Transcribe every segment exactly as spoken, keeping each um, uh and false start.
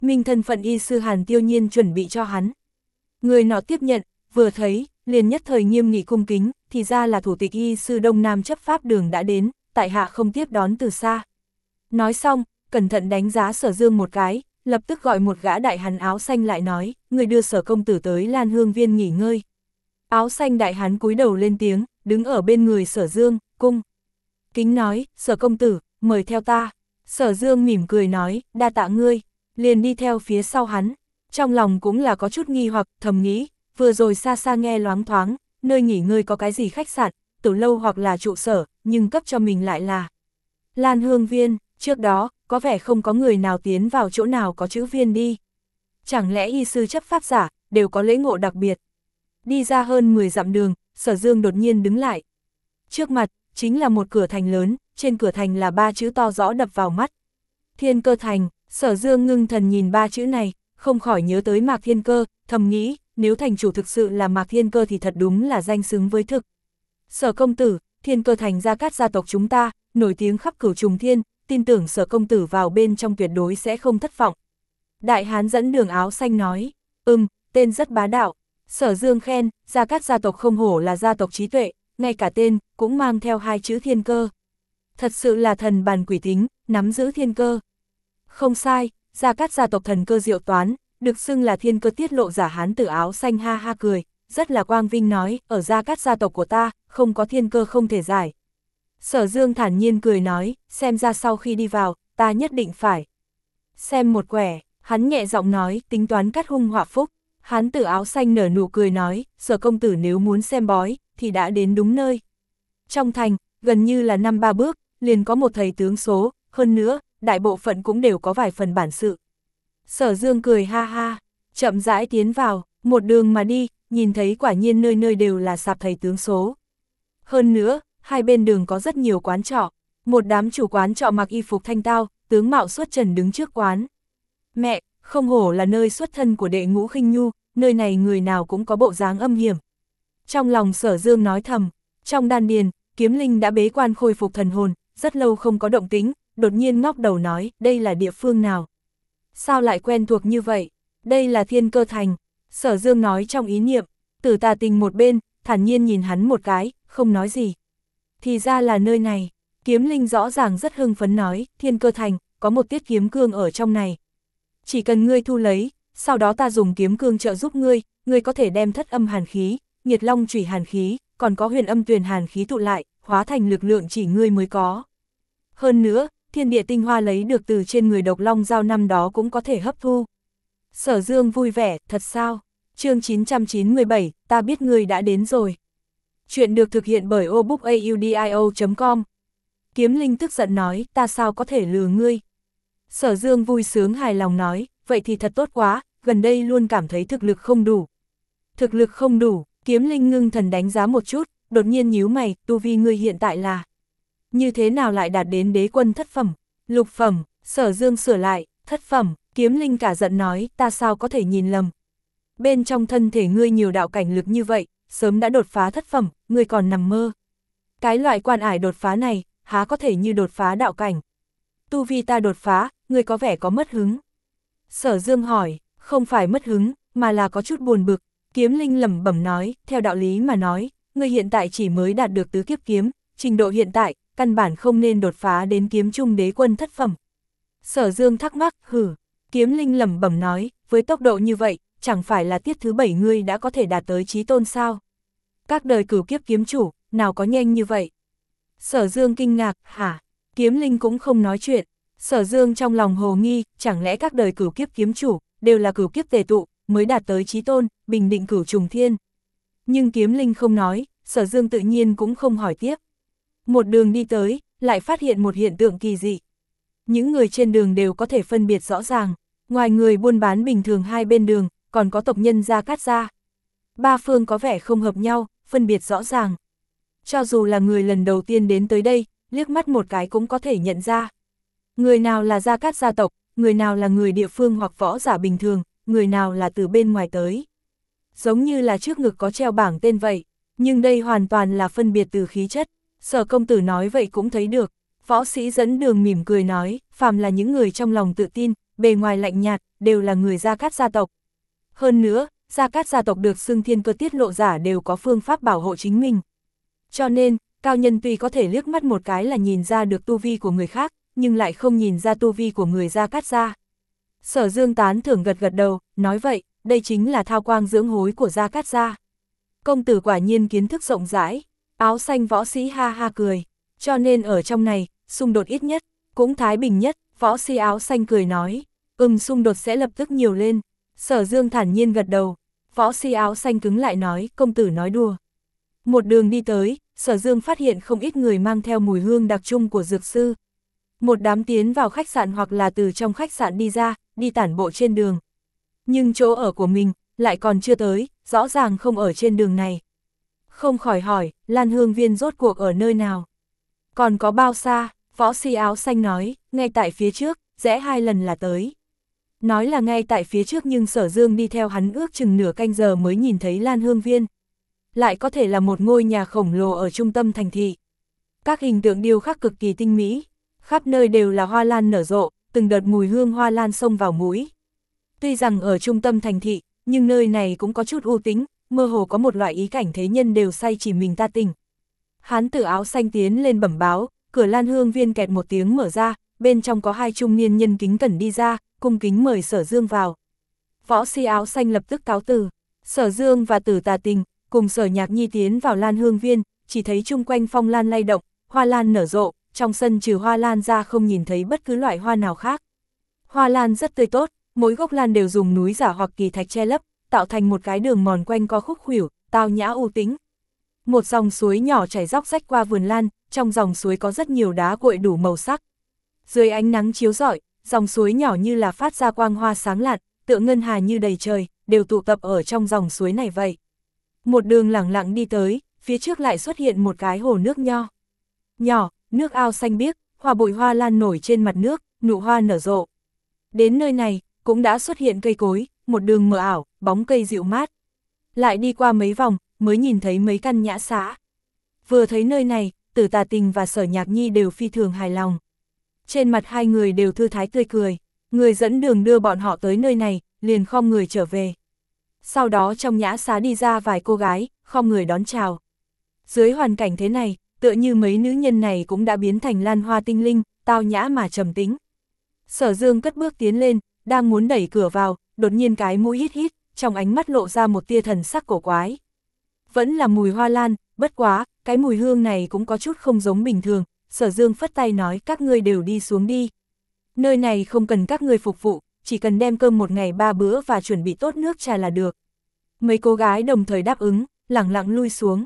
minh thân phận y sư Hàn Tiêu Nhiên chuẩn bị cho hắn. Người nọ tiếp nhận, vừa thấy, liền nhất thời nghiêm nghị cung kính, thì ra là thủ tịch y sư Đông Nam chấp pháp đường đã đến, tại hạ không tiếp đón từ xa. Nói xong, cẩn thận đánh giá Sở Dương một cái, lập tức gọi một gã đại hán áo xanh lại nói, người đưa Sở công tử tới Lan Hương Viên nghỉ ngơi. Áo xanh đại hán cúi đầu lên tiếng, đứng ở bên người Sở Dương, cung kính nói, Sở công tử, mời theo ta. Sở Dương mỉm cười nói, đa tạ ngươi, liền đi theo phía sau hắn. Trong lòng cũng là có chút nghi hoặc, thầm nghĩ, vừa rồi xa xa nghe loáng thoáng, nơi nghỉ ngơi có cái gì khách sạn, tử lâu hoặc là trụ sở, nhưng cấp cho mình lại là Lan Hương Viên. Trước đó, có vẻ không có người nào tiến vào chỗ nào có chữ viên đi. Chẳng lẽ y sư chấp pháp giả, đều có lễ ngộ đặc biệt. Đi ra hơn mười dặm đường, Sở Dương đột nhiên đứng lại. Trước mặt, chính là một cửa thành lớn, trên cửa thành là ba chữ to rõ đập vào mắt. Thiên Cơ Thành. Sở Dương ngưng thần nhìn ba chữ này, không khỏi nhớ tới Mạc Thiên Cơ, thầm nghĩ, nếu thành chủ thực sự là Mạc Thiên Cơ thì thật đúng là danh xứng với thực. Sở công tử, Thiên Cơ Thành Gia Cát gia tộc chúng ta, nổi tiếng khắp cửu trùng thiên, tin tưởng Sở công tử vào bên trong tuyệt đối sẽ không thất vọng. Đại hán dẫn đường áo xanh nói, ừm, tên rất bá đạo. Sở Dương khen, Gia Cát gia tộc không hổ là gia tộc trí tuệ, ngay cả tên, cũng mang theo hai chữ thiên cơ. Thật sự là thần bàn quỷ tính, nắm giữ thiên cơ. Không sai, Gia Cát gia tộc thần cơ diệu toán, được xưng là thiên cơ tiết lộ giả hán tử áo xanh ha ha cười, rất là quang vinh nói, ở Gia Cát gia tộc của ta, không có thiên cơ không thể giải. Sở Dương thản nhiên cười nói, xem ra sau khi đi vào, ta nhất định phải xem một quẻ. Hắn nhẹ giọng nói, tính toán cắt hung họa phúc. Hán tử áo xanh nở nụ cười nói, Sở công tử nếu muốn xem bói, thì đã đến đúng nơi. Trong thành, gần như là năm ba bước, liền có một thầy tướng số, hơn nữa, đại bộ phận cũng đều có vài phần bản sự. Sở Dương cười ha ha, chậm rãi tiến vào, một đường mà đi, nhìn thấy quả nhiên nơi nơi đều là sạp thầy tướng số. Hơn nữa, hai bên đường có rất nhiều quán trọ, một đám chủ quán trọ mặc y phục thanh tao, tướng mạo xuất trần đứng trước quán. Mẹ, không hổ là nơi xuất thân của đệ ngũ khinh nhu, nơi này người nào cũng có bộ dáng âm hiểm. Trong lòng Sở Dương nói thầm, trong đan điền, kiếm linh đã bế quan khôi phục thần hồn, rất lâu không có động tĩnh, đột nhiên ngóc đầu nói, đây là địa phương nào? Sao lại quen thuộc như vậy? Đây là Thiên Cơ Thành. Sở Dương nói trong ý niệm, Tử Tà Tình một bên, thản nhiên nhìn hắn một cái, không nói gì. Thì ra là nơi này. Kiếm linh rõ ràng rất hưng phấn nói, Thiên Cơ Thành, có một tiết kiếm cương ở trong này. Chỉ cần ngươi thu lấy, sau đó ta dùng kiếm cương trợ giúp ngươi, ngươi có thể đem thất âm hàn khí, nhiệt long chủy hàn khí, còn có huyền âm tuyền hàn khí tụ lại, hóa thành lực lượng chỉ ngươi mới có. Hơn nữa, thiên địa tinh hoa lấy được từ trên người độc long giao năm đó cũng có thể hấp thu. Sở Dương vui vẻ, thật sao? Chương chín trăm chín mươi bảy, ta biết ngươi đã đến rồi. Chuyện được thực hiện bởi obookaudio chấm com. Kiếm linh tức giận nói, ta sao có thể lừa ngươi? Sở Dương vui sướng hài lòng nói, vậy thì thật tốt quá, gần đây luôn cảm thấy thực lực không đủ. Thực lực không đủ, kiếm linh ngưng thần đánh giá một chút, đột nhiên nhíu mày, tu vi ngươi hiện tại là như thế nào lại đạt đến đế quân thất phẩm, lục phẩm? Sở Dương sửa lại, thất phẩm. Kiếm linh cả giận nói, ta sao có thể nhìn lầm. Bên trong thân thể ngươi nhiều đạo cảnh lực như vậy, sớm đã đột phá thất phẩm, ngươi còn nằm mơ. Cái loại quan ải đột phá này, há có thể như đột phá đạo cảnh. Tu vi ta đột phá, ngươi có vẻ có mất hứng. Sở Dương hỏi, không phải mất hứng, mà là có chút buồn bực. Kiếm linh lẩm bẩm nói, theo đạo lý mà nói, ngươi hiện tại chỉ mới đạt được tứ kiếp kiếm, trình độ hiện tại, căn bản không nên đột phá đến kiếm trung đế quân thất phẩm. Sở Dương thắc mắc, hử. Kiếm linh lẩm bẩm nói, với tốc độ như vậy, chẳng phải là tiết thứ bảy ngươi đã có thể đạt tới chí tôn sao? Các đời cửu kiếp kiếm chủ, nào có nhanh như vậy? Sở Dương kinh ngạc, hả? Kiếm linh cũng không nói chuyện. Sở Dương trong lòng hồ nghi, chẳng lẽ các đời cửu kiếp kiếm chủ, đều là cửu kiếp tề tụ, mới đạt tới chí tôn, bình định cửu trùng thiên. Nhưng kiếm linh không nói, Sở Dương tự nhiên cũng không hỏi tiếp. Một đường đi tới, lại phát hiện một hiện tượng kỳ dị. Những người trên đường đều có thể phân biệt rõ ràng, ngoài người buôn bán bình thường hai bên đường, còn có tộc nhân Gia Cát gia. Ba phương có vẻ không hợp nhau, phân biệt rõ ràng. Cho dù là người lần đầu tiên đến tới đây, liếc mắt một cái cũng có thể nhận ra. Người nào là Gia Cát gia tộc, người nào là người địa phương hoặc võ giả bình thường, người nào là từ bên ngoài tới. Giống như là trước ngực có treo bảng tên vậy, nhưng đây hoàn toàn là phân biệt từ khí chất. Sở công tử nói vậy cũng thấy được. Võ sĩ dẫn đường mỉm cười nói, phàm là những người trong lòng tự tin, bề ngoài lạnh nhạt, đều là người Gia Cát gia tộc. Hơn nữa, Gia Cát gia tộc được xưng thiên cơ tiết lộ giả đều có phương pháp bảo hộ chính mình. Cho nên, cao nhân tuy có thể liếc mắt một cái là nhìn ra được tu vi của người khác, nhưng lại không nhìn ra tu vi của người Gia Cát gia. Sở Dương tán thưởng gật gật đầu, nói vậy, đây chính là thao quang dưỡng hối của Gia Cát gia. Công tử quả nhiên kiến thức rộng rãi, áo xanh võ sĩ ha ha cười, cho nên ở trong này, xung đột ít nhất, cũng thái bình nhất, võ sĩ áo xanh cười nói, ừm xung đột sẽ lập tức nhiều lên. Sở Dương thản nhiên gật đầu, võ sĩ áo xanh cứng lại nói, công tử nói đùa. Một đường đi tới, Sở Dương phát hiện không ít người mang theo mùi hương đặc trưng của dược sư. Một đám tiến vào khách sạn hoặc là từ trong khách sạn đi ra, đi tản bộ trên đường. Nhưng chỗ ở của mình, lại còn chưa tới, rõ ràng không ở trên đường này. Không khỏi hỏi, Lan Hương Viên rốt cuộc ở nơi nào? Còn có bao xa? Võ sĩ áo xanh nói, ngay tại phía trước, rẽ hai lần là tới. Nói là ngay tại phía trước nhưng Sở Dương đi theo hắn ước chừng nửa canh giờ mới nhìn thấy Lan Hương Viên. Lại có thể là một ngôi nhà khổng lồ ở trung tâm thành thị. Các hình tượng điêu khắc cực kỳ tinh mỹ, khắp nơi đều là hoa lan nở rộ, từng đợt mùi hương hoa lan xông vào mũi. Tuy rằng ở trung tâm thành thị, nhưng nơi này cũng có chút u tĩnh, mơ hồ có một loại ý cảnh thế nhân đều say chỉ mình ta tình. Hán tử áo xanh tiến lên bẩm báo, cửa Lan Hương Viên kẹt một tiếng mở ra, bên trong có hai trung niên nhân kính cẩn đi ra, cung kính mời Sở Dương vào. Võ sĩ áo xanh lập tức cáo từ, Sở Dương và Tử Tà Tình, cùng Sở Nhạc Nhi tiến vào Lan Hương Viên, chỉ thấy chung quanh phong lan lay động, hoa lan nở rộ, trong sân trừ hoa lan ra không nhìn thấy bất cứ loại hoa nào khác. Hoa lan rất tươi tốt, mỗi gốc lan đều dùng núi giả hoặc kỳ thạch che lấp, tạo thành một cái đường mòn quanh co khúc khuỷu, tao nhã u tĩnh. Một dòng suối nhỏ chảy róc rách qua vườn lan, trong dòng suối có rất nhiều đá cuội đủ màu sắc. Dưới ánh nắng chiếu rọi, dòng suối nhỏ như là phát ra quang hoa sáng lạn, tựa ngân hà như đầy trời, đều tụ tập ở trong dòng suối này vậy. Một đường lẳng lặng đi tới, phía trước lại xuất hiện một cái hồ nước nho. Nhỏ, nước ao xanh biếc, hoa bụi hoa lan nổi trên mặt nước, nụ hoa nở rộ. Đến nơi này, cũng đã xuất hiện cây cối, một đường mờ ảo, bóng cây dịu mát. Lại đi qua mấy vòng, mới nhìn thấy mấy căn nhã xã. Vừa thấy nơi này, Tử Tà Tình và Sở Nhạc Nhi đều phi thường hài lòng. Trên mặt hai người đều thư thái tươi cười, người dẫn đường đưa bọn họ tới nơi này, liền khom người trở về. Sau đó trong nhã xá đi ra vài cô gái, khom người đón chào. Dưới hoàn cảnh thế này, tựa như mấy nữ nhân này cũng đã biến thành lan hoa tinh linh, tao nhã mà trầm tĩnh. Sở Dương cất bước tiến lên, đang muốn đẩy cửa vào, đột nhiên cái mũi hít hít, trong ánh mắt lộ ra một tia thần sắc cổ quái. Vẫn là mùi hoa lan, bất quá, cái mùi hương này cũng có chút không giống bình thường. Sở Dương phất tay nói các ngươi đều đi xuống đi. Nơi này không cần các ngươi phục vụ, chỉ cần đem cơm một ngày ba bữa và chuẩn bị tốt nước trà là được. Mấy cô gái đồng thời đáp ứng, lẳng lặng lui xuống.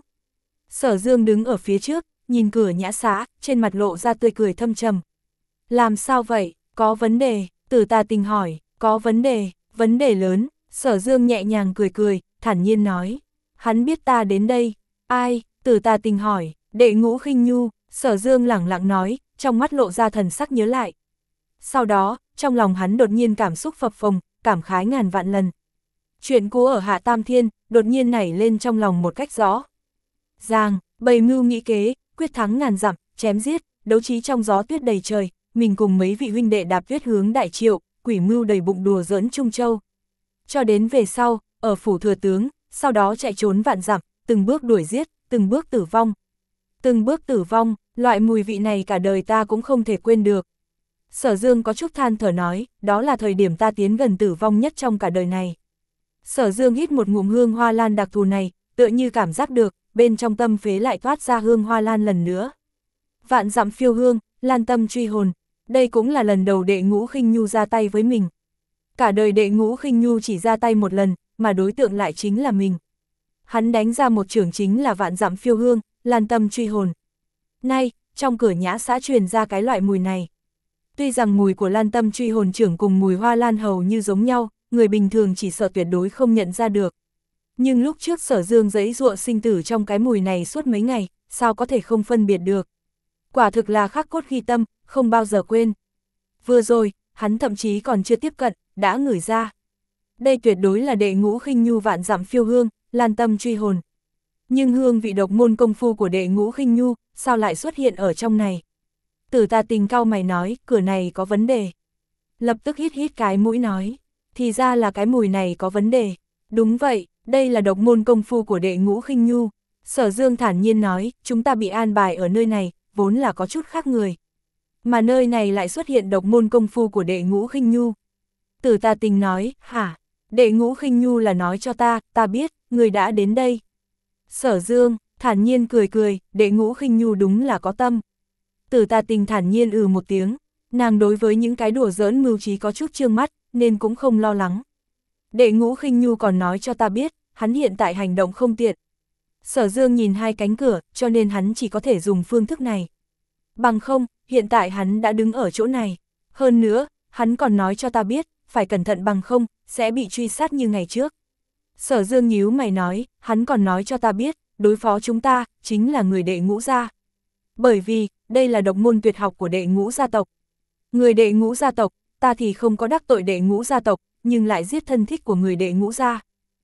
Sở Dương đứng ở phía trước, nhìn cửa nhã xá, trên mặt lộ ra tươi cười thâm trầm. Làm sao vậy, có vấn đề? Tử Tà Tình hỏi, có vấn đề, vấn đề lớn. Sở Dương nhẹ nhàng cười cười, thản nhiên nói. Hắn biết ta đến đây. Ai? Tử Tà Tình hỏi, Đệ Ngũ Khinh Nhu. Sở Dương lẳng lặng nói, trong mắt lộ ra thần sắc nhớ lại. Sau đó, trong lòng hắn đột nhiên cảm xúc phập phồng, cảm khái ngàn vạn lần. Chuyện cũ ở Hạ Tam Thiên, đột nhiên nảy lên trong lòng một cách rõ ràng, bày mưu nghĩ kế, quyết thắng ngàn dặm, chém giết, đấu trí trong gió tuyết đầy trời, mình cùng mấy vị huynh đệ đạp tuyết hướng Đại Triệu, quỷ mưu đầy bụng đùa giỡn Trung Châu. Cho đến về sau, ở phủ thừa tướng, sau đó chạy trốn vạn dặm, từng bước đuổi giết, từng bước tử vong. Từng bước tử vong, loại mùi vị này cả đời ta cũng không thể quên được. Sở Dương có chút than thở nói, đó là thời điểm ta tiến gần tử vong nhất trong cả đời này. Sở Dương hít một ngụm hương hoa lan đặc thù này, tựa như cảm giác được, bên trong tâm phế lại toát ra hương hoa lan lần nữa. Vạn dặm phiêu hương, lan tâm truy hồn, đây cũng là lần đầu Đệ Ngũ Khinh Nhu ra tay với mình. Cả đời Đệ Ngũ Khinh Nhu chỉ ra tay một lần, mà đối tượng lại chính là mình. Hắn đánh ra một chưởng chính là vạn dặm phiêu hương, lan tâm truy hồn. Nay, trong cửa nhã xã truyền ra cái loại mùi này. Tuy rằng mùi của lan tâm truy hồn trưởng cùng mùi hoa lan hầu như giống nhau, người bình thường chỉ sợ tuyệt đối không nhận ra được. Nhưng lúc trước Sở Dương giãy giụa sinh tử trong cái mùi này suốt mấy ngày, sao có thể không phân biệt được. Quả thực là khắc cốt ghi tâm, không bao giờ quên. Vừa rồi, hắn thậm chí còn chưa tiếp cận, đã ngửi ra. Đây tuyệt đối là Đệ Ngũ Khinh Nhu vạn dặm phiêu hương, lan tâm truy hồn. Nhưng hương vị độc môn công phu của Đệ Ngũ Khinh Nhu, sao lại xuất hiện ở trong này? Tử Tà Tình cau mày nói, cửa này có vấn đề. lập tức hít hít cái mũi nói, thì ra là cái mùi này có vấn đề. Đúng vậy, đây là độc môn công phu của Đệ Ngũ Khinh Nhu. Sở Dương thản nhiên nói, chúng ta bị an bài ở nơi này, vốn là có chút khác người. Mà nơi này lại xuất hiện độc môn công phu của Đệ Ngũ Khinh Nhu. Tử Tà Tình nói, hả? Đệ Ngũ Khinh Nhu là nói cho ta, ta biết, người đã đến đây. Sở Dương thản nhiên cười cười, Đệ Ngũ Khinh Nhu đúng là có tâm. Tử Tà Tình thản nhiên ừ một tiếng, nàng đối với những cái đùa giỡn mưu trí có chút trương mắt, nên cũng không lo lắng. Đệ Ngũ Khinh Nhu còn nói cho ta biết, hắn hiện tại hành động không tiện. Sở Dương nhìn hai cánh cửa, cho nên hắn chỉ có thể dùng phương thức này. Bằng không, hiện tại hắn đã đứng ở chỗ này. Hơn nữa, hắn còn nói cho ta biết, phải cẩn thận bằng không, sẽ bị truy sát như ngày trước. Sở Dương nhíu mày nói, hắn còn nói cho ta biết, đối phó chúng ta, chính là người Đệ Ngũ gia. Bởi vì, đây là độc môn tuyệt học của Đệ Ngũ gia tộc. Người Đệ Ngũ gia tộc, ta thì không có đắc tội Đệ Ngũ gia tộc, nhưng lại giết thân thích của người Đệ Ngũ gia.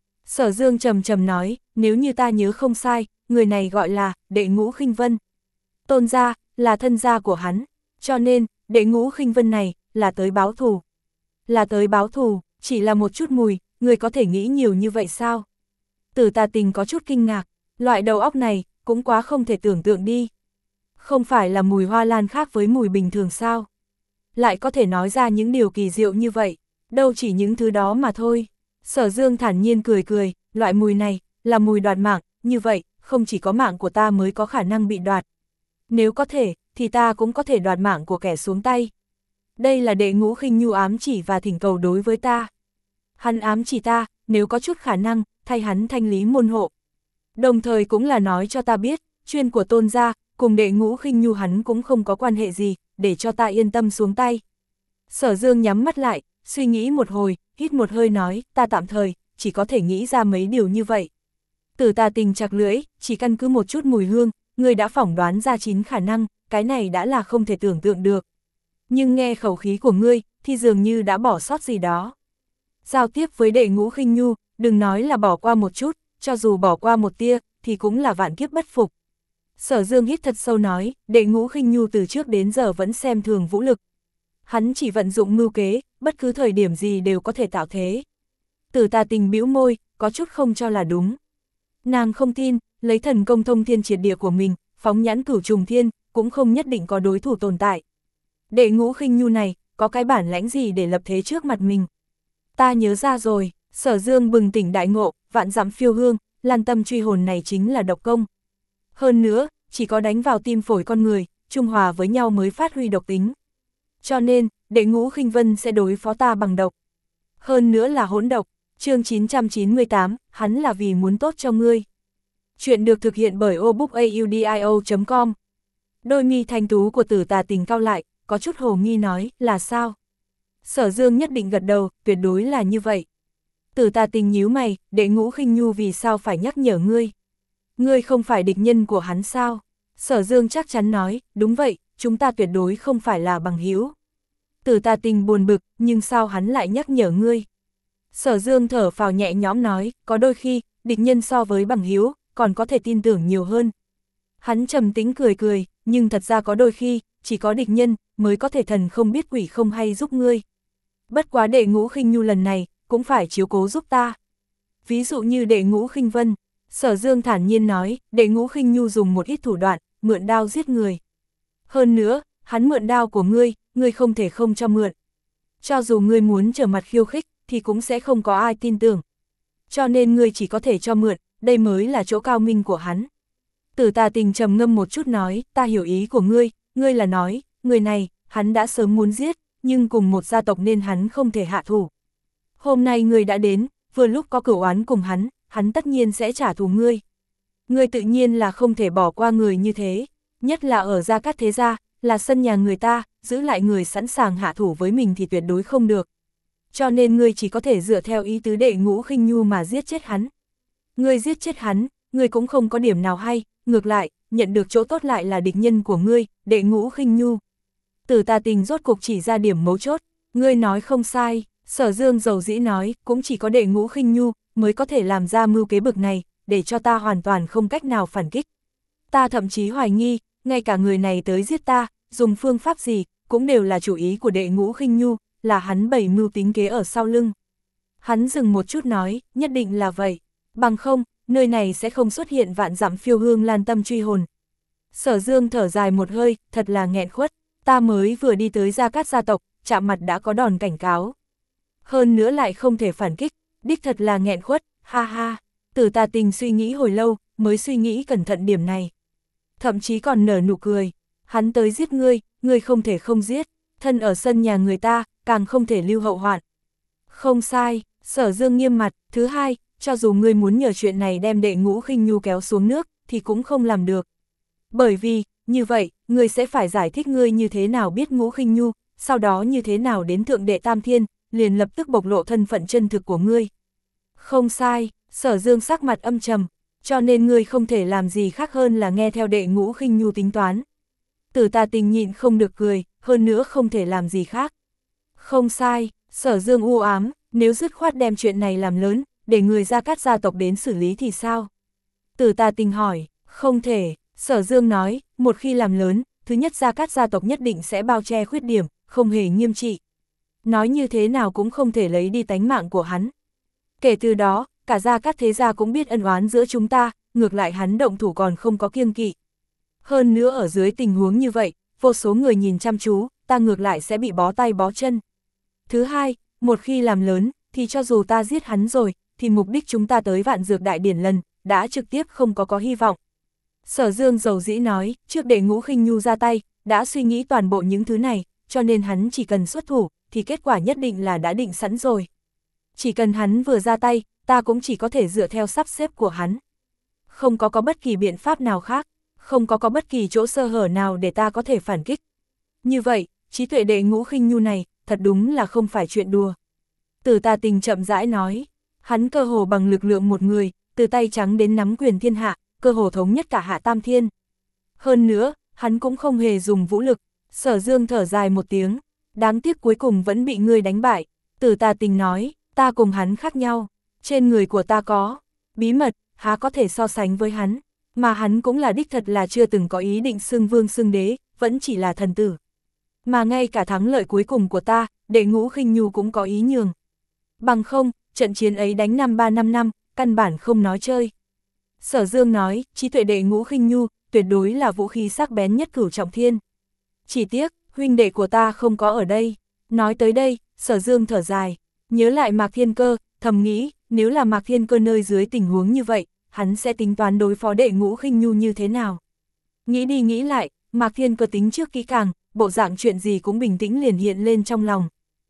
Sở Dương trầm trầm nói, nếu như ta nhớ không sai, người này gọi là Đệ Ngũ Khinh Vân. Tôn gia, là thân gia của hắn, cho nên, Đệ Ngũ Khinh Vân này, là tới báo thù. Là tới báo thù, chỉ là một chút mùi, người có thể nghĩ nhiều như vậy sao? Tử Tà Tình có chút kinh ngạc, loại đầu óc này, cũng quá không thể tưởng tượng đi. Không phải là mùi hoa lan khác với mùi bình thường sao? Lại có thể nói ra những điều kỳ diệu như vậy, đâu chỉ những thứ đó mà thôi. Sở Dương thản nhiên cười cười, loại mùi này, là mùi đoạt mạng, như vậy, không chỉ có mạng của ta mới có khả năng bị đoạt. Nếu có thể, thì ta cũng có thể đoạt mạng của kẻ xuống tay. Đây là Đệ Ngũ Khinh Nhu ám chỉ và thỉnh cầu đối với ta. Hắn ám chỉ ta, nếu có chút khả năng, thay hắn thanh lý môn hộ. Đồng thời cũng là nói cho ta biết, chuyên của Tôn gia, cùng Đệ Ngũ Khinh Nhu hắn cũng không có quan hệ gì, để cho ta yên tâm xuống tay. Sở Dương nhắm mắt lại, suy nghĩ một hồi, hít một hơi nói, ta tạm thời, chỉ có thể nghĩ ra mấy điều như vậy. Tử Tà Tình chặt lưỡi, chỉ căn cứ một chút mùi hương, người đã phỏng đoán ra chín khả năng, cái này đã là không thể tưởng tượng được. Nhưng nghe khẩu khí của ngươi, thì dường như đã bỏ sót gì đó. Giao tiếp với Đệ Ngũ Khinh Nhu, đừng nói là bỏ qua một chút, cho dù bỏ qua một tia, thì cũng là vạn kiếp bất phục. Sở Dương hít thật sâu nói, Đệ Ngũ Khinh Nhu từ trước đến giờ vẫn xem thường vũ lực. Hắn chỉ vận dụng mưu kế, bất cứ thời điểm gì đều có thể tạo thế. Tử Tà Tình bĩu môi, có chút không cho là đúng. Nàng không tin, lấy thần công thông thiên triệt địa của mình, phóng nhãn cửu trùng thiên, cũng không nhất định có đối thủ tồn tại. Đệ Ngũ Khinh Nhu này, có cái bản lãnh gì để lập thế trước mặt mình? Ta nhớ ra rồi, Sở Dương bừng tỉnh đại ngộ, vạn dặm phiêu hương, lan tâm truy hồn này chính là độc công. Hơn nữa, chỉ có đánh vào tim phổi con người, trung hòa với nhau mới phát huy độc tính. Cho nên, Đệ Ngũ Khinh Vân sẽ đối phó ta bằng độc. Hơn nữa là hỗn độc. Chương chín trăm chín mươi tám, hắn là vì muốn tốt cho ngươi. Chuyện được thực hiện bởi obookaudio chấm com. Đôi mi thanh tú của Tử Tà Tình cau lại, có chút hồ nghi nói, là sao? Sở Dương nhất định gật đầu, tuyệt đối là như vậy. Tử Tà Tình nhíu mày, Đệ Ngũ Khinh Nhu vì sao phải nhắc nhở ngươi? Ngươi không phải địch nhân của hắn sao? Sở Dương chắc chắn nói, đúng vậy, chúng ta tuyệt đối không phải là bằng hữu. Tử Tà Tình buồn bực, nhưng sao hắn lại nhắc nhở ngươi? Sở Dương thở phào nhẹ nhõm nói, có đôi khi, địch nhân so với bằng hữu còn có thể tin tưởng nhiều hơn. Hắn trầm tĩnh cười cười, nhưng thật ra có đôi khi, chỉ có địch nhân, mới có thể thần không biết quỷ không hay giúp ngươi. Bất quá Đệ Ngũ Khinh Nhu lần này, cũng phải chiếu cố giúp ta. Ví dụ như Đệ Ngũ Khinh Vân, Sở Dương thản nhiên nói, Đệ Ngũ Khinh Nhu dùng một ít thủ đoạn, mượn đao giết người. Hơn nữa, hắn mượn đao của ngươi, ngươi không thể không cho mượn. Cho dù ngươi muốn trở mặt khiêu khích, thì cũng sẽ không có ai tin tưởng. Cho nên ngươi chỉ có thể cho mượn, đây mới là chỗ cao minh của hắn. Tử Tà Tình trầm ngâm một chút nói, ta hiểu ý của ngươi, ngươi là nói, người này, hắn đã sớm muốn giết, nhưng cùng một gia tộc nên hắn không thể hạ thủ. Hôm nay ngươi đã đến, vừa lúc có cửu oán cùng hắn, hắn tất nhiên sẽ trả thù ngươi. Ngươi tự nhiên là không thể bỏ qua người như thế, nhất là ở Gia Cát thế gia, là sân nhà người ta, giữ lại người sẵn sàng hạ thủ với mình thì tuyệt đối không được. Cho nên ngươi chỉ có thể dựa theo ý tứ Đệ Ngũ Khinh Nhu mà giết chết hắn. Ngươi giết chết hắn, ngươi cũng không có điểm nào hay, ngược lại, nhận được chỗ tốt lại là địch nhân của ngươi, Đệ Ngũ Khinh Nhu. Tử Tà Tình rốt cục chỉ ra điểm mấu chốt, ngươi nói không sai, Sở Dương dầu dĩ nói, cũng chỉ có Đệ Ngũ Khinh Nhu mới có thể làm ra mưu kế bực này, để cho ta hoàn toàn không cách nào phản kích. Ta thậm chí hoài nghi, ngay cả người này tới giết ta, dùng phương pháp gì, cũng đều là chủ ý của Đệ Ngũ Khinh Nhu, là hắn bày mưu tính kế ở sau lưng. Hắn dừng một chút nói, nhất định là vậy, bằng không, nơi này sẽ không xuất hiện vạn dặm phiêu hương lan tâm truy hồn. Sở Dương thở dài một hơi, thật là nghẹn khuất, ta mới vừa đi tới Gia Cát gia tộc, chạm mặt đã có đòn cảnh cáo. Hơn nữa lại không thể phản kích, đích thật là nghẹn khuất, ha ha. Tử Tà Tình suy nghĩ hồi lâu, mới suy nghĩ cẩn thận điểm này. Thậm chí còn nở nụ cười, hắn tới giết ngươi, ngươi không thể không giết, thân ở sân nhà người ta, càng không thể lưu hậu hoạn. Không sai, Sở Dương nghiêm mặt, thứ hai, cho dù ngươi muốn nhờ chuyện này đem Đệ Ngũ Khinh Nhu kéo xuống nước, thì cũng không làm được. Bởi vì, như vậy, ngươi sẽ phải giải thích ngươi như thế nào biết Ngũ Khinh Nhu, sau đó như thế nào đến Thượng Đệ Tam Thiên, liền lập tức bộc lộ thân phận chân thực của ngươi. Không sai, Sở Dương sắc mặt âm trầm, cho nên ngươi không thể làm gì khác hơn là nghe theo Đệ Ngũ Khinh Nhu tính toán. Tử Tà Tình nhịn không được cười, hơn nữa không thể làm gì khác. Không sai, Sở Dương u ám, nếu dứt khoát đem chuyện này làm lớn, để người Gia Cát gia tộc đến xử lý thì sao? Tử Tà Tình hỏi, không thể, Sở Dương nói, một khi làm lớn, thứ nhất Gia Cát gia tộc nhất định sẽ bao che khuyết điểm, không hề nghiêm trị. Nói như thế nào cũng không thể lấy đi tánh mạng của hắn. Kể từ đó, cả Gia Cát thế gia cũng biết ân oán giữa chúng ta, ngược lại hắn động thủ còn không có kiêng kỵ. Hơn nữa ở dưới tình huống như vậy, vô số người nhìn chăm chú, ta ngược lại sẽ bị bó tay bó chân. Thứ hai, một khi làm lớn, thì cho dù ta giết hắn rồi, thì mục đích chúng ta tới Vạn Dược Đại Điển lần, đã trực tiếp không có có hy vọng. Sở Dương dầu dĩ nói, trước Đệ Ngũ Khinh Nhu ra tay, đã suy nghĩ toàn bộ những thứ này, cho nên hắn chỉ cần xuất thủ, thì kết quả nhất định là đã định sẵn rồi. Chỉ cần hắn vừa ra tay, ta cũng chỉ có thể dựa theo sắp xếp của hắn. Không có có bất kỳ biện pháp nào khác, không có có bất kỳ chỗ sơ hở nào để ta có thể phản kích. Như vậy, trí tuệ Đệ Ngũ Khinh Nhu này, thật đúng là không phải chuyện đùa. Tử Tà Tình chậm rãi nói, hắn cơ hồ bằng lực lượng một người, từ tay trắng đến nắm quyền thiên hạ, cơ hồ thống nhất cả Hạ Tam Thiên. Hơn nữa, hắn cũng không hề dùng vũ lực. Sở Dương thở dài một tiếng, đáng tiếc cuối cùng vẫn bị ngươi đánh bại. Tử Tà Tình nói, ta cùng hắn khác nhau, trên người của ta có bí mật, há có thể so sánh với hắn, mà hắn cũng là đích thật là chưa từng có ý định xưng vương xưng đế, vẫn chỉ là thần tử. Mà ngay cả thắng lợi cuối cùng của ta, Đệ Ngũ Khinh Nhu cũng có ý nhường. Bằng không, trận chiến ấy đánh năm ba năm năm, căn bản không nói chơi. Sở Dương nói, trí tuệ Đệ Ngũ Khinh Nhu, tuyệt đối là vũ khí sắc bén nhất Cửu Trọng Thiên. Chỉ tiếc, huynh đệ của ta không có ở đây. Nói tới đây, Sở Dương thở dài, nhớ lại Mạc Thiên Cơ, thầm nghĩ, nếu là Mạc Thiên Cơ nơi dưới tình huống như vậy, hắn sẽ tính toán đối phó Đệ Ngũ Khinh Nhu như thế nào. Nghĩ đi nghĩ lại, Mạc Thiên Cơ tính trước kỹ càng, bộ dạng chuyện gì cũng bình tĩnh liền hiện lên trong lòng.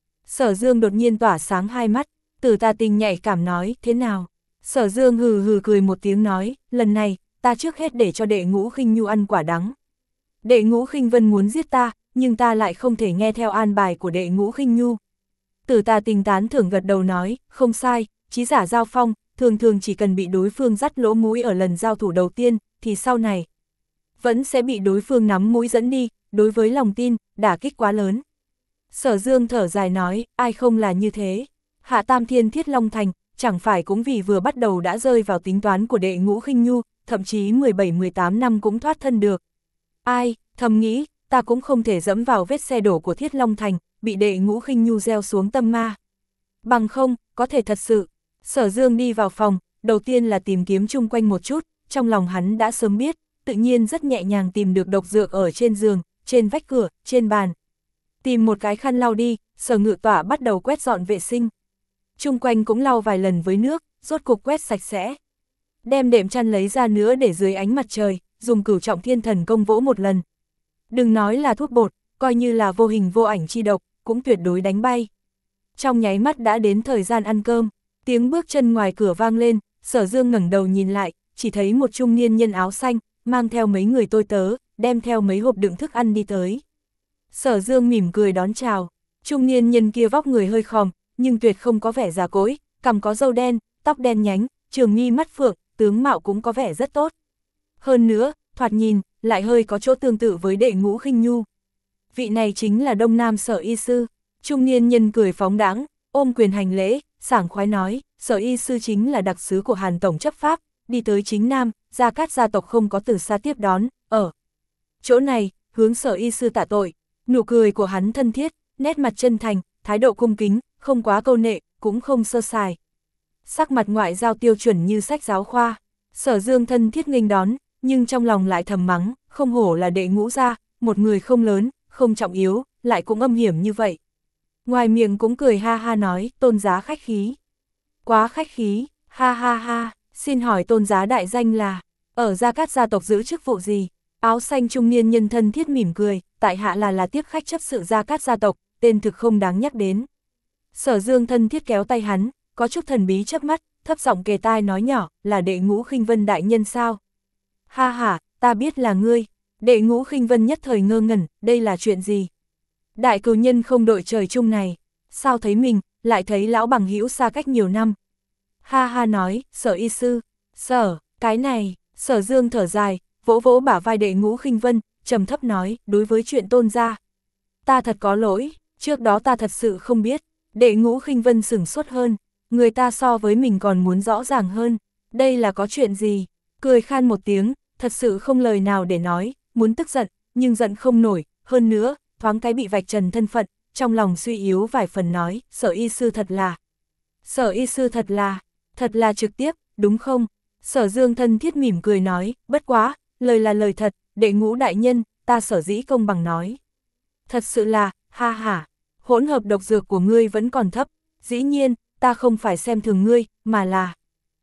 Sở Dương đột nhiên tỏa sáng hai mắt, Tử Tà Tình nhạy cảm nói, thế nào? Sở Dương hừ hừ cười một tiếng nói, lần này, ta trước hết để cho Đệ Ngũ Khinh Nhu ăn quả đắng. Đệ Ngũ Khinh Vân muốn giết ta, nhưng ta lại không thể nghe theo an bài của Đệ Ngũ Khinh Nhu. Tử Tà Tình tán thưởng gật đầu nói, không sai, chí giả giao phong, thường thường chỉ cần bị đối phương dắt lỗ mũi ở lần giao thủ đầu tiên, thì sau này vẫn sẽ bị đối phương nắm mũi dẫn đi, đối với lòng tin, đả kích quá lớn. Sở Dương thở dài nói, ai không là như thế. Hạ Tam Thiên Thiết Long Thành, chẳng phải cũng vì vừa bắt đầu đã rơi vào tính toán của Đệ Ngũ Khinh Nhu, thậm chí mười bảy mười tám năm cũng thoát thân được. Ai, thầm nghĩ, ta cũng không thể dẫm vào vết xe đổ của Thiết Long Thành, bị Đệ Ngũ Khinh Nhu gieo xuống tâm ma. Bằng không, có thể thật sự. Sở Dương đi vào phòng, đầu tiên là tìm kiếm chung quanh một chút, trong lòng hắn đã sớm biết, tự nhiên rất nhẹ nhàng tìm được độc dược ở trên giường, trên vách cửa, trên bàn. Tìm một cái khăn lau đi, Sở Ngự Tỏa bắt đầu quét dọn vệ sinh. Chung quanh cũng lau vài lần với nước, rốt cục quét sạch sẽ. Đem đệm chăn lấy ra nữa để dưới ánh mặt trời, dùng Cửu Trọng Thiên Thần Công vỗ một lần. Đừng nói là thuốc bột, coi như là vô hình vô ảnh chi độc, cũng tuyệt đối đánh bay. Trong nháy mắt đã đến thời gian ăn cơm, tiếng bước chân ngoài cửa vang lên, Sở Dương ngẩng đầu nhìn lại, chỉ thấy một trung niên nhân áo xanh, mang theo mấy người tôi tớ, đem theo mấy hộp đựng thức ăn đi tới. Sở Dương mỉm cười đón chào, trung niên nhân kia vóc người hơi khòm, nhưng tuyệt không có vẻ già cỗi, cằm có râu đen, tóc đen nhánh, trường mi mắt phượng, tướng mạo cũng có vẻ rất tốt. Hơn nữa, thoạt nhìn, lại hơi có chỗ tương tự với Đệ Ngũ Khinh Nhu. Vị này chính là Đông Nam Sở Y Sư. Trung niên nhân cười phóng đãng, ôm quyền hành lễ, sảng khoái nói, Sở Y Sư chính là đặc sứ của Hàn Tổng chấp pháp, đi tới chính Nam, Gia Cát gia tộc không có từ xa tiếp đón, ở chỗ này, hướng Sở Y Sư tạ tội. Nụ cười của hắn thân thiết, nét mặt chân thành, thái độ cung kính, không quá câu nệ, cũng không sơ sài. Sắc mặt ngoại giao tiêu chuẩn như sách giáo khoa, Sở Dương thân thiết nghênh đón, nhưng trong lòng lại thầm mắng, không hổ là đệ ngũ gia, một người không lớn, không trọng yếu, lại cũng âm hiểm như vậy. Ngoài miệng cũng cười ha ha nói, Tôn giá khách khí. Quá khách khí, ha ha ha, xin hỏi Tôn giá đại danh là, ở Gia Cát gia tộc giữ chức vụ gì? Áo xanh trung niên nhân thân thiết mỉm cười, tại hạ là là tiếp khách chấp sự Gia Cát gia tộc, tên thực không đáng nhắc đến. Sở Dương thân thiết kéo tay hắn, có chút thần bí chớp mắt, thấp giọng kề tai nói nhỏ, là đệ ngũ khinh vân đại nhân sao? Ha ha, ta biết là ngươi. Đệ ngũ khinh vân nhất thời ngơ ngẩn, đây là chuyện gì? Đại cừu nhân không đội trời chung này, sao thấy mình, lại thấy lão bằng hữu xa cách nhiều năm. Ha ha nói, Sở y sư, Sở, cái này, Sở Dương thở dài, vỗ vỗ bả vai đệ ngũ khinh vân, trầm thấp nói, đối với chuyện Tôn gia, ta thật có lỗi, trước đó ta thật sự không biết. Đệ ngũ khinh vân sửng sốt hơn, người ta so với mình còn muốn rõ ràng hơn, đây là có chuyện gì? Cười khan một tiếng, thật sự không lời nào để nói, muốn tức giận, nhưng giận không nổi, hơn nữa, thoáng cái bị vạch trần thân phận, trong lòng suy yếu vài phần nói, Sở y sư thật là, Sở y sư thật là, thật là trực tiếp, đúng không? Sở Dương thân thiết mỉm cười nói, bất quá, lời là lời thật, đệ ngũ đại nhân, ta sở dĩ công bằng nói. Thật sự là, ha ha, hỗn hợp độc dược của ngươi vẫn còn thấp, dĩ nhiên, ta không phải xem thường ngươi, mà là,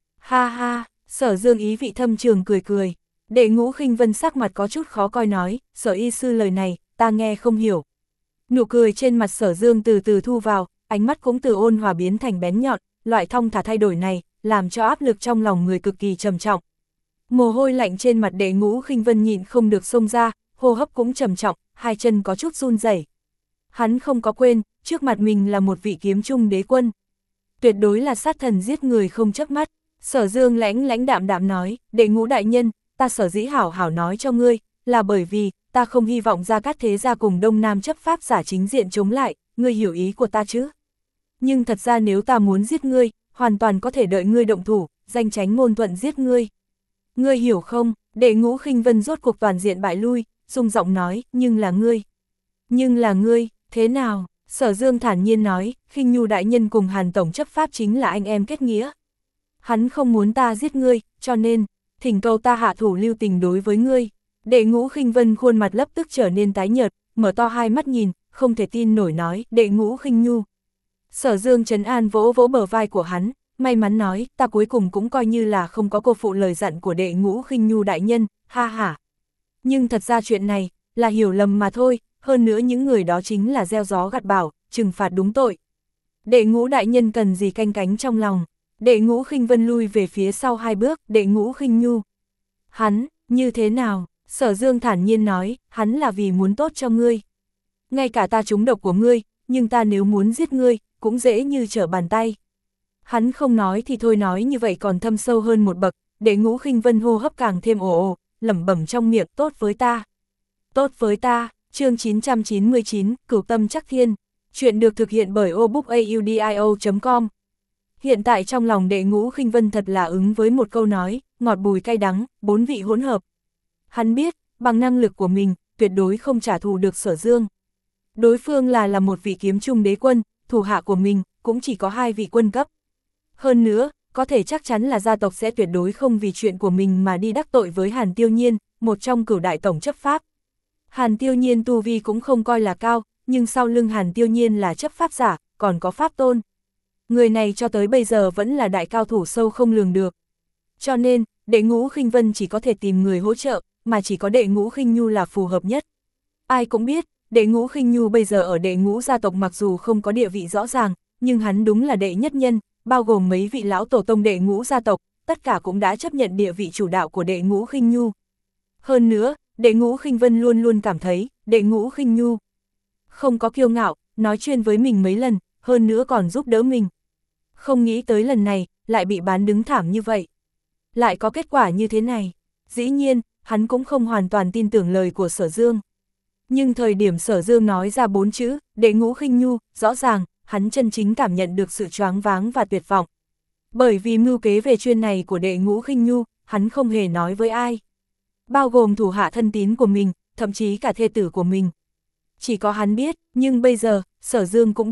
ha ha, Sở Dương ý vị thâm trường cười cười. Đệ ngũ khinh vân sắc mặt có chút khó coi nói, Sở y sư lời này, ta nghe không hiểu. Nụ cười trên mặt Sở Dương từ từ thu vào, ánh mắt cũng từ ôn hòa biến thành bén nhọn, loại thong thả thay đổi này, làm cho áp lực trong lòng người cực kỳ trầm trọng. Mồ hôi lạnh trên mặt đệ ngũ khinh vân nhịn không được xông ra, hô hấp cũng trầm trọng, hai chân có chút run rẩy. Hắn không có quên, trước mặt mình là một vị kiếm trung đế quân. Tuyệt đối là sát thần giết người không chớp mắt. Sở Dương lãnh lãnh đạm đạm nói, đệ ngũ đại nhân, ta sở dĩ hảo hảo nói cho ngươi, là bởi vì, ta không hy vọng Gia Cát thế gia cùng Đông Nam chấp pháp giả chính diện chống lại, ngươi hiểu ý của ta chứ? Nhưng thật ra nếu ta muốn giết ngươi, hoàn toàn có thể đợi ngươi động thủ, danh tránh ngôn thuận giết ngươi. Ngươi hiểu không? Đệ ngũ khinh vân rốt cuộc toàn diện bại lui, rung giọng nói, nhưng là ngươi. Nhưng là ngươi, thế nào? Sở Dương thản nhiên nói, Khinh Nhu đại nhân cùng Hàn tổng chấp pháp chính là anh em kết nghĩa. Hắn không muốn ta giết ngươi, cho nên, thỉnh cầu ta hạ thủ lưu tình đối với ngươi. Đệ ngũ khinh vân khuôn mặt lập tức trở nên tái nhợt, mở to hai mắt nhìn, không thể tin nổi nói, đệ ngũ khinh nhu. Sở Dương trấn an vỗ vỗ bờ vai của hắn, may mắn nói, ta cuối cùng cũng coi như là không có cô phụ lời dặn của đệ ngũ khinh nhu đại nhân, ha ha. Nhưng thật ra chuyện này, là hiểu lầm mà thôi, hơn nữa những người đó chính là gieo gió gặt bão, trừng phạt đúng tội. Đệ ngũ đại nhân cần gì canh cánh trong lòng. Đệ ngũ khinh vân lui về phía sau hai bước, đệ ngũ khinh nhu. Hắn, như thế nào? Sở Dương thản nhiên nói, hắn là vì muốn tốt cho ngươi. Ngay cả ta trúng độc của ngươi, nhưng ta nếu muốn giết ngươi, cũng dễ như trở bàn tay. Hắn không nói thì thôi nói như vậy còn thâm sâu hơn một bậc, đệ ngũ khinh vân hô hấp càng thêm ồ ồ, lẩm bẩm trong miệng, tốt với ta. Tốt với ta, chương chín trăm chín mươi chín, Cửu Tâm Chắc Thiên. Chuyện được thực hiện bởi obookaudio chấm com. Hiện tại trong lòng đệ ngũ khinh vân thật là ứng với một câu nói, ngọt bùi cay đắng, bốn vị hỗn hợp. Hắn biết, bằng năng lực của mình, tuyệt đối không trả thù được Sở Dương. Đối phương là là một vị kiếm trung đế quân, thủ hạ của mình, cũng chỉ có hai vị quân cấp. Hơn nữa, có thể chắc chắn là gia tộc sẽ tuyệt đối không vì chuyện của mình mà đi đắc tội với Hàn Tiêu Nhiên, một trong cửu đại tổng chấp pháp. Hàn Tiêu Nhiên tu vi cũng không coi là cao, nhưng sau lưng Hàn Tiêu Nhiên là chấp pháp giả, còn có pháp tôn. Người này cho tới bây giờ vẫn là đại cao thủ sâu không lường được. Cho nên, đệ ngũ khinh vân chỉ có thể tìm người hỗ trợ, mà chỉ có đệ ngũ khinh nhu là phù hợp nhất. Ai cũng biết, đệ ngũ khinh nhu bây giờ ở đệ ngũ gia tộc mặc dù không có địa vị rõ ràng, nhưng hắn đúng là đệ nhất nhân, bao gồm mấy vị lão tổ tông đệ ngũ gia tộc, tất cả cũng đã chấp nhận địa vị chủ đạo của đệ ngũ khinh nhu. Hơn nữa, đệ ngũ khinh vân luôn luôn cảm thấy, đệ ngũ khinh nhu không có kiêu ngạo, nói chuyên với mình mấy lần, hơn nữa còn giúp đỡ mình. Không nghĩ tới lần này, lại bị bán đứng thảm như vậy. Lại có kết quả như thế này. Dĩ nhiên, hắn cũng không hoàn toàn tin tưởng lời của Sở Dương. Nhưng thời điểm Sở Dương nói ra bốn chữ, đệ ngũ khinh nhu, rõ ràng, hắn chân chính cảm nhận được sự choáng váng và tuyệt vọng. Bởi vì mưu kế về chuyên này của đệ ngũ khinh nhu, hắn không hề nói với ai. Bao gồm thủ hạ thân tín của mình, thậm chí cả thê tử của mình. Chỉ có hắn biết, nhưng bây giờ, Sở Dương cũng biết.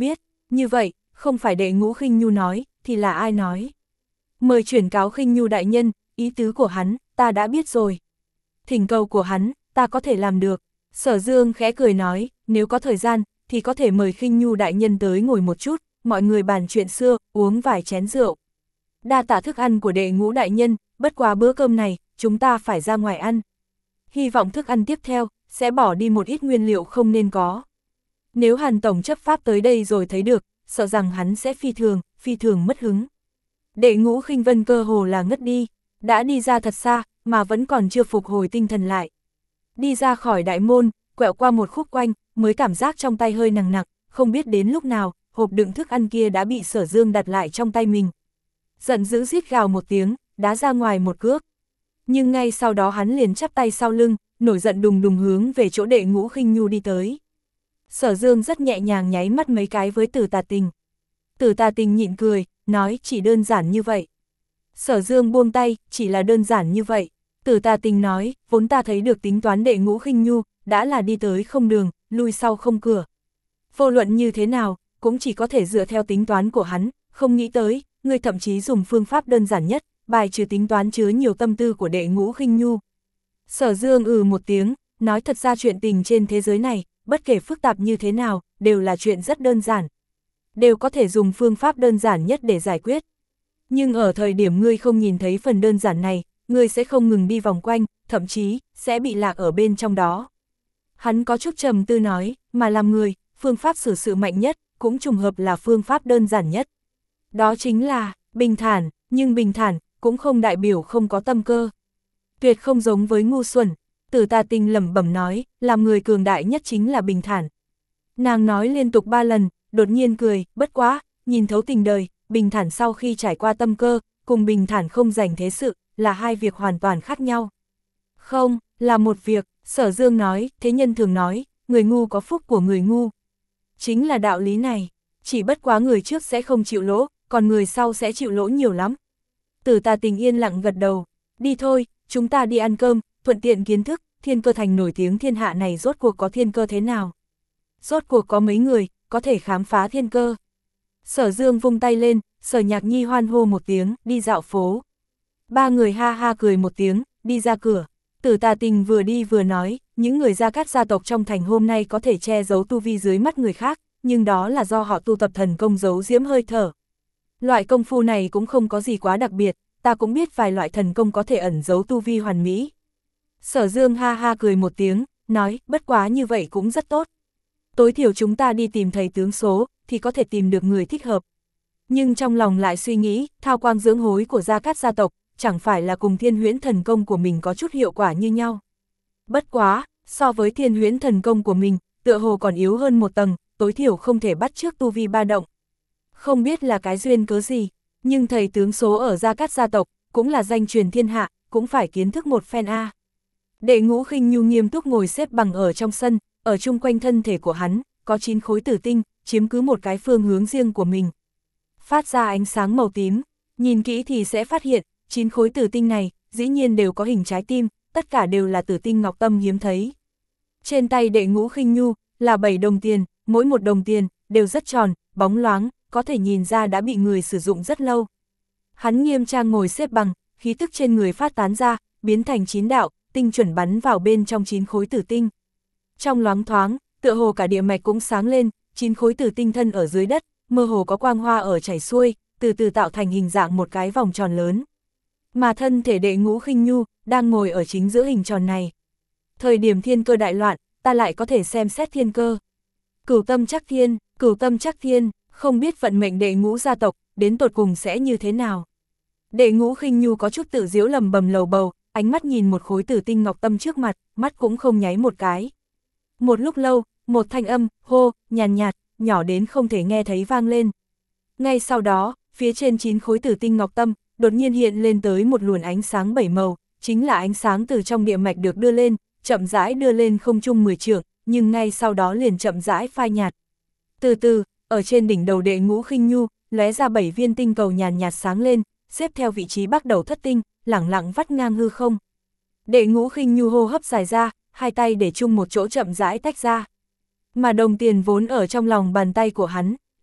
Như vậy, không phải Đệ Ngũ Khinh Nhu nói, thì là ai nói? Mời chuyển cáo Khinh Nhu đại nhân, ý tứ của hắn, ta đã biết rồi. Thỉnh cầu của hắn, ta có thể làm được. Sở Dương khẽ cười nói, nếu có thời gian, thì có thể mời Khinh Nhu đại nhân tới ngồi một chút, mọi người bàn chuyện xưa, uống vài chén rượu. Đa tạ thức ăn của Đệ Ngũ đại nhân, bất quá bữa cơm này, chúng ta phải ra ngoài ăn. Hy vọng thức ăn tiếp theo, sẽ bỏ đi một ít nguyên liệu không nên có. Nếu Hàn Tổng chấp pháp tới đây rồi thấy được, sợ rằng hắn sẽ phi thường, phi thường mất hứng. Đệ Ngũ Khinh Vân cơ hồ là ngất đi, đã đi ra thật xa, mà vẫn còn chưa phục hồi tinh thần lại. Đi ra khỏi đại môn, quẹo qua một khúc quanh, mới cảm giác trong tay hơi nặng nặng, không biết đến lúc nào, hộp đựng thức ăn kia đã bị Sở Dương đặt lại trong tay mình. Giận dữ rít gào một tiếng, đá ra ngoài một cước. Nhưng ngay sau đó hắn liền chắp tay sau lưng, nổi giận đùng đùng hướng về chỗ Đệ Ngũ Khinh Nhu đi tới. Sở Dương rất nhẹ nhàng nháy mắt mấy cái với Tử Tà Tình. Tử Tà Tình nhịn cười, nói chỉ đơn giản như vậy. Sở Dương buông tay, chỉ là đơn giản như vậy. Tử Tà Tình nói, vốn ta thấy được tính toán Đệ Ngũ Khinh Nhu, đã là đi tới không đường, lui sau không cửa. Vô luận như thế nào, cũng chỉ có thể dựa theo tính toán của hắn, không nghĩ tới, người thậm chí dùng phương pháp đơn giản nhất, bài trừ tính toán chứa nhiều tâm tư của Đệ Ngũ Khinh Nhu. Sở Dương ừ một tiếng, nói thật ra chuyện tình trên thế giới này, bất kể phức tạp như thế nào, đều là chuyện rất đơn giản. Đều có thể dùng phương pháp đơn giản nhất để giải quyết. Nhưng ở thời điểm ngươi không nhìn thấy phần đơn giản này, ngươi sẽ không ngừng đi vòng quanh, thậm chí, sẽ bị lạc ở bên trong đó. Hắn có chút trầm tư nói, mà làm người, phương pháp xử sự mạnh nhất, cũng trùng hợp là phương pháp đơn giản nhất. Đó chính là, bình thản, nhưng bình thản, cũng không đại biểu không có tâm cơ. Tuyệt không giống với ngu xuẩn. Tử Tà Tình lẩm bẩm nói, làm người cường đại nhất chính là bình thản. Nàng nói liên tục ba lần, đột nhiên cười, bất quá, nhìn thấu tình đời, bình thản sau khi trải qua tâm cơ, cùng bình thản không dành thế sự, là hai việc hoàn toàn khác nhau. Không, là một việc, Sở Dương nói, thế nhân thường nói, người ngu có phúc của người ngu. Chính là đạo lý này, chỉ bất quá người trước sẽ không chịu lỗ, còn người sau sẽ chịu lỗ nhiều lắm. Tử Tà Tình yên lặng gật đầu, đi thôi, chúng ta đi ăn cơm, thuận tiện kiến thức, Thiên Cơ Thành nổi tiếng thiên hạ này rốt cuộc có thiên cơ thế nào. Rốt cuộc có mấy người, có thể khám phá thiên cơ. Sở Dương vung tay lên, Sở Nhạc Nhi hoan hô một tiếng, đi dạo phố. Ba người ha ha cười một tiếng, đi ra cửa. Tử Tà Tình vừa đi vừa nói, những người Gia Cát gia tộc trong thành hôm nay có thể che giấu tu vi dưới mắt người khác, nhưng đó là do họ tu tập thần công giấu giếm hơi thở. Loại công phu này cũng không có gì quá đặc biệt, ta cũng biết vài loại thần công có thể ẩn giấu tu vi hoàn mỹ. Sở Dương ha ha cười một tiếng, nói, bất quá như vậy cũng rất tốt. Tối thiểu chúng ta đi tìm thầy tướng số, thì có thể tìm được người thích hợp. Nhưng trong lòng lại suy nghĩ, thao quang dưỡng hối của Gia Cát gia tộc, chẳng phải là cùng thiên huyễn thần công của mình có chút hiệu quả như nhau. Bất quá, so với thiên huyễn thần công của mình, tựa hồ còn yếu hơn một tầng, tối thiểu không thể bắt chước tu vi ba động. Không biết là cái duyên cớ gì, nhưng thầy tướng số ở Gia Cát gia tộc, cũng là danh truyền thiên hạ, cũng phải kiến thức một phen a. Đệ Ngũ Khinh Nhu nghiêm túc ngồi xếp bằng ở trong sân, ở chung quanh thân thể của hắn, có chín khối tử tinh, chiếm cứ một cái phương hướng riêng của mình. Phát ra ánh sáng màu tím, nhìn kỹ thì sẽ phát hiện, chín khối tử tinh này, dĩ nhiên đều có hình trái tim, tất cả đều là tử tinh ngọc tâm hiếm thấy. Trên tay Đệ Ngũ Khinh Nhu, là bảy đồng tiền, mỗi một đồng tiền, đều rất tròn, bóng loáng, có thể nhìn ra đã bị người sử dụng rất lâu. Hắn nghiêm trang ngồi xếp bằng, khí tức trên người phát tán ra, biến thành chín đạo, tinh chuẩn bắn vào bên trong chín khối tử tinh. Trong loáng thoáng, tựa hồ cả địa mạch cũng sáng lên, chín khối tử tinh thân ở dưới đất, mơ hồ có quang hoa ở chảy xuôi, từ từ tạo thành hình dạng một cái vòng tròn lớn. Mà thân thể Đệ Ngũ Khinh Nhu, đang ngồi ở chính giữa hình tròn này. Thời điểm thiên cơ đại loạn, ta lại có thể xem xét thiên cơ. Cửu tâm chắc thiên, cửu tâm chắc thiên, không biết vận mệnh Đệ Ngũ gia tộc, đến tột cùng sẽ như thế nào. Đệ Ngũ Khinh Nhu có chút tự giễu lầm bầm lầu bầu, ánh mắt nhìn một khối tử tinh ngọc tâm trước mặt, mắt cũng không nháy một cái. Một lúc lâu, một thanh âm, hô, nhàn nhạt, nhạt, nhỏ đến không thể nghe thấy vang lên. Ngay sau đó, phía trên chín khối tử tinh ngọc tâm, đột nhiên hiện lên tới một luồng ánh sáng bảy màu, chính là ánh sáng từ trong địa mạch được đưa lên, chậm rãi đưa lên không trung mười trượng, nhưng ngay sau đó liền chậm rãi phai nhạt. Từ từ, ở trên đỉnh đầu Đệ Ngũ Khinh Nhu, lóe ra bảy viên tinh cầu nhàn nhạt sáng lên, xếp theo vị trí bắt đầu thất tinh, lẳng lặng vắt ngang hư không. Đệ Ngũ Khinh Nhu hô hấp dài ra, hai tay để chung một chỗ chậm rãi tách ra. Mà đồng tiền vốn ở trong lòng bàn tay của hắn,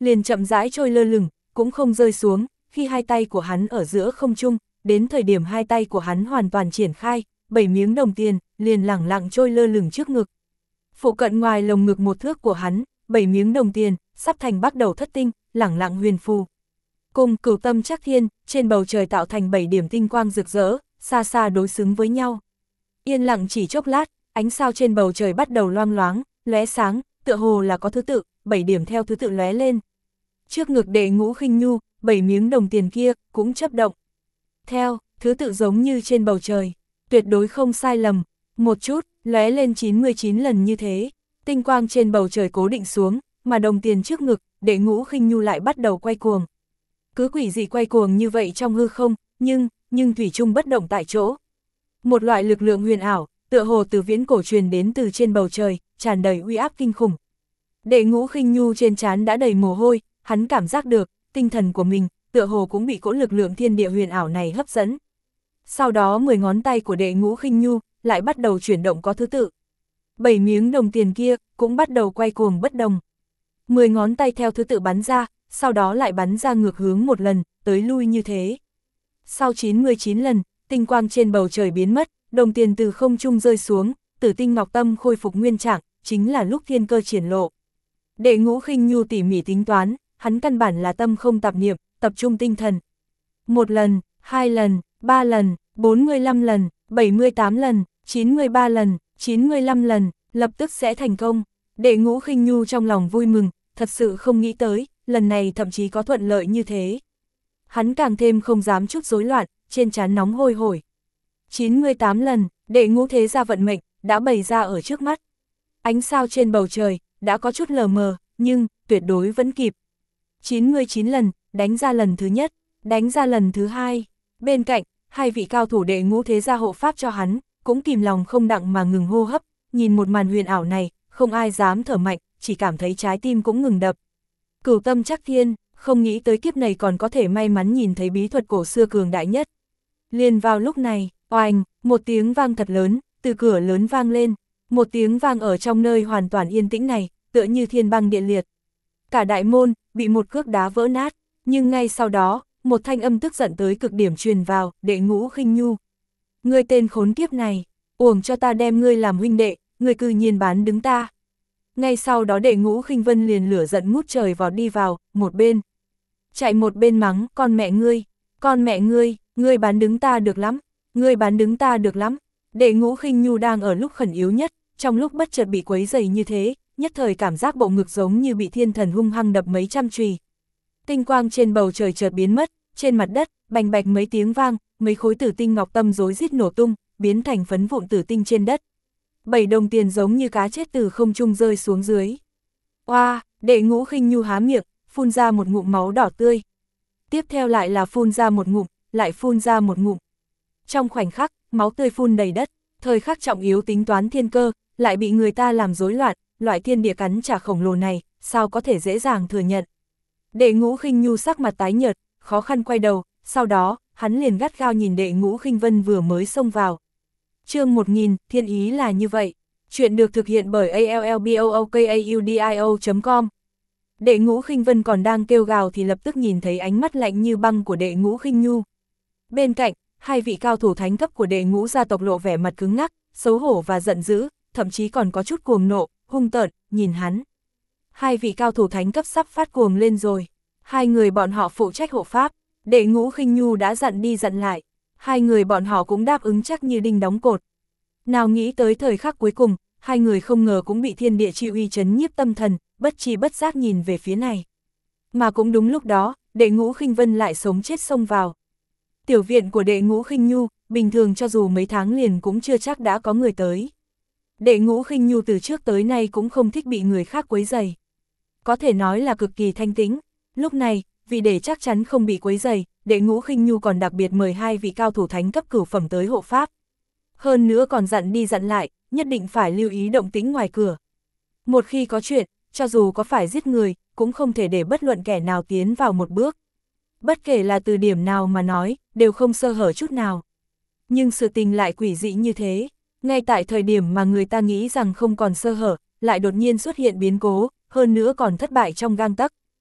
liền chậm rãi trôi lơ lửng, cũng không rơi xuống, khi hai tay của hắn ở giữa không trung, đến thời điểm hai tay của hắn hoàn toàn triển khai, bảy miếng đồng tiền, liền lẳng lặng trôi lơ lửng trước ngực. Phụ cận ngoài lồng ngực một thước của hắn, bảy miếng đồng tiền, sắp thành bắt đầu thất tinh, lẳng lặng huyền phù. Cùng Cửu Tâm Trắc Thiên, trên bầu trời tạo thành bảy điểm tinh quang rực rỡ, xa xa đối xứng với nhau. Yên lặng chỉ chốc lát, ánh sao trên bầu trời bắt đầu loang loáng, lóe sáng, tựa hồ là có thứ tự, bảy điểm theo thứ tự lóe lên. Trước ngực Đệ Ngũ Khinh Nhu, bảy miếng đồng tiền kia cũng chớp động. Theo, thứ tự giống như trên bầu trời, tuyệt đối không sai lầm, một chút, lóe lên chín mươi chín lần như thế, tinh quang trên bầu trời cố định xuống, mà đồng tiền trước ngực, Đệ Ngũ Khinh Nhu lại bắt đầu quay cuồng. Cứ quỷ dị quay cuồng như vậy trong hư không, nhưng, nhưng thủy chung bất động tại chỗ. Một loại lực lượng huyền ảo, tựa hồ từ viễn cổ truyền đến từ trên bầu trời, tràn đầy uy áp kinh khủng. Đệ Ngũ Khinh Nhu trên trán đã đầy mồ hôi, hắn cảm giác được, tinh thần của mình, tựa hồ cũng bị cỗ lực lượng thiên địa huyền ảo này hấp dẫn. Sau đó mười ngón tay của Đệ Ngũ Khinh Nhu lại bắt đầu chuyển động có thứ tự. Bảy miếng đồng tiền kia cũng bắt đầu quay cuồng bất đồng. Mười ngón tay theo thứ tự bắn ra, sau đó lại bắn ra ngược hướng một lần, tới lui như thế. Sau chín mươi chín lần, tinh quang trên bầu trời biến mất, đồng tiền từ không trung rơi xuống, Tử Tinh Ngọc Tâm khôi phục nguyên trạng, chính là lúc thiên cơ triển lộ. Đệ Ngũ Khinh Nhu tỉ mỉ tính toán, hắn căn bản là tâm không tạp niệm, tập trung tinh thần. Một lần, hai lần, ba lần, bốn mươi lăm lần, bảy mươi tám lần, chín mươi ba lần, chín mươi lăm lần, lập tức sẽ thành công. Đệ Ngũ Khinh Nhu trong lòng vui mừng, thật sự không nghĩ tới, lần này thậm chí có thuận lợi như thế. Hắn càng thêm không dám chút rối loạn, trên trán nóng hôi hổi. chín mươi tám lần, Đệ Ngũ thế gia vận mệnh, đã bày ra ở trước mắt. Ánh sao trên bầu trời, đã có chút lờ mờ, nhưng, tuyệt đối vẫn kịp. chín mươi chín lần, đánh ra lần thứ nhất, đánh ra lần thứ hai. Bên cạnh, hai vị cao thủ Đệ Ngũ thế gia hộ pháp cho hắn, cũng kìm lòng không đặng mà ngừng hô hấp, nhìn một màn huyền ảo này, không ai dám thở mạnh, chỉ cảm thấy trái tim cũng ngừng đập. Cửu Tâm Trắc Thiên, không nghĩ tới kiếp này còn có thể may mắn nhìn thấy bí thuật cổ xưa cường đại nhất. Liền vào lúc này, oanh, một tiếng vang thật lớn, từ cửa lớn vang lên, một tiếng vang ở trong nơi hoàn toàn yên tĩnh này, tựa như thiên băng địa liệt. Cả đại môn, bị một cước đá vỡ nát, nhưng ngay sau đó, một thanh âm tức giận tới cực điểm truyền vào, Đệ Ngũ Khinh Nhu. Ngươi tên khốn kiếp này, uổng cho ta đem ngươi làm huynh đệ, ngươi cư nhiên bán đứng ta. Ngay sau đó Đệ Ngũ Khinh Vân liền lửa giận ngút trời vọt đi vào, một bên. Chạy một bên mắng, con mẹ ngươi, con mẹ ngươi, ngươi bán đứng ta được lắm, ngươi bán đứng ta được lắm. Đệ Ngũ Khinh Nhu đang ở lúc khẩn yếu nhất, trong lúc bất chợt bị quấy rầy như thế, nhất thời cảm giác bộ ngực giống như bị thiên thần hung hăng đập mấy trăm chùy. Tinh quang trên bầu trời chợt biến mất, trên mặt đất, bành bạch mấy tiếng vang, mấy khối tử tinh ngọc tâm rối rít nổ tung, biến thành phấn vụn tử tinh trên đất. Bảy đồng tiền giống như cá chết từ không trung rơi xuống dưới. Oa, Đệ Ngũ Khinh Nhu há miệng, phun ra một ngụm máu đỏ tươi. Tiếp theo lại là phun ra một ngụm, lại phun ra một ngụm. Trong khoảnh khắc, máu tươi phun đầy đất, thời khắc trọng yếu tính toán thiên cơ, lại bị người ta làm rối loạn, loại thiên địa cắn trả khổng lồ này, sao có thể dễ dàng thừa nhận. Đệ Ngũ Khinh Nhu sắc mặt tái nhợt, khó khăn quay đầu, sau đó, hắn liền gắt gao nhìn Đệ Ngũ Khinh Vân vừa mới xông vào. Chương một nghìn, thiên ý là như vậy. Chuyện được thực hiện bởi a l l b o o k a u d i o chấm com. Đệ Ngũ Khinh Vân còn đang kêu gào thì lập tức nhìn thấy ánh mắt lạnh như băng của Đệ Ngũ Khinh Nhu. Bên cạnh, hai vị cao thủ thánh cấp của Đệ Ngũ gia tộc lộ vẻ mặt cứng ngắc, xấu hổ và giận dữ, thậm chí còn có chút cuồng nộ, hung tợn, nhìn hắn. Hai vị cao thủ thánh cấp sắp phát cuồng lên rồi. Hai người bọn họ phụ trách hộ pháp, Đệ Ngũ Khinh Nhu đã dặn đi dặn lại. Hai người bọn họ cũng đáp ứng chắc như đinh đóng cột. Nào nghĩ tới thời khắc cuối cùng, hai người không ngờ cũng bị thiên địa chi uy chấn nhiếp tâm thần, bất chi bất giác nhìn về phía này. Mà cũng đúng lúc đó, Đệ Ngũ Khinh Vân lại sống chết xông vào. Tiểu viện của Đệ Ngũ Khinh Nhu, bình thường cho dù mấy tháng liền cũng chưa chắc đã có người tới. Đệ Ngũ Khinh Nhu từ trước tới nay cũng không thích bị người khác quấy rầy. Có thể nói là cực kỳ thanh tĩnh. Lúc này, vì để chắc chắn không bị quấy rầy, Đệ Ngũ Khinh Nhu còn đặc biệt mời hai vị cao thủ thánh cấp cửu phẩm tới hộ pháp. Hơn nữa còn dặn đi dặn lại, nhất định phải lưu ý động tĩnh ngoài cửa. Một khi có chuyện, cho dù có phải giết người, cũng không thể để bất luận kẻ nào tiến vào một bước. Bất kể là từ điểm nào mà nói, đều không sơ hở chút nào. Nhưng sự tình lại quỷ dị như thế, ngay tại thời điểm mà người ta nghĩ rằng không còn sơ hở, lại đột nhiên xuất hiện biến cố, hơn nữa còn thất bại trong gang tấc.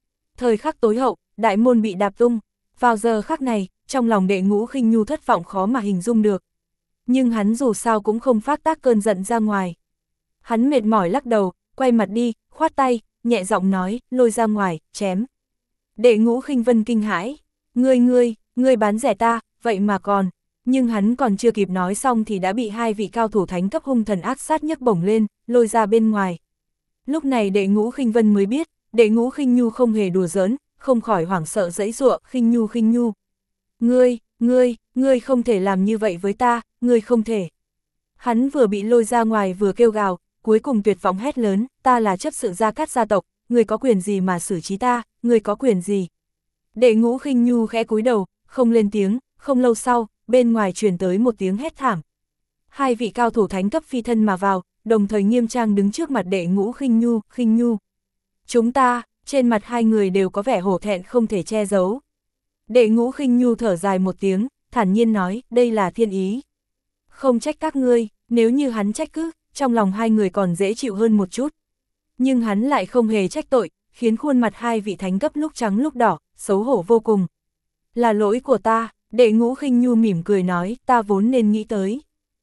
Thời khắc tối hậu, đại môn bị đạp tung, vào giờ khắc này, trong lòng Đệ Ngũ Khinh Nhu thất vọng khó mà hình dung được. Nhưng hắn dù sao cũng không phát tác cơn giận ra ngoài. Hắn mệt mỏi lắc đầu, quay mặt đi, khoát tay, nhẹ giọng nói, lôi ra ngoài, chém. Đệ Ngũ Khinh Vân kinh hãi, ngươi ngươi, ngươi bán rẻ ta, vậy mà còn, nhưng hắn còn chưa kịp nói xong thì đã bị hai vị cao thủ thánh cấp hung thần ác sát nhấc bổng lên, lôi ra bên ngoài. Lúc này Đệ Ngũ Khinh Vân mới biết, Đệ Ngũ Khinh Nhu không hề đùa giỡn, không khỏi hoảng sợ giãy giụa, Khinh Nhu Khinh Nhu. Ngươi, ngươi, ngươi không thể làm như vậy với ta, ngươi không thể. Hắn vừa bị lôi ra ngoài vừa kêu gào, cuối cùng tuyệt vọng hét lớn, ta là chấp sự Gia Cát gia tộc, ngươi có quyền gì mà xử trí ta, ngươi có quyền gì? Đệ Ngũ Khinh Nhu khẽ cúi đầu, không lên tiếng, không lâu sau, bên ngoài truyền tới một tiếng hét thảm. Hai vị cao thủ thánh cấp phi thân mà vào, đồng thời nghiêm trang đứng trước mặt Đệ Ngũ Khinh Nhu, Khinh Nhu. Chúng ta, trên mặt hai người đều có vẻ hổ thẹn không thể che giấu. Đệ Ngũ Khinh Nhu thở dài một tiếng, thản nhiên nói, đây là thiên ý. Không trách các ngươi, nếu như hắn trách cứ, trong lòng hai người còn dễ chịu hơn một chút. Nhưng hắn lại không hề trách tội, khiến khuôn mặt hai vị thánh cấp lúc trắng lúc đỏ, xấu hổ vô cùng. Là lỗi của ta, Đệ Ngũ Khinh Nhu mỉm cười nói, ta vốn nên nghĩ tới.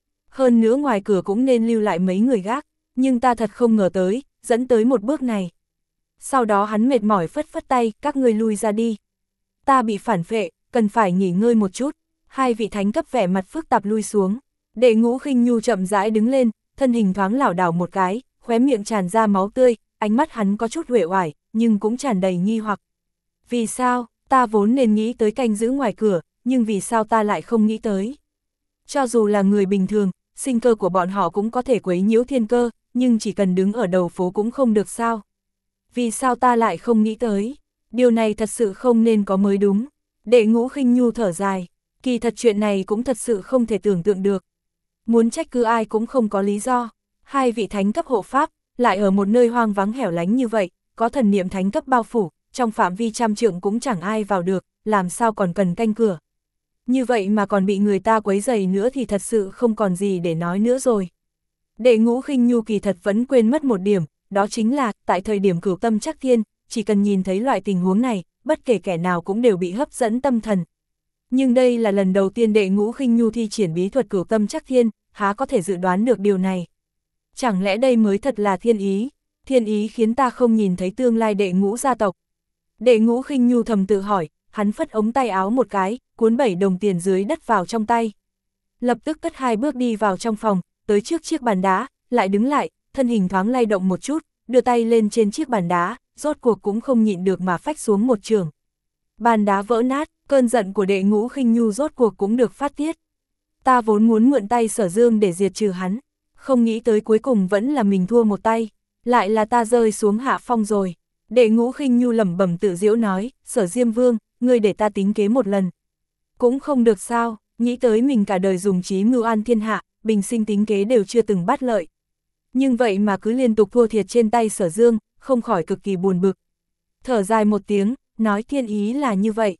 Hơn nữa ngoài cửa cũng nên lưu lại mấy người gác, nhưng ta thật không ngờ tới, dẫn tới một bước này. Sau đó hắn mệt mỏi phất phất tay, các ngươi lui ra đi. Ta bị phản phệ, cần phải nghỉ ngơi một chút. Hai vị thánh cấp vẻ mặt phức tạp lui xuống. Đệ Ngũ Khinh Nhu chậm rãi đứng lên, thân hình thoáng lảo đảo một cái, khóe miệng tràn ra máu tươi, ánh mắt hắn có chút uể oải, nhưng cũng tràn đầy nghi hoặc. Vì sao, ta vốn nên nghĩ tới canh giữ ngoài cửa, nhưng vì sao ta lại không nghĩ tới? Cho dù là người bình thường, sinh cơ của bọn họ cũng có thể quấy nhiễu thiên cơ, nhưng chỉ cần đứng ở đầu phố cũng không được sao? Vì sao ta lại không nghĩ tới? Điều này thật sự không nên có mới đúng. Đệ Ngũ Khinh Nhu thở dài, kỳ thật chuyện này cũng thật sự không thể tưởng tượng được. Muốn trách cứ ai cũng không có lý do. Hai vị thánh cấp hộ pháp, lại ở một nơi hoang vắng hẻo lánh như vậy, có thần niệm thánh cấp bao phủ, trong phạm vi trăm trượng cũng chẳng ai vào được, làm sao còn cần canh cửa. Như vậy mà còn bị người ta quấy rầy nữa thì thật sự không còn gì để nói nữa rồi. Đệ Ngũ Khinh Nhu kỳ thật vẫn quên mất một điểm, đó chính là, tại thời điểm Cửu Tâm Trắc Thiên, chỉ cần nhìn thấy loại tình huống này, bất kể kẻ nào cũng đều bị hấp dẫn tâm thần. Nhưng đây là lần đầu tiên Đệ Ngũ Khinh Nhu thi triển bí thuật Cửu Tâm Trắc Thiên, há có thể dự đoán được điều này. Chẳng lẽ đây mới thật là thiên ý, thiên ý khiến ta không nhìn thấy tương lai Đệ Ngũ gia tộc. Đệ Ngũ Khinh Nhu thầm tự hỏi, hắn phất ống tay áo một cái, cuốn bảy đồng tiền dưới đất vào trong tay. Lập tức cất hai bước đi vào trong phòng, tới trước chiếc bàn đá, lại đứng lại, thân hình thoáng lay động một chút, đưa tay lên trên chiếc bàn đá, rốt cuộc cũng không nhịn được mà phách xuống một trường. Bàn đá vỡ nát, cơn giận của Đệ Ngũ Khinh Nhu rốt cuộc cũng được phát tiết. Ta vốn muốn mượn tay Sở Dương để diệt trừ hắn, không nghĩ tới cuối cùng vẫn là mình thua một tay, lại là ta rơi xuống hạ phong rồi. Đệ Ngũ Khinh Nhu lẩm bẩm tự giễu nói, Sở Diêm Vương, ngươi để ta tính kế một lần. Cũng không được sao, nghĩ tới mình cả đời dùng trí mưu an thiên hạ, bình sinh tính kế đều chưa từng bắt lợi. Nhưng vậy mà cứ liên tục thua thiệt trên tay Sở Dương, không khỏi cực kỳ buồn bực. Thở dài một tiếng, nói thiên ý là như vậy.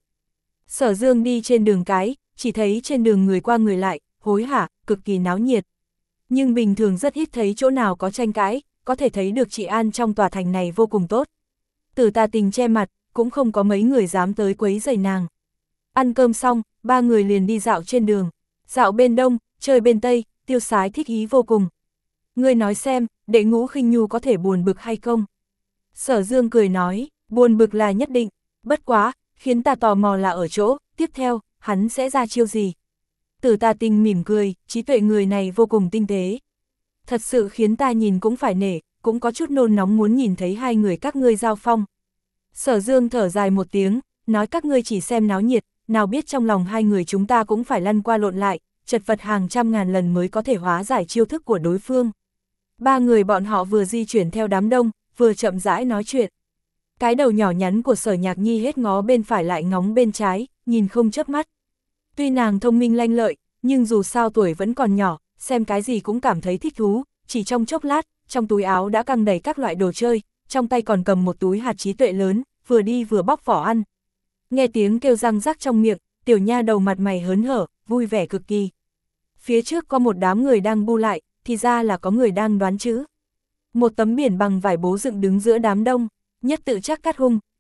Sở Dương đi trên đường cái, chỉ thấy trên đường người qua người lại, hối hả, cực kỳ náo nhiệt. Nhưng bình thường rất ít thấy chỗ nào có tranh cãi, có thể thấy được trị an trong tòa thành này vô cùng tốt. Tử Tà Tình che mặt, cũng không có mấy người dám tới quấy rầy nàng. Ăn cơm xong, ba người liền đi dạo trên đường. Dạo bên đông, chơi bên tây, tiêu sái thích ý vô cùng. Ngươi nói xem, Đệ Ngũ Khinh Nhu có thể buồn bực hay không? Sở Dương cười nói, buồn bực là nhất định, bất quá, khiến ta tò mò là ở chỗ, tiếp theo, hắn sẽ ra chiêu gì? Tử Tà Tình mỉm cười, trí tuệ người này vô cùng tinh tế. Thật sự khiến ta nhìn cũng phải nể, cũng có chút nôn nóng muốn nhìn thấy hai người các ngươi giao phong. Sở Dương thở dài một tiếng, nói các ngươi chỉ xem náo nhiệt, nào biết trong lòng hai người chúng ta cũng phải lăn qua lộn lại, chật vật hàng trăm ngàn lần mới có thể hóa giải chiêu thức của đối phương. Ba người bọn họ vừa di chuyển theo đám đông, vừa chậm rãi nói chuyện. Cái đầu nhỏ nhắn của Sở Nhạc Nhi hết ngó bên phải lại ngóng bên trái, nhìn không chớp mắt. Tuy nàng thông minh lanh lợi, nhưng dù sao tuổi vẫn còn nhỏ, xem cái gì cũng cảm thấy thích thú, chỉ trong chốc lát, trong túi áo đã căng đầy các loại đồ chơi, trong tay còn cầm một túi hạt trí tuệ lớn, vừa đi vừa bóc vỏ ăn. Nghe tiếng kêu răng rắc trong miệng, tiểu nha đầu mặt mày hớn hở, vui vẻ cực kỳ. Phía trước có một đám người đang bu lại, thì ra là có người đang đoán chữ. Một tấm biển bằng vải bố dựng đứng giữa đám đông, nhất tự Trác Cát Hung,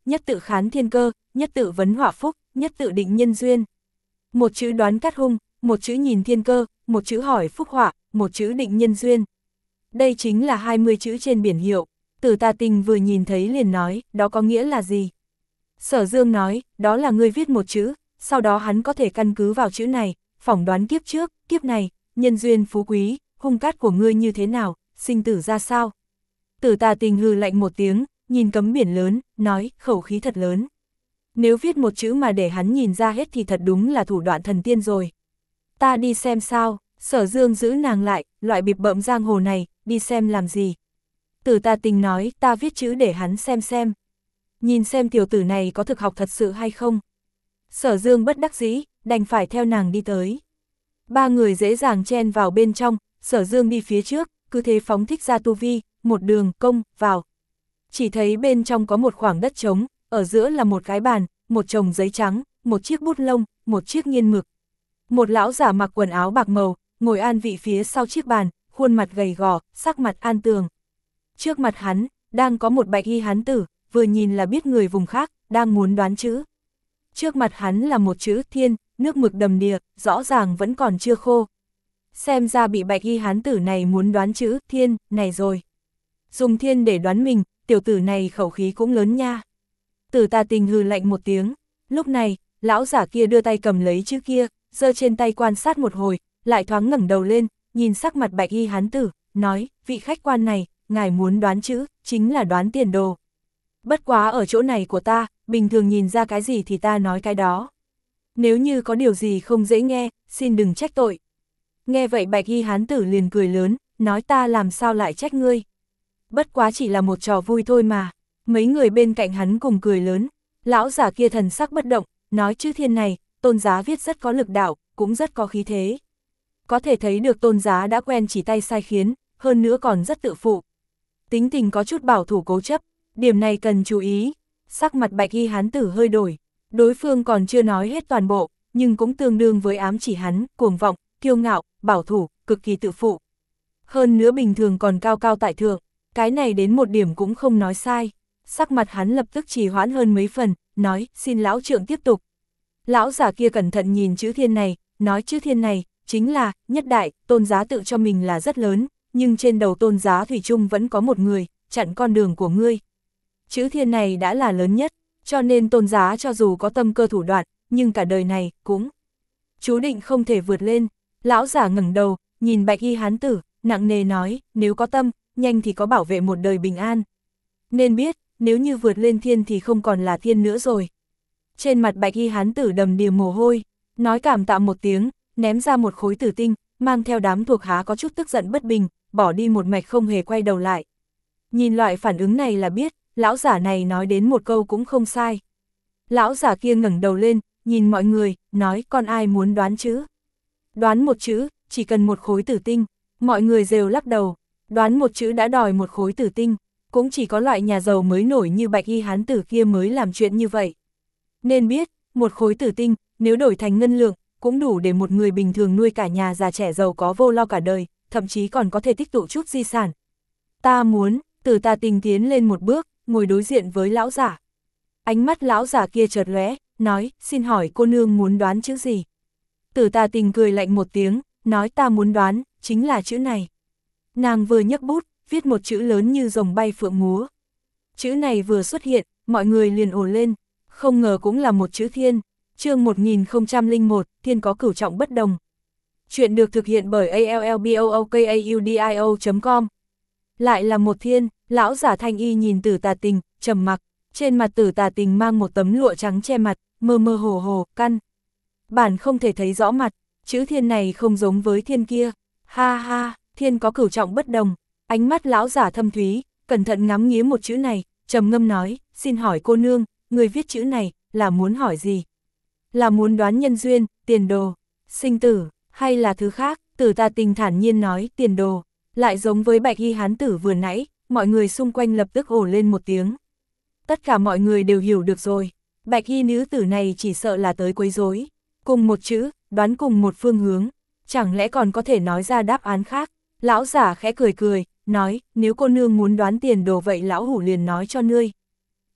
nhất tự khán thiên cơ, nhất tự vấn họa phúc, nhất tự định nhân duyên. Một chữ đoán cát hung, một chữ nhìn thiên cơ, một chữ hỏi phúc họa, một chữ định nhân duyên. Đây chính là hai mươi chữ trên biển hiệu. Tử Tà Tình vừa nhìn thấy liền nói, đó có nghĩa là gì? Sở Dương nói, đó là ngươi viết một chữ, sau đó hắn có thể căn cứ vào chữ này, phỏng đoán kiếp trước, kiếp này, nhân duyên phú quý, hung cát của ngươi như thế nào, sinh tử ra sao. Tử Tà Tình hừ lạnh một tiếng, nhìn cấm biển lớn, nói, khẩu khí thật lớn. Nếu viết một chữ mà để hắn nhìn ra hết thì thật đúng là thủ đoạn thần tiên rồi. Ta đi xem sao, Sở Dương giữ nàng lại, loại bịp bợm giang hồ này, đi xem làm gì. Tử Tà Tình nói, ta viết chữ để hắn xem xem. Nhìn xem tiểu tử này có thực học thật sự hay không. Sở Dương bất đắc dĩ, đành phải theo nàng đi tới. Ba người dễ dàng chen vào bên trong, Sở Dương đi phía trước, cứ thế phóng thích ra tu vi, một đường công, vào. Chỉ thấy bên trong có một khoảng đất trống, ở giữa là một cái bàn, một chồng giấy trắng, một chiếc bút lông, một chiếc nghiên mực. Một lão giả mặc quần áo bạc màu, ngồi an vị phía sau chiếc bàn, khuôn mặt gầy gò, sắc mặt an tường. Trước mặt hắn, đang có một bạch y hán tử, vừa nhìn là biết người vùng khác, đang muốn đoán chữ. Trước mặt hắn là một chữ thiên, nước mực đầm đìa, rõ ràng vẫn còn chưa khô. Xem ra bị bạch y hán tử này muốn đoán chữ thiên, này rồi. Dùng thiên để đoán mình, tiểu tử này khẩu khí cũng lớn nha. Tử Tà Tình hừ lạnh một tiếng. Lúc này, lão giả kia đưa tay cầm lấy chữ kia, giơ trên tay quan sát một hồi, lại thoáng ngẩng đầu lên, nhìn sắc mặt bạch y hán tử, nói, vị khách quan này, ngài muốn đoán chữ, chính là đoán tiền đồ. Bất quá ở chỗ này của ta, bình thường nhìn ra cái gì thì ta nói cái đó. Nếu như có điều gì không dễ nghe, xin đừng trách tội. Nghe vậy bạch y hán tử liền cười lớn, nói ta làm sao lại trách ngươi. Bất quá chỉ là một trò vui thôi mà. Mấy người bên cạnh hắn cùng cười lớn. Lão giả kia thần sắc bất động, nói chữ thiên này, Tôn Giá viết rất có lực đạo, cũng rất có khí thế. Có thể thấy được Tôn Giá đã quen chỉ tay sai khiến, hơn nữa còn rất tự phụ. Tính tình có chút bảo thủ cố chấp, điểm này cần chú ý. Sắc mặt bạch y hán tử hơi đổi. Đối phương còn chưa nói hết toàn bộ, nhưng cũng tương đương với ám chỉ hắn, cuồng vọng, kiêu ngạo, bảo thủ, cực kỳ tự phụ. Hơn nữa bình thường còn cao cao tại thượng, cái này đến một điểm cũng không nói sai. Sắc mặt hắn lập tức trì hoãn hơn mấy phần, nói, xin lão trượng tiếp tục. Lão giả kia cẩn thận nhìn chữ thiên này, nói chữ thiên này, chính là, nhất đại, Tôn Giá tự cho mình là rất lớn, nhưng trên đầu Tôn Giá thủy chung vẫn có một người, chặn con đường của ngươi. Chữ thiên này đã là lớn nhất, cho nên Tôn Giá cho dù có tâm cơ thủ đoạn, nhưng cả đời này, cũng chú định không thể vượt lên. Lão giả ngẩng đầu, nhìn bạch y hán tử, nặng nề nói, nếu có tâm, nhanh thì có bảo vệ một đời bình an. Nên biết, nếu như vượt lên thiên thì không còn là thiên nữa rồi. Trên mặt bạch y hán tử đầm đìa mồ hôi, nói cảm tạ một tiếng, ném ra một khối tử tinh, mang theo đám thuộc hạ có chút tức giận bất bình, bỏ đi một mạch không hề quay đầu lại. Nhìn loại phản ứng này là biết, lão giả này nói đến một câu cũng không sai. Lão giả kia ngẩng đầu lên, nhìn mọi người, nói con ai muốn đoán chữ. Đoán một chữ, chỉ cần một khối tử tinh, mọi người rđều lắc đầu, đoán một chữ đã đòi một khối tử tinh, cũng chỉ có loại nhà giàu mới nổi như bạch y hán tử kia mới làm chuyện như vậy. Nên biết, một khối tử tinh, nếu đổi thành ngân lượng, cũng đủ để một người bình thường nuôi cả nhà già trẻ giàu có vô lo cả đời, thậm chí còn có thể tích tụ chút di sản. Ta muốn, Tử Tà Tình tiến lên một bước, ngồi đối diện với lão giả. Ánh mắt lão giả kia chợt lóe, nói, xin hỏi cô nương muốn đoán chữ gì? Tử Tà Tình cười lạnh một tiếng, nói ta muốn đoán, chính là chữ này. Nàng vừa nhấc bút, viết một chữ lớn như rồng bay phượng múa. Chữ này vừa xuất hiện, mọi người liền ồ lên, không ngờ cũng là một chữ thiên. Chương một nghìn không trăm lẻ một, thiên có cửu trọng bất đồng. Chuyện được thực hiện bởi a l l b o o k a u d i o chấm com. Lại là một thiên, lão giả thanh y nhìn Tử Tà Tình, trầm mặc, trên mặt Tử Tà Tình mang một tấm lụa trắng che mặt, mơ mơ hồ hồ, căn bản không thể thấy rõ mặt, chữ thiên này không giống với thiên kia. Ha ha, thiên có cửu trọng bất đồng. Ánh mắt lão giả thâm thúy, cẩn thận ngắm nghía một chữ này, trầm ngâm nói, xin hỏi cô nương, người viết chữ này, là muốn hỏi gì? Là muốn đoán nhân duyên, tiền đồ, sinh tử, hay là thứ khác? Tử Tà Tình thản nhiên nói, tiền đồ. Lại giống với bạch y hán tử vừa nãy, mọi người xung quanh lập tức ồ lên một tiếng. Tất cả mọi người đều hiểu được rồi, bạch y nữ tử này chỉ sợ là tới quấy rối. Cùng một chữ, đoán cùng một phương hướng, chẳng lẽ còn có thể nói ra đáp án khác? Lão giả khẽ cười cười, nói, nếu cô nương muốn đoán tiền đồ vậy lão hủ liền nói cho ngươi.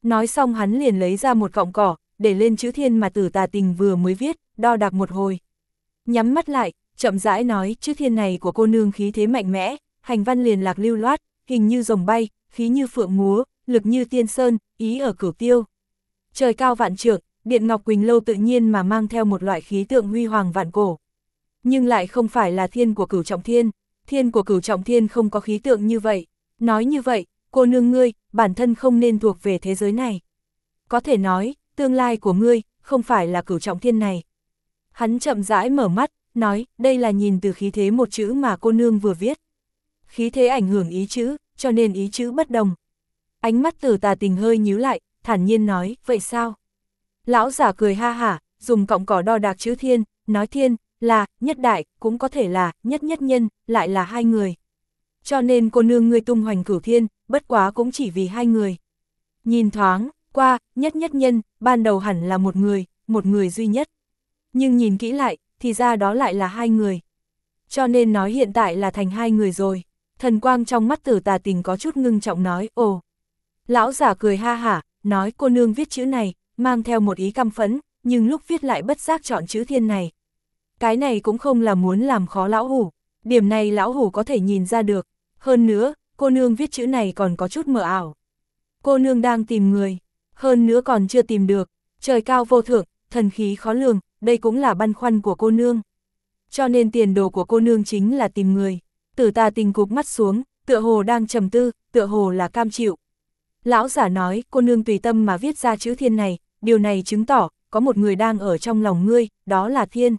Nói xong hắn liền lấy ra một cọng cỏ, để lên chữ thiên mà Tử Tà Tình vừa mới viết, đo đạc một hồi. Nhắm mắt lại, chậm rãi nói, chữ thiên này của cô nương khí thế mạnh mẽ, hành văn liền lạc lưu loát, hình như rồng bay, khí như phượng múa, lực như tiên sơn, ý ở cửu tiêu. Trời cao vạn trượng, Điện Ngọc Quỳnh Lâu tự nhiên mà mang theo một loại khí tượng huy hoàng vạn cổ. Nhưng lại không phải là thiên của Cửu Trọng Thiên, thiên của Cửu Trọng Thiên không có khí tượng như vậy. Nói như vậy, cô nương ngươi, bản thân không nên thuộc về thế giới này. Có thể nói, tương lai của ngươi, không phải là Cửu Trọng Thiên này. Hắn chậm rãi mở mắt, nói, đây là nhìn từ khí thế một chữ mà cô nương vừa viết. Khí thế ảnh hưởng ý chữ, cho nên ý chữ bất đồng. Ánh mắt Tử Tà Tình hơi nhíu lại, thản nhiên nói, vậy sao? Lão giả cười ha hả, dùng cọng cỏ đo đạc chữ thiên, nói thiên, là, nhất đại, cũng có thể là, nhất nhất nhân, lại là hai người. Cho nên cô nương ngươi tung hoành cửu thiên, bất quá cũng chỉ vì hai người. Nhìn thoáng, qua, nhất nhất nhân, ban đầu hẳn là một người, một người duy nhất. Nhưng nhìn kỹ lại, thì ra đó lại là hai người. Cho nên nói hiện tại là thành hai người rồi. Thần quang trong mắt Tử Tà Tình có chút ngưng trọng nói, ồ. Lão giả cười ha hả, nói cô nương viết chữ này, mang theo một ý căm phẫn, nhưng lúc viết lại bất giác chọn chữ thiên này. Cái này cũng không là muốn làm khó lão hủ, điểm này lão hủ có thể nhìn ra được. Hơn nữa, cô nương viết chữ này còn có chút mờ ảo. Cô nương đang tìm người, hơn nữa còn chưa tìm được, trời cao vô thượng, thần khí khó lường, đây cũng là băn khoăn của cô nương. Cho nên tiền đồ của cô nương chính là tìm người. Tử Tà Tình cụp mắt xuống, tựa hồ đang trầm tư, tựa hồ là cam chịu. Lão giả nói, cô nương tùy tâm mà viết ra chữ thiên này, điều này chứng tỏ, có một người đang ở trong lòng ngươi, đó là thiên.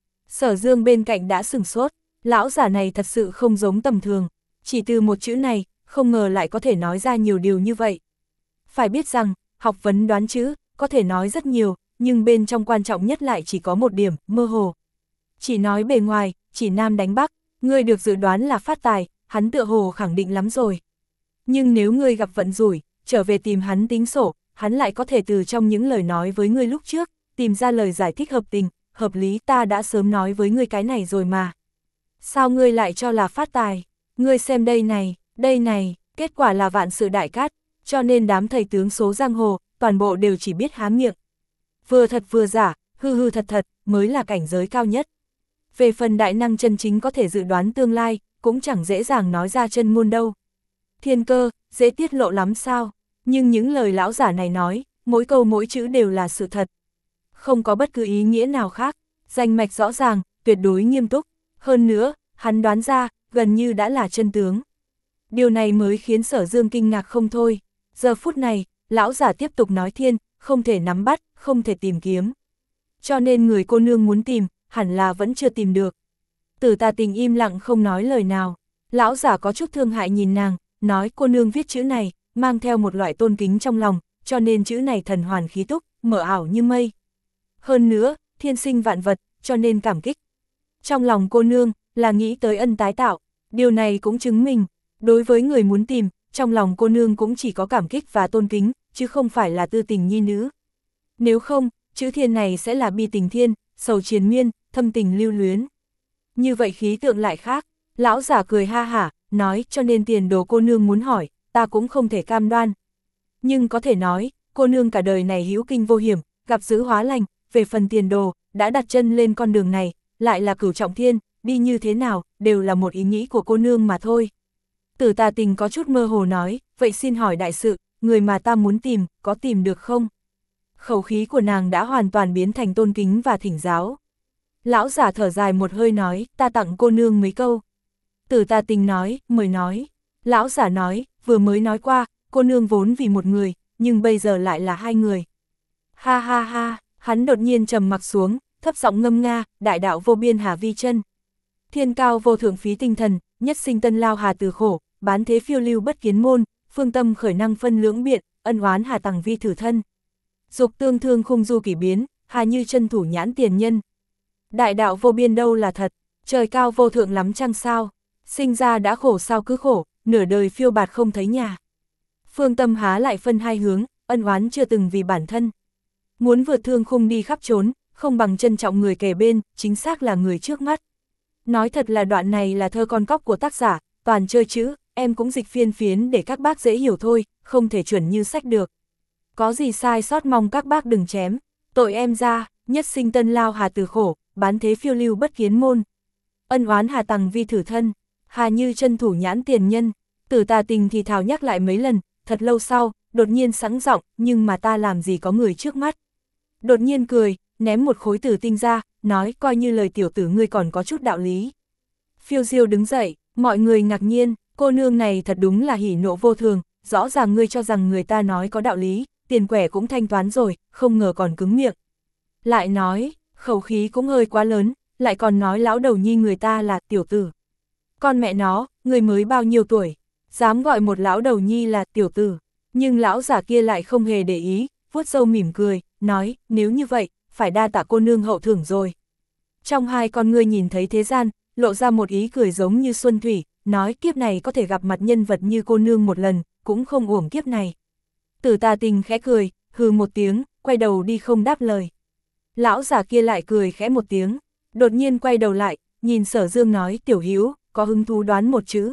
Sở Dương bên cạnh đã sửng sốt, lão giả này thật sự không giống tầm thường, chỉ từ một chữ này, không ngờ lại có thể nói ra nhiều điều như vậy. Phải biết rằng, học vấn đoán chữ, có thể nói rất nhiều, nhưng bên trong quan trọng nhất lại chỉ có một điểm, mơ hồ. Chỉ nói bề ngoài, chỉ nam đánh bắc, ngươi được dự đoán là phát tài, hắn tựa hồ khẳng định lắm rồi. Nhưng nếu ngươi gặp vận rủi, trở về tìm hắn tính sổ, hắn lại có thể từ trong những lời nói với ngươi lúc trước, tìm ra lời giải thích hợp tình, hợp lý, ta đã sớm nói với ngươi cái này rồi mà. Sao ngươi lại cho là phát tài? Ngươi xem đây này, đây này, kết quả là vạn sự đại cát, cho nên đám thầy tướng số giang hồ, toàn bộ đều chỉ biết há miệng. Vừa thật vừa giả, hư hư thật thật, mới là cảnh giới cao nhất. Về phần đại năng chân chính có thể dự đoán tương lai, cũng chẳng dễ dàng nói ra chân ngôn đâu. Thiên cơ, dễ tiết lộ lắm sao? Nhưng những lời lão giả này nói, mỗi câu mỗi chữ đều là sự thật. Không có bất cứ ý nghĩa nào khác, danh mạch rõ ràng, tuyệt đối nghiêm túc. Hơn nữa, hắn đoán ra, gần như đã là chân tướng. Điều này mới khiến Sở Dương kinh ngạc không thôi. Giờ phút này, lão giả tiếp tục nói thiên, không thể nắm bắt, không thể tìm kiếm. Cho nên người cô nương muốn tìm, hẳn là vẫn chưa tìm được. Tử Tà Tình im lặng không nói lời nào. Lão giả có chút thương hại nhìn nàng, nói cô nương viết chữ này, mang theo một loại tôn kính trong lòng, cho nên chữ này thần hoàn khí túc, mở ảo như mây. Hơn nữa, thiên sinh vạn vật, cho nên cảm kích. Trong lòng cô nương, là nghĩ tới ân tái tạo, điều này cũng chứng minh, đối với người muốn tìm, trong lòng cô nương cũng chỉ có cảm kích và tôn kính, chứ không phải là tư tình nhi nữ. Nếu không, chữ thiên này sẽ là bi tình thiên, sầu triền miên, thâm tình lưu luyến. Như vậy khí tượng lại khác, lão giả cười ha hả, nói cho nên tiền đồ cô nương muốn hỏi, ta cũng không thể cam đoan. Nhưng có thể nói, cô nương cả đời này hữu kinh vô hiểm, gặp dữ hóa lành, về phần tiền đồ, đã đặt chân lên con đường này, lại là cửu trọng thiên, đi như thế nào, đều là một ý nghĩ của cô nương mà thôi. Tử Tà Tình có chút mơ hồ nói, vậy xin hỏi đại sự, người mà ta muốn tìm, có tìm được không? Khẩu khí của nàng đã hoàn toàn biến thành tôn kính và thỉnh giáo. Lão giả thở dài một hơi nói, ta tặng cô nương mấy câu. Tử Tà Tình nói, mời nói. Lão giả nói, vừa mới nói qua, cô nương vốn vì một người, nhưng bây giờ lại là hai người. Ha ha ha, hắn đột nhiên trầm mặc xuống, thấp giọng ngâm nga, đại đạo vô biên hà vi chân. Thiên cao vô thượng phí tinh thần, nhất sinh tân lao hà từ khổ, bán thế phiêu lưu bất kiến môn, phương tâm khởi năng phân lưỡng biện, ân oán hà tằng vi thử thân. Dục tương thương khung du kỷ biến, hà như chân thủ nhãn tiền nhân. Đại đạo vô biên đâu là thật, trời cao vô thượng lắm chăng sao, sinh ra đã khổ sao cứ khổ, nửa đời phiêu bạt không thấy nhà. Phương tâm há lại phân hai hướng, ân oán chưa từng vì bản thân. Muốn vượt thương khung đi khắp trốn, không bằng trân trọng người kề bên, chính xác là người trước mắt. Nói thật là đoạn này là thơ con cóc của tác giả, toàn chơi chữ, em cũng dịch phiên phiến để các bác dễ hiểu thôi, không thể chuẩn như sách được. có gì sai sót mong các bác đừng chém, tội em ra, nhất sinh tân lao hà từ khổ, bán thế phiêu lưu bất kiến môn. Ân oán hà tằng vi thử thân, hà như chân thủ nhãn tiền nhân. Tử Tà Tình thì thào nhắc lại mấy lần, thật lâu sau, đột nhiên sẵn giọng, nhưng mà ta làm gì có người trước mắt. Đột nhiên cười, ném một khối tử tinh ra, nói coi như lời tiểu tử ngươi còn có chút đạo lý. Phiêu Diêu đứng dậy, mọi người ngạc nhiên, cô nương này thật đúng là hỉ nộ vô thường, rõ ràng ngươi cho rằng người ta nói có đạo lý, tiền quẻ cũng thanh toán rồi, không ngờ còn cứng miệng. Lại nói, khẩu khí cũng hơi quá lớn, lại còn nói lão đầu nhi người ta là tiểu tử. Con mẹ nó, người mới bao nhiêu tuổi, dám gọi một lão đầu nhi là tiểu tử, nhưng lão giả kia lại không hề để ý, vuốt râu mỉm cười, nói, nếu như vậy, phải đa tạ cô nương hậu thưởng rồi. Trong hai con ngươi nhìn thấy thế gian, lộ ra một ý cười giống như xuân thủy, nói kiếp này có thể gặp mặt nhân vật như cô nương một lần, cũng không uổng kiếp này. Tử Tà Tình khẽ cười, hừ một tiếng, quay đầu đi không đáp lời. Lão giả kia lại cười khẽ một tiếng, đột nhiên quay đầu lại, nhìn Sở Dương nói, tiểu hữu có hứng thú đoán một chữ.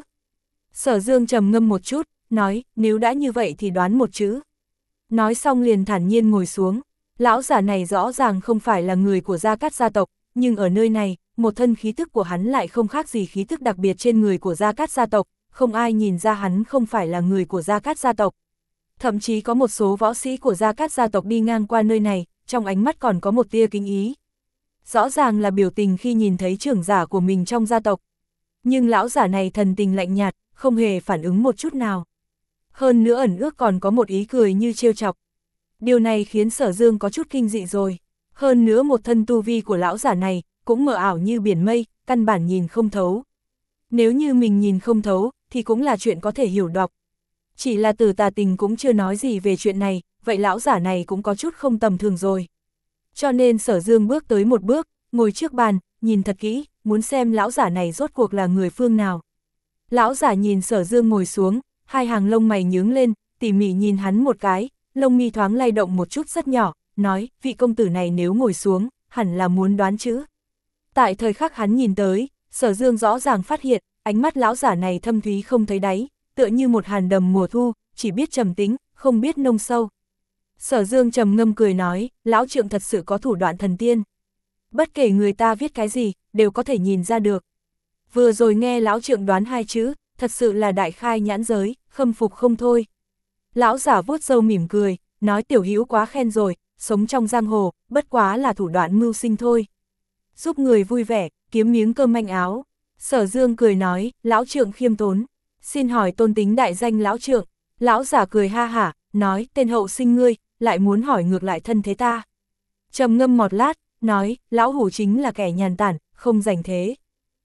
Sở Dương trầm ngâm một chút, nói, nếu đã như vậy thì đoán một chữ. Nói xong liền thản nhiên ngồi xuống. Lão giả này rõ ràng không phải là người của Gia Cát gia tộc, nhưng ở nơi này, một thân khí tức của hắn lại không khác gì khí tức đặc biệt trên người của Gia Cát gia tộc, không ai nhìn ra hắn không phải là người của Gia Cát gia tộc. Thậm chí có một số võ sĩ của Gia Cát gia tộc đi ngang qua nơi này, trong ánh mắt còn có một tia kính ý. Rõ ràng là biểu tình khi nhìn thấy trưởng giả của mình trong gia tộc. Nhưng lão giả này thần tình lạnh nhạt, không hề phản ứng một chút nào. Hơn nữa ẩn ước còn có một ý cười như trêu chọc. Điều này khiến Sở Dương có chút kinh dị rồi. Hơn nữa một thân tu vi của lão giả này, cũng mờ ảo như biển mây, căn bản nhìn không thấu. Nếu như mình nhìn không thấu, thì cũng là chuyện có thể hiểu đọc. Chỉ là Tử Tà Tình cũng chưa nói gì về chuyện này, vậy lão giả này cũng có chút không tầm thường rồi. Cho nên Sở Dương bước tới một bước, ngồi trước bàn, nhìn thật kỹ, muốn xem lão giả này rốt cuộc là người phương nào. Lão giả nhìn Sở Dương ngồi xuống, hai hàng lông mày nhướng lên, tỉ mỉ nhìn hắn một cái, lông mi thoáng lay động một chút rất nhỏ, nói, vị công tử này nếu ngồi xuống, hẳn là muốn đoán chữ. Tại thời khắc hắn nhìn tới, Sở Dương rõ ràng phát hiện, ánh mắt lão giả này thâm thúy không thấy đáy, tựa như một hàn đầm mùa thu, chỉ biết trầm tĩnh, không biết nông sâu. Sở Dương trầm ngâm cười nói, lão trượng thật sự có thủ đoạn thần tiên. Bất kể người ta viết cái gì, đều có thể nhìn ra được. Vừa rồi nghe lão trượng đoán hai chữ, thật sự là đại khai nhãn giới, khâm phục không thôi. Lão giả vuốt râu mỉm cười, nói tiểu hữu quá khen rồi, sống trong giang hồ, bất quá là thủ đoạn mưu sinh thôi. Giúp người vui vẻ, kiếm miếng cơm manh áo. Sở Dương cười nói, lão trượng khiêm tốn, xin hỏi tôn tính đại danh lão trượng. Lão giả cười ha hả, nói, tên hậu sinh ngươi, lại muốn hỏi ngược lại thân thế ta. Trầm ngâm một lát, nói, lão hủ chính là kẻ nhàn tản, không rảnh thế.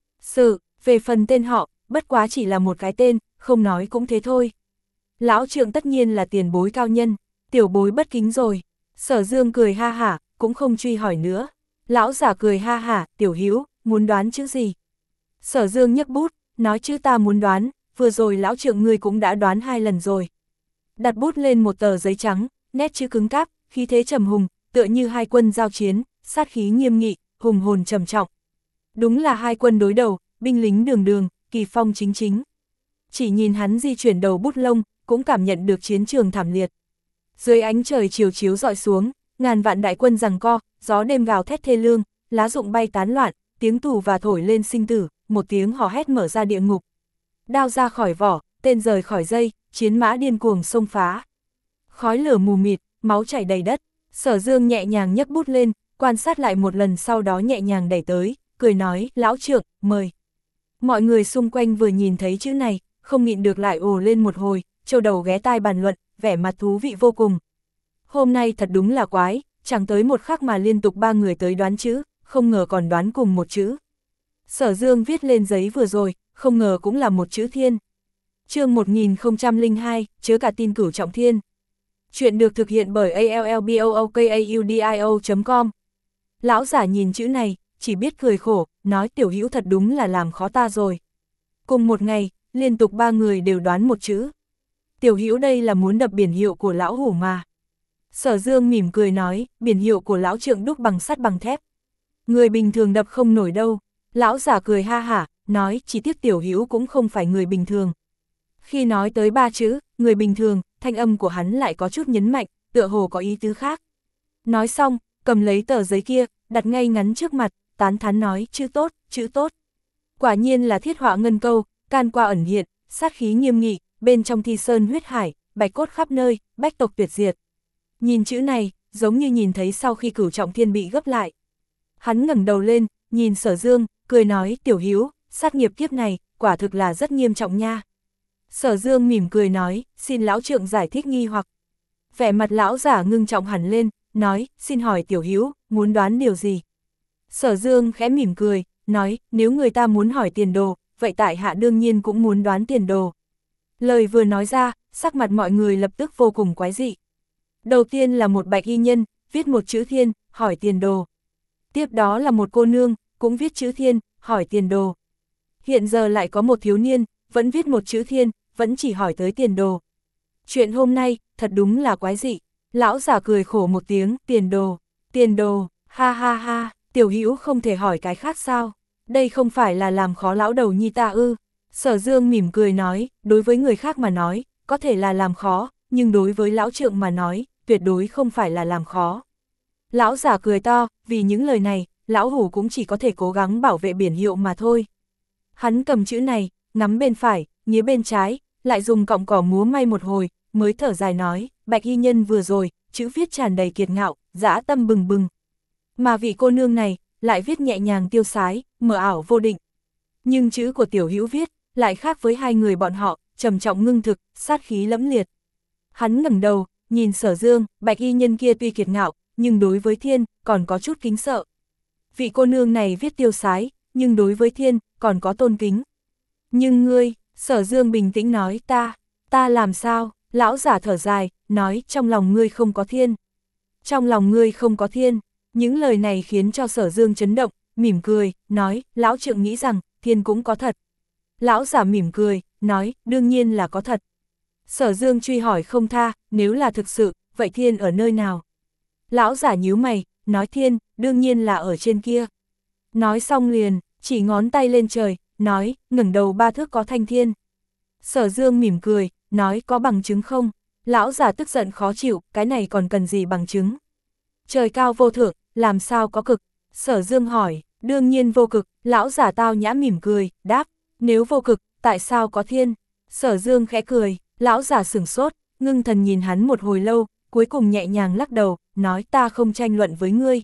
Sự, về phần tên họ, bất quá chỉ là một cái tên, không nói cũng thế thôi. Lão trượng tất nhiên là tiền bối cao nhân, tiểu bối bất kính rồi. Sở Dương cười ha hả, cũng không truy hỏi nữa. Lão giả cười ha hả, tiểu hữu muốn đoán chữ gì? Sở Dương nhấc bút, nói chữ ta muốn đoán, vừa rồi lão trượng ngươi cũng đã đoán hai lần rồi. Đặt bút lên một tờ giấy trắng, nét chữ cứng cáp, khí thế trầm hùng, tựa như hai quân giao chiến, sát khí nghiêm nghị, hùng hồn trầm trọng. Đúng là hai quân đối đầu, binh lính đường đường, kỳ phong chính chính. Chỉ nhìn hắn di chuyển đầu bút lông, cũng cảm nhận được chiến trường thảm liệt. Dưới ánh trời chiều chiếu rọi xuống, ngàn vạn đại quân giằng co, gió đêm gào thét thê lương, lá rụng bay tán loạn, tiếng tù và thổi lên sinh tử, một tiếng hò hét mở ra địa ngục. Đao ra khỏi vỏ, tên rời khỏi dây, chiến mã điên cuồng xông phá. Khói lửa mù mịt, máu chảy đầy đất. Sở Dương nhẹ nhàng nhấc bút lên, quan sát lại một lần sau đó nhẹ nhàng đẩy tới, cười nói, lão trượng, mời. Mọi người xung quanh vừa nhìn thấy chữ này, không nhịn được lại ồ lên một hồi, châu đầu ghé tai bàn luận, vẻ mặt thú vị vô cùng. Hôm nay thật đúng là quái, chẳng tới một khắc mà liên tục ba người tới đoán chữ, không ngờ còn đoán cùng một chữ. Sở Dương viết lên giấy vừa rồi, không ngờ cũng là một chữ thiên. Chương một nghìn không trăm lẻ hai, chớ cả tin cửu trọng thiên. Chuyện được thực hiện bởi a l l b o o k a u d i o chấm com. Lão giả nhìn chữ này, chỉ biết cười khổ, nói tiểu hữu thật đúng là làm khó ta rồi. Cùng một ngày, liên tục ba người đều đoán một chữ. Tiểu hữu đây là muốn đập biển hiệu của lão hủ mà. Sở Dương mỉm cười nói, biển hiệu của lão trượng đúc bằng sắt bằng thép. Người bình thường đập không nổi đâu. Lão giả cười ha hả, nói chỉ tiếc tiểu hữu cũng không phải người bình thường. Khi nói tới ba chữ, người bình thường, thanh âm của hắn lại có chút nhấn mạnh, tựa hồ có ý tứ khác. Nói xong, cầm lấy tờ giấy kia, đặt ngay ngắn trước mặt, tán thán nói, chữ tốt, chữ tốt. Quả nhiên là thiết họa ngân câu, can qua ẩn hiện, sát khí nghiêm nghị, bên trong thi sơn huyết hải, bạch cốt khắp nơi, bách tộc tuyệt diệt. Nhìn chữ này, giống như nhìn thấy sau khi cửu trọng thiên bị gấp lại. Hắn ngẩng đầu lên, nhìn Sở Dương, cười nói, Tiểu Hữu, sát nghiệp kiếp này, quả thực là rất nghiêm trọng nha. Sở Dương mỉm cười nói, xin lão trượng giải thích nghi hoặc. Vẻ mặt lão giả ngưng trọng hẳn lên, nói, xin hỏi Tiểu Hữu, muốn đoán điều gì? Sở Dương khẽ mỉm cười, nói, nếu người ta muốn hỏi tiền đồ, vậy tại hạ đương nhiên cũng muốn đoán tiền đồ. Lời vừa nói ra, sắc mặt mọi người lập tức vô cùng quái dị. Đầu tiên là một bạch y nhân, viết một chữ thiên, hỏi tiền đồ. Tiếp đó là một cô nương, cũng viết chữ thiên, hỏi tiền đồ. Hiện giờ lại có một thiếu niên, vẫn viết một chữ thiên, vẫn chỉ hỏi tới tiền đồ. Chuyện hôm nay, thật đúng là quái dị. Lão giả cười khổ một tiếng, tiền đồ, tiền đồ, ha ha ha, Tiểu Hữu không thể hỏi cái khác sao? Đây không phải là làm khó lão đầu nhi ta ư? Sở Dương mỉm cười nói, đối với người khác mà nói, có thể là làm khó, nhưng đối với lão trượng mà nói, tuyệt đối không phải là làm khó. Lão giả cười to, vì những lời này, lão hủ cũng chỉ có thể cố gắng bảo vệ biển hiệu mà thôi. Hắn cầm chữ này, ngắm bên phải, nhía bên trái, lại dùng cọng cỏ múa may một hồi, mới thở dài nói, bạch y nhân vừa rồi, chữ viết tràn đầy kiệt ngạo, dã tâm bừng bừng. Mà vị cô nương này, lại viết nhẹ nhàng tiêu sái, mờ ảo vô định. Nhưng chữ của Tiểu Hữu viết, lại khác với hai người bọn họ, trầm trọng ngưng thực, sát khí lẫm liệt. Hắn ngẩng đầu, nhìn Sở Dương, bạch y nhân kia tuy kiệt ngạo, nhưng đối với thiên, còn có chút kính sợ. Vị cô nương này viết tiêu sái, nhưng đối với thiên, còn có tôn kính. Nhưng ngươi, Sở Dương bình tĩnh nói, ta, ta làm sao? Lão giả thở dài, nói, trong lòng ngươi không có thiên. Trong lòng ngươi không có thiên. Những lời này khiến cho Sở Dương chấn động, mỉm cười, nói, lão trượng nghĩ rằng, thiên cũng có thật. Lão giả mỉm cười, nói, đương nhiên là có thật. Sở Dương truy hỏi không tha, nếu là thực sự, vậy thiên ở nơi nào? Lão giả nhíu mày, nói thiên, đương nhiên là ở trên kia. Nói xong liền, chỉ ngón tay lên trời, nói, ngẩng đầu ba thước có thanh thiên. Sở Dương mỉm cười, nói, có bằng chứng không? Lão giả tức giận khó chịu, cái này còn cần gì bằng chứng? Trời cao vô thượng, làm sao có cực? Sở Dương hỏi, đương nhiên vô cực. Lão giả tao nhã mỉm cười, đáp, nếu vô cực, tại sao có thiên? Sở Dương khẽ cười, lão giả sửng sốt, ngưng thần nhìn hắn một hồi lâu, cuối cùng nhẹ nhàng lắc đầu, nói, ta không tranh luận với ngươi.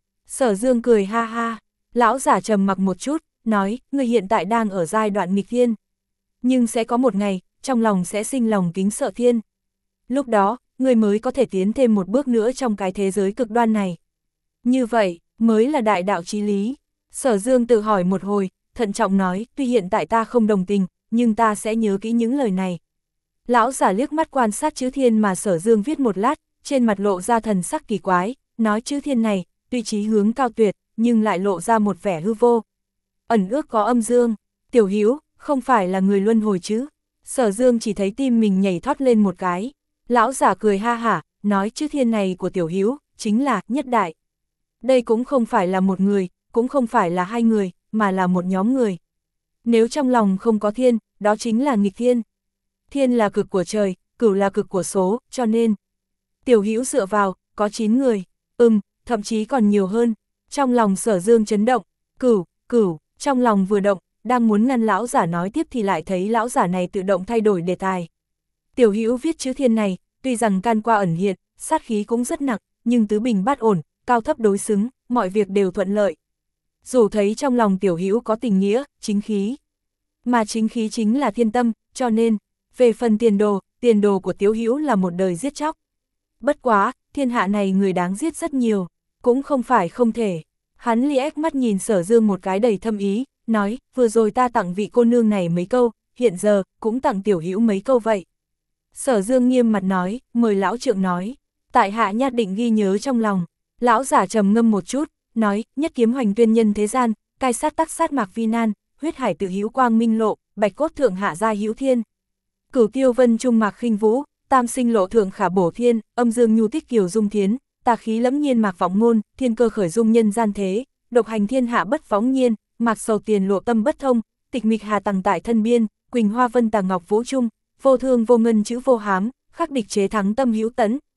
Sở Dương cười ha ha, lão giả trầm mặc một chút, nói, ngươi hiện tại đang ở giai đoạn nghịch thiên. Nhưng sẽ có một ngày, trong lòng sẽ sinh lòng kính sợ thiên. Lúc đó, ngươi mới có thể tiến thêm một bước nữa trong cái thế giới cực đoan này. Như vậy, mới là đại đạo chí lý. Sở Dương tự hỏi một hồi, thận trọng nói, tuy hiện tại ta không đồng tình, nhưng ta sẽ nhớ kỹ những lời này. Lão giả liếc mắt quan sát chữ thiên mà Sở Dương viết một lát, trên mặt lộ ra thần sắc kỳ quái, nói chữ thiên này, tuy chí hướng cao tuyệt, nhưng lại lộ ra một vẻ hư vô. Ẩn ước có âm dương, Tiểu Hữu không phải là người luân hồi chứ? Sở Dương chỉ thấy tim mình nhảy thoát lên một cái. Lão giả cười ha hả, nói chữ thiên này của Tiểu Hữu chính là nhất đại. Đây cũng không phải là một người, cũng không phải là hai người, mà là một nhóm người. Nếu trong lòng không có thiên, đó chính là nghịch thiên. Thiên là cực của trời, cửu là cực của số, cho nên Tiểu Hữu dựa vào, có chín người, ừm, thậm chí còn nhiều hơn. Trong lòng Sở Dương chấn động, cửu, cửu, trong lòng vừa động, đang muốn ngăn lão giả nói tiếp thì lại thấy lão giả này tự động thay đổi đề tài. Tiểu Hữu viết chữ thiên này, tuy rằng can qua ẩn hiện, sát khí cũng rất nặng, nhưng tứ bình bát ổn, cao thấp đối xứng, mọi việc đều thuận lợi. Dù thấy trong lòng Tiểu Hữu có tình nghĩa, chính khí, mà chính khí chính là thiên tâm, cho nên, về phần tiền đồ, tiền đồ của Tiểu Hữu là một đời giết chóc. Bất quá, thiên hạ này người đáng giết rất nhiều, cũng không phải không thể. Hắn liếc mắt nhìn Sở Dương một cái đầy thâm ý, nói, vừa rồi ta tặng vị cô nương này mấy câu, hiện giờ, cũng tặng Tiểu Hữu mấy câu vậy. Sở Dương nghiêm mặt nói, mời lão trượng nói, tại hạ nhất định ghi nhớ trong lòng. Lão giả trầm ngâm một chút, nói, nhất kiếm hoành tuyên nhân thế gian, cai sát tắc sát mạc vi nan, huyết hải tự hữu quang minh lộ, bạch cốt thượng hạ gia hữu thiên. Cửu tiêu vân trung mạc khinh vũ, tam sinh lộ thượng khả bổ thiên, âm dương nhu tích kiều dung thiến, tà khí lẫm nhiên mạc vọng ngôn, thiên cơ khởi dung nhân gian thế, độc hành thiên hạ bất phóng nhiên, mạc sầu tiền lộ tâm bất thông, tịch mịch hà tằng tại thân biên, quỳnh hoa vân tàng ngọc vũ trung, vô thương vô ngân chữ vô hám, khắc địch chế thắng tâm hữu tấn,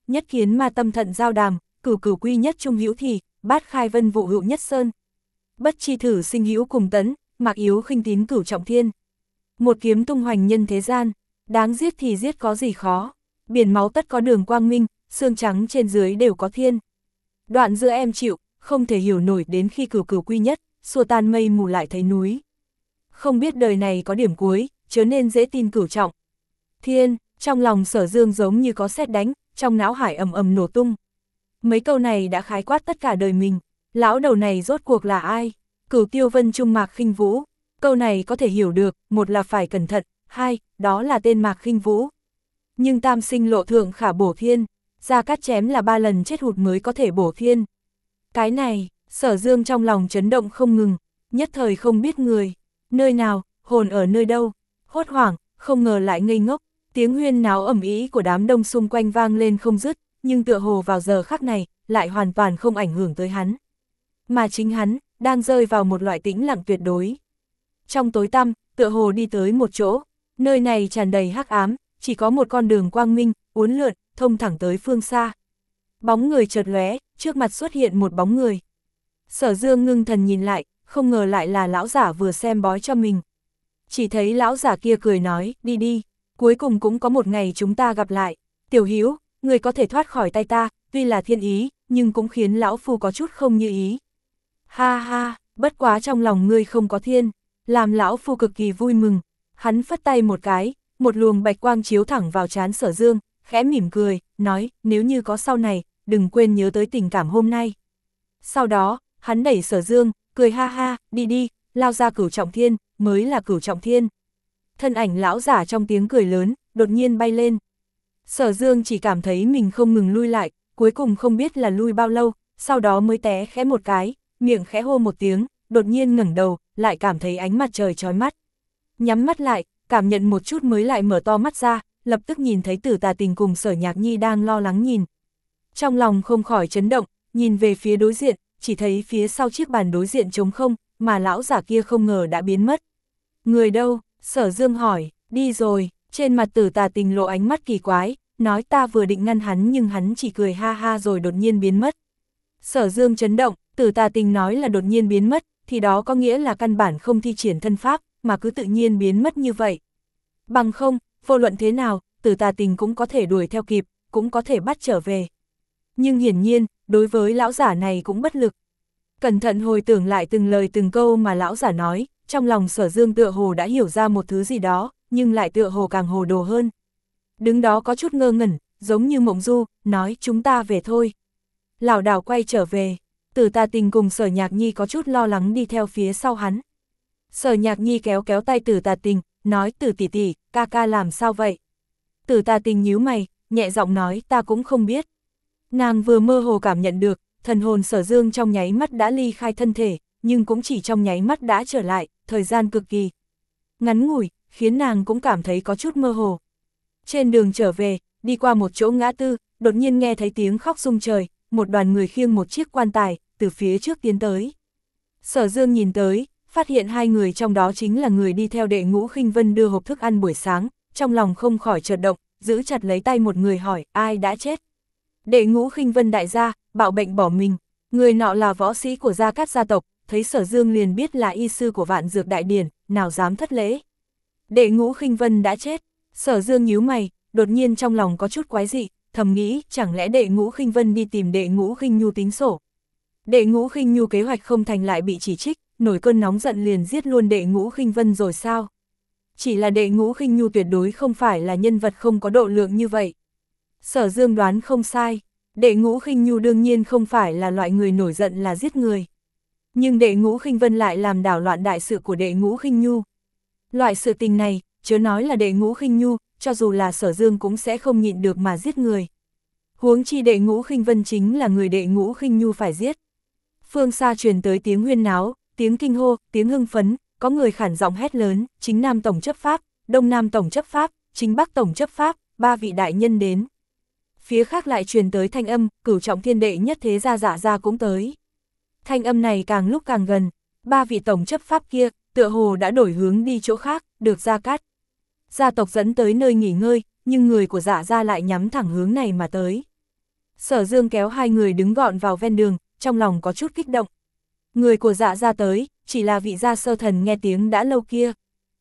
nhất kiến ma tâm thận giao đàm, cửu cửu quy nhất trung hữu thì, bát khai vân vụ hữu nhất sơn. Bất chi thử sinh hữu cùng tấn, mạc yếu khinh tín cửu trọng thiên. Một kiếm tung hoành nhân thế gian, đáng giết thì giết có gì khó. Biển máu tất có đường quang minh, xương trắng trên dưới đều có thiên. Đoạn giữa em chịu, không thể hiểu nổi đến khi cửu cửu quy nhất, xua tan mây mù lại thấy núi. Không biết đời này có điểm cuối, chớ nên dễ tin cửu trọng thiên. Trong lòng Sở Dương giống như có sét đánh, trong não hải ầm ầm nổ tung. Mấy câu này đã khái quát tất cả đời mình. Lão đầu này rốt cuộc là ai? Cửu Tiêu Vân Trung Mạc Khinh Vũ. Câu này có thể hiểu được, một là phải cẩn thận, hai, đó là tên Mạc Khinh Vũ. Nhưng tam sinh lộ thượng khả bổ thiên, Gia Cát chém là ba lần chết hụt mới có thể bổ thiên. Cái này, Sở Dương trong lòng chấn động không ngừng, nhất thời không biết người, nơi nào, hồn ở nơi đâu, hốt hoảng, không ngờ lại ngây ngốc, tiếng huyên náo ầm ĩ của đám đông xung quanh vang lên không dứt, nhưng tựa hồ vào giờ khắc này, lại hoàn toàn không ảnh hưởng tới hắn. Mà chính hắn, đang rơi vào một loại tĩnh lặng tuyệt đối. Trong tối tăm, tựa hồ đi tới một chỗ, nơi này tràn đầy hắc ám, chỉ có một con đường quang minh, uốn lượn, thông thẳng tới phương xa. Bóng người chợt lóe, trước mặt xuất hiện một bóng người. Sở Dương ngưng thần nhìn lại, không ngờ lại là lão giả vừa xem bói cho mình. Chỉ thấy lão giả kia cười nói, đi đi, cuối cùng cũng có một ngày chúng ta gặp lại. Tiểu Hữu, người có thể thoát khỏi tay ta, tuy là thiên ý, nhưng cũng khiến lão phu có chút không như ý. Ha ha, bất quá trong lòng ngươi không có thiên, làm lão phu cực kỳ vui mừng. Hắn phất tay một cái, một luồng bạch quang chiếu thẳng vào trán Sở Dương, khẽ mỉm cười, nói, nếu như có sau này, đừng quên nhớ tới tình cảm hôm nay. Sau đó, hắn đẩy Sở Dương, cười ha ha, đi đi, lao ra cửu trọng thiên, mới là cửu trọng thiên. Thân ảnh lão giả trong tiếng cười lớn, đột nhiên bay lên. Sở Dương chỉ cảm thấy mình không ngừng lui lại, cuối cùng không biết là lui bao lâu, sau đó mới té khẽ một cái, miệng khẽ hô một tiếng, đột nhiên ngẩng đầu, lại cảm thấy ánh mặt trời chói mắt. Nhắm mắt lại, cảm nhận một chút mới lại mở to mắt ra, lập tức nhìn thấy Tử Tà Tình cùng Sở Nhạc Nhi đang lo lắng nhìn. Trong lòng không khỏi chấn động, nhìn về phía đối diện, chỉ thấy phía sau chiếc bàn đối diện trống không, mà lão giả kia không ngờ đã biến mất. Người đâu? Sở Dương hỏi, đi rồi, trên mặt Tử Tà Tình lộ ánh mắt kỳ quái, nói ta vừa định ngăn hắn nhưng hắn chỉ cười ha ha rồi đột nhiên biến mất. Sở Dương chấn động, Tử Tà Tình nói là đột nhiên biến mất, thì đó có nghĩa là căn bản không thi triển thân pháp, mà cứ tự nhiên biến mất như vậy. Bằng không, vô luận thế nào, Tử Tà Tình cũng có thể đuổi theo kịp, cũng có thể bắt trở về. Nhưng hiển nhiên, đối với lão giả này cũng bất lực. Cẩn thận hồi tưởng lại từng lời từng câu mà lão giả nói, trong lòng Sở Dương tựa hồ đã hiểu ra một thứ gì đó, nhưng lại tựa hồ càng hồ đồ hơn. Đứng đó có chút ngơ ngẩn, giống như mộng du, nói chúng ta về thôi. Lảo đảo quay trở về, Tử Tà Tình cùng Sở Nhạc Nhi có chút lo lắng đi theo phía sau hắn. Sở Nhạc Nhi kéo kéo tay Tử Tà Tình, nói Tử tỷ tỷ, ca ca làm sao vậy? Tử Tà Tình nhíu mày, nhẹ giọng nói ta cũng không biết. Nàng vừa mơ hồ cảm nhận được, thần hồn Sở Dương trong nháy mắt đã ly khai thân thể, nhưng cũng chỉ trong nháy mắt đã trở lại, thời gian cực kỳ ngắn ngủi, khiến nàng cũng cảm thấy có chút mơ hồ. Trên đường trở về, đi qua một chỗ ngã tư, đột nhiên nghe thấy tiếng khóc rung trời, một đoàn người khiêng một chiếc quan tài, từ phía trước tiến tới. Sở Dương nhìn tới, phát hiện hai người trong đó chính là người đi theo Đệ Ngũ Khinh Vân đưa hộp thức ăn buổi sáng, trong lòng không khỏi chợt động, giữ chặt lấy tay một người hỏi, ai đã chết? Đệ Ngũ Khinh Vân đại gia, bạo bệnh bỏ mình, người nọ là võ sĩ của Gia Cát gia tộc, thấy Sở Dương liền biết là y sư của Vạn Dược Đại Điển, nào dám thất lễ. Đệ Ngũ Khinh Vân đã chết, Sở Dương nhíu mày, đột nhiên trong lòng có chút quái dị, thầm nghĩ, chẳng lẽ Đệ Ngũ Khinh Vân đi tìm Đệ Ngũ Khinh Nhu tính sổ. Đệ Ngũ Khinh Nhu kế hoạch không thành lại bị chỉ trích, nổi cơn nóng giận liền giết luôn Đệ Ngũ Khinh Vân rồi sao? Chỉ là Đệ Ngũ Khinh Nhu tuyệt đối không phải là nhân vật không có độ lượng như vậy. Sở Dương đoán không sai, Đệ Ngũ Khinh Nhu đương nhiên không phải là loại người nổi giận là giết người. Nhưng Đệ Ngũ Khinh Vân lại làm đảo loạn đại sự của Đệ Ngũ Khinh Nhu. Loại sự tình này, chớ nói là Đệ Ngũ Khinh Nhu, cho dù là Sở Dương cũng sẽ không nhịn được mà giết người. Huống chi Đệ Ngũ Khinh Vân chính là người Đệ Ngũ Khinh Nhu phải giết. Phương xa truyền tới tiếng huyên náo, tiếng kinh hô, tiếng hưng phấn, có người khản giọng hét lớn, chính Nam Tổng chấp pháp, Đông Nam Tổng chấp pháp, chính Bắc Tổng chấp pháp, ba vị đại nhân đến. Phía khác lại truyền tới thanh âm, Cửu Trọng Thiên đệ nhất thế gia Dạ gia cũng tới. Thanh âm này càng lúc càng gần, ba vị tổng chấp pháp kia, tựa hồ đã đổi hướng đi chỗ khác, được Gia Cát gia tộc dẫn tới nơi nghỉ ngơi, nhưng người của Dạ gia lại nhắm thẳng hướng này mà tới. Sở Dương kéo hai người đứng gọn vào ven đường, trong lòng có chút kích động. Người của Dạ gia tới, chỉ là vị gia sơ thần nghe tiếng đã lâu kia.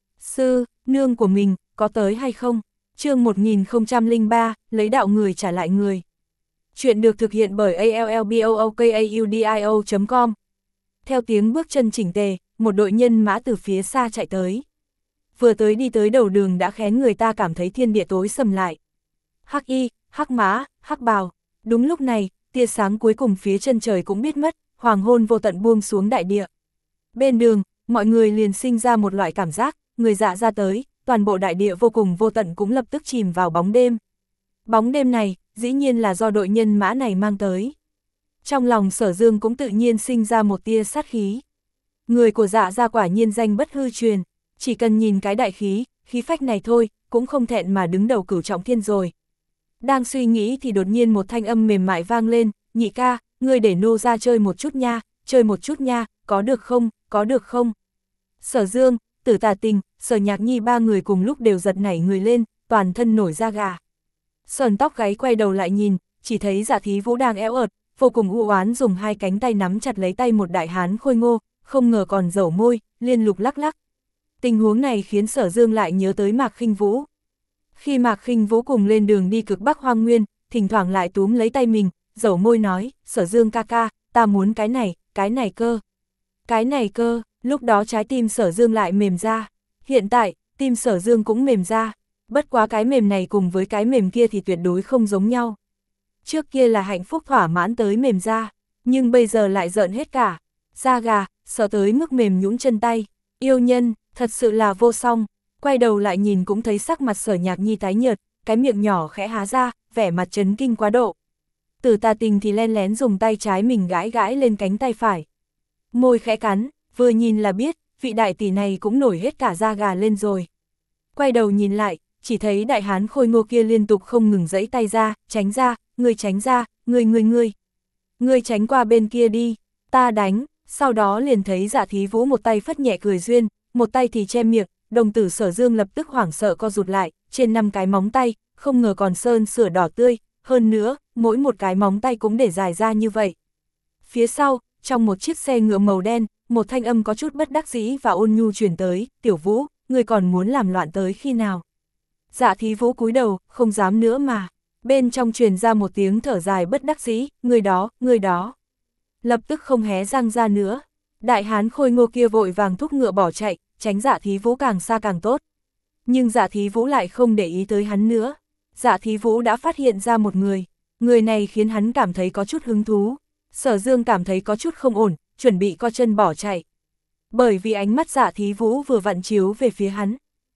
Sư, nương của mình, có tới hay không? Chương một nghìn không trăm lẻ ba, lấy đạo người trả lại người. Chuyện được thực hiện bởi a l l b o o k a u d i o chấm com. Theo tiếng bước chân chỉnh tề, một đội nhân mã từ phía xa chạy tới. Vừa tới đi tới đầu đường đã khiến người ta cảm thấy thiên địa tối sầm lại. Hắc y, hắc mã, hắc bào. Đúng lúc này, tia sáng cuối cùng phía chân trời cũng biết mất, hoàng hôn vô tận buông xuống đại địa. Bên đường, mọi người liền sinh ra một loại cảm giác, người Dạ ra tới, toàn bộ đại địa vô cùng vô tận cũng lập tức chìm vào bóng đêm. Bóng đêm này, dĩ nhiên là do đội nhân mã này mang tới. Trong lòng Sở Dương cũng tự nhiên sinh ra một tia sát khí. Người của Dạ ra quả nhiên danh bất hư truyền, chỉ cần nhìn cái đại khí, khí phách này thôi, cũng không thẹn mà đứng đầu cửu trọng thiên rồi. Đang suy nghĩ thì đột nhiên một thanh âm mềm mại vang lên, nhị ca, ngươi để nô ra chơi một chút nha, chơi một chút nha, có được không, có được không? Sở Dương, Tử Tà Tình, Sở Nhạc Nhi ba người cùng lúc đều giật nảy người lên, toàn thân nổi da gà. Sờn tóc gáy quay đầu lại nhìn, chỉ thấy Dạ Thí Vũ đang éo ợt, vô cùng u oán dùng hai cánh tay nắm chặt lấy tay một đại hán khôi ngô, không ngờ còn dẩu môi, liên lục lắc lắc. Tình huống này khiến Sở Dương lại nhớ tới Mạc Khinh Vũ. Khi Mạc Khinh Vũ cùng lên đường đi cực Bắc Hoang Nguyên, thỉnh thoảng lại túm lấy tay mình, dẩu môi nói, Sở Dương ca ca, ta muốn cái này, cái này cơ. Cái này cơ, lúc đó trái tim Sở Dương lại mềm ra. Hiện tại, tim Sở Dương cũng mềm ra. Bất quá cái mềm này cùng với cái mềm kia thì tuyệt đối không giống nhau. Trước kia là hạnh phúc thỏa mãn tới mềm ra, nhưng bây giờ lại giận hết cả. Da gà, sợ tới mức mềm nhũn chân tay. Yêu nhân, thật sự là vô song. Quay đầu lại nhìn cũng thấy sắc mặt Sở Nhạc Nhi tái nhợt, cái miệng nhỏ khẽ há ra, vẻ mặt chấn kinh quá độ. Tử Tà Tình thì len lén dùng tay trái mình gãi gãi lên cánh tay phải. Môi khẽ cắn, vừa nhìn là biết, vị đại tỷ này cũng nổi hết cả da gà lên rồi. Quay đầu nhìn lại, chỉ thấy đại hán khôi ngô kia liên tục không ngừng giãy tay ra, tránh ra, ngươi tránh ra, ngươi ngươi ngươi. Ngươi tránh qua bên kia đi, ta đánh, sau đó liền thấy Dạ Thí Vũ một tay phất nhẹ cười duyên, một tay thì che miệng, đồng tử Sở Dương lập tức hoảng sợ co rụt lại, trên năm cái móng tay, không ngờ còn sơn sửa đỏ tươi, hơn nữa, mỗi một cái móng tay cũng để dài ra như vậy. Phía sau, trong một chiếc xe ngựa màu đen, một thanh âm có chút bất đắc dĩ và ôn nhu truyền tới, Tiểu Vũ, ngươi còn muốn làm loạn tới khi nào? Dạ Thí Vũ cúi đầu, không dám nữa mà. Bên trong truyền ra một tiếng thở dài bất đắc dĩ, người đó, người đó. Lập tức không hé răng ra nữa. Đại hán khôi ngô kia vội vàng thúc ngựa bỏ chạy, tránh Dạ Thí Vũ càng xa càng tốt. Nhưng Dạ Thí Vũ lại không để ý tới hắn nữa. Dạ Thí Vũ đã phát hiện ra một người. Người này khiến hắn cảm thấy có chút hứng thú. Sở Dương cảm thấy có chút không ổn, chuẩn bị co chân bỏ chạy. Bởi vì ánh mắt Dạ Thí Vũ vừa vặn chiếu về phía hắn.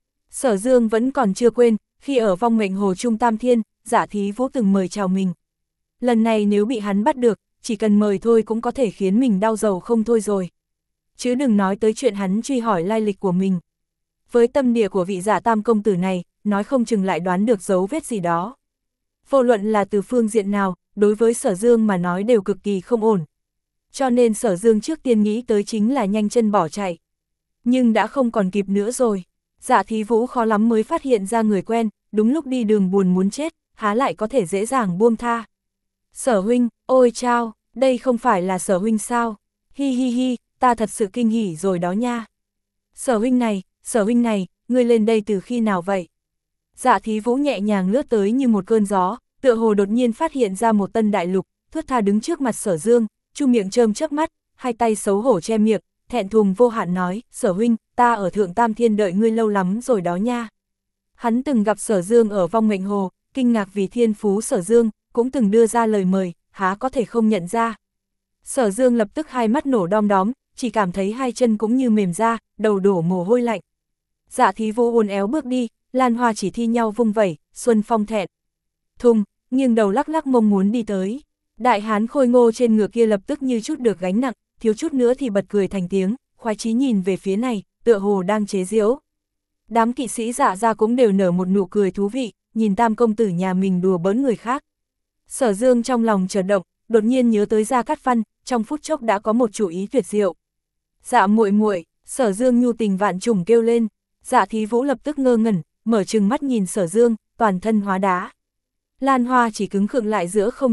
Sở Dương vẫn còn chưa quên, khi ở vong mệnh hồ Trung Tam Thiên, Dạ Thí Vũ từng mời chào mình. Lần này nếu bị hắn bắt được, chỉ cần mời thôi cũng có thể khiến mình đau đầu không thôi rồi. Chứ đừng nói tới chuyện hắn truy hỏi lai lịch của mình. Với tâm địa của vị Dạ Tam công tử này, nói không chừng lại đoán được dấu vết gì đó. Vô luận là từ phương diện nào, đối với Sở Dương mà nói đều cực kỳ không ổn. Cho nên Sở Dương trước tiên nghĩ tới chính là nhanh chân bỏ chạy. Nhưng đã không còn kịp nữa rồi. Dạ Thí Vũ khó lắm mới phát hiện ra người quen, đúng lúc đi đường buồn muốn chết, há lại có thể dễ dàng buông tha. Sở huynh, ôi chao, đây không phải là Sở huynh sao? Hi hi hi, ta thật sự kinh hỉ rồi đó nha. Sở huynh này, Sở huynh này, ngươi lên đây từ khi nào vậy? Dạ Thí Vũ nhẹ nhàng lướt tới như một cơn gió, tựa hồ đột nhiên phát hiện ra một tân đại lục, thướt tha đứng trước mặt Sở Dương, chu miệng trơm chớp mắt, hai tay xấu hổ che miệng, thẹn thùng vô hạn nói, Sở huynh, ta ở Thượng Tam Thiên đợi ngươi lâu lắm rồi đó nha. Hắn từng gặp Sở Dương ở vong mệnh hồ, kinh ngạc vì thiên phú Sở Dương, cũng từng đưa ra lời mời, há có thể không nhận ra. Sở Dương lập tức hai mắt nổ đom đóm, chỉ cảm thấy hai chân cũng như mềm ra, đầu đổ mồ hôi lạnh. Dạ Thí Vũ uốn éo bước đi, lan hoa chỉ thi nhau vung vẩy, xuân phong thẹn. Thùng, nghiêng đầu lắc lắc mông muốn đi tới. Đại hán khôi ngô trên ngựa kia lập tức như chút được gánh nặng, thiếu chút nữa thì bật cười thành tiếng, khoái chí nhìn về phía này, tựa hồ đang chế giễu. Đám kỵ sĩ Dạ ra cũng đều nở một nụ cười thú vị, nhìn Tam công tử nhà mình đùa bỡn người khác. Sở Dương trong lòng chợt động, đột nhiên nhớ tới Gia Cát Văn, trong phút chốc đã có một chủ ý tuyệt diệu. Dạ muội muội, Sở Dương nhu tình vạn trùng kêu lên. Dạ Thí Vũ lập tức ngơ ngẩn, mở trừng mắt nhìn Sở Dương, toàn thân hóa đá. Lan hoa chỉ cứng khựng lại giữa không trung,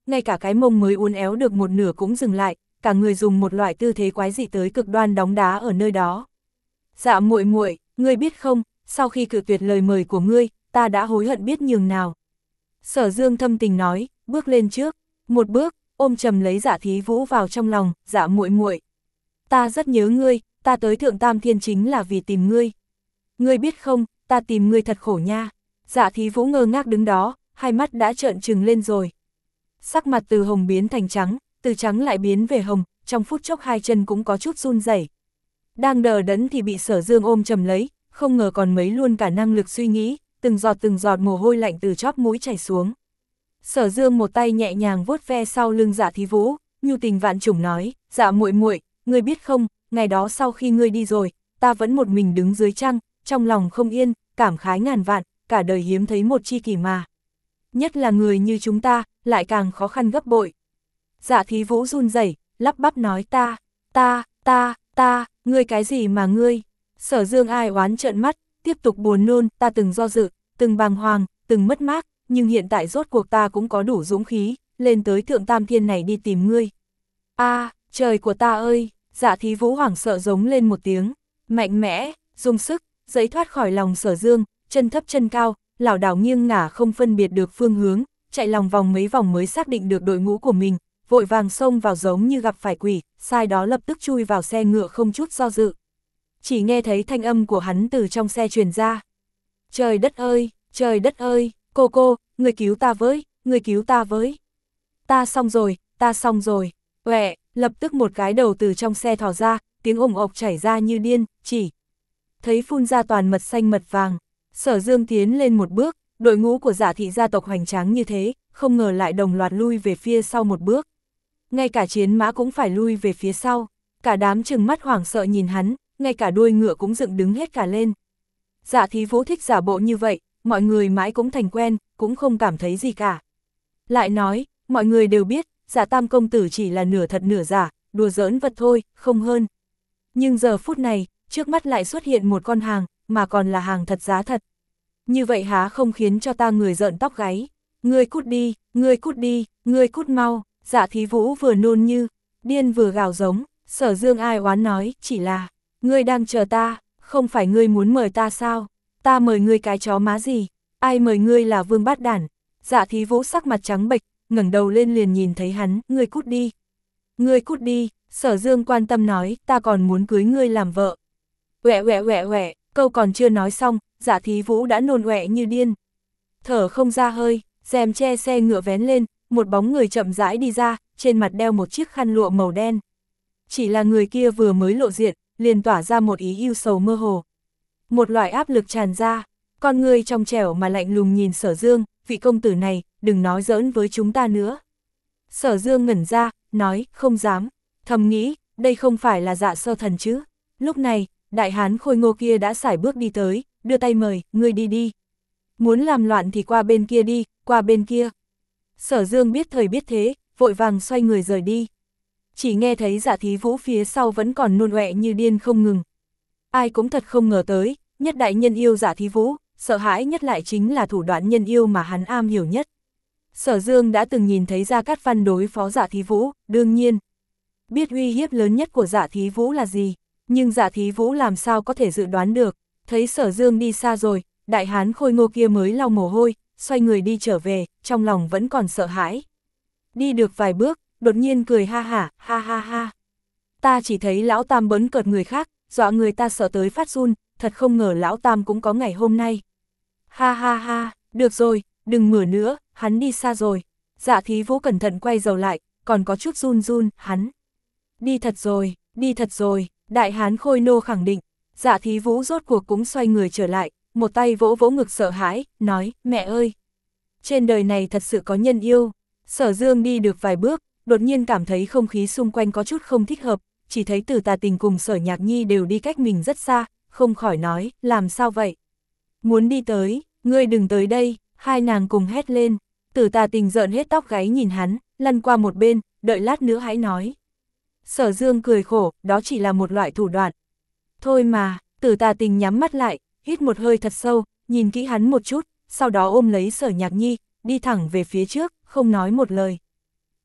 ngay cả cái mông mới uốn éo được một nửa cũng dừng lại, cả người dùng một loại tư thế quái dị tới cực đoan đóng đá ở nơi đó. Dạ muội muội, ngươi biết không, sau khi cự tuyệt lời mời của ngươi, ta đã hối hận biết nhường nào. Sở Dương thâm tình nói, bước lên trước, một bước, ôm chầm lấy Dạ Thí Vũ vào trong lòng, dạ muội muội. Ta rất nhớ ngươi, ta tới Thượng Tam Thiên chính là vì tìm ngươi. Ngươi biết không, ta tìm ngươi thật khổ nha. Dạ Thí Vũ ngơ ngác đứng đó, hai mắt đã trợn trừng lên rồi. Sắc mặt từ hồng biến thành trắng, từ trắng lại biến về hồng, trong phút chốc hai chân cũng có chút run rẩy. Đang đờ đẫn thì bị Sở Dương ôm chầm lấy, không ngờ còn mấy luôn cả năng lực suy nghĩ, từng giọt từng giọt mồ hôi lạnh từ chóp mũi chảy xuống. Sở Dương một tay nhẹ nhàng vuốt ve sau lưng Dạ Thí Vũ, nhu tình vạn trùng nói, dạ muội muội, ngươi biết không, ngày đó sau khi ngươi đi rồi, ta vẫn một mình đứng dưới trăng, trong lòng không yên, cảm khái ngàn vạn, cả đời hiếm thấy một tri kỷ mà. Nhất là người như chúng ta, lại càng khó khăn gấp bội. Dạ Thí Vũ run rẩy, lắp bắp nói ta, ta, ta, ta, ngươi cái gì mà ngươi? Sở Dương ai oán trợn mắt, tiếp tục buồn nôn, ta từng do dự, từng bàng hoàng, từng mất mát, nhưng hiện tại rốt cuộc ta cũng có đủ dũng khí, lên tới Thượng Tam Thiên này đi tìm ngươi. A, à, trời của ta ơi! Dạ Thí Vũ hoảng sợ giống lên một tiếng, mạnh mẽ, dùng sức, giãy thoát khỏi lòng Sở Dương, chân thấp chân cao, lảo đảo nghiêng ngả không phân biệt được phương hướng, chạy lòng vòng mấy vòng mới xác định được đội ngũ của mình, vội vàng xông vào giống như gặp phải quỷ, sai đó lập tức chui vào xe ngựa không chút do dự. Chỉ nghe thấy thanh âm của hắn từ trong xe truyền ra. Trời đất ơi, trời đất ơi, cô cô, người cứu ta với, người cứu ta với. Ta xong rồi, ta xong rồi. Uệ, lập tức một cái đầu từ trong xe thò ra, tiếng ủng ộc chảy ra như điên, chỉ thấy phun ra toàn mật xanh mật vàng. Sở Dương tiến lên một bước, đội ngũ của Dạ thị gia tộc hoành tráng như thế, không ngờ lại đồng loạt lui về phía sau một bước. Ngay cả chiến mã cũng phải lui về phía sau, cả đám trừng mắt hoảng sợ nhìn hắn, ngay cả đuôi ngựa cũng dựng đứng hết cả lên. Dạ Thí Vũ thích giả bộ như vậy, mọi người mãi cũng thành quen, cũng không cảm thấy gì cả. Lại nói, mọi người đều biết, Dạ Tam công tử chỉ là nửa thật nửa giả, đùa giỡn vật thôi, không hơn. Nhưng giờ phút này, trước mắt lại xuất hiện một con hàng, mà còn là hàng thật giá thật. Như vậy há không khiến cho ta người rợn tóc gáy. Ngươi cút đi, ngươi cút đi, ngươi cút mau. Dạ Thí Vũ vừa nôn như điên vừa gào giống. Sở Dương ai oán nói, chỉ là ngươi đang chờ ta, không phải ngươi muốn mời ta sao? Ta mời ngươi cái chó má gì? Ai mời ngươi là vương bát đản? Dạ Thí Vũ sắc mặt trắng bệch, ngẩng đầu lên liền nhìn thấy hắn, ngươi cút đi. Ngươi cút đi. Sở Dương quan tâm nói, ta còn muốn cưới ngươi làm vợ. Uệ uệ uệ uệ, câu còn chưa nói xong, Dạ Thí Vũ đã nôn uệ như điên. Thở không ra hơi, rèm che xe ngựa vén lên, một bóng người chậm rãi đi ra, trên mặt đeo một chiếc khăn lụa màu đen. Chỉ là người kia vừa mới lộ diện, liền tỏa ra một ý ưu sầu mơ hồ. Một loại áp lực tràn ra, con người trong trẻo mà lạnh lùng nhìn Sở Dương, vị công tử này, đừng nói giỡn với chúng ta nữa. Sở Dương ngẩn ra, nói, không dám, thầm nghĩ, đây không phải là Dạ Sơ Thần chứ. Lúc này, đại hán khôi ngô kia đã sải bước đi tới, đưa tay mời, ngươi đi đi. Muốn làm loạn thì qua bên kia đi, qua bên kia. Sở Dương biết thời biết thế, vội vàng xoay người rời đi. Chỉ nghe thấy Dạ Thí Vũ phía sau vẫn còn nôn ọe như điên không ngừng. Ai cũng thật không ngờ tới, nhất đại nhân yêu Dạ Thí Vũ, sợ hãi nhất lại chính là thủ đoạn nhân yêu mà hắn am hiểu nhất. Sở Dương đã từng nhìn thấy Gia Cát Văn đối phó Dạ Thí Vũ, đương nhiên biết uy hiếp lớn nhất của Dạ Thí Vũ là gì, nhưng Dạ Thí Vũ làm sao có thể dự đoán được. Thấy Sở Dương đi xa rồi, đại hán khôi ngô kia mới lau mồ hôi, xoay người đi trở về, trong lòng vẫn còn sợ hãi. Đi được vài bước, đột nhiên cười ha hả, ha ha ha. Ta chỉ thấy lão Tam bấn cợt người khác, dọa người ta sợ tới phát run, thật không ngờ lão Tam cũng có ngày hôm nay. Ha ha ha, được rồi, đừng mửa nữa, hắn đi xa rồi. Dạ Thí Vũ cẩn thận quay đầu lại, còn có chút run run, hắn. Đi thật rồi, đi thật rồi, đại hán khôi nô khẳng định. Dạ Thí Vũ rốt cuộc cũng xoay người trở lại, một tay vỗ vỗ ngực sợ hãi, nói, mẹ ơi! Trên đời này thật sự có nhân yêu. Sở Dương đi được vài bước, đột nhiên cảm thấy không khí xung quanh có chút không thích hợp, chỉ thấy Từ Tà Tình cùng Sở Nhạc Nhi đều đi cách mình rất xa, không khỏi nói, làm sao vậy? Muốn đi tới, ngươi đừng tới đây, hai nàng cùng hét lên. Từ Tà Tình rợn hết tóc gáy nhìn hắn, lăn qua một bên, đợi lát nữa hãy nói. Sở Dương cười khổ, đó chỉ là một loại thủ đoạn. Thôi mà, Từ Tà Tình nhắm mắt lại, hít một hơi thật sâu, nhìn kỹ hắn một chút, sau đó ôm lấy Sở Nhạc Nhi, đi thẳng về phía trước, không nói một lời.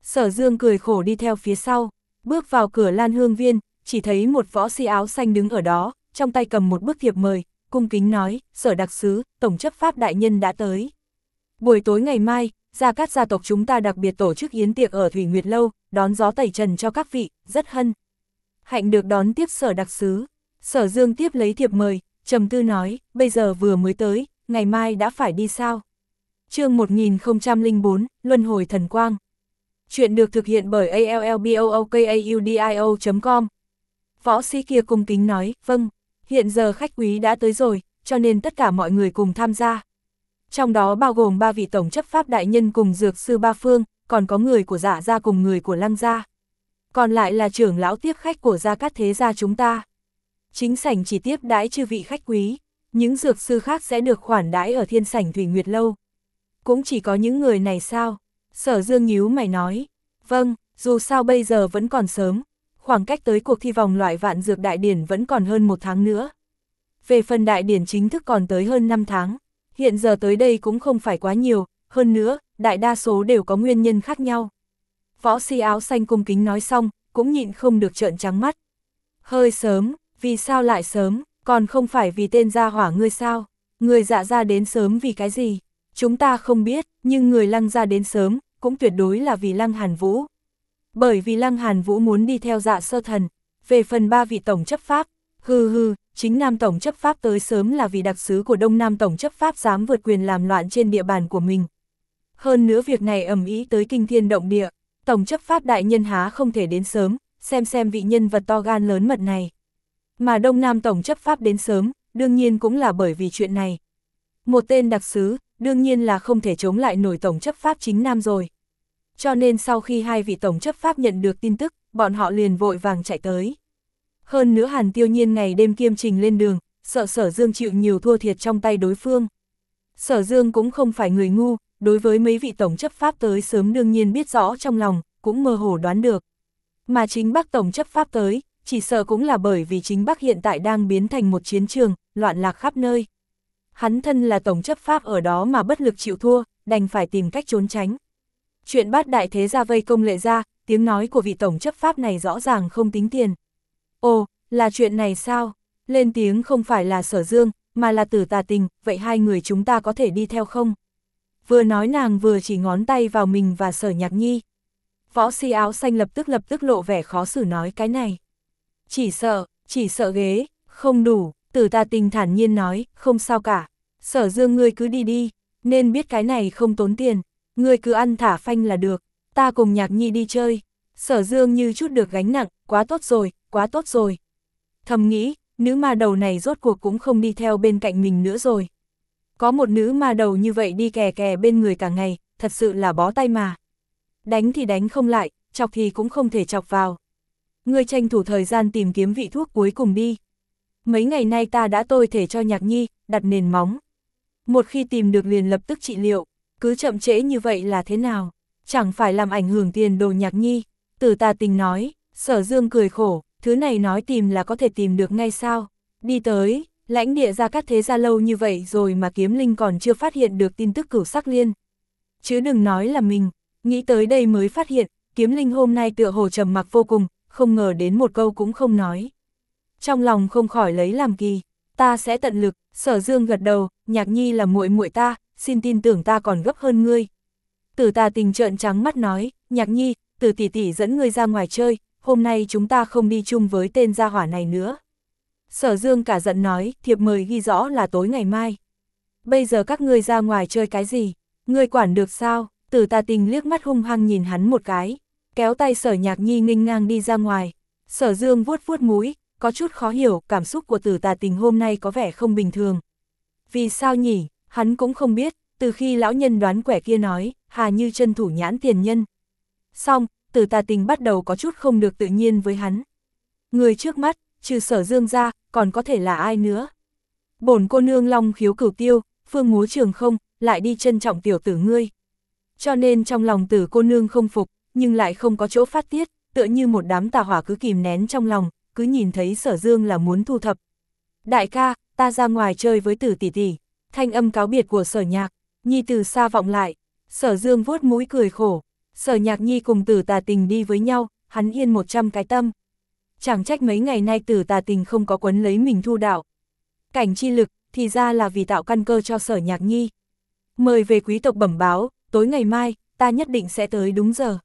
Sở Dương cười khổ đi theo phía sau, bước vào cửa Lan Hương Viên, chỉ thấy một võ si áo xanh đứng ở đó, trong tay cầm một bức thiệp mời, cung kính nói, Sở đặc sứ, tổng chấp pháp đại nhân đã tới. Buổi tối ngày mai, Gia Cát gia tộc chúng ta đặc biệt tổ chức yến tiệc ở Thủy Nguyệt Lâu, đón gió tẩy trần cho các vị, rất hân hạnh được đón tiếp Sở đặc sứ. Sở Dương tiếp lấy thiệp mời, trầm tư nói, bây giờ vừa mới tới, ngày mai đã phải đi sao? Chương một nghìn không trăm lẻ bốn, Luân hồi thần quang. Chuyện được thực hiện bởi a l l b o o k a u d i o chấm com. Võ sĩ kia cung kính nói, vâng, hiện giờ khách quý đã tới rồi, cho nên tất cả mọi người cùng tham gia. Trong đó bao gồm ba vị tổng chấp pháp đại nhân cùng dược sư ba phương, còn có người của Dạ gia cùng người của Lăng gia. Còn lại là trưởng lão tiếp khách của Gia Cát thế gia chúng ta. Chính sảnh chỉ tiếp đãi chư vị khách quý, những dược sư khác sẽ được khoản đãi ở thiên sảnh Thủy Nguyệt Lâu. Cũng chỉ có những người này sao? Sở Dương nhíu mày nói, vâng, dù sao bây giờ vẫn còn sớm, khoảng cách tới cuộc thi vòng loại vạn dược đại điển vẫn còn hơn một tháng nữa. Về phần đại điển chính thức còn tới hơn năm tháng, hiện giờ tới đây cũng không phải quá nhiều, hơn nữa, đại đa số đều có nguyên nhân khác nhau. Võ si áo xanh cung kính nói xong, cũng nhịn không được trợn trắng mắt. Hơi sớm, vì sao lại sớm, còn không phải vì tên gia hỏa ngươi sao? Người Dạ gia đến sớm vì cái gì? Chúng ta không biết, nhưng người Lăng gia đến sớm, cũng tuyệt đối là vì Lăng Hàn Vũ. Bởi vì Lăng Hàn Vũ muốn đi theo Dạ sơ thần, về phần ba vị tổng chấp pháp, hừ hừ, chính Nam tổng chấp pháp tới sớm là vì đặc sứ của Đông Nam tổng chấp pháp dám vượt quyền làm loạn trên địa bàn của mình. Hơn nữa việc này ầm ĩ tới kinh thiên động địa, tổng chấp pháp đại nhân há không thể đến sớm, xem xem vị nhân vật to gan lớn mật này. Mà Đông Nam tổng chấp pháp đến sớm, đương nhiên cũng là bởi vì chuyện này. Một tên đặc sứ, đương nhiên là không thể chống lại nổi tổng chấp pháp chính Nam rồi. Cho nên sau khi hai vị tổng chấp pháp nhận được tin tức, bọn họ liền vội vàng chạy tới. Hơn nữa Hàn Tiêu Nhiên ngày đêm kiêm trình lên đường, sợ Sở Dương chịu nhiều thua thiệt trong tay đối phương. Sở Dương cũng không phải người ngu, đối với mấy vị tổng chấp pháp tới sớm đương nhiên biết rõ trong lòng, cũng mơ hồ đoán được. Mà chính Bắc tổng chấp pháp tới, chỉ sợ cũng là bởi vì chính Bắc hiện tại đang biến thành một chiến trường, loạn lạc khắp nơi. Hắn thân là tổng chấp pháp ở đó mà bất lực chịu thua, đành phải tìm cách trốn tránh. Chuyện Bát đại thế gia vây công Lệ gia, tiếng nói của vị tổng chấp pháp này rõ ràng không tính tiền. Ồ, là chuyện này sao? Lên tiếng không phải là Sở Dương, mà là Tử Tà Tình, vậy hai người chúng ta có thể đi theo không? Vừa nói nàng vừa chỉ ngón tay vào mình và Sở Nhạc Nhi. Võ si áo xanh lập tức lập tức lộ vẻ khó xử nói cái này. Chỉ sợ, chỉ sợ ghế, không đủ, Tử Tà Tình thản nhiên nói, không sao cả. Sở Dương ngươi cứ đi đi, nên biết cái này không tốn tiền, ngươi cứ ăn thả phanh là được, ta cùng Nhạc Nhi đi chơi. Sở Dương như chút được gánh nặng, quá tốt rồi, quá tốt rồi. Thầm nghĩ, nữ ma đầu này rốt cuộc cũng không đi theo bên cạnh mình nữa rồi. Có một nữ ma đầu như vậy đi kè kè bên người cả ngày, thật sự là bó tay mà. Đánh thì đánh không lại, chọc thì cũng không thể chọc vào. Ngươi tranh thủ thời gian tìm kiếm vị thuốc cuối cùng đi. Mấy ngày nay ta đã tôi thể cho Nhạc Nhi, đặt nền móng. Một khi tìm được liền lập tức trị liệu, cứ chậm trễ như vậy là thế nào? Chẳng phải làm ảnh hưởng tiền đồ Nhạc Nhi. Tử Tà Tình nói. Sở Dương cười khổ, thứ này nói tìm là có thể tìm được ngay sao? Đi tới, lãnh địa Gia Cát thế gia lâu như vậy rồi mà Kiếm Linh còn chưa phát hiện được tin tức Cửu Sắc Liên. Chứ đừng nói là mình, nghĩ tới đây mới phát hiện, Kiếm Linh hôm nay tựa hồ trầm mặc vô cùng, không ngờ đến một câu cũng không nói. Trong lòng không khỏi lấy làm kỳ, ta sẽ tận lực. Sở Dương gật đầu, Nhạc Nhi là muội muội ta, xin tin tưởng ta còn gấp hơn ngươi. Tử Tà Tình trợn trắng mắt nói, Nhạc Nhi, Tử tỷ tỷ dẫn ngươi ra ngoài chơi, hôm nay chúng ta không đi chung với tên gia hỏa này nữa. Sở Dương cả giận nói, thiệp mời ghi rõ là tối ngày mai. Bây giờ các ngươi ra ngoài chơi cái gì? Ngươi quản được sao? Tử Tà Tình liếc mắt hung hăng nhìn hắn một cái, kéo tay Sở Nhạc Nhi nghênh ngang đi ra ngoài. Sở Dương vuốt vuốt mũi, có chút khó hiểu, cảm xúc của Tử Tà Tình hôm nay có vẻ không bình thường. Vì sao nhỉ? Hắn cũng không biết, từ khi lão nhân đoán quẻ kia nói, Hà Như chân thủ nhãn tiền nhân. Xong, Tử Tà Tình bắt đầu có chút không được tự nhiên với hắn. Người trước mắt, trừ Sở Dương ra, còn có thể là ai nữa? Bổn cô nương long khiếu cửu tiêu, phương múa trường không, lại đi trân trọng tiểu tử ngươi. Cho nên trong lòng Tử cô nương không phục, nhưng lại không có chỗ phát tiết, tựa như một đám tà hỏa cứ kìm nén trong lòng, cứ nhìn thấy Sở Dương là muốn thu thập. Đại ca, ta ra ngoài chơi với Tử tỷ tỷ. Thanh âm cáo biệt của Sở Nhạc Nhi từ xa vọng lại. Sở Dương vuốt mũi cười khổ. Sở Nhạc Nhi cùng Tử Tà Tình đi với nhau, hắn yên một trăm cái tâm. Chẳng trách mấy ngày nay Tử Tà Tình không có quấn lấy mình thu đạo. Cảnh chi lực, thì ra là vì tạo căn cơ cho Sở Nhạc Nhi. Mời về quý tộc bẩm báo, tối ngày mai, ta nhất định sẽ tới đúng giờ.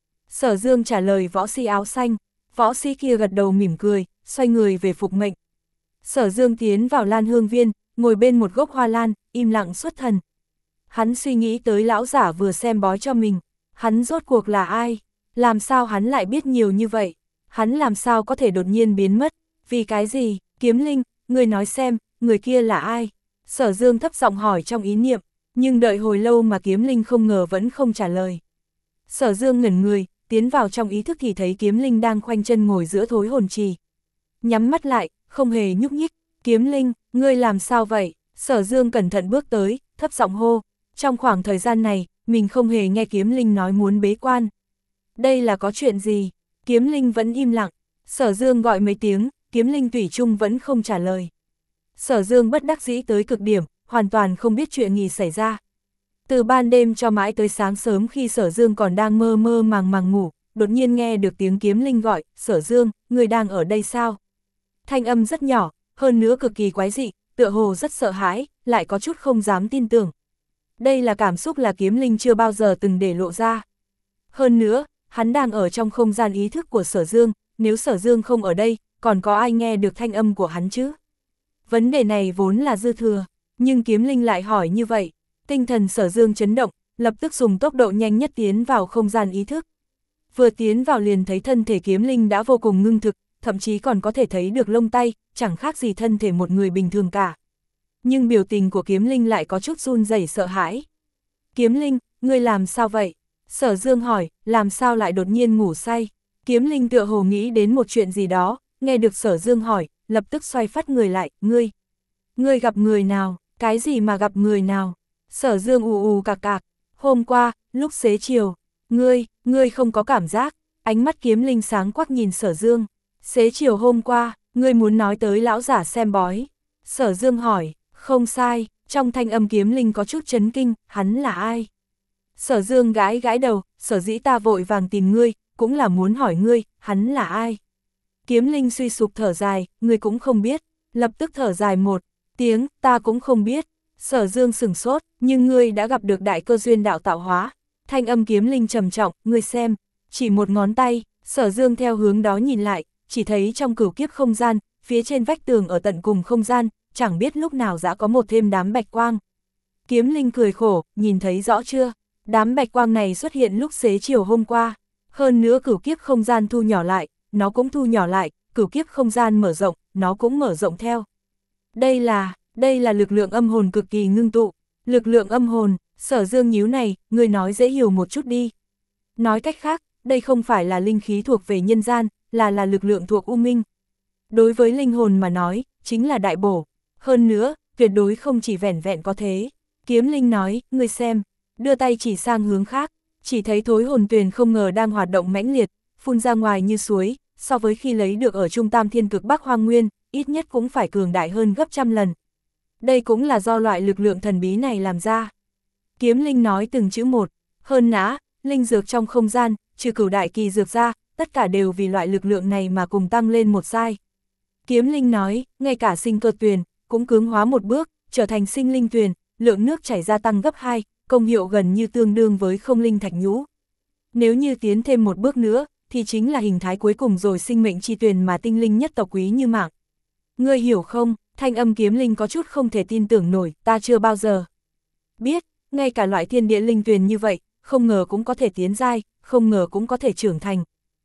Sở Dương trả lời võ si áo xanh, võ si kia gật đầu mỉm cười, xoay người về phục mệnh. Sở Dương tiến vào Lan Hương Viên, ngồi bên một gốc hoa lan, im lặng xuất thần. Hắn suy nghĩ tới lão giả vừa xem bói cho mình, hắn rốt cuộc là ai? Làm sao hắn lại biết nhiều như vậy? Hắn làm sao có thể đột nhiên biến mất? Vì cái gì? Kiếm Linh, người nói xem, người kia là ai? Sở Dương thấp giọng hỏi trong ý niệm, nhưng đợi hồi lâu mà Kiếm Linh không ngờ vẫn không trả lời. Sở Dương ngẩn người, tiến vào trong ý thức thì thấy Kiếm Linh đang khoanh chân ngồi giữa thối hồn trì. Nhắm mắt lại, không hề nhúc nhích. Kiếm Linh, ngươi làm sao vậy? Sở Dương cẩn thận bước tới, thấp giọng hô. Trong khoảng thời gian này, mình không hề nghe Kiếm Linh nói muốn bế quan. Đây là có chuyện gì? Kiếm Linh vẫn im lặng. Sở Dương gọi mấy tiếng, Kiếm Linh thủy chung vẫn không trả lời. Sở Dương bất đắc dĩ tới cực điểm, hoàn toàn không biết chuyện gì xảy ra. Từ ban đêm cho mãi tới sáng sớm khi Sở Dương còn đang mơ mơ màng màng ngủ, đột nhiên nghe được tiếng Kiếm Linh gọi, Sở Dương, người đang ở đây sao? Thanh âm rất nhỏ, hơn nữa cực kỳ quái dị, tựa hồ rất sợ hãi, lại có chút không dám tin tưởng. Đây là cảm xúc là Kiếm Linh chưa bao giờ từng để lộ ra. Hơn nữa, hắn đang ở trong không gian ý thức của Sở Dương, nếu Sở Dương không ở đây, còn có ai nghe được thanh âm của hắn chứ? Vấn đề này vốn là dư thừa, nhưng Kiếm Linh lại hỏi như vậy. Tinh thần Sở Dương chấn động, lập tức dùng tốc độ nhanh nhất tiến vào không gian ý thức. Vừa tiến vào liền thấy thân thể Kiếm Linh đã vô cùng ngưng thực, thậm chí còn có thể thấy được lông tay, chẳng khác gì thân thể một người bình thường cả. Nhưng biểu tình của Kiếm Linh lại có chút run rẩy sợ hãi. Kiếm Linh, ngươi làm sao vậy? Sở Dương hỏi, làm sao lại đột nhiên ngủ say? Kiếm Linh tựa hồ nghĩ đến một chuyện gì đó, nghe được Sở Dương hỏi, lập tức xoay phát người lại, ngươi. Ngươi gặp người nào? Cái gì mà gặp người nào? Sở Dương ù ù cạc cạc, hôm qua, lúc xế chiều, ngươi, ngươi không có cảm giác, ánh mắt Kiếm Linh sáng quắc nhìn Sở Dương. Xế chiều hôm qua, ngươi muốn nói tới lão giả xem bói. Sở Dương hỏi, không sai, trong thanh âm Kiếm Linh có chút chấn kinh, hắn là ai? Sở Dương gãi gãi đầu, sở dĩ ta vội vàng tìm ngươi, cũng là muốn hỏi ngươi, hắn là ai? Kiếm Linh suy sụp thở dài, ngươi cũng không biết, lập tức thở dài một tiếng, ta cũng không biết. Sở Dương sửng sốt, nhưng ngươi đã gặp được đại cơ duyên đạo tạo hóa. Thanh âm Kiếm Linh trầm trọng, ngươi xem, chỉ một ngón tay. Sở Dương theo hướng đó nhìn lại, chỉ thấy trong cửu kiếp không gian, phía trên vách tường ở tận cùng không gian, chẳng biết lúc nào đã có một thêm đám bạch quang. Kiếm Linh cười khổ, nhìn thấy rõ chưa? Đám bạch quang này xuất hiện lúc xế chiều hôm qua. Hơn nữa cửu kiếp không gian thu nhỏ lại, nó cũng thu nhỏ lại, cửu kiếp không gian mở rộng, nó cũng mở rộng theo. Đây là, đây là lực lượng âm hồn cực kỳ ngưng tụ. Lực lượng âm hồn, Sở Dương nhíu này, người nói dễ hiểu một chút đi. Nói cách khác, đây không phải là linh khí thuộc về nhân gian, là là lực lượng thuộc U Minh. Đối với linh hồn mà nói, chính là đại bổ. Hơn nữa, tuyệt đối không chỉ vẻn vẹn có thế. Kiếm Linh nói, ngươi xem, đưa tay chỉ sang hướng khác, chỉ thấy thối hồn tuyền không ngờ đang hoạt động mãnh liệt, phun ra ngoài như suối, so với khi lấy được ở Trung Tam Thiên Cực Bắc Hoang Nguyên, ít nhất cũng phải cường đại hơn gấp trăm lần. Đây cũng là do loại lực lượng thần bí này làm ra. Kiếm Linh nói từng chữ một, hơn nã, linh dược trong không gian, trừ cửu đại kỳ dược ra, tất cả đều vì loại lực lượng này mà cùng tăng lên một giai. Kiếm Linh nói, ngay cả sinh cơ tuyền, cũng cứng hóa một bước, trở thành sinh linh tuyền, lượng nước chảy ra tăng gấp hai, công hiệu gần như tương đương với không linh thạch nhũ. Nếu như tiến thêm một bước nữa, thì chính là hình thái cuối cùng rồi sinh mệnh chi tuyền mà tinh linh nhất tộc quý như mạng. Ngươi hiểu không? Thanh âm Kiếm Linh có chút không thể tin tưởng nổi, ta chưa bao giờ biết, ngay cả loại thiên địa linh tuyền như vậy, không ngờ cũng có thể tiến giai, không ngờ cũng có thể trưởng thành.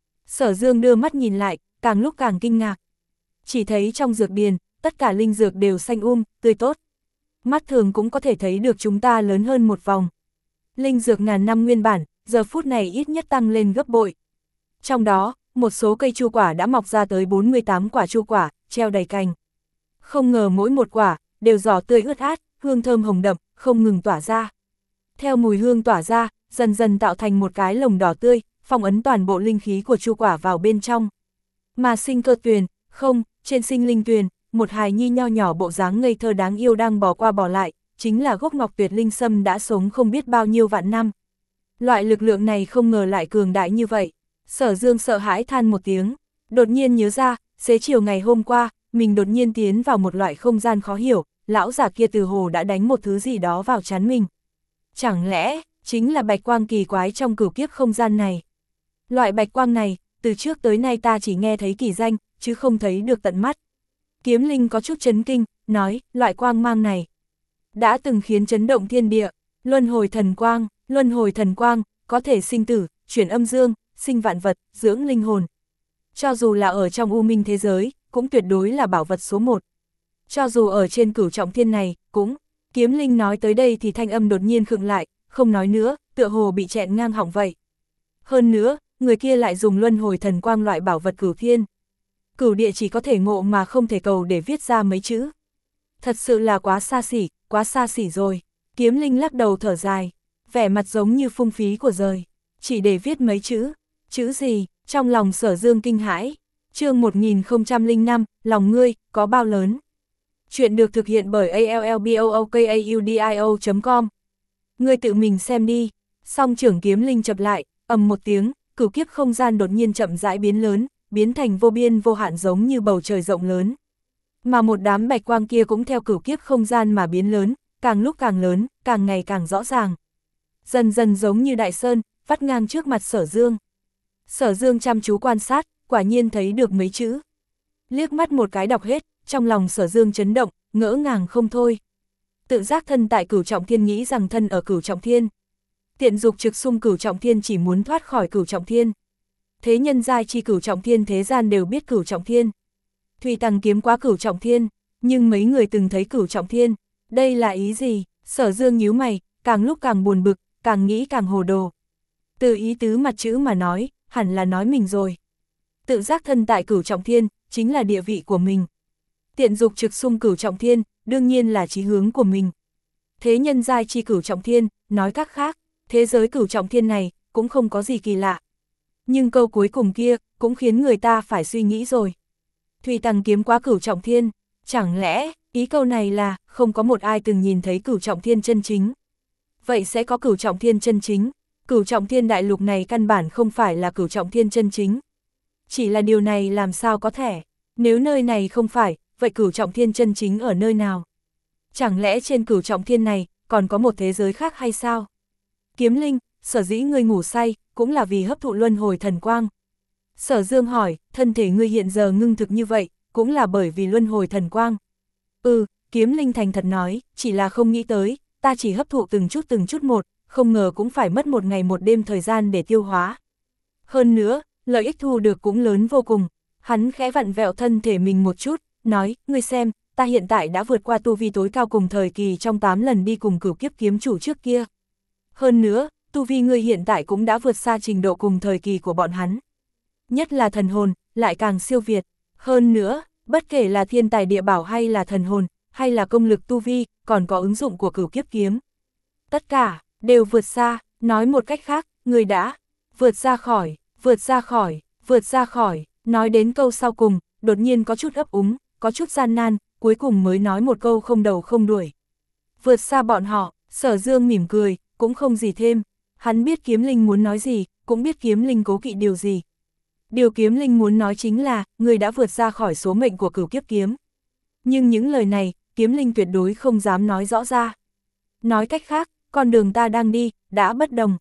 Sở Dương đưa mắt nhìn lại, càng lúc càng kinh ngạc. Chỉ thấy trong dược điền, tất cả linh dược đều xanh um, tươi tốt. Mắt thường cũng có thể thấy được chúng ta lớn hơn một vòng. Linh dược ngàn năm nguyên bản, giờ phút này ít nhất tăng lên gấp bội. Trong đó, một số cây chu quả đã mọc ra tới bốn mươi tám quả chu quả, treo đầy cành. Không ngờ mỗi một quả, đều giỏ tươi ướt át, hương thơm hồng đậm, không ngừng tỏa ra. Theo mùi hương tỏa ra, dần dần tạo thành một cái lồng đỏ tươi, phong ấn toàn bộ linh khí của chu quả vào bên trong. Mà sinh cơ tuyền, không, trên sinh linh tuyền, một hài nhi nho nhỏ bộ dáng ngây thơ đáng yêu đang bò qua bò lại, chính là gốc ngọc tuyệt linh sâm đã sống không biết bao nhiêu vạn năm. Loại lực lượng này không ngờ lại cường đại như vậy. Sở Dương sợ hãi than một tiếng, đột nhiên nhớ ra, xế chiều ngày hôm qua, mình đột nhiên tiến vào một loại không gian khó hiểu, lão giả kia từ hồ đã đánh một thứ gì đó vào trán mình. Chẳng lẽ, chính là bạch quang kỳ quái trong cửu kiếp không gian này. Loại bạch quang này, từ trước tới nay ta chỉ nghe thấy kỳ danh, chứ không thấy được tận mắt. Kiếm Linh có chút chấn kinh, nói, loại quang mang này đã từng khiến chấn động thiên địa, luân hồi thần quang, luân hồi thần quang, có thể sinh tử, chuyển âm dương, sinh vạn vật, dưỡng linh hồn. Cho dù là ở trong u minh thế giới, cũng tuyệt đối là bảo vật số một. Cho dù ở trên cửu trọng thiên này, cũng, Kiếm Linh nói tới đây thì thanh âm đột nhiên khựng lại, không nói nữa, tựa hồ bị chẹn ngang họng vậy. Hơn nữa, người kia lại dùng luân hồi thần quang loại bảo vật cửu thiên. Cửu địa chỉ có thể ngộ mà không thể cầu để viết ra mấy chữ. Thật sự là quá xa xỉ, quá xa xỉ rồi. Kiếm Linh lắc đầu thở dài, vẻ mặt giống như phung phí của giời. Chỉ để viết mấy chữ, chữ gì, trong lòng Sở Dương kinh hãi. Chương một nghìn không trăm lẻ năm, lòng ngươi, có bao lớn. Chuyện được thực hiện bởi a l l b o o k a u d i o chấm com. Ngươi tự mình xem đi. Song trưởng Kiếm Linh chập lại, ầm một tiếng, cửu kiếp không gian đột nhiên chậm rãi biến lớn, biến thành vô biên vô hạn giống như bầu trời rộng lớn. Mà một đám bạch quang kia cũng theo cửu kiếp không gian mà biến lớn, càng lúc càng lớn, càng ngày càng rõ ràng. Dần dần giống như đại sơn, vắt ngang trước mặt Sở Dương. Sở Dương chăm chú quan sát, quả nhiên thấy được mấy chữ. Liếc mắt một cái đọc hết, trong lòng Sở Dương chấn động, ngỡ ngàng không thôi. Tự giác thân tại cửu trọng thiên nghĩ rằng thân ở cửu trọng thiên. Tiện dục trực xung cửu trọng thiên chỉ muốn thoát khỏi cửu trọng thiên. Thế nhân giai chi cửu trọng thiên thế gian đều biết cửu trọng thiên. Thùy Tằng kiếm quá cửu trọng thiên, nhưng mấy người từng thấy cửu trọng thiên, đây là ý gì? Sở Dương nhíu mày, càng lúc càng buồn bực, càng nghĩ càng hồ đồ. Từ ý tứ mặt chữ mà nói, hẳn là nói mình rồi. Tự giác thân tại cửu trọng thiên, chính là địa vị của mình. Tiện dục trực xung cửu trọng thiên, đương nhiên là chí hướng của mình. Thế nhân giai chi cửu trọng thiên, nói cách khác, thế giới cửu trọng thiên này, cũng không có gì kỳ lạ. Nhưng câu cuối cùng kia, cũng khiến người ta phải suy nghĩ rồi. Thùy Tằng kiếm quá cửu trọng thiên, chẳng lẽ, ý câu này là, không có một ai từng nhìn thấy cửu trọng thiên chân chính. Vậy sẽ có cửu trọng thiên chân chính, cửu trọng thiên đại lục này căn bản không phải là cửu trọng thiên chân chính. Chỉ là điều này làm sao có thể, nếu nơi này không phải, vậy cửu trọng thiên chân chính ở nơi nào? Chẳng lẽ trên cửu trọng thiên này, còn có một thế giới khác hay sao? Kiếm Linh, sở dĩ ngươi ngủ say, cũng là vì hấp thụ luân hồi thần quang. Sở Dương hỏi, thân thể ngươi hiện giờ ngưng thực như vậy, cũng là bởi vì luân hồi thần quang. Ừ, Kiếm Linh thành thật nói, chỉ là không nghĩ tới, ta chỉ hấp thụ từng chút từng chút một, không ngờ cũng phải mất một ngày một đêm thời gian để tiêu hóa. Hơn nữa, lợi ích thu được cũng lớn vô cùng. Hắn khẽ vặn vẹo thân thể mình một chút, nói, ngươi xem, ta hiện tại đã vượt qua tu vi tối cao cùng thời kỳ trong tám lần đi cùng cửu kiếp kiếm chủ trước kia. Hơn nữa, tu vi ngươi hiện tại cũng đã vượt xa trình độ cùng thời kỳ của bọn hắn. Nhất là thần hồn, lại càng siêu việt. Hơn nữa, bất kể là thiên tài địa bảo hay là thần hồn, hay là công lực tu vi, còn có ứng dụng của cửu kiếp kiếm. Tất cả, đều vượt xa, nói một cách khác, ngươi đã vượt ra khỏi, vượt ra khỏi, vượt ra khỏi. Nói đến câu sau cùng, đột nhiên có chút ấp úng, có chút gian nan, cuối cùng mới nói một câu không đầu không đuổi. Vượt xa bọn họ, Sở Dương mỉm cười, cũng không gì thêm. Hắn biết Kiếm Linh muốn nói gì, cũng biết Kiếm Linh cố kỵ điều gì. Điều Kiếm Linh muốn nói chính là, người đã vượt ra khỏi số mệnh của cửu kiếp kiếm. Nhưng những lời này, Kiếm Linh tuyệt đối không dám nói rõ ra. Nói cách khác, con đường ta đang đi, đã bất đồng.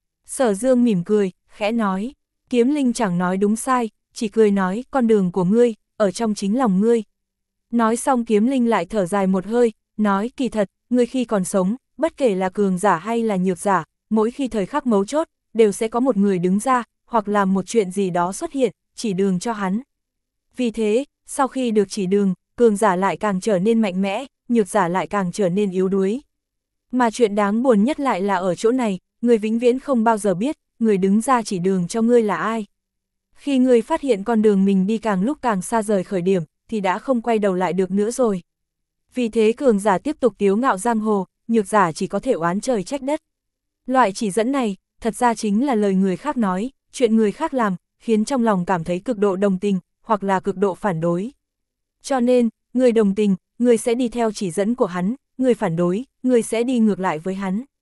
Sở Dương mỉm cười, khẽ nói. Kiếm Linh chẳng nói đúng sai, chỉ cười nói, con đường của ngươi, ở trong chính lòng ngươi. Nói xong Kiếm Linh lại thở dài một hơi, nói, kỳ thật, ngươi khi còn sống, bất kể là cường giả hay là nhược giả, mỗi khi thời khắc mấu chốt, đều sẽ có một người đứng ra, hoặc làm một chuyện gì đó xuất hiện, chỉ đường cho hắn. Vì thế, sau khi được chỉ đường, cường giả lại càng trở nên mạnh mẽ, nhược giả lại càng trở nên yếu đuối. Mà chuyện đáng buồn nhất lại là ở chỗ này, người vĩnh viễn không bao giờ biết, người đứng ra chỉ đường cho ngươi là ai. Khi ngươi phát hiện con đường mình đi càng lúc càng xa rời khởi điểm, thì đã không quay đầu lại được nữa rồi. Vì thế cường giả tiếp tục tiếu ngạo giang hồ, nhược giả chỉ có thể oán trời trách đất. Loại chỉ dẫn này, thật ra chính là lời người khác nói, chuyện người khác làm, khiến trong lòng cảm thấy cực độ đồng tình, hoặc là cực độ phản đối. Cho nên, người đồng tình, người sẽ đi theo chỉ dẫn của hắn, người phản đối, người sẽ đi ngược lại với hắn.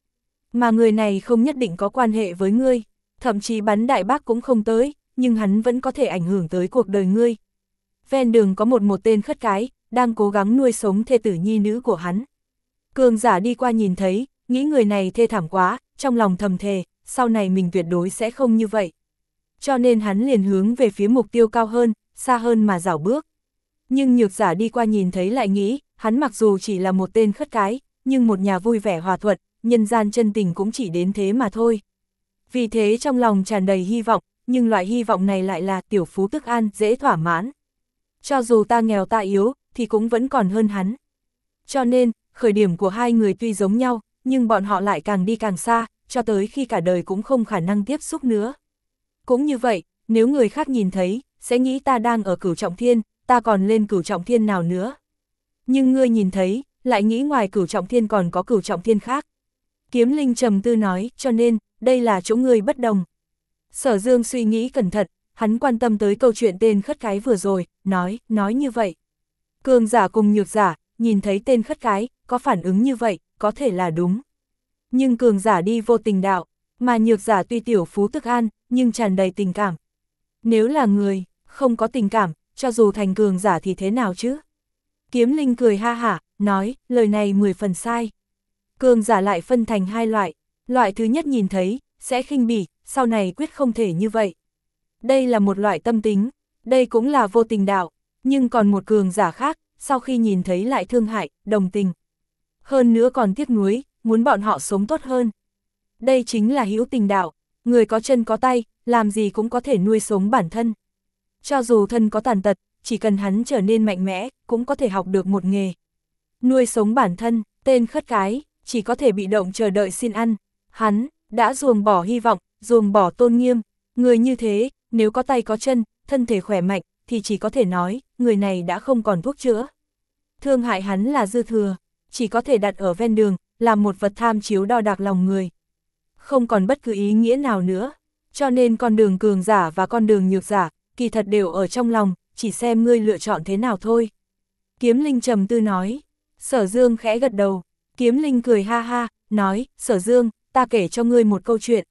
Mà người này không nhất định có quan hệ với ngươi, thậm chí bắn đại bác cũng không tới, nhưng hắn vẫn có thể ảnh hưởng tới cuộc đời ngươi. Ven đường có một một tên khất cái, đang cố gắng nuôi sống thê tử nhi nữ của hắn. Cường giả đi qua nhìn thấy, nghĩ người này thê thảm quá, trong lòng thầm thề, sau này mình tuyệt đối sẽ không như vậy. Cho nên hắn liền hướng về phía mục tiêu cao hơn, xa hơn mà dảo bước. Nhưng nhược giả đi qua nhìn thấy lại nghĩ, hắn mặc dù chỉ là một tên khất cái, nhưng một nhà vui vẻ hòa thuận, nhân gian chân tình cũng chỉ đến thế mà thôi. Vì thế trong lòng tràn đầy hy vọng, nhưng loại hy vọng này lại là tiểu phú tức an, dễ thỏa mãn. Cho dù ta nghèo ta yếu, thì cũng vẫn còn hơn hắn. Cho nên, khởi điểm của hai người tuy giống nhau, nhưng bọn họ lại càng đi càng xa, cho tới khi cả đời cũng không khả năng tiếp xúc nữa. Cũng như vậy, nếu người khác nhìn thấy, sẽ nghĩ ta đang ở cửu trọng thiên, ta còn lên cửu trọng thiên nào nữa. Nhưng ngươi nhìn thấy, lại nghĩ ngoài cửu trọng thiên còn có cửu trọng thiên khác. Kiếm Linh trầm tư nói, cho nên, đây là chỗ ngươi bất đồng. Sở Dương suy nghĩ cẩn thận, hắn quan tâm tới câu chuyện tên khất cái vừa rồi, nói, nói như vậy. Cường giả cùng nhược giả, nhìn thấy tên khất cái, có phản ứng như vậy, có thể là đúng. Nhưng cường giả đi vô tình đạo, mà nhược giả tuy tiểu phú tức an, nhưng tràn đầy tình cảm. Nếu là người, không có tình cảm, cho dù thành cường giả thì thế nào chứ? Kiếm Linh cười ha hả, nói, lời này mười phần sai. Cường giả lại phân thành hai loại, loại thứ nhất nhìn thấy, sẽ khinh bỉ, sau này quyết không thể như vậy. Đây là một loại tâm tính, đây cũng là vô tình đạo, nhưng còn một cường giả khác, sau khi nhìn thấy lại thương hại, đồng tình. Hơn nữa còn tiếc nuối, muốn bọn họ sống tốt hơn. Đây chính là hữu tình đạo, người có chân có tay, làm gì cũng có thể nuôi sống bản thân. Cho dù thân có tàn tật, chỉ cần hắn trở nên mạnh mẽ, cũng có thể học được một nghề. Nuôi sống bản thân, tên khất cái, chỉ có thể bị động chờ đợi xin ăn. Hắn, đã ruồng bỏ hy vọng, ruồng bỏ tôn nghiêm. Người như thế, nếu có tay có chân, thân thể khỏe mạnh, thì chỉ có thể nói, người này đã không còn thuốc chữa. Thương hại hắn là dư thừa, chỉ có thể đặt ở ven đường, làm một vật tham chiếu đo đạc lòng người. Không còn bất cứ ý nghĩa nào nữa. Cho nên con đường cường giả và con đường nhược giả, kỳ thật đều ở trong lòng, chỉ xem ngươi lựa chọn thế nào thôi. Kiếm Linh trầm tư nói. Sở Dương khẽ gật đầu. Kiếm Linh cười ha ha, nói, Sở Dương, ta kể cho ngươi một câu chuyện.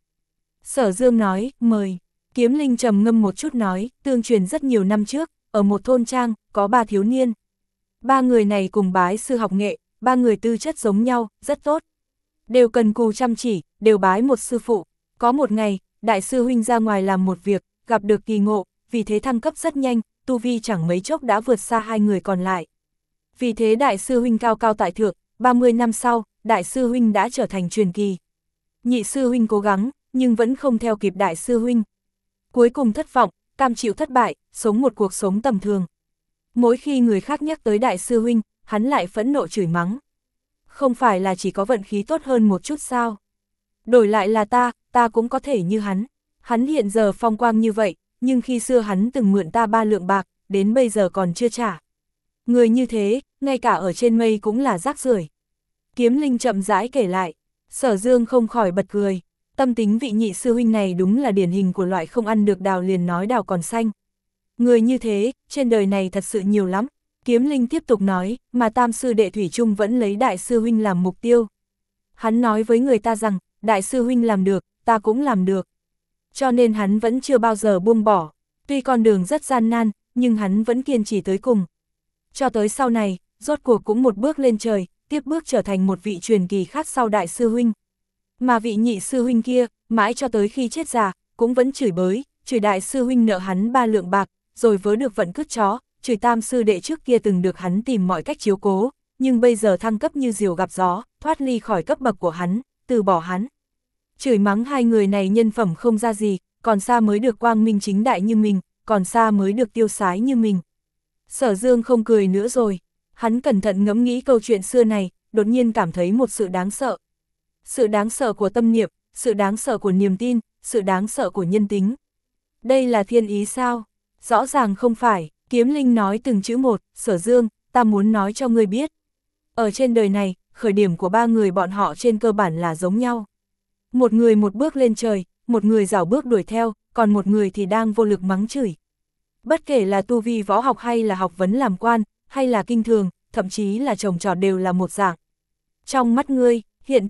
Sở Dương nói, mời. Kiếm Linh trầm ngâm một chút nói, tương truyền rất nhiều năm trước, ở một thôn trang, có ba thiếu niên. Ba người này cùng bái sư học nghệ, ba người tư chất giống nhau, rất tốt. Đều cần cù chăm chỉ, đều bái một sư phụ. Có một ngày, đại sư huynh ra ngoài làm một việc, gặp được kỳ ngộ, vì thế thăng cấp rất nhanh, tu vi chẳng mấy chốc đã vượt xa hai người còn lại. Vì thế đại sư huynh cao cao tại thượng, ba mươi năm sau, đại sư huynh đã trở thành truyền kỳ. Nhị sư huynh cố gắng, nhưng vẫn không theo kịp đại sư huynh. Cuối cùng thất vọng, cam chịu thất bại, sống một cuộc sống tầm thường. Mỗi khi người khác nhắc tới đại sư huynh, hắn lại phẫn nộ chửi mắng. Không phải là chỉ có vận khí tốt hơn một chút sao? Đổi lại là ta, ta cũng có thể như hắn. Hắn hiện giờ phong quang như vậy, nhưng khi xưa hắn từng mượn ta ba lượng bạc, đến bây giờ còn chưa trả. Người như thế, ngay cả ở trên mây cũng là rác rưởi. Kiếm Linh chậm rãi kể lại, Sở Dương không khỏi bật cười. Tâm tính vị nhị sư huynh này đúng là điển hình của loại không ăn được đào liền nói đào còn xanh. Người như thế, trên đời này thật sự nhiều lắm. Kiếm Linh tiếp tục nói, mà tam sư đệ Thủy Trung vẫn lấy đại sư huynh làm mục tiêu. Hắn nói với người ta rằng, đại sư huynh làm được, ta cũng làm được. Cho nên hắn vẫn chưa bao giờ buông bỏ. Tuy con đường rất gian nan, nhưng hắn vẫn kiên trì tới cùng. Cho tới sau này, rốt cuộc cũng một bước lên trời, tiếp bước trở thành một vị truyền kỳ khác sau đại sư huynh. Mà vị nhị sư huynh kia, mãi cho tới khi chết già, cũng vẫn chửi bới, chửi đại sư huynh nợ hắn ba lượng bạc, rồi vớ được vận cứt chó, chửi tam sư đệ trước kia từng được hắn tìm mọi cách chiếu cố, nhưng bây giờ thăng cấp như diều gặp gió, thoát ly khỏi cấp bậc của hắn, từ bỏ hắn. Chửi mắng hai người này nhân phẩm không ra gì, còn xa mới được quang minh chính đại như mình, còn xa mới được tiêu sái như mình. Sở Dương không cười nữa rồi, hắn cẩn thận ngẫm nghĩ câu chuyện xưa này, đột nhiên cảm thấy một sự đáng sợ. Sự đáng sợ của tâm niệm, sự đáng sợ của niềm tin, sự đáng sợ của nhân tính. Đây là thiên ý sao? Rõ ràng không phải. Kiếm Linh nói từng chữ một, Sở Dương, ta muốn nói cho ngươi biết. Ở trên đời này, khởi điểm của ba người bọn họ trên cơ bản là giống nhau. Một người một bước lên trời, một người rảo bước đuổi theo, còn một người thì đang vô lực mắng chửi. Bất kể là tu vi võ học hay là học vấn làm quan, hay là kinh thường, thậm chí là trồng trọt đều là một dạng. Trong mắt ngươi, hiện tại,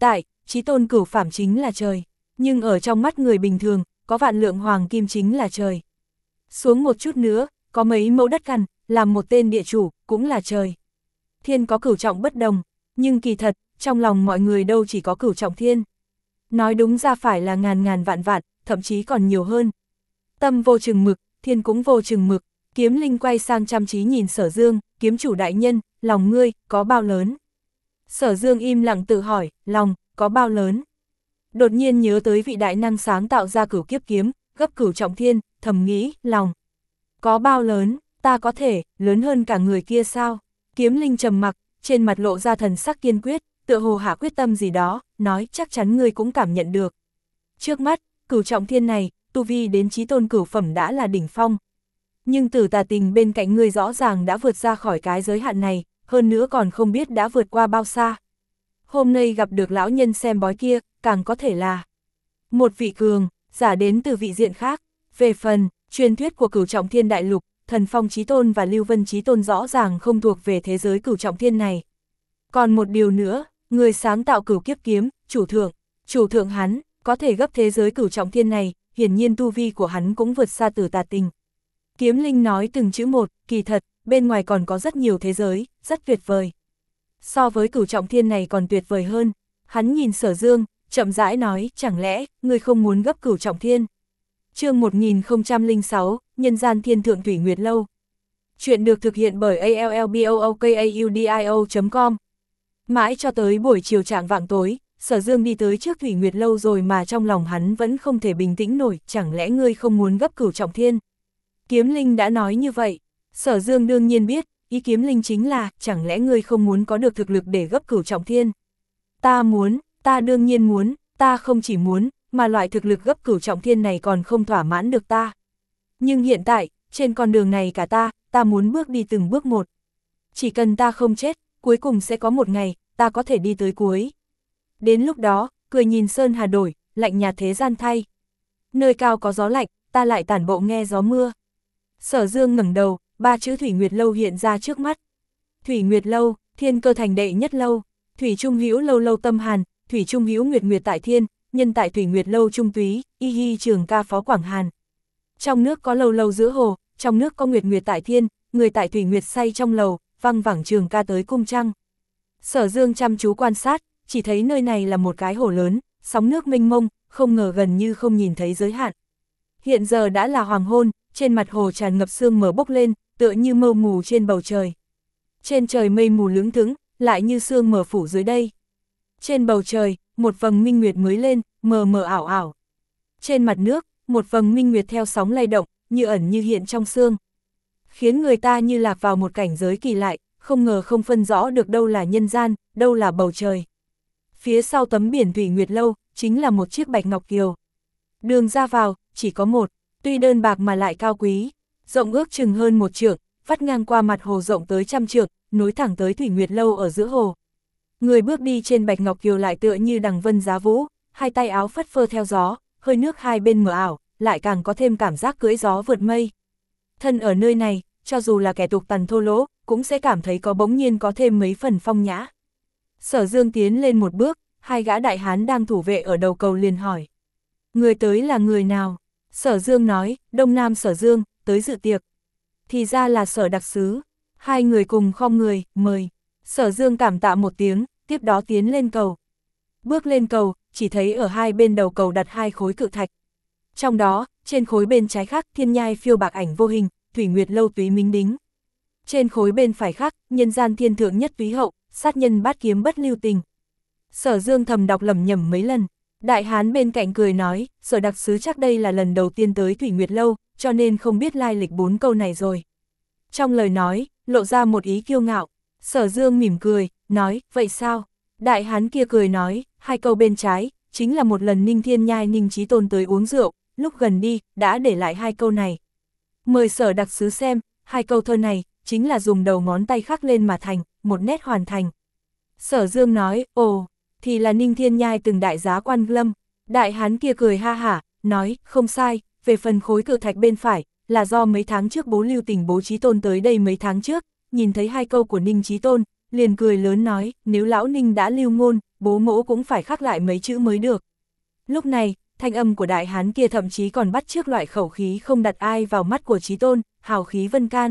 chí tôn cửu phạm chính là trời, nhưng ở trong mắt người bình thường, có vạn lượng hoàng kim chính là trời. Xuống một chút nữa, có mấy mẫu đất cằn, làm một tên địa chủ, cũng là trời. Thiên có cửu trọng bất đồng, nhưng kỳ thật, trong lòng mọi người đâu chỉ có cửu trọng thiên. Nói đúng ra phải là ngàn ngàn vạn vạn, thậm chí còn nhiều hơn. Tâm vô chừng mực, thiên cũng vô chừng mực. Kiếm Linh quay sang chăm chí nhìn Sở Dương, kiếm chủ đại nhân, lòng ngươi, có bao lớn? Sở Dương im lặng tự hỏi, lòng, có bao lớn? Đột nhiên nhớ tới vị đại năng sáng tạo ra cửu kiếp kiếm, gấp cửu trọng thiên, thầm nghĩ, lòng. Có bao lớn, ta có thể, lớn hơn cả người kia sao? Kiếm Linh trầm mặc, trên mặt lộ ra thần sắc kiên quyết, tựa hồ hạ quyết tâm gì đó, nói chắc chắn ngươi cũng cảm nhận được. Trước mắt, cửu trọng thiên này, tu vi đến chí tôn cửu phẩm đã là đỉnh phong. Nhưng Tử Tà Tình bên cạnh ngươi rõ ràng đã vượt ra khỏi cái giới hạn này, hơn nữa còn không biết đã vượt qua bao xa. Hôm nay gặp được lão nhân xem bói kia, càng có thể là một vị cường, giả đến từ vị diện khác. Về phần, truyền thuyết của cửu trọng thiên đại lục, Thần Phong Chí Tôn và Lưu Vân Chí Tôn rõ ràng không thuộc về thế giới cửu trọng thiên này. Còn một điều nữa, người sáng tạo cửu kiếp kiếm, chủ thượng, chủ thượng hắn, có thể gấp thế giới cửu trọng thiên này, hiển nhiên tu vi của hắn cũng vượt xa Tử Tà Tình. Kiếm Linh nói từng chữ một, kỳ thật, bên ngoài còn có rất nhiều thế giới, rất tuyệt vời. So với cửu trọng thiên này còn tuyệt vời hơn, hắn nhìn Sở Dương, chậm rãi nói, chẳng lẽ, ngươi không muốn gấp cửu trọng thiên? Chương một nghìn không trăm lẻ sáu, Nhân gian thiên thượng Thủy Nguyệt Lâu. Chuyện được thực hiện bởi a l l b o o k a u d i o chấm com. Mãi cho tới buổi chiều chạng vạng tối, Sở Dương đi tới trước Thủy Nguyệt Lâu rồi mà trong lòng hắn vẫn không thể bình tĩnh nổi, chẳng lẽ ngươi không muốn gấp cửu trọng thiên? Kiếm Linh đã nói như vậy, Sở Dương đương nhiên biết, ý Kiếm Linh chính là, chẳng lẽ ngươi không muốn có được thực lực để gấp cửu trọng thiên? Ta muốn, ta đương nhiên muốn, ta không chỉ muốn, mà loại thực lực gấp cửu trọng thiên này còn không thỏa mãn được ta. Nhưng hiện tại, trên con đường này cả ta, ta muốn bước đi từng bước một. Chỉ cần ta không chết, cuối cùng sẽ có một ngày, ta có thể đi tới cuối. Đến lúc đó, cười nhìn sơn hà đổi, lạnh nhạt thế gian thay. Nơi cao có gió lạnh, ta lại tản bộ nghe gió mưa. Sở Dương ngẩng đầu, ba chữ Thủy Nguyệt Lâu hiện ra trước mắt. Thủy Nguyệt Lâu, thiên cơ thành đệ nhất lâu, Thủy Trung Hữu lâu lâu tâm hàn, Thủy Trung Hữu nguyệt nguyệt tại thiên, nhân tại Thủy Nguyệt Lâu trung túy, y hi trường ca phó Quảng Hàn. Trong nước có lâu lâu giữa hồ, trong nước có nguyệt nguyệt tại thiên, người tại Thủy Nguyệt say trong lầu, văng vẳng trường ca tới cung trăng. Sở Dương chăm chú quan sát, chỉ thấy nơi này là một cái hồ lớn, sóng nước mênh mông, không ngờ gần như không nhìn thấy giới hạn. Hiện giờ đã là hoàng hôn, trên mặt hồ tràn ngập sương mờ bốc lên, tựa như mây mù trên bầu trời. Trên trời mây mù lững thững, lại như sương mờ phủ dưới đây. Trên bầu trời, một vầng minh nguyệt mới lên, mờ mờ ảo ảo. Trên mặt nước, một vầng minh nguyệt theo sóng lay động, như ẩn như hiện trong sương. Khiến người ta như lạc vào một cảnh giới kỳ lạ, không ngờ không phân rõ được đâu là nhân gian, đâu là bầu trời. Phía sau tấm biển Thủy Nguyệt Lâu, chính là một chiếc bạch ngọc kiều. Đường ra vào, chỉ có một, tuy đơn bạc mà lại cao quý, rộng ước chừng hơn một trượng, vắt ngang qua mặt hồ rộng tới trăm trượng, nối thẳng tới Thủy Nguyệt Lâu ở giữa hồ. Người bước đi trên bạch ngọc kiều lại tựa như đằng vân giá vũ, hai tay áo phất phơ theo gió, hơi nước hai bên mờ ảo, lại càng có thêm cảm giác cưỡi gió vượt mây. Thân ở nơi này, cho dù là kẻ tục tằn thô lỗ, cũng sẽ cảm thấy có bỗng nhiên có thêm mấy phần phong nhã. Sở Dương tiến lên một bước, hai gã đại hán đang thủ vệ ở đầu cầu liền hỏi. Người tới là người nào? Sở Dương nói, Đông Nam Sở Dương, tới dự tiệc. Thì ra là Sở đặc sứ. Hai người cùng khom người, mời. Sở Dương cảm tạ một tiếng, tiếp đó tiến lên cầu. Bước lên cầu, chỉ thấy ở hai bên đầu cầu đặt hai khối cự thạch. Trong đó, trên khối bên trái khắc thiên nhai phiêu bạc ảnh vô hình, Thủy Nguyệt Lâu túy minh đính. Trên khối bên phải khắc, nhân gian thiên thượng nhất túy hậu, sát nhân bát kiếm bất lưu tình. Sở Dương thầm đọc lẩm nhẩm mấy lần. Đại hán bên cạnh cười nói, Sở đặc sứ chắc đây là lần đầu tiên tới Thủy Nguyệt Lâu, cho nên không biết lai lịch bốn câu này rồi. Trong lời nói, lộ ra một ý kiêu ngạo. Sở Dương mỉm cười, nói, vậy sao? Đại hán kia cười nói, hai câu bên trái, chính là một lần Ninh Thiên Nhai Ninh Chí Tôn tới uống rượu, lúc gần đi, đã để lại hai câu này. Mời Sở đặc sứ xem, hai câu thơ này, chính là dùng đầu ngón tay khắc lên mà thành, một nét hoàn thành. Sở Dương nói, ồ, thì là Ninh Thiên Nhai từng đại giá Quan Lâm. Đại hán kia cười ha hả, nói, không sai, về phần khối cự thạch bên phải, là do mấy tháng trước bố Lưu Tình bố Chí Tôn tới đây mấy tháng trước, nhìn thấy hai câu của Ninh Chí Tôn, liền cười lớn nói, nếu lão Ninh đã lưu ngôn, bố mỗ cũng phải khắc lại mấy chữ mới được. Lúc này, thanh âm của đại hán kia thậm chí còn bắt chước loại khẩu khí không đặt ai vào mắt của Chí Tôn, hào khí vân can.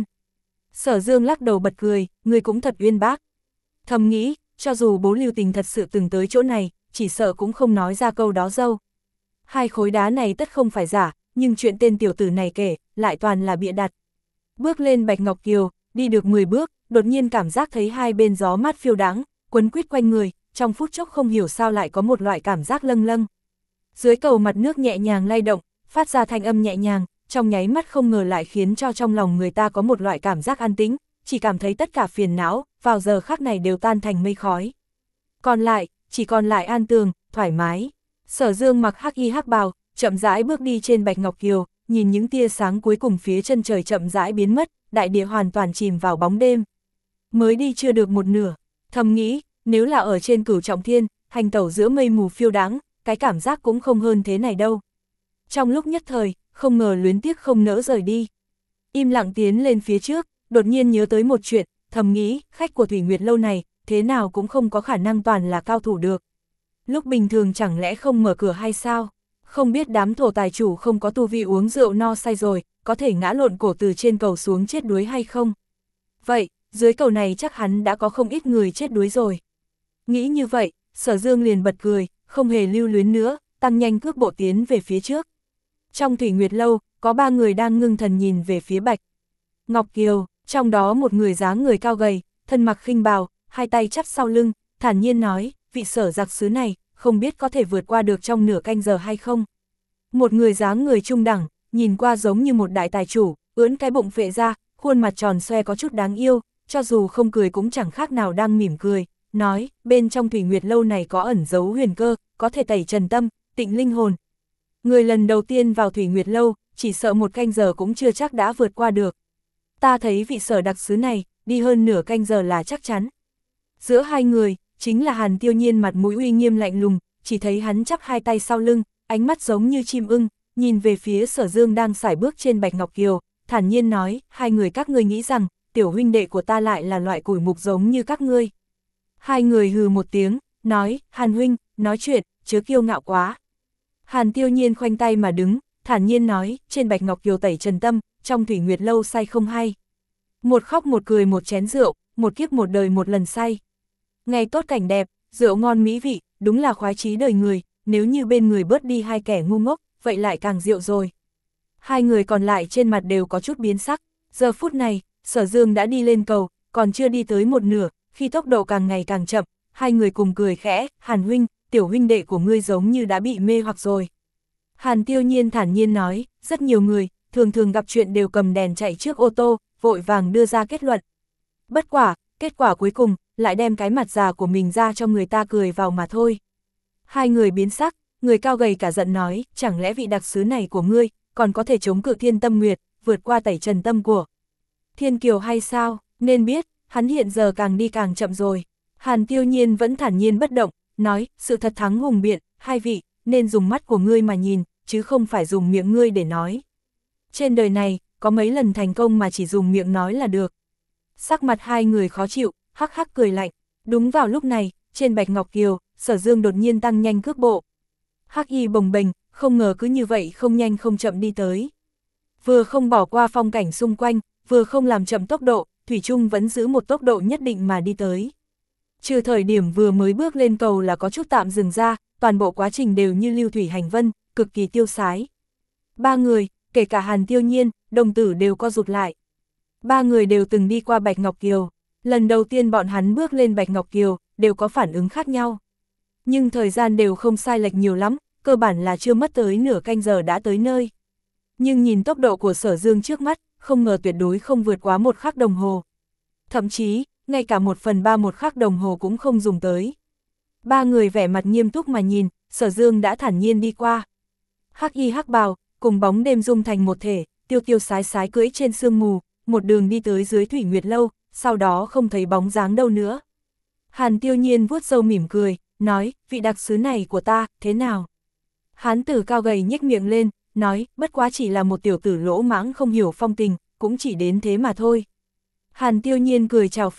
Sở Dương lắc đầu bật cười, người cũng thật uyên bác. Thầm nghĩ, cho dù bố Lưu Tình thật sự từng tới chỗ này, chỉ sợ cũng không nói ra câu đó dâu. Hai khối đá này tất không phải giả, nhưng chuyện tên tiểu tử này kể, lại toàn là bịa đặt. Bước lên Bạch Ngọc Kiều, đi được mười bước, đột nhiên cảm giác thấy hai bên gió mát phiêu đáng, quấn quýt quanh người, trong phút chốc không hiểu sao lại có một loại cảm giác lâng lâng. Dưới cầu mặt nước nhẹ nhàng lay động, phát ra thanh âm nhẹ nhàng, trong nháy mắt không ngờ lại khiến cho trong lòng người ta có một loại cảm giác an tĩnh, chỉ cảm thấy tất cả phiền não, vào giờ khắc này đều tan thành mây khói. Còn lại, chỉ còn lại an tường, thoải mái. Sở Dương mặc hắc y hắc bào, chậm rãi bước đi trên Bạch Ngọc Kiều, nhìn những tia sáng cuối cùng phía chân trời chậm rãi biến mất, đại địa hoàn toàn chìm vào bóng đêm. Mới đi chưa được một nửa, thầm nghĩ, nếu là ở trên Cửu Trọng Thiên, hành tẩu giữa mây mù phiêu đáng, cái cảm giác cũng không hơn thế này đâu. Trong lúc nhất thời, không ngờ luyến tiếc không nỡ rời đi. Im lặng tiến lên phía trước, đột nhiên nhớ tới một chuyện, thầm nghĩ, khách của Thủy Nguyệt lâu này, thế nào cũng không có khả năng toàn là cao thủ được. Lúc bình thường chẳng lẽ không mở cửa hay sao? Không biết đám thổ tài chủ không có tu vi uống rượu no say rồi, có thể ngã lộn cổ từ trên cầu xuống chết đuối hay không? Vậy, dưới cầu này chắc hắn đã có không ít người chết đuối rồi. Nghĩ như vậy, Sở Dương liền bật cười, không hề lưu luyến nữa, tăng nhanh cước bộ tiến về phía trước. Trong Thủy Nguyệt lâu, có ba người đang ngưng thần nhìn về phía Bạch Ngọc Kiều, trong đó một người dáng người cao gầy, thân mặc khinh bào, hai tay chắp sau lưng, thản nhiên nói, vị Sở giặc sứ này, không biết có thể vượt qua được trong nửa canh giờ hay không. Một người dáng người trung đẳng, nhìn qua giống như một đại tài chủ, ưỡn cái bụng phệ ra, khuôn mặt tròn xoe có chút đáng yêu, cho dù không cười cũng chẳng khác nào đang mỉm cười, nói, bên trong Thủy Nguyệt lâu này có ẩn dấu huyền cơ, có thể tẩy trần tâm, tịnh linh hồn. Người lần đầu tiên vào Thủy Nguyệt lâu, chỉ sợ một canh giờ cũng chưa chắc đã vượt qua được. Ta thấy vị Sở đặc sứ này, đi hơn nửa canh giờ là chắc chắn. Giữa hai người, chính là Hàn Tiêu Nhiên mặt mũi uy nghiêm lạnh lùng, chỉ thấy hắn chắp hai tay sau lưng, ánh mắt giống như chim ưng, nhìn về phía Sở Dương đang sải bước trên Bạch Ngọc Kiều, thản nhiên nói, hai người các ngươi nghĩ rằng, tiểu huynh đệ của ta lại là loại củi mục giống như các ngươi. Hai người hừ một tiếng, nói, Hàn huynh, nói chuyện, chớ kiêu ngạo quá. Hàn Tiêu Nhiên khoanh tay mà đứng, thản nhiên nói, trên Bạch Ngọc Kiều tẩy trần tâm, trong Thủy Nguyệt lâu say không hay. Một khóc một cười một chén rượu, một kiếp một đời một lần say. Ngày tốt cảnh đẹp, rượu ngon mỹ vị, đúng là khoái chí đời người, nếu như bên người bớt đi hai kẻ ngu ngốc, vậy lại càng rượu rồi. Hai người còn lại trên mặt đều có chút biến sắc, giờ phút này, Sở Dương đã đi lên cầu, còn chưa đi tới một nửa, khi tốc độ càng ngày càng chậm, hai người cùng cười khẽ, Hàn huynh, tiểu huynh đệ của ngươi giống như đã bị mê hoặc rồi. Hàn Tiêu Nhiên thản nhiên nói, rất nhiều người, thường thường gặp chuyện đều cầm đèn chạy trước ô tô, vội vàng đưa ra kết luận. Bất quả, kết quả cuối cùng, lại đem cái mặt già của mình ra cho người ta cười vào mà thôi. Hai người biến sắc, người cao gầy cả giận nói, chẳng lẽ vị đặc sứ này của ngươi, còn có thể chống cự Thiên Tâm Nguyệt, vượt qua tẩy trần tâm của Thiên Kiều hay sao, nên biết, hắn hiện giờ càng đi càng chậm rồi. Hàn Tiêu Nhiên vẫn thản nhiên bất động, nói, sự thật thắng hùng biện, hai vị, nên dùng mắt của ngươi mà nhìn, chứ không phải dùng miệng ngươi để nói. Trên đời này, có mấy lần thành công mà chỉ dùng miệng nói là được. Sắc mặt hai người khó chịu, hắc hắc cười lạnh. Đúng vào lúc này, trên Bạch Ngọc Kiều, Sở Dương đột nhiên tăng nhanh cước bộ. Hắc y bồng bềnh, không ngờ cứ như vậy không nhanh không chậm đi tới. Vừa không bỏ qua phong cảnh xung quanh, vừa không làm chậm tốc độ, Thủy Trung vẫn giữ một tốc độ nhất định mà đi tới. Trừ thời điểm vừa mới bước lên cầu là có chút tạm dừng ra, toàn bộ quá trình đều như lưu thủy hành vân, cực kỳ tiêu sái. Ba người, kể cả Hàn Tiêu Nhiên, đồng tử đều co rụt lại. Ba người đều từng đi qua Bạch Ngọc Kiều, lần đầu tiên bọn hắn bước lên Bạch Ngọc Kiều, đều có phản ứng khác nhau. Nhưng thời gian đều không sai lệch nhiều lắm, cơ bản là chưa mất tới nửa canh giờ đã tới nơi. Nhưng nhìn tốc độ của Sở Dương trước mắt, không ngờ tuyệt đối không vượt quá một khắc đồng hồ. Thậm chí, ngay cả một phần ba một khắc đồng hồ cũng không dùng tới. Ba người vẻ mặt nghiêm túc mà nhìn, Sở Dương đã thản nhiên đi qua. Hắc y hắc bào, cùng bóng đêm dung thành một thể, tiêu tiêu sái sái cưỡi trên sương mù, một đường đi tới dưới Thủy Nguyệt lâu, sau đó không thấy bóng dáng đâu nữa. Hàn Tiêu Nhiên vuốt râu mỉm cười, nói, vị đặc sứ này của ta, thế nào? Hán tử cao gầy nhếch miệng lên, nói, bất quá chỉ là một tiểu tử lỗ mãng không hiểu phong tình, cũng chỉ đến thế mà thôi. Hàn Tiêu Nhiên cười chào phúng,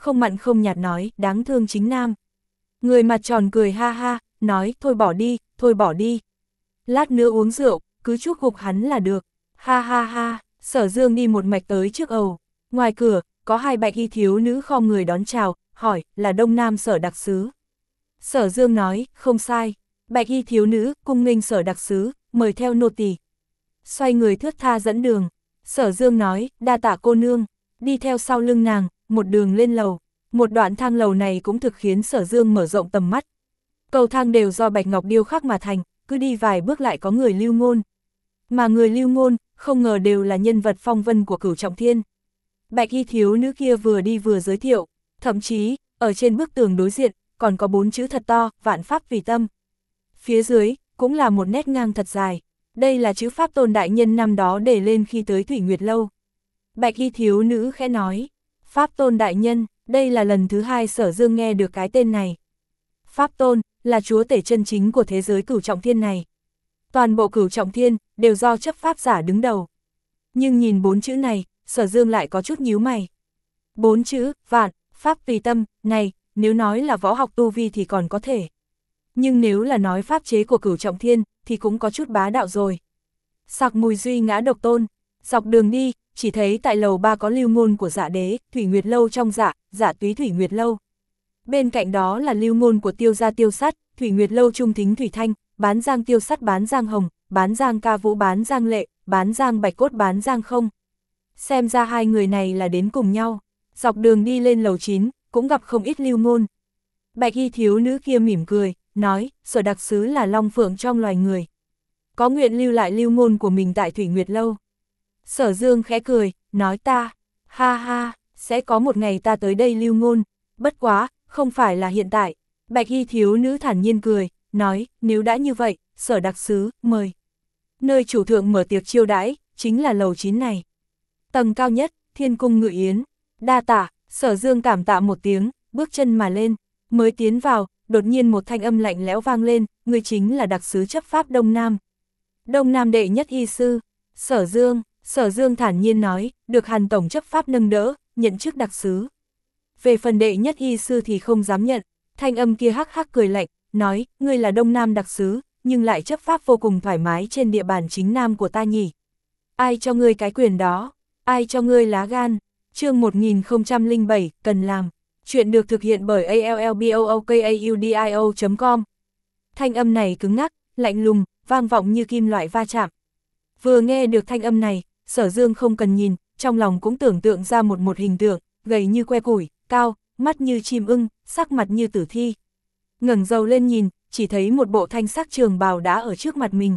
không mặn không nhạt nói, đáng thương chính nam. Người mặt tròn cười ha ha, nói, thôi bỏ đi, thôi bỏ đi. Lát nữa uống rượu, cứ chuốc gục hắn là được. Ha ha ha, Sở Dương đi một mạch tới trước ầu. Ngoài cửa, có hai bạch y thiếu nữ khom người đón chào, hỏi, là Đông Nam Sở đặc sứ. Sở Dương nói, không sai. Bạch y thiếu nữ, cung nghênh Sở đặc sứ, mời theo nô tỳ. Xoay người thướt tha dẫn đường. Sở Dương nói, đa tạ cô nương. Đi theo sau lưng nàng, một đường lên lầu. Một đoạn thang lầu này cũng thực khiến Sở Dương mở rộng tầm mắt. Cầu thang đều do bạch ngọc điêu khắc mà thành, cứ đi vài bước lại có người lưu ngôn. Mà người lưu ngôn, không ngờ đều là nhân vật phong vân của Cửu Trọng Thiên. Bạch y thiếu nữ kia vừa đi vừa giới thiệu, thậm chí, ở trên bức tường đối diện, còn có bốn chữ thật to, vạn pháp vì tâm. Phía dưới, cũng là một nét ngang thật dài. Đây là chữ Pháp Tôn đại nhân năm đó để lên khi tới Thủy Nguyệt Lâu. Bạch y thiếu nữ khẽ nói, Pháp Tôn đại nhân, đây là lần thứ hai Sở Dương nghe được cái tên này. Pháp Tôn, là chúa tể chân chính của thế giới Cửu Trọng Thiên này. Toàn bộ Cửu Trọng Thiên, đều do chấp pháp giả đứng đầu. Nhưng nhìn bốn chữ này, Sở Dương lại có chút nhíu mày. Bốn chữ, vạn, pháp tùy tâm, này, nếu nói là võ học tu vi thì còn có thể. Nhưng nếu là nói pháp chế của Cửu Trọng Thiên, thì cũng có chút bá đạo rồi. Sặc mùi duy ngã độc tôn, dọc đường đi, chỉ thấy tại lầu ba có lưu ngôn của Dạ Đế, Thủy Nguyệt Lâu trong Dạ, Dạ Túy Thủy Nguyệt Lâu. Bên cạnh đó là lưu ngôn của Tiêu Gia Tiêu Sắt, Thủy Nguyệt Lâu Trung Thính Thủy Thanh, Bán Giang Tiêu Sắt Bán Giang Hồng, Bán Giang Ca Vũ Bán Giang Lệ, Bán Giang Bạch Cốt Bán Giang Không. Xem ra hai người này là đến cùng nhau. Dọc đường đi lên lầu chín, cũng gặp không ít lưu ngôn. Bạch y thiếu nữ kia mỉm cười, nói, Sở đặc sứ là long phượng trong loài người. Có nguyện lưu lại lưu ngôn của mình tại Thủy Nguyệt Lâu. Sở Dương khẽ cười, nói ta, ha ha, sẽ có một ngày ta tới đây lưu ngôn, bất quá, không phải là hiện tại. Bạch y thiếu nữ thản nhiên cười, nói, nếu đã như vậy, Sở đặc sứ, mời. Nơi chủ thượng mở tiệc chiêu đãi, chính là lầu chín này. Tầng cao nhất, Thiên Cung Ngự Yến, đa tạ. Sở Dương cảm tạ một tiếng, bước chân mà lên, mới tiến vào, đột nhiên một thanh âm lạnh lẽo vang lên, người chính là đặc sứ chấp pháp Đông Nam. Đông Nam đệ nhất y sư, Sở Dương, Sở Dương thản nhiên nói, được Hàn tổng chấp pháp nâng đỡ, nhận chức đặc sứ. Về phần đệ nhất y sư thì không dám nhận, thanh âm kia hắc hắc cười lạnh, nói, ngươi là Đông Nam đặc sứ, nhưng lại chấp pháp vô cùng thoải mái trên địa bàn chính Nam của ta nhỉ. Ai cho ngươi cái quyền đó, ai cho ngươi lá gan. Chương một nghìn không trăm lẻ bảy, cần làm. Chuyện được thực hiện bởi a l l b o o k a u d i o chấm com. Thanh âm này cứng ngắc, lạnh lùng, vang vọng như kim loại va chạm. Vừa nghe được thanh âm này, Sở Dương không cần nhìn, trong lòng cũng tưởng tượng ra một một hình tượng, gầy như que củi, cao, mắt như chim ưng, sắc mặt như tử thi. Ngẩng đầu lên nhìn, chỉ thấy một bộ thanh sắc trường bào đã ở trước mặt mình.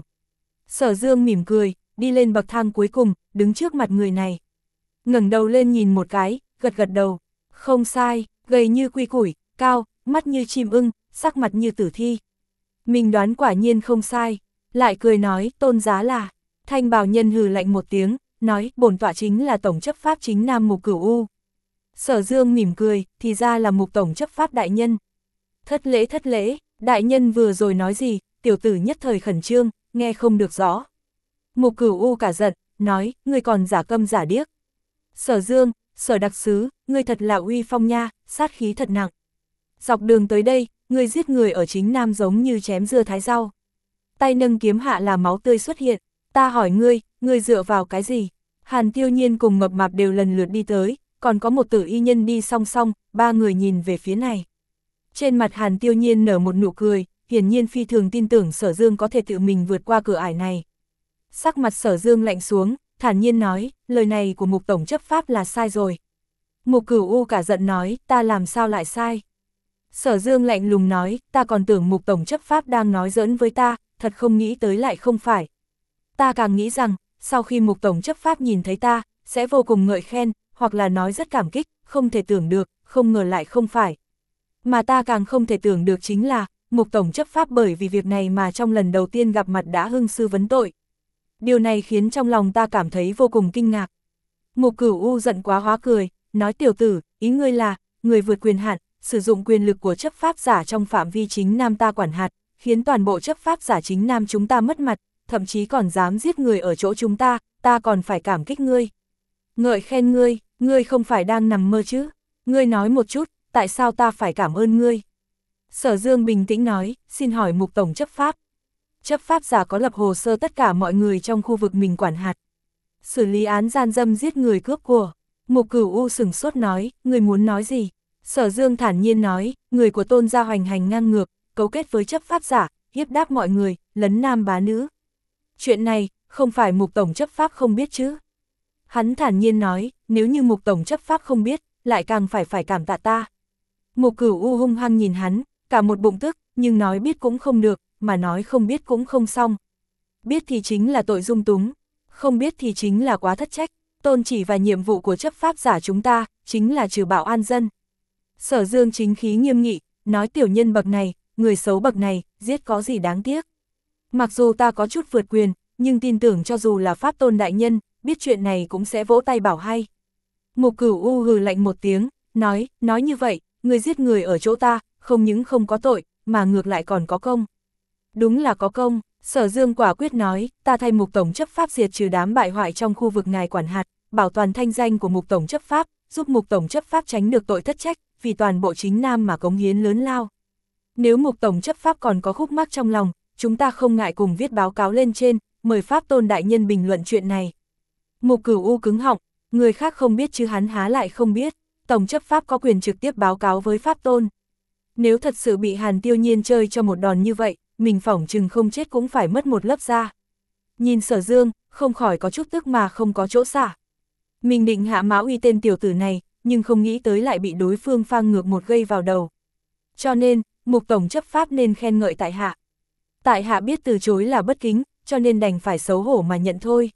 Sở Dương mỉm cười, đi lên bậc thang cuối cùng, đứng trước mặt người này. Ngẩng đầu lên nhìn một cái, gật gật đầu, không sai, gầy như quy củi, cao, mắt như chim ưng, sắc mặt như tử thi. Mình đoán quả nhiên không sai, lại cười nói, tôn giá là. Thanh bào nhân hừ lạnh một tiếng, nói, bổn tọa chính là tổng chấp pháp chính Nam Mục Cửu U. Sở Dương mỉm cười, thì ra là Mục tổng chấp pháp đại nhân. Thất lễ thất lễ, đại nhân vừa rồi nói gì, tiểu tử nhất thời khẩn trương, nghe không được rõ. Mục Cửu U cả giận, nói, ngươi còn giả câm giả điếc. Sở Dương, Sở đặc sứ, ngươi thật là uy phong nha, sát khí thật nặng. Dọc đường tới đây, ngươi giết người ở chính Nam giống như chém dưa thái rau. Tay nâng kiếm hạ là máu tươi xuất hiện, ta hỏi ngươi, ngươi dựa vào cái gì? Hàn Tiêu Nhiên cùng Mập Mạp đều lần lượt đi tới, còn có một tử y nhân đi song song, ba người nhìn về phía này. Trên mặt Hàn Tiêu Nhiên nở một nụ cười, hiển nhiên phi thường tin tưởng Sở Dương có thể tự mình vượt qua cửa ải này. Sắc mặt Sở Dương lạnh xuống, thản nhiên nói, lời này của Mục tổng chấp pháp là sai rồi. Mục Cửu U cả giận nói, ta làm sao lại sai? Sở Dương lạnh lùng nói, ta còn tưởng Mục tổng chấp pháp đang nói giỡn với ta, thật không nghĩ tới lại không phải. Ta càng nghĩ rằng, sau khi Mục tổng chấp pháp nhìn thấy ta, sẽ vô cùng ngợi khen, hoặc là nói rất cảm kích, không thể tưởng được, không ngờ lại không phải. Mà ta càng không thể tưởng được chính là, Mục tổng chấp pháp bởi vì việc này mà trong lần đầu tiên gặp mặt đã hưng sư vấn tội. Điều này khiến trong lòng ta cảm thấy vô cùng kinh ngạc. Mục Cửu U giận quá hóa cười, nói tiểu tử, ý ngươi là, người vượt quyền hạn, sử dụng quyền lực của chấp pháp giả trong phạm vi chính Nam ta quản hạt, khiến toàn bộ chấp pháp giả chính Nam chúng ta mất mặt, thậm chí còn dám giết người ở chỗ chúng ta, ta còn phải cảm kích ngươi. Ngợi khen ngươi, ngươi không phải đang nằm mơ chứ? Ngươi nói một chút, tại sao ta phải cảm ơn ngươi? Sở Dương bình tĩnh nói, xin hỏi Mục Tổng chấp pháp. Chấp pháp giả có lập hồ sơ tất cả mọi người trong khu vực mình quản hạt. Xử lý án gian dâm giết người cướp của. Mục Cửu U sừng sốt nói, người muốn nói gì? Sở Dương thản nhiên nói, người của Tôn gia hoành hành ngang ngược, cấu kết với chấp pháp giả, hiếp đáp mọi người, lấn nam bá nữ. Chuyện này, không phải Mục Tổng chấp pháp không biết chứ? Hắn thản nhiên nói, nếu như Mục Tổng chấp pháp không biết, lại càng phải phải cảm tạ ta. Mục Cửu U hung hăng nhìn hắn, cả một bụng tức, nhưng nói biết cũng không được, mà nói không biết cũng không xong. Biết thì chính là tội dung túng, không biết thì chính là quá thất trách. Tôn chỉ và nhiệm vụ của chấp pháp giả chúng ta, chính là trừ bạo an dân. Sở Dương chính khí nghiêm nghị, nói tiểu nhân bậc này, người xấu bậc này, giết có gì đáng tiếc. Mặc dù ta có chút vượt quyền, nhưng tin tưởng cho dù là Pháp Tôn đại nhân, biết chuyện này cũng sẽ vỗ tay bảo hay. Mục Cửu U hừ lạnh một tiếng, nói, nói như vậy, người giết người ở chỗ ta, không những không có tội, mà ngược lại còn có công. Đúng là có công, Sở Dương quả quyết nói, ta thay Mục Tổng chấp pháp diệt trừ đám bại hoại trong khu vực ngài quản hạt, bảo toàn thanh danh của Mục Tổng chấp pháp, giúp Mục Tổng chấp pháp tránh được tội thất trách, vì toàn bộ chính nam mà cống hiến lớn lao. Nếu Mục Tổng chấp pháp còn có khúc mắc trong lòng, chúng ta không ngại cùng viết báo cáo lên trên, mời Pháp Tôn đại nhân bình luận chuyện này. Mục Cửu U cứng họng, người khác không biết chứ hắn há lại không biết, Tổng chấp pháp có quyền trực tiếp báo cáo với Pháp Tôn. Nếu thật sự bị Hàn Tiêu Nhiên chơi cho một đòn như vậy, mình phỏng chừng không chết cũng phải mất một lớp da. Nhìn Sở Dương, không khỏi có chút tức mà không có chỗ xả. Mình định hạ mã uy tên tiểu tử này, nhưng không nghĩ tới lại bị đối phương phang ngược một gây vào đầu. Cho nên, Mục Tổng chấp pháp nên khen ngợi tại hạ. Tại hạ biết từ chối là bất kính, cho nên đành phải xấu hổ mà nhận thôi.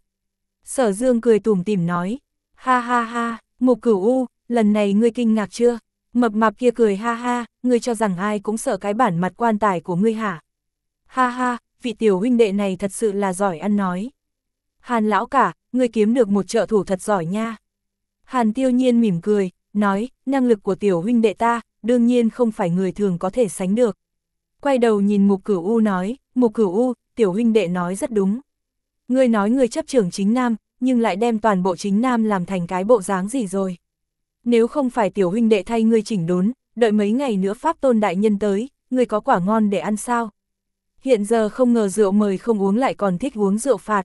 Sở Dương cười tủm tỉm nói, ha ha ha, Mục Cửu U, lần này ngươi kinh ngạc chưa? Mập mạp kia cười ha ha, ngươi cho rằng ai cũng sợ cái bản mặt quan tài của ngươi hả? Ha ha, vị tiểu huynh đệ này thật sự là giỏi ăn nói. Hàn lão cả, ngươi kiếm được một trợ thủ thật giỏi nha. Hàn Tiêu Nhiên mỉm cười, nói, năng lực của tiểu huynh đệ ta, đương nhiên không phải người thường có thể sánh được. Quay đầu nhìn Mục Cửu U nói, Mục Cửu U, tiểu huynh đệ nói rất đúng. Ngươi nói ngươi chấp trưởng chính nam, nhưng lại đem toàn bộ chính nam làm thành cái bộ dáng gì rồi. Nếu không phải tiểu huynh đệ thay ngươi chỉnh đốn, đợi mấy ngày nữa Pháp Tôn đại nhân tới, ngươi có quả ngon để ăn sao? Hiện giờ không ngờ rượu mời không uống lại còn thích uống rượu phạt.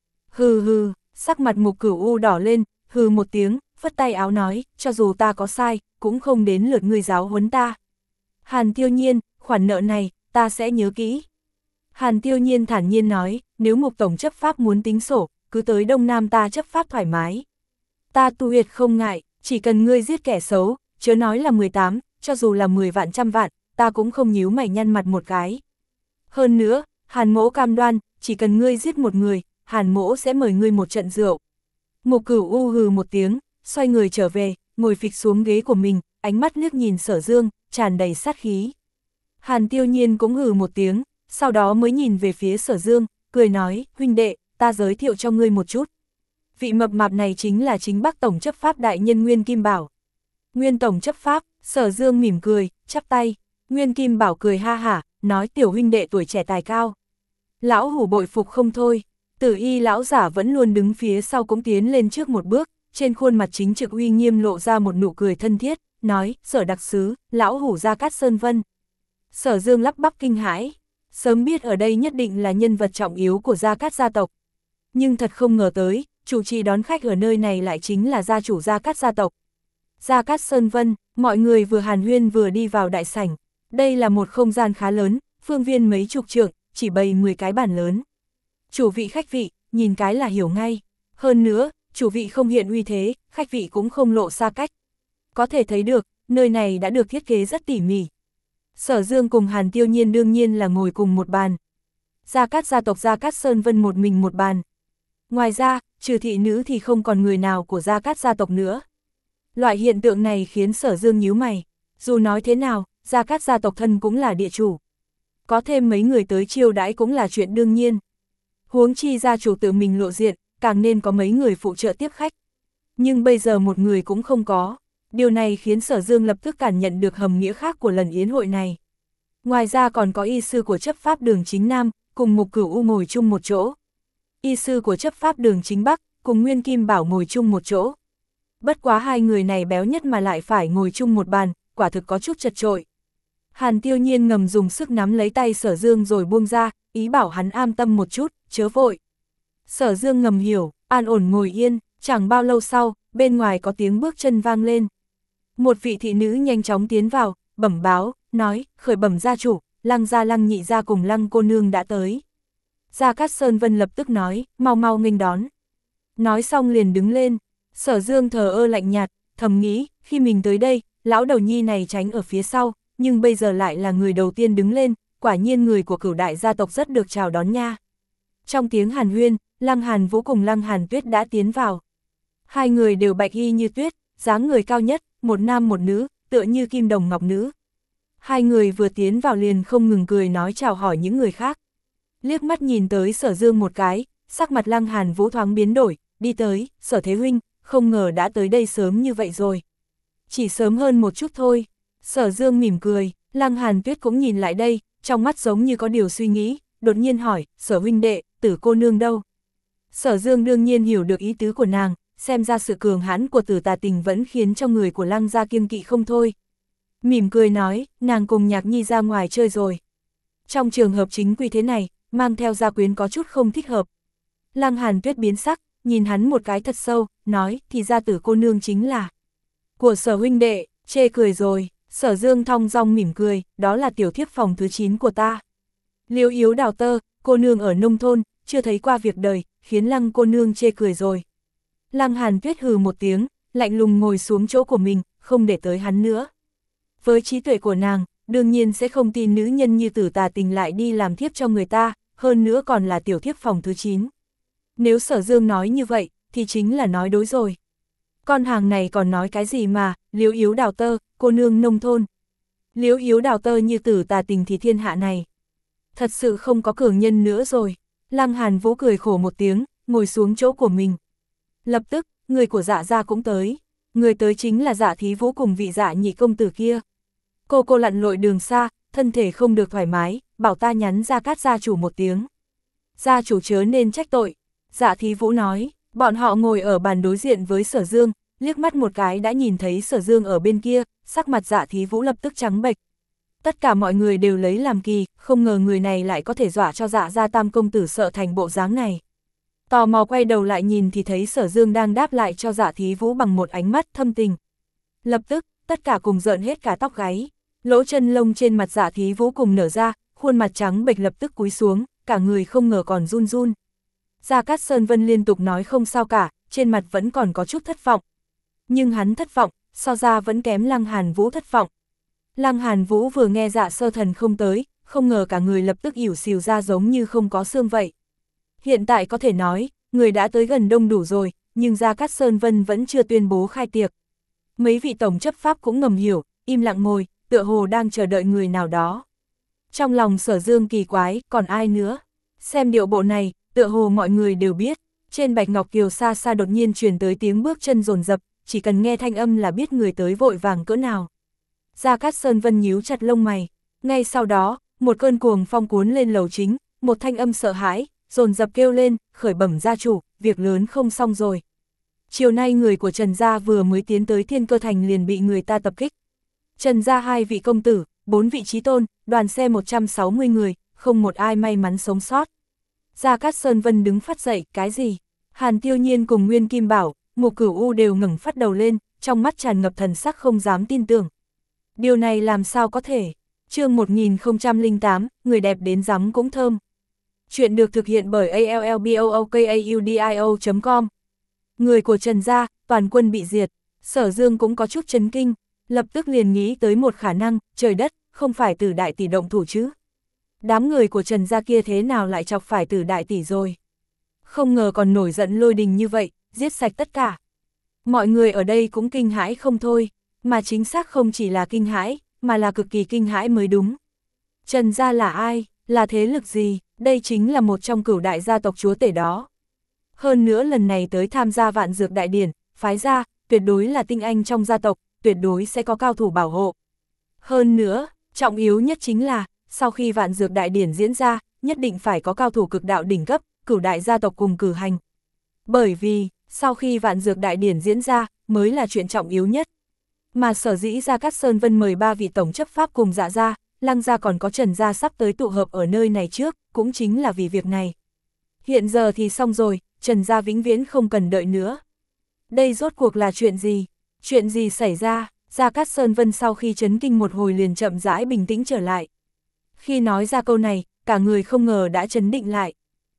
Hừ hừ, sắc mặt Mục Cửu U đỏ lên, hừ một tiếng, phất tay áo nói, cho dù ta có sai, cũng không đến lượt ngươi giáo huấn ta. Hàn Tiêu Nhiên, khoản nợ này, ta sẽ nhớ kỹ. Hàn Tiêu Nhiên thản nhiên nói, nếu Mục Tổng chấp pháp muốn tính sổ, cứ tới Đông Nam ta chấp pháp thoải mái. Ta tu huyệt không ngại, chỉ cần ngươi giết kẻ xấu, chớ nói là mười tám, cho dù là mười vạn trăm vạn, ta cũng không nhíu mày nhăn mặt một cái. Hơn nữa, Hàn mỗ cam đoan, chỉ cần ngươi giết một người, Hàn mỗ sẽ mời ngươi một trận rượu. Mục Cửu U hừ một tiếng, xoay người trở về, ngồi phịch xuống ghế của mình, ánh mắt liếc nhìn Sở Dương, tràn đầy sát khí. Hàn Tiêu Nhiên cũng hừ một tiếng, sau đó mới nhìn về phía Sở Dương, cười nói, huynh đệ, ta giới thiệu cho ngươi một chút. Vị mập mạp này chính là chính Bắc Tổng chấp pháp đại nhân Nguyên Kim Bảo. Nguyên Tổng chấp pháp, Sở Dương mỉm cười, chắp tay. Nguyên Kim Bảo cười ha hả, nói tiểu huynh đệ tuổi trẻ tài cao. Lão hủ bội phục không thôi. Tử Y lão giả vẫn luôn đứng phía sau cũng tiến lên trước một bước, trên khuôn mặt chính trực uy nghiêm lộ ra một nụ cười thân thiết, nói, Sở đặc sứ, lão hủ Gia Cát Sơn Vân. Sở Dương lắp bắp kinh hãi, sớm biết ở đây nhất định là nhân vật trọng yếu của Gia Cát gia tộc. Nhưng thật không ngờ tới, chủ trì đón khách ở nơi này lại chính là gia chủ Gia Cát gia tộc. Gia Cát Sơn Vân, mọi người vừa hàn huyên vừa đi vào đại sảnh. Đây là một không gian khá lớn, phương viên mấy chục trượng, chỉ bày mười cái bàn lớn. Chủ vị khách vị, nhìn cái là hiểu ngay. Hơn nữa, chủ vị không hiện uy thế, khách vị cũng không lộ xa cách. Có thể thấy được, nơi này đã được thiết kế rất tỉ mỉ. Sở Dương cùng Hàn Tiêu Nhiên đương nhiên là ngồi cùng một bàn. Gia Cát gia tộc Gia Cát Sơn Vân một mình một bàn. Ngoài ra, trừ thị nữ thì không còn người nào của Gia Cát gia tộc nữa. Loại hiện tượng này khiến Sở Dương nhíu mày. Dù nói thế nào, Gia Cát gia tộc thân cũng là địa chủ. Có thêm mấy người tới chiêu đãi cũng là chuyện đương nhiên. Huống chi gia chủ tự mình lộ diện, càng nên có mấy người phụ trợ tiếp khách. Nhưng bây giờ một người cũng không có. Điều này khiến Sở Dương lập tức cảm nhận được hầm nghĩa khác của lần yến hội này. Ngoài ra còn có y sư của chấp pháp đường chính Nam, cùng Mục Cửu U ngồi chung một chỗ. Y sư của chấp pháp đường chính Bắc, cùng Nguyên Kim Bảo ngồi chung một chỗ. Bất quá hai người này béo nhất mà lại phải ngồi chung một bàn, quả thực có chút chật chội. Hàn Tiêu Nhiên ngầm dùng sức nắm lấy tay Sở Dương rồi buông ra, ý bảo hắn an tâm một chút, chớ vội. Sở Dương ngầm hiểu, an ổn ngồi yên, chẳng bao lâu sau, bên ngoài có tiếng bước chân vang lên. Một vị thị nữ nhanh chóng tiến vào, bẩm báo, nói, khởi bẩm gia chủ, Lăng gia Lăng nhị gia cùng Lăng cô nương đã tới. Gia Cát Sơn Vân lập tức nói, mau mau nghênh đón. Nói xong liền đứng lên, Sở Dương thờ ơ lạnh nhạt, thầm nghĩ, khi mình tới đây, lão đầu nhi này tránh ở phía sau, nhưng bây giờ lại là người đầu tiên đứng lên, quả nhiên người của Cửu đại gia tộc rất được chào đón nha. Trong tiếng hàn huyên, Lăng Hàn Vũ cùng Lăng Hàn Tuyết đã tiến vào. Hai người đều bạch y như tuyết, dáng người cao nhất, một nam một nữ, tựa như kim đồng ngọc nữ. Hai người vừa tiến vào liền không ngừng cười nói chào hỏi những người khác. Liếc mắt nhìn tới Sở Dương một cái, sắc mặt Lăng Hàn Vũ thoáng biến đổi, đi tới, Sở Thế Huynh, không ngờ đã tới đây sớm như vậy rồi. Chỉ sớm hơn một chút thôi. Sở Dương mỉm cười, Lăng Hàn Tuyết cũng nhìn lại đây, trong mắt giống như có điều suy nghĩ, đột nhiên hỏi, Sở huynh đệ, Tử cô nương đâu? Sở Dương đương nhiên hiểu được ý tứ của nàng, xem ra sự cường hãn của Tử Tà Tình vẫn khiến cho người của Lăng gia kiêng kỵ không thôi. Mỉm cười nói, nàng cùng Nhạc Nhi ra ngoài chơi rồi. Trong trường hợp chính quy thế này, mang theo gia quyến có chút không thích hợp. Lăng Hàn Tuyết biến sắc, nhìn hắn một cái thật sâu, nói, thì ra Tử cô nương chính là của Sở huynh đệ, chê cười rồi. Sở Dương thong dong mỉm cười, đó là tiểu thiếp phòng thứ chín của ta. Liễu Yếu Đào Tơ, cô nương ở nông thôn, chưa thấy qua việc đời, khiến Lăng cô nương chê cười rồi. Lăng Hàn Tuyết hừ một tiếng, lạnh lùng ngồi xuống chỗ của mình, không để tới hắn nữa. Với trí tuệ của nàng, đương nhiên sẽ không tin nữ nhân như Tử Tà Tình lại đi làm thiếp cho người ta, hơn nữa còn là tiểu thiếp phòng thứ chín. Nếu Sở Dương nói như vậy, thì chính là nói đối rồi. Con hàng này còn nói cái gì mà, Liễu Yếu Đào Tơ, cô nương nông thôn. Liễu Yếu Đào Tơ như Tử Tà Tình thì thiên hạ này. Thật sự không có cường nhân nữa rồi. Lăng Hàn Vũ cười khổ một tiếng, ngồi xuống chỗ của mình. Lập tức, người của Dạ gia cũng tới. Người tới chính là Dạ Thí Vũ cùng vị Dạ nhị công tử kia. Cô cô lặn lội đường xa, thân thể không được thoải mái, bảo ta nhắn Gia Cát gia chủ một tiếng. Gia chủ chớ nên trách tội. Dạ Thí Vũ nói. Bọn họ ngồi ở bàn đối diện với Sở Dương, liếc mắt một cái đã nhìn thấy Sở Dương ở bên kia, sắc mặt Dạ Thí Vũ lập tức trắng bệch. Tất cả mọi người đều lấy làm kỳ, không ngờ người này lại có thể dọa cho Dạ gia tam công tử sợ thành bộ dáng này. Tò mò quay đầu lại nhìn thì thấy Sở Dương đang đáp lại cho Dạ Thí Vũ bằng một ánh mắt thâm tình. Lập tức, tất cả cùng rợn hết cả tóc gáy, lỗ chân lông trên mặt Dạ Thí Vũ cùng nở ra, khuôn mặt trắng bệch lập tức cúi xuống, cả người không ngờ còn run run. Gia Cát Sơn Vân liên tục nói không sao cả, trên mặt vẫn còn có chút thất vọng. Nhưng hắn thất vọng, so ra vẫn kém Lăng Hàn Vũ thất vọng. Lăng Hàn Vũ vừa nghe Dạ Sơ Thần không tới, không ngờ cả người lập tức ỉu xìu ra giống như không có xương vậy. Hiện tại có thể nói, người đã tới gần đông đủ rồi, nhưng Gia Cát Sơn Vân vẫn chưa tuyên bố khai tiệc. Mấy vị tổng chấp pháp cũng ngầm hiểu, im lặng ngồi, tựa hồ đang chờ đợi người nào đó. Trong lòng Sở Dương kỳ quái, còn ai nữa? Xem điệu bộ này, tựa hồ mọi người đều biết, trên Bạch Ngọc Kiều xa xa đột nhiên truyền tới tiếng bước chân dồn dập, chỉ cần nghe thanh âm là biết người tới vội vàng cỡ nào. Gia Cát Sơn Vân nhíu chặt lông mày, ngay sau đó, một cơn cuồng phong cuốn lên lầu chính, một thanh âm sợ hãi, dồn dập kêu lên, khởi bẩm gia chủ, việc lớn không xong rồi. Chiều nay người của Trần gia vừa mới tiến tới Thiên Cơ Thành liền bị người ta tập kích. Trần gia hai vị công tử, bốn vị chí tôn, đoàn xe một trăm sáu mươi người, không một ai may mắn sống sót. Gia Cát Sơn Vân đứng phát dậy, cái gì? Hàn Tiêu Nhiên cùng Nguyên Kim Bảo, Mục Cửu U đều ngẩng phát đầu lên, trong mắt tràn ngập thần sắc không dám tin tưởng. Điều này làm sao có thể? Chương một nghìn không trăm lẻ tám, người đẹp đến rắm cũng thơm. Chuyện được thực hiện bởi a l l b o o k a u d i o chấm com. Người của Trần gia, toàn quân bị diệt. Sở Dương cũng có chút chấn kinh, lập tức liền nghĩ tới một khả năng, trời đất, không phải Tử đại tỷ động thủ chứ? Đám người của Trần gia kia thế nào lại chọc phải Tử đại tỷ rồi? Không ngờ còn nổi giận lôi đình như vậy, giết sạch tất cả. Mọi người ở đây cũng kinh hãi không thôi, mà chính xác không chỉ là kinh hãi, mà là cực kỳ kinh hãi mới đúng. Trần gia là ai, là thế lực gì, đây chính là một trong cửu đại gia tộc chúa tể đó. Hơn nữa lần này tới tham gia vạn dược đại điển, phái ra, tuyệt đối là tinh anh trong gia tộc, tuyệt đối sẽ có cao thủ bảo hộ. Hơn nữa, trọng yếu nhất chính là, sau khi vạn dược đại điển diễn ra, nhất định phải có cao thủ cực đạo đỉnh cấp, cửu đại gia tộc cùng cử hành. Bởi vì, sau khi vạn dược đại điển diễn ra, mới là chuyện trọng yếu nhất. Mà sở dĩ Gia Cát Sơn Vân mời ba vị tổng chấp pháp cùng Dạ gia, Lăng gia còn có Trần gia sắp tới tụ hợp ở nơi này trước, cũng chính là vì việc này. Hiện giờ thì xong rồi, Trần gia vĩnh viễn không cần đợi nữa. Đây rốt cuộc là chuyện gì? Chuyện gì xảy ra? Gia Cát Sơn Vân sau khi chấn kinh một hồi liền chậm rãi bình tĩnh trở lại. Khi nói ra câu này, cả người không ngờ đã chấn định lại.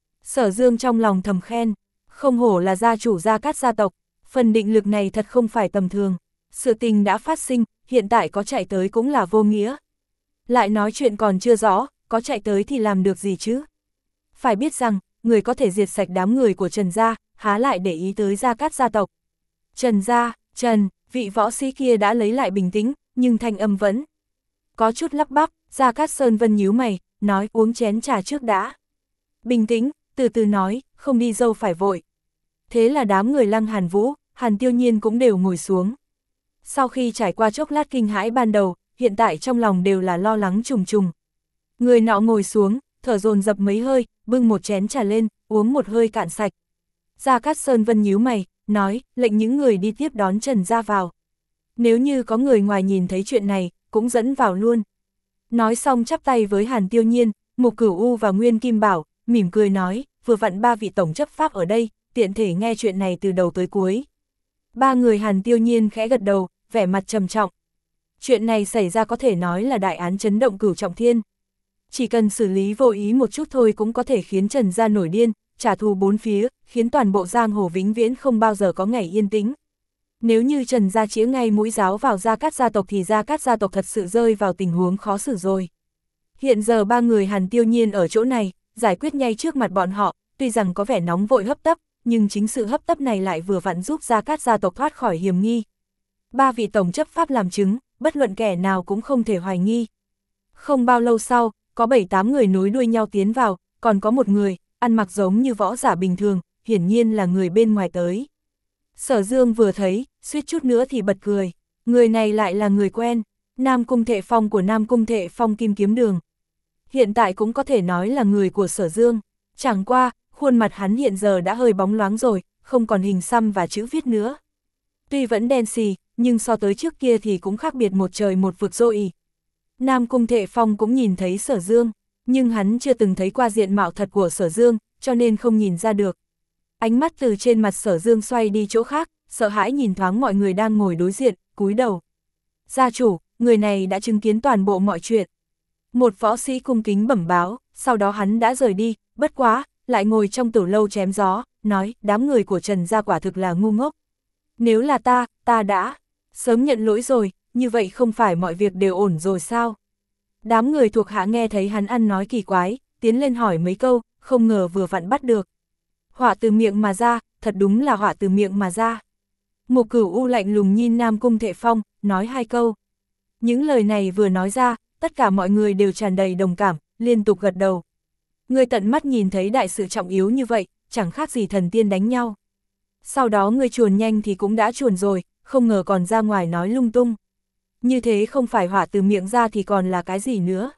Sở Dương trong lòng thầm khen, không hổ là gia chủ Gia Cát gia tộc, phần định lực này thật không phải tầm thường. Sự tình đã phát sinh, hiện tại có chạy tới cũng là vô nghĩa. Lại nói chuyện còn chưa rõ, có chạy tới thì làm được gì chứ? Phải biết rằng, người có thể diệt sạch đám người của Trần gia, há lại để ý tới Gia Cát gia tộc. Trần gia, Trần, vị võ sĩ kia đã lấy lại bình tĩnh, nhưng thanh âm vẫn có chút lắp bắp. Gia Cát Sơn Vân nhíu mày, nói uống chén trà trước đã. Bình tĩnh, từ từ nói, không đi dâu phải vội. Thế là đám người Lăng Hàn Vũ, Hàn Tiêu Nhiên cũng đều ngồi xuống. Sau khi trải qua chốc lát kinh hãi ban đầu, hiện tại trong lòng đều là lo lắng trùng trùng. Người nọ ngồi xuống, thở dồn dập mấy hơi, bưng một chén trà lên, uống một hơi cạn sạch. Gia Cát Sơn Vân nhíu mày, nói, lệnh những người đi tiếp đón Trần gia vào. Nếu như có người ngoài nhìn thấy chuyện này, cũng dẫn vào luôn. Nói xong chắp tay với Hàn Tiêu Nhiên, Mục Cửu U và Nguyên Kim Bảo, mỉm cười nói, vừa vặn ba vị tổng chấp pháp ở đây, tiện thể nghe chuyện này từ đầu tới cuối. Ba người Hàn Tiêu Nhiên khẽ gật đầu, vẻ mặt trầm trọng. Chuyện này xảy ra có thể nói là đại án chấn động cửu trọng thiên. Chỉ cần xử lý vô ý một chút thôi cũng có thể khiến Trần gia nổi điên, trả thù bốn phía, khiến toàn bộ giang hồ vĩnh viễn không bao giờ có ngày yên tĩnh. Nếu như Trần gia chĩa ngay mũi giáo vào Gia Cát gia tộc thì Gia Cát gia tộc thật sự rơi vào tình huống khó xử rồi. Hiện giờ ba người Hàn Tiêu Nhiên ở chỗ này, giải quyết ngay trước mặt bọn họ, tuy rằng có vẻ nóng vội hấp tấp, nhưng chính sự hấp tấp này lại vừa vặn giúp Gia Cát gia tộc thoát khỏi hiểm nghi. Ba vị tổng chấp pháp làm chứng, bất luận kẻ nào cũng không thể hoài nghi. Không bao lâu sau, có bảy tám người nối đuôi nhau tiến vào, còn có một người, ăn mặc giống như võ giả bình thường, hiển nhiên là người bên ngoài tới. Sở Dương vừa thấy, suýt chút nữa thì bật cười, người này lại là người quen, Nam Cung Thệ Phong của Nam Cung Thệ Phong Kim Kiếm Đường. Hiện tại cũng có thể nói là người của Sở Dương, chẳng qua, khuôn mặt hắn hiện giờ đã hơi bóng loáng rồi, không còn hình xăm và chữ viết nữa. Tuy vẫn đen xì, nhưng so tới trước kia thì cũng khác biệt một trời một vực rồi. Nam Cung Thệ Phong cũng nhìn thấy Sở Dương, nhưng hắn chưa từng thấy qua diện mạo thật của Sở Dương, cho nên không nhìn ra được. Ánh mắt từ trên mặt Sở Dương xoay đi chỗ khác, sợ hãi nhìn thoáng mọi người đang ngồi đối diện, cúi đầu. Gia chủ, người này đã chứng kiến toàn bộ mọi chuyện. Một võ sĩ cung kính bẩm báo, sau đó hắn đã rời đi, bất quá, lại ngồi trong tử lâu chém gió, nói, đám người của Trần gia quả thực là ngu ngốc. Nếu là ta, ta đã sớm nhận lỗi rồi, như vậy không phải mọi việc đều ổn rồi sao? Đám người thuộc hạ nghe thấy hắn ăn nói kỳ quái, tiến lên hỏi mấy câu, không ngờ vừa vặn bắt được. Họa từ miệng mà ra, thật đúng là họa từ miệng mà ra. Mục Cửu U lạnh lùng nhìn Nam Cung Thệ Phong, nói hai câu. Những lời này vừa nói ra, tất cả mọi người đều tràn đầy đồng cảm, liên tục gật đầu. Người tận mắt nhìn thấy đại sự trọng yếu như vậy, chẳng khác gì thần tiên đánh nhau. Sau đó người chuồn nhanh thì cũng đã chuồn rồi, không ngờ còn ra ngoài nói lung tung. Như thế không phải họa từ miệng ra thì còn là cái gì nữa.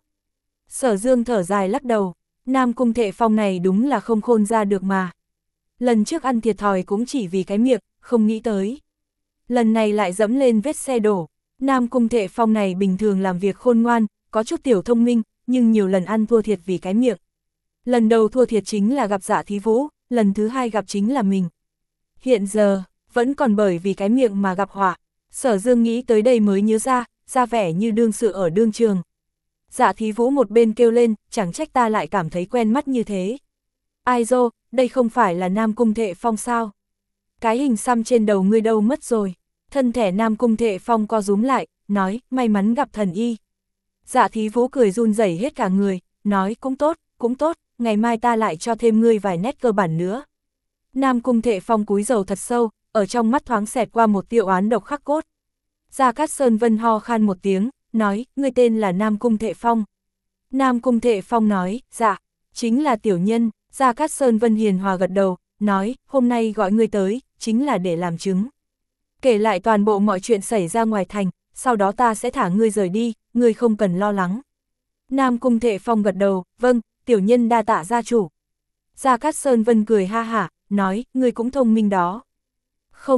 Sở Dương thở dài lắc đầu, Nam Cung Thệ Phong này đúng là không khôn ra được mà. Lần trước ăn thiệt thòi cũng chỉ vì cái miệng, không nghĩ tới. Lần này lại dẫm lên vết xe đổ. Nam Cung Thệ Phong này bình thường làm việc khôn ngoan, có chút tiểu thông minh, nhưng nhiều lần ăn thua thiệt vì cái miệng. Lần đầu thua thiệt chính là gặp Dạ Thí Vũ, lần thứ hai gặp chính là mình. Hiện giờ, vẫn còn bởi vì cái miệng mà gặp họa. Sở Dương nghĩ tới đây mới nhớ ra, ra vẻ như đương sự ở đương trường. Dạ Thí Vũ một bên kêu lên, chẳng trách ta lại cảm thấy quen mắt như thế. Ai dô, đây không phải là Nam Cung Thệ Phong sao? Cái hình xăm trên đầu ngươi đâu mất rồi? Thân thể Nam Cung Thệ Phong co rúm lại, nói, may mắn gặp thần y. Dạ Thí Vũ cười run rẩy hết cả người, nói, cũng tốt, cũng tốt, ngày mai ta lại cho thêm ngươi vài nét cơ bản nữa. Nam Cung Thệ Phong cúi đầu thật sâu, ở trong mắt thoáng xẹt qua một tia oán độc khắc cốt. Gia Cát Sơn Vân ho khan một tiếng, nói, ngươi tên là Nam Cung Thệ Phong. Nam Cung Thệ Phong nói, dạ, chính là tiểu nhân. Gia Cát Sơn Vân hiền hòa gật đầu, nói, hôm nay gọi ngươi tới, chính là để làm chứng. Kể lại toàn bộ mọi chuyện xảy ra ngoài thành, sau đó ta sẽ thả ngươi rời đi, ngươi không cần lo lắng. Nam Cung Thệ Phong gật đầu, vâng, tiểu nhân đa tạ gia chủ. Gia Cát Sơn Vân cười ha hả, nói, ngươi cũng thông minh đó. Không tệ,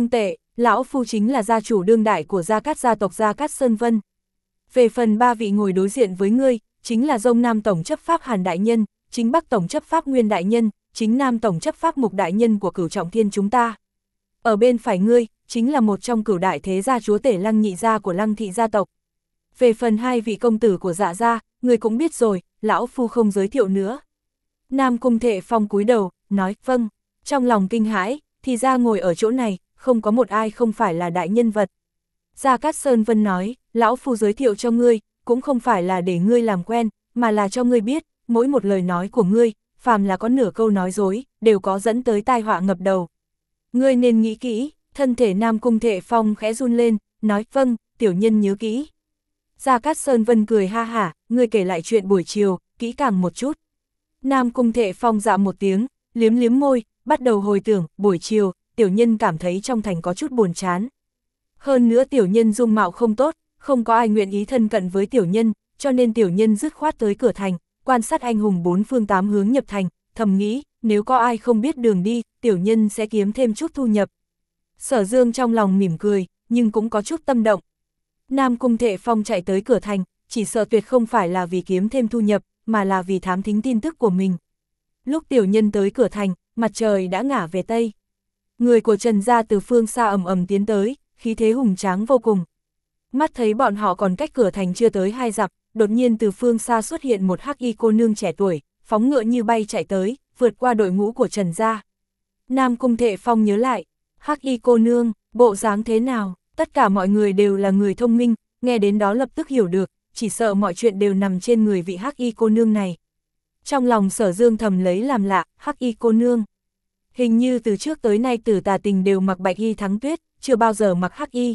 Lão Phu chính là gia chủ đương đại của Gia Cát gia tộc Gia Cát Sơn Vân. Về phần ba vị ngồi đối diện với ngươi, chính là Dông Nam Tổng chấp pháp Hàn Đại Nhân, chính Bắc Tổng chấp pháp Nguyên Đại Nhân, chính Nam Tổng chấp pháp Mục Đại Nhân của Cửu Trọng Thiên chúng ta. Ở bên phải ngươi, chính là một trong cửu đại thế gia chúa tể Lăng Nhị gia của Lăng thị gia tộc. Về phần hai vị công tử của Dạ gia, ngươi cũng biết rồi, lão Phu không giới thiệu nữa. Nam Cung Thệ Phong cúi đầu, nói, vâng, trong lòng kinh hãi, thì ra ngồi ở chỗ này, không có một ai không phải là đại nhân vật. Gia Cát Sơn Vân nói, lão Phu giới thiệu cho ngươi, cũng không phải là để ngươi làm quen, mà là cho ngươi biết, mỗi một lời nói của ngươi, phàm là có nửa câu nói dối, đều có dẫn tới tai họa ngập đầu. Ngươi nên nghĩ kỹ, thân thể Nam Cung Thệ Phong khẽ run lên, nói, vâng, tiểu nhân nhớ kỹ. Gia Cát Sơn Vân cười ha hả, ngươi kể lại chuyện buổi chiều, kỹ càng một chút. Nam Cung Thệ Phong dạ một tiếng, liếm liếm môi, bắt đầu hồi tưởng, buổi chiều, tiểu nhân cảm thấy trong thành có chút buồn chán. Hơn nữa tiểu nhân dung mạo không tốt, không có ai nguyện ý thân cận với tiểu nhân, cho nên tiểu nhân dứt khoát tới cửa thành, quan sát anh hùng bốn phương tám hướng nhập thành, thầm nghĩ, nếu có ai không biết đường đi, tiểu nhân sẽ kiếm thêm chút thu nhập. Sở Dương trong lòng mỉm cười, nhưng cũng có chút tâm động. Nam Cung Thệ Phong chạy tới cửa thành, chỉ sợ tuyệt không phải là vì kiếm thêm thu nhập, mà là vì thám thính tin tức của mình. Lúc tiểu nhân tới cửa thành, mặt trời đã ngả về Tây. Người của Trần gia từ phương xa ầm ầm tiến tới, khí thế hùng tráng vô cùng. Mắt thấy bọn họ còn cách cửa thành chưa tới hai dặm, đột nhiên từ phương xa xuất hiện một hắc y cô nương trẻ tuổi, phóng ngựa như bay chạy tới, vượt qua đội ngũ của Trần gia. Nam Cung Thệ Phong nhớ lại, hắc y cô nương, bộ dáng thế nào, tất cả mọi người đều là người thông minh, nghe đến đó lập tức hiểu được, chỉ sợ mọi chuyện đều nằm trên người vị hắc y cô nương này. Trong lòng Sở Dương thầm lấy làm lạ, hắc y cô nương. Hình như từ trước tới nay Tử Tà Tình đều mặc bạch y thắng tuyết, chưa bao giờ mặc hắc y.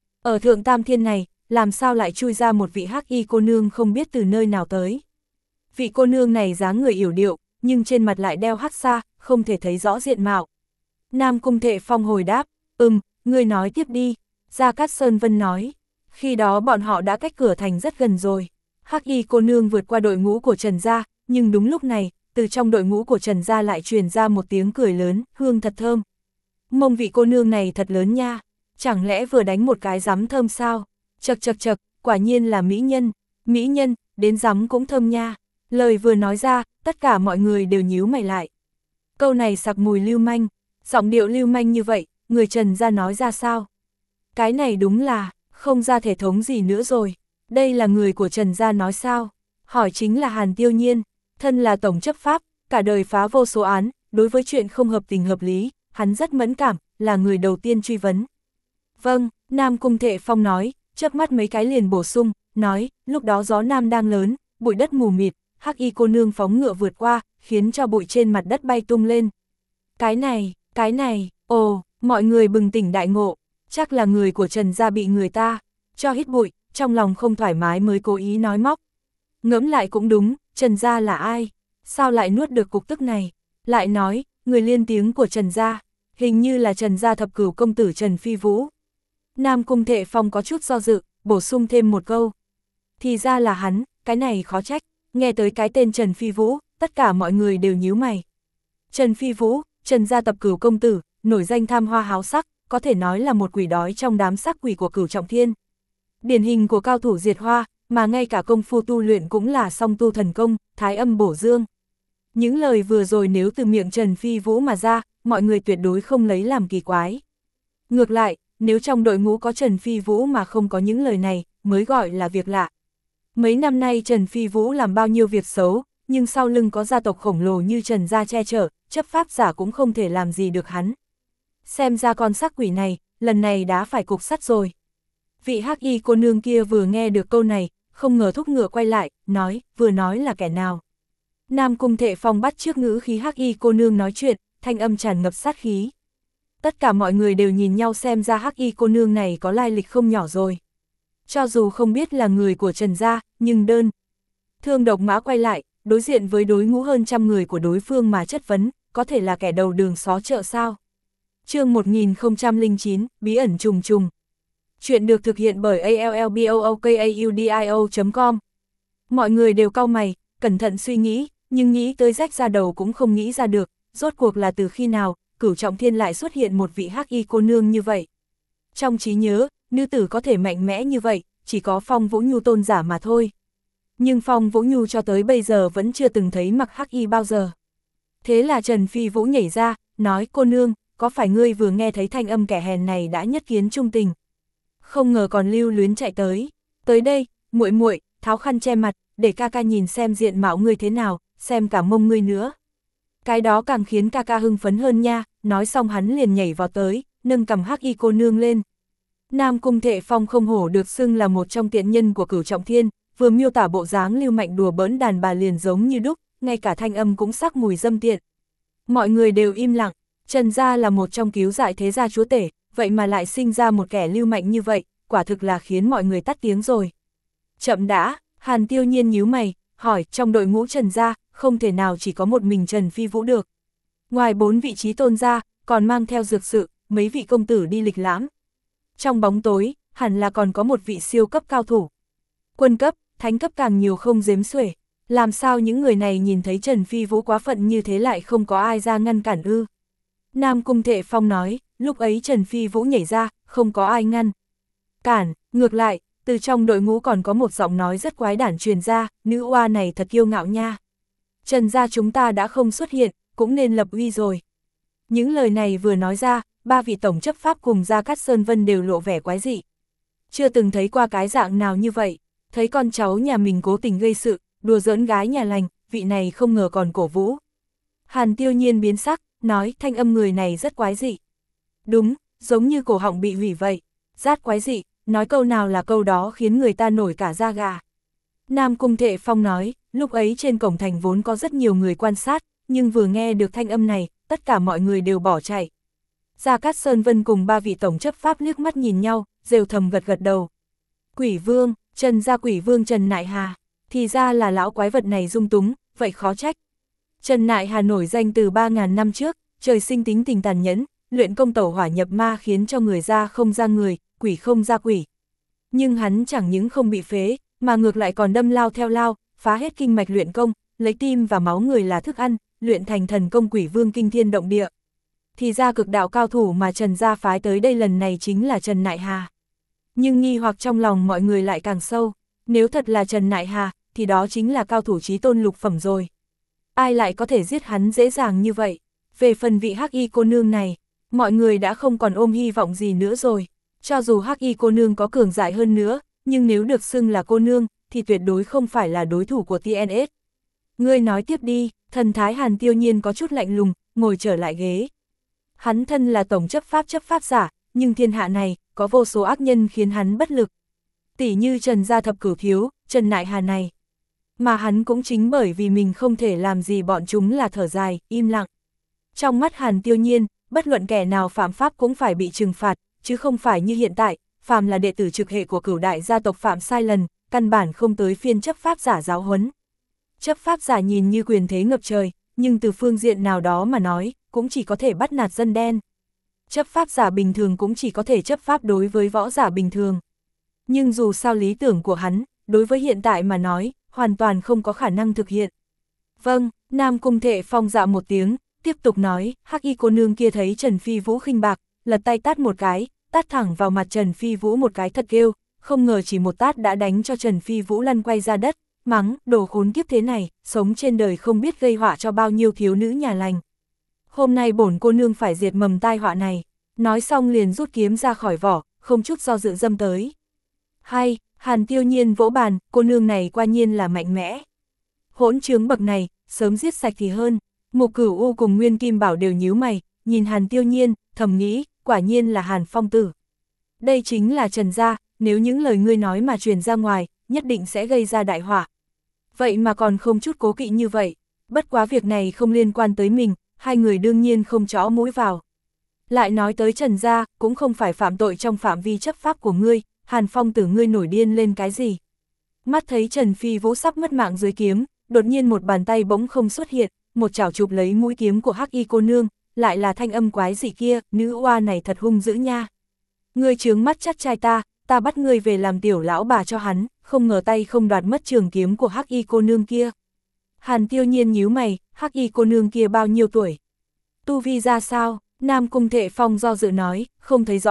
Ở Thượng Tam Thiên này, làm sao lại chui ra một vị hắc y cô nương không biết từ nơi nào tới. Vị cô nương này dáng người yểu điệu, nhưng trên mặt lại đeo hắc sa, không thể thấy rõ diện mạo. Nam Cung Thệ Phong hồi đáp, ừm, ngươi nói tiếp đi. Gia Cát Sơn Vân nói, khi đó bọn họ đã cách cửa thành rất gần rồi. Hắc y cô nương vượt qua đội ngũ của Trần gia, nhưng đúng lúc này, từ trong đội ngũ của Trần gia lại truyền ra một tiếng cười lớn, hương thật thơm. Mông vị cô nương này thật lớn nha, chẳng lẽ vừa đánh một cái rắm thơm sao? Chật chật chật, quả nhiên là mỹ nhân, mỹ nhân, đến rắm cũng thơm nha. Lời vừa nói ra, tất cả mọi người đều nhíu mày lại. Câu này sặc mùi lưu manh, giọng điệu lưu manh như vậy, người Trần gia nói ra sao? Cái này đúng là, không ra thể thống gì nữa rồi. Đây là người của Trần gia nói sao? Hỏi chính là Hàn Tiêu Nhiên, thân là tổng chấp pháp, cả đời phá vô số án, đối với chuyện không hợp tình hợp lý, hắn rất mẫn cảm, là người đầu tiên truy vấn. Vâng, Nam Cung Thệ Phong nói, chớp mắt mấy cái liền bổ sung, nói, lúc đó gió Nam đang lớn, bụi đất mù mịt, hắc y cô nương phóng ngựa vượt qua, khiến cho bụi trên mặt đất bay tung lên. Cái này, cái này, ồ, mọi người bừng tỉnh đại ngộ, chắc là người của Trần gia bị người ta cho hít bụi, trong lòng không thoải mái mới cố ý nói móc. Ngẫm lại cũng đúng, Trần gia là ai? Sao lại nuốt được cục tức này? Lại nói, người liên tiếng của Trần gia, hình như là Trần gia thập cửu công tử Trần Phi Vũ. Nam Cung Thệ Phong có chút do dự, bổ sung thêm một câu. Thì ra là hắn, cái này khó trách, nghe tới cái tên Trần Phi Vũ, tất cả mọi người đều nhíu mày. Trần Phi Vũ, Trần gia tập cửu công tử, nổi danh tham hoa háo sắc, có thể nói là một quỷ đói trong đám sắc quỷ của Cửu Trọng Thiên. Điển hình của cao thủ diệt hoa, mà ngay cả công phu tu luyện cũng là song tu thần công, thái âm bổ dương. Những lời vừa rồi nếu từ miệng Trần Phi Vũ mà ra, mọi người tuyệt đối không lấy làm kỳ quái. Ngược lại, nếu trong đội ngũ có Trần Phi Vũ mà không có những lời này, mới gọi là việc lạ. Mấy năm nay Trần Phi Vũ làm bao nhiêu việc xấu, nhưng sau lưng có gia tộc khổng lồ như Trần gia che chở, chấp pháp giả cũng không thể làm gì được hắn. Xem ra con sắc quỷ này, lần này đã phải cục sắt rồi. Vị hắc y cô nương kia vừa nghe được câu này, không ngờ thúc ngựa quay lại, nói, vừa nói là kẻ nào. Nam Cung Thệ Phong bắt trước ngữ khí hắc y cô nương nói chuyện, thanh âm tràn ngập sát khí. Tất cả mọi người đều nhìn nhau xem ra hắc y cô nương này có lai lịch không nhỏ rồi. Cho dù không biết là người của Trần gia, nhưng đơn thương độc mã quay lại, đối diện với đối ngũ hơn trăm người của đối phương mà chất vấn, có thể là kẻ đầu đường xó chợ sao. Chương một nghìn không trăm lẻ chín, bí ẩn trùng trùng. Chuyện được thực hiện bởi a l l b o o k a u d i o chấm com. Mọi người đều cau mày, cẩn thận suy nghĩ, nhưng nghĩ tới rách ra đầu cũng không nghĩ ra được, rốt cuộc là từ khi nào, Cửu Trọng Thiên lại xuất hiện một vị hắc y cô nương như vậy. Trong trí nhớ, nữ tử có thể mạnh mẽ như vậy, chỉ có Phong Vũ Nhu tôn giả mà thôi. Nhưng Phong Vũ Nhu cho tới bây giờ vẫn chưa từng thấy mặc hắc y bao giờ. Thế là Trần Phi Vũ nhảy ra, nói cô nương, có phải ngươi vừa nghe thấy thanh âm kẻ hèn này đã nhất kiến trung tình? Không ngờ còn lưu luyến chạy tới. Tới đây, muội muội, tháo khăn che mặt, để ca ca nhìn xem diện mạo ngươi thế nào, xem cả mông ngươi nữa. Cái đó càng khiến ca ca hưng phấn hơn nha, nói xong hắn liền nhảy vào tới, nâng cầm hắc y cô nương lên. Nam Cung Thệ Phong không hổ được xưng là một trong tiện nhân của Cửu Trọng Thiên, vừa miêu tả bộ dáng lưu mạnh đùa bỡn đàn bà liền giống như đúc, ngay cả thanh âm cũng sắc mùi dâm tiện. Mọi người đều im lặng, Trần gia là một trong cứu dại thế gia chúa tể, vậy mà lại sinh ra một kẻ lưu mạnh như vậy, quả thực là khiến mọi người tắt tiếng rồi. Chậm đã, Hàn Tiêu Nhiên nhíu mày, hỏi trong đội ngũ Trần gia, không thể nào chỉ có một mình Trần Phi Vũ được. Ngoài bốn vị trí tôn gia, còn mang theo dược sự, mấy vị công tử đi lịch lãm. Trong bóng tối, hẳn là còn có một vị siêu cấp cao thủ. Quân cấp, thánh cấp càng nhiều không đếm xuể. Làm sao những người này nhìn thấy Trần Phi Vũ quá phận như thế lại không có ai ra ngăn cản ư? Nam Cung Thệ Phong nói, lúc ấy Trần Phi Vũ nhảy ra, không có ai ngăn cản, ngược lại, từ trong đội ngũ còn có một giọng nói rất quái đản truyền ra, nữ oa này thật kiêu ngạo nha. Trần gia chúng ta đã không xuất hiện, cũng nên lập uy rồi. Những lời này vừa nói ra, ba vị tổng chấp pháp cùng Gia Cát Sơn Vân đều lộ vẻ quái dị. Chưa từng thấy qua cái dạng nào như vậy, thấy con cháu nhà mình cố tình gây sự, đùa giỡn gái nhà lành, vị này không ngờ còn cổ vũ. Hàn Tiêu Nhiên biến sắc, nói thanh âm người này rất quái dị. Đúng, giống như cổ họng bị hủy vậy, rát quái dị, nói câu nào là câu đó khiến người ta nổi cả da gà. Nam Cung Thệ Phong nói, lúc ấy trên cổng thành vốn có rất nhiều người quan sát, nhưng vừa nghe được thanh âm này, tất cả mọi người đều bỏ chạy. Gia Cát Sơn Vân cùng ba vị tổng chấp pháp liếc mắt nhìn nhau, rêu thầm gật gật đầu. Quỷ Vương, Trần gia Quỷ Vương Trần Nại Hà, thì ra là lão quái vật này dung túng, vậy khó trách. Trần Nại Hà nổi danh từ ba ngàn năm trước, trời sinh tính tình tàn nhẫn, luyện công tẩu hỏa nhập ma khiến cho người ra không ra người, quỷ không ra quỷ. Nhưng hắn chẳng những không bị phế, mà ngược lại còn đâm lao theo lao, phá hết kinh mạch luyện công, lấy tim và máu người là thức ăn, luyện thành thần công Quỷ Vương kinh thiên động địa. Thì ra cực đạo cao thủ mà Trần gia phái tới đây lần này chính là Trần Nại Hà. Nhưng nghi hoặc trong lòng mọi người lại càng sâu, nếu thật là Trần Nại Hà, thì đó chính là cao thủ chí tôn lục phẩm rồi. Ai lại có thể giết hắn dễ dàng như vậy? Về phần vị hắc y cô nương này, mọi người đã không còn ôm hy vọng gì nữa rồi. Cho dù hắc y cô nương có cường đại hơn nữa, nhưng nếu được xưng là cô nương, thì tuyệt đối không phải là đối thủ của tê en ét. Ngươi nói tiếp đi, thần thái Hàn Tiêu Nhiên có chút lạnh lùng, ngồi trở lại ghế. Hắn thân là tổng chấp pháp chấp pháp giả, nhưng thiên hạ này, có vô số ác nhân khiến hắn bất lực. Tỷ như Trần gia thập cửu thiếu, Trần Nại Hà này. Mà hắn cũng chính bởi vì mình không thể làm gì bọn chúng là thở dài, im lặng. Trong mắt Hàn Tiêu Nhiên, bất luận kẻ nào phạm pháp cũng phải bị trừng phạt, chứ không phải như hiện tại, phàm là đệ tử trực hệ của cửu đại gia tộc phạm sai lần, căn bản không tới phiên chấp pháp giả giáo huấn. Chấp pháp giả nhìn như quyền thế ngập trời, nhưng từ phương diện nào đó mà nói, cũng chỉ có thể bắt nạt dân đen. Chấp pháp giả bình thường cũng chỉ có thể chấp pháp đối với võ giả bình thường. Nhưng dù sao lý tưởng của hắn, đối với hiện tại mà nói, hoàn toàn không có khả năng thực hiện. Vâng, Nam Cung Thệ Phong dạ một tiếng, tiếp tục nói, hắc y cô nương kia thấy Trần Phi Vũ khinh bạc, lật tay tát một cái, tát thẳng vào mặt Trần Phi Vũ một cái thật kêu, không ngờ chỉ một tát đã đánh cho Trần Phi Vũ lăn quay ra đất, mắng, đồ khốn kiếp thế này, sống trên đời không biết gây họa cho bao nhiêu thiếu nữ nhà lành. Hôm nay bổn cô nương phải diệt mầm tai họa này, nói xong liền rút kiếm ra khỏi vỏ, không chút do dự dâm tới. Hay, Hàn Tiêu Nhiên vỗ bàn, cô nương này qua nhiên là mạnh mẽ. Hỗn trướng bậc này, sớm giết sạch thì hơn. Mục Cửu U cùng Nguyên Kim Bảo đều nhíu mày, nhìn Hàn Tiêu Nhiên, thầm nghĩ, quả nhiên là Hàn Phong tử. Đây chính là Trần gia, nếu những lời ngươi nói mà truyền ra ngoài, nhất định sẽ gây ra đại họa. Vậy mà còn không chút cố kỵ như vậy, bất quá việc này không liên quan tới mình, hai người đương nhiên không chõ mũi vào. Lại nói tới Trần gia, cũng không phải phạm tội trong phạm vi chấp pháp của ngươi, Hàn Phong tử ngươi nổi điên lên cái gì. Mắt thấy Trần Phi Vũ sắp mất mạng dưới kiếm, đột nhiên một bàn tay bỗng không xuất hiện, một chảo chụp lấy mũi kiếm của hắc y cô nương, lại là thanh âm quái dị kia, nữ oa này thật hung dữ nha. Ngươi trướng mắt chắc trai ta, ta bắt ngươi về làm tiểu lão bà cho hắn, không ngờ tay không đoạt mất trường kiếm của hắc y cô nương kia. Hàn Tiêu Nhiên nhíu mày, hắc y cô nương kia bao nhiêu tuổi? Tu vi ra sao? Nam Cung Thệ Phong do dự nói, không thấy rõ mặt,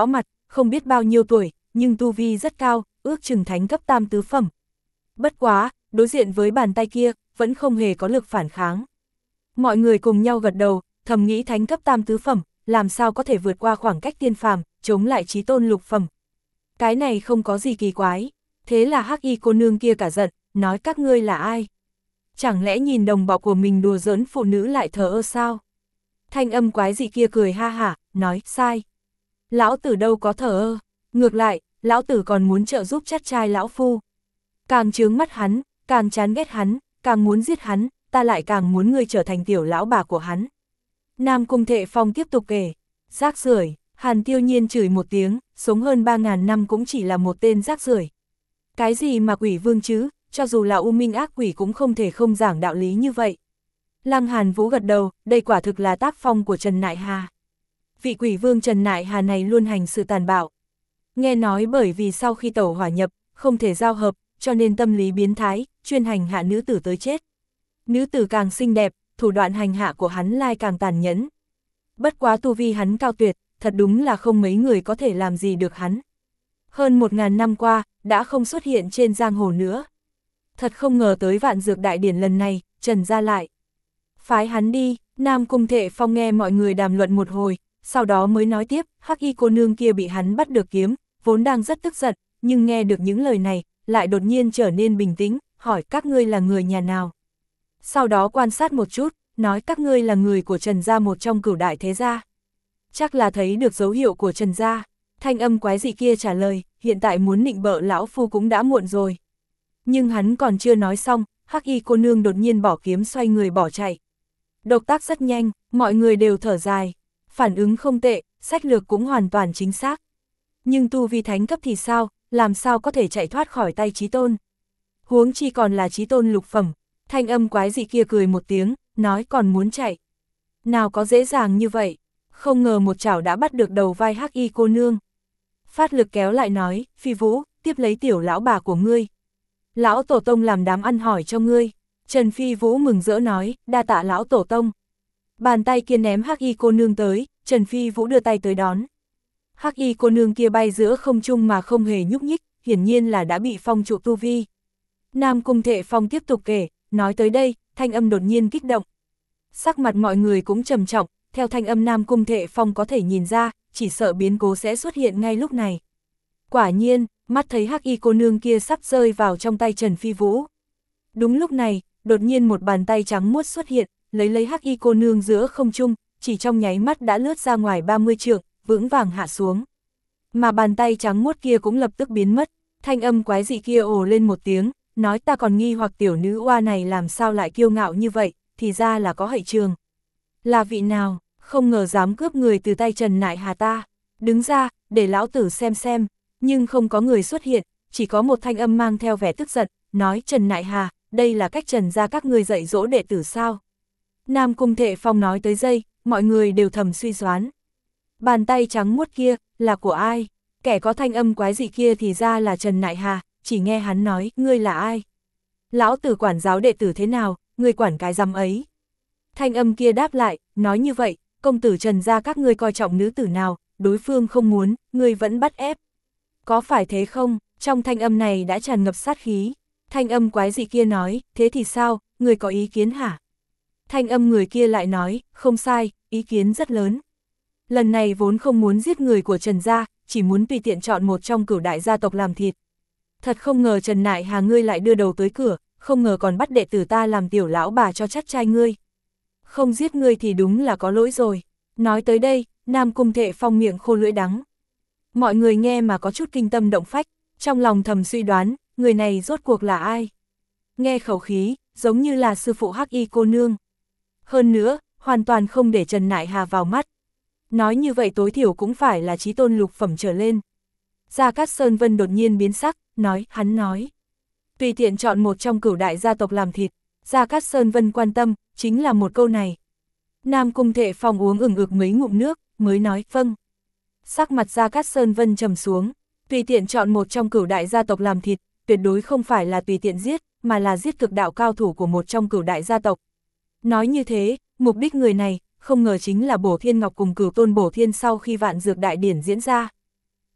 không biết bao nhiêu tuổi, nhưng tu vi rất cao, ước chừng thánh cấp tam tứ phẩm. Bất quá, đối diện với bàn tay kia, vẫn không hề có lực phản kháng. Mọi người cùng nhau gật đầu, thầm nghĩ thánh cấp tam tứ phẩm, làm sao có thể vượt qua khoảng cách tiên phàm, chống lại chí tôn lục phẩm. Cái này không có gì kỳ quái. Thế là hắc y cô nương kia cả giận, nói các ngươi là ai? Chẳng lẽ nhìn đồng bào của mình đùa giỡn phụ nữ lại thờ ơ sao? Thanh âm quái dị kia cười ha hả, nói, sai. Lão tử đâu có thờ ơ, ngược lại, lão tử còn muốn trợ giúp chắt trai lão phu. Càng chướng mắt hắn, càng chán ghét hắn, càng muốn giết hắn, ta lại càng muốn ngươi trở thành tiểu lão bà của hắn. Nam Cung Thệ Phong tiếp tục kể, rác rưởi. Hàn Tiêu Nhiên chửi một tiếng, sống hơn ba ngàn năm cũng chỉ là một tên rác rưởi. Cái gì mà quỷ vương chứ, cho dù là u minh ác quỷ cũng không thể không giảng đạo lý như vậy. Lăng Hàn Vũ gật đầu, đây quả thực là tác phong của Trần Nại Hà. Vị quỷ vương Trần Nại Hà này luôn hành sự tàn bạo. Nghe nói bởi vì sau khi tẩu hỏa nhập, không thể giao hợp, cho nên tâm lý biến thái, chuyên hành hạ nữ tử tới chết. Nữ tử càng xinh đẹp, thủ đoạn hành hạ của hắn lai càng tàn nhẫn. Bất quá tu vi hắn cao tuyệt, thật đúng là không mấy người có thể làm gì được hắn. Hơn một ngàn năm qua, đã không xuất hiện trên giang hồ nữa. Thật không ngờ tới Vạn Dược Đại Điển lần này, Trần gia lại phái hắn đi. Nam Cung Thệ Phong nghe mọi người đàm luận một hồi, sau đó mới nói tiếp, hắc y cô nương kia bị hắn bắt được kiếm, vốn đang rất tức giận, nhưng nghe được những lời này, lại đột nhiên trở nên bình tĩnh, hỏi các ngươi là người nhà nào. Sau đó quan sát một chút, nói các ngươi là người của Trần gia, một trong cửu đại thế gia. Chắc là thấy được dấu hiệu của Trần gia. Thanh âm quái dị kia trả lời, hiện tại muốn nịnh bợ lão phu cũng đã muộn rồi. Nhưng hắn còn chưa nói xong, hắc y cô nương đột nhiên bỏ kiếm xoay người bỏ chạy. Động tác rất nhanh, mọi người đều thở dài. Phản ứng không tệ, sách lược cũng hoàn toàn chính xác. Nhưng tu vi thánh cấp thì sao, làm sao có thể chạy thoát khỏi tay chí tôn? Huống chi còn là chí tôn lục phẩm. Thanh âm quái dị kia cười một tiếng, nói còn muốn chạy. Nào có dễ dàng như vậy, không ngờ một chảo đã bắt được đầu vai hắc y cô nương. Phát lực kéo lại nói, Phi Vũ, tiếp lấy tiểu lão bà của ngươi. Lão tổ tông làm đám ăn hỏi cho ngươi. Trần Phi Vũ mừng rỡ nói, đa tạ lão tổ tông. Bàn tay kia ném hắc y cô nương tới, Trần Phi Vũ đưa tay tới đón. Hắc y cô nương kia bay giữa không trung mà không hề nhúc nhích, hiển nhiên là đã bị phong trụ tu vi. Nam Cung Thệ Phong tiếp tục kể, nói tới đây, thanh âm đột nhiên kích động. Sắc mặt mọi người cũng trầm trọng, theo thanh âm Nam Cung Thệ Phong có thể nhìn ra, chỉ sợ biến cố sẽ xuất hiện ngay lúc này. Quả nhiên, mắt thấy hắc y cô nương kia sắp rơi vào trong tay Trần Phi Vũ. Đúng lúc này, đột nhiên một bàn tay trắng muốt xuất hiện, lấy lấy hắc y cô nương giữa không trung, chỉ trong nháy mắt đã lướt ra ngoài ba mươi trượng, vững vàng hạ xuống. Mà bàn tay trắng muốt kia cũng lập tức biến mất, thanh âm quái dị kia ồ lên một tiếng, nói ta còn nghi hoặc tiểu nữ oa này làm sao lại kiêu ngạo như vậy, thì ra là có hậu trường. Là vị nào, không ngờ dám cướp người từ tay Trần Nại Hà ta, đứng ra, để lão tử xem xem, nhưng không có người xuất hiện, chỉ có một thanh âm mang theo vẻ tức giận, nói Trần Nại Hà, đây là cách Trần gia các ngươi dạy dỗ đệ tử sao. Nam Cung Thệ Phong nói tới đây, mọi người đều thầm suy đoán. Bàn tay trắng muốt kia, là của ai? Kẻ có thanh âm quái dị kia thì ra là Trần Nại Hà, chỉ nghe hắn nói, ngươi là ai? Lão tử quản giáo đệ tử thế nào, ngươi quản cái rắm ấy? Thanh âm kia đáp lại, nói như vậy, công tử Trần gia các ngươi coi trọng nữ tử nào, đối phương không muốn, ngươi vẫn bắt ép. Có phải thế không? Trong thanh âm này đã tràn ngập sát khí. Thanh âm quái dị kia nói, thế thì sao, ngươi có ý kiến hả? Thanh âm người kia lại nói, không sai, ý kiến rất lớn. Lần này vốn không muốn giết người của Trần gia, chỉ muốn tùy tiện chọn một trong cửu đại gia tộc làm thịt. Thật không ngờ Trần Nại Hà ngươi lại đưa đầu tới cửa, không ngờ còn bắt đệ tử ta làm tiểu lão bà cho chắt trai ngươi. Không giết ngươi thì đúng là có lỗi rồi. Nói tới đây, Nam Cung Thệ Phong miệng khô lưỡi đắng. Mọi người nghe mà có chút kinh tâm động phách, trong lòng thầm suy đoán, người này rốt cuộc là ai? Nghe khẩu khí, giống như là sư phụ hắc y cô nương. Hơn nữa, hoàn toàn không để Trần Nại Hà vào mắt. Nói như vậy tối thiểu cũng phải là chí tôn lục phẩm trở lên. Gia Cát Sơn Vân đột nhiên biến sắc, nói, hắn nói. Tùy tiện chọn một trong cửu đại gia tộc làm thịt, Gia Cát Sơn Vân quan tâm, chính là một câu này. Nam Cung Thệ Phong uống ửng ực mấy ngụm nước, mới nói, vâng. Sắc mặt Gia Cát Sơn Vân trầm xuống, tùy tiện chọn một trong cửu đại gia tộc làm thịt, tuyệt đối không phải là tùy tiện giết, mà là giết cực đạo cao thủ của một trong cửu đại gia tộc. Nói như thế, mục đích người này, không ngờ chính là Bổ Thiên Ngọc cùng Cửu Tôn Bổ Thiên sau khi Vạn Dược Đại Điển diễn ra.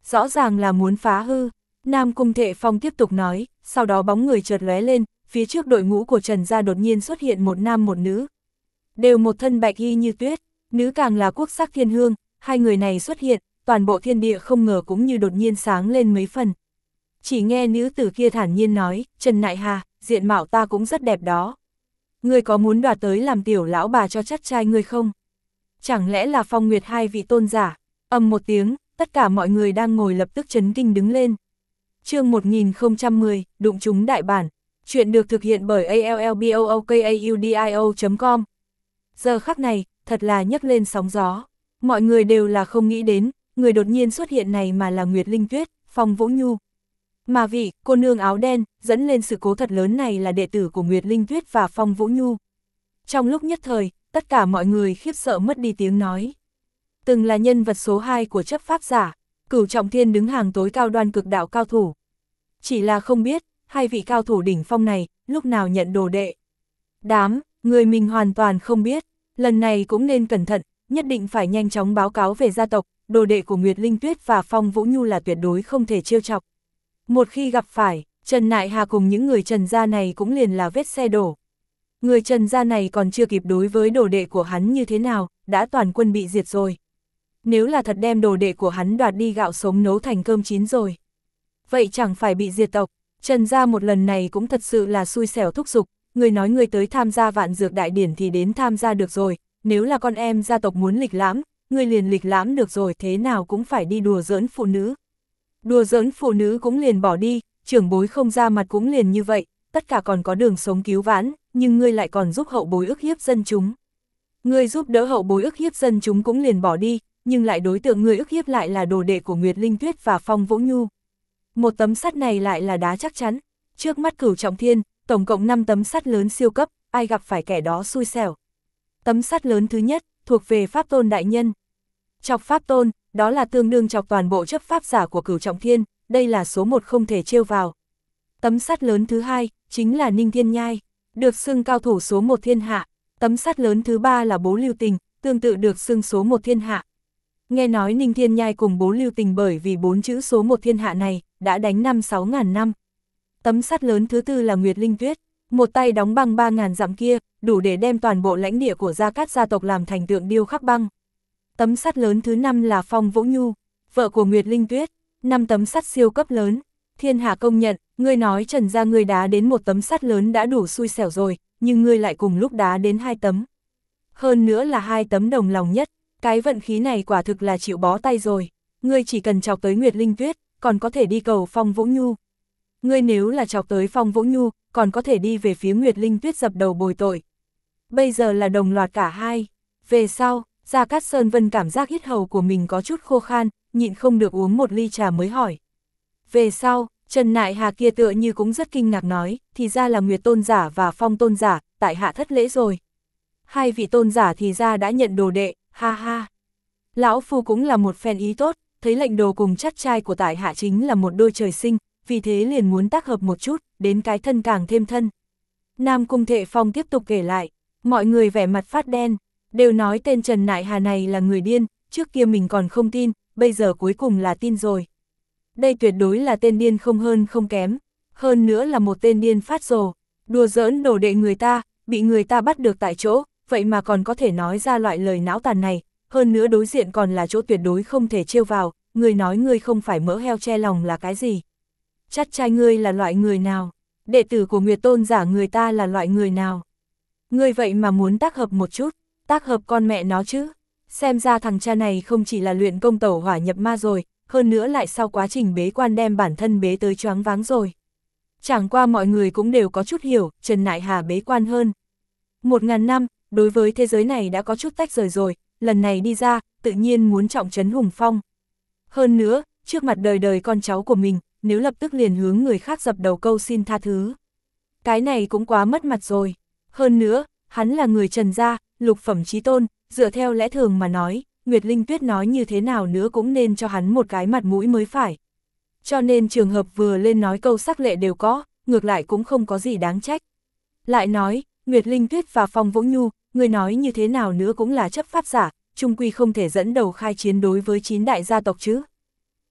rõ ràng là muốn phá hư. Nam Cung Thệ Phong tiếp tục nói, sau đó bóng người chợt lóe lên, phía trước đội ngũ của Trần gia đột nhiên xuất hiện một nam một nữ. Đều một thân bạch y như tuyết, nữ càng là quốc sắc thiên hương, hai người này xuất hiện, toàn bộ thiên địa không ngờ cũng như đột nhiên sáng lên mấy phần. Chỉ nghe nữ tử kia thản nhiên nói, Trần Nại Hà, diện mạo ta cũng rất đẹp đó. Ngươi có muốn đoạt tới làm tiểu lão bà cho chắc trai ngươi không? Chẳng lẽ là Phong Nguyệt hai vị tôn giả? Ầm một tiếng, tất cả mọi người đang ngồi lập tức chấn kinh đứng lên. Chương một nghìn không trăm mười, đụng trúng đại bản. Chuyện được thực hiện bởi a l l b o o k a u d i o chấm com. Giờ khắc này, thật là nhấc lên sóng gió. Mọi người đều là không nghĩ đến, người đột nhiên xuất hiện này mà là Nguyệt Linh Tuyết, Phong Vũ Nhu. Mà vị cô nương áo đen dẫn lên sự cố thật lớn này là đệ tử của Nguyệt Linh Tuyết và Phong Vũ Nhu. Trong lúc nhất thời, tất cả mọi người khiếp sợ mất đi tiếng nói. Từng là nhân vật số hai của chấp pháp giả, Cửu Trọng Thiên đứng hàng tối cao đoan cực đạo cao thủ. Chỉ là không biết, hai vị cao thủ đỉnh phong này, lúc nào nhận đồ đệ. Đám, người mình hoàn toàn không biết, lần này cũng nên cẩn thận, nhất định phải nhanh chóng báo cáo về gia tộc, đồ đệ của Nguyệt Linh Tuyết và Phong Vũ Nhu là tuyệt đối không thể trêu chọc. Một khi gặp phải, Trần Nại Hà cùng những người Trần gia này cũng liền là vết xe đổ. Người Trần gia này còn chưa kịp đối với đồ đệ của hắn như thế nào, đã toàn quân bị diệt rồi. Nếu là thật đem đồ đệ của hắn đoạt đi gạo sống nấu thành cơm chín rồi. Vậy chẳng phải bị diệt tộc, Trần gia một lần này cũng thật sự là xui xẻo thúc giục, người nói người tới tham gia vạn dược đại điển thì đến tham gia được rồi, nếu là con em gia tộc muốn lịch lãm, người liền lịch lãm được rồi, thế nào cũng phải đi đùa giỡn phụ nữ. Đùa giỡn phụ nữ cũng liền bỏ đi, trưởng bối không ra mặt cũng liền như vậy, tất cả còn có đường sống cứu vãn, nhưng ngươi lại còn giúp hậu bối ức hiếp dân chúng. Ngươi giúp đỡ hậu bối ức hiếp dân chúng cũng liền bỏ đi, nhưng lại đối tượng ngươi ức hiếp lại là đồ đệ của Nguyệt Linh Tuyết và Phong Vũ Nhu. Một tấm sắt này lại là đá chắc chắn, trước mắt Cửu Trọng Thiên, tổng cộng năm tấm sắt lớn siêu cấp, ai gặp phải kẻ đó xui xẻo. Tấm sắt lớn thứ nhất, thuộc về Pháp Tôn Đại Nhân. Chọc Pháp Tôn, đó là tương đương chọc toàn bộ chấp pháp giả của Cửu Trọng Thiên, đây là số một không thể trêu vào. Tấm sắt lớn thứ hai, chính là Ninh Thiên Nhai, được xưng cao thủ số một thiên hạ. Tấm sắt lớn thứ ba là Bố Lưu Tình, tương tự được xưng số một thiên hạ. Nghe nói Ninh Thiên Nhai cùng Bố Lưu Tình bởi vì bốn chữ số một thiên hạ này, đã đánh năm sáu ngàn năm. Tấm sắt lớn thứ tư là Nguyệt Linh Tuyết, một tay đóng băng ba ngàn dặm kia, đủ để đem toàn bộ lãnh địa của Gia Cát gia tộc làm thành tượng điêu khắc băng. Tấm sắt lớn thứ năm là Phong Vũ Nhu, vợ của Nguyệt Linh Tuyết, năm tấm sắt siêu cấp lớn. Thiên hạ công nhận, ngươi nói Trần gia ngươi đá đến một tấm sắt lớn đã đủ xui xẻo rồi, nhưng ngươi lại cùng lúc đá đến hai tấm. Hơn nữa là hai tấm đồng lòng nhất, cái vận khí này quả thực là chịu bó tay rồi. Ngươi chỉ cần chọc tới Nguyệt Linh Tuyết, còn có thể đi cầu Phong Vũ Nhu. Ngươi nếu là chọc tới Phong Vũ Nhu, còn có thể đi về phía Nguyệt Linh Tuyết dập đầu bồi tội. Bây giờ là đồng loạt cả hai. Về sau, Gia Cát Sơn Vân cảm giác hít hầu của mình có chút khô khan, nhịn không được uống một ly trà mới hỏi. Về sau, Trần Nại Hà kia tựa như cũng rất kinh ngạc nói, thì ra là Nguyệt Tôn giả và Phong Tôn giả, tại hạ thất lễ rồi. Hai vị tôn giả thì ra đã nhận đồ đệ, ha ha. Lão Phu cũng là một phen ý tốt, thấy lệnh đồ cùng chắc trai của tại hạ chính là một đôi trời sinh, vì thế liền muốn tác hợp một chút, đến cái thân càng thêm thân. Nam Cung Thệ Phong tiếp tục kể lại, mọi người vẻ mặt phát đen, đều nói tên Trần Nại Hà này là người điên, trước kia mình còn không tin, bây giờ cuối cùng là tin rồi. Đây tuyệt đối là tên điên không hơn không kém, hơn nữa là một tên điên phát rồ, đùa giỡn đồ đệ người ta, bị người ta bắt được tại chỗ, vậy mà còn có thể nói ra loại lời não tàn này, hơn nữa đối diện còn là chỗ tuyệt đối không thể trêu vào, người nói ngươi không phải mỡ heo che lòng là cái gì. Chắc trai ngươi là loại người nào, đệ tử của Nguyệt Tôn giả người ta là loại người nào. Ngươi vậy mà muốn tác hợp một chút, tác hợp con mẹ nó chứ, xem ra thằng cha này không chỉ là luyện công tẩu hỏa nhập ma rồi, hơn nữa lại sau quá trình bế quan đem bản thân bế tới choáng váng rồi. Chẳng qua mọi người cũng đều có chút hiểu, Trần Nại Hà bế quan hơn. Một ngàn năm, đối với thế giới này đã có chút tách rời rồi, lần này đi ra, tự nhiên muốn trọng trấn hùng phong. Hơn nữa, trước mặt đời đời con cháu của mình, nếu lập tức liền hướng người khác dập đầu câu xin tha thứ. Cái này cũng quá mất mặt rồi. Hơn nữa, hắn là người Trần gia, lục phẩm chí tôn, dựa theo lẽ thường mà nói, Nguyệt Linh Tuyết nói như thế nào nữa cũng nên cho hắn một cái mặt mũi mới phải. Cho nên trường hợp vừa lên nói câu sắc lệ đều có, ngược lại cũng không có gì đáng trách. Lại nói, Nguyệt Linh Tuyết và Phong Vũ Nhu, người nói như thế nào nữa cũng là chấp pháp giả, chung quy không thể dẫn đầu khai chiến đối với chín đại gia tộc chứ.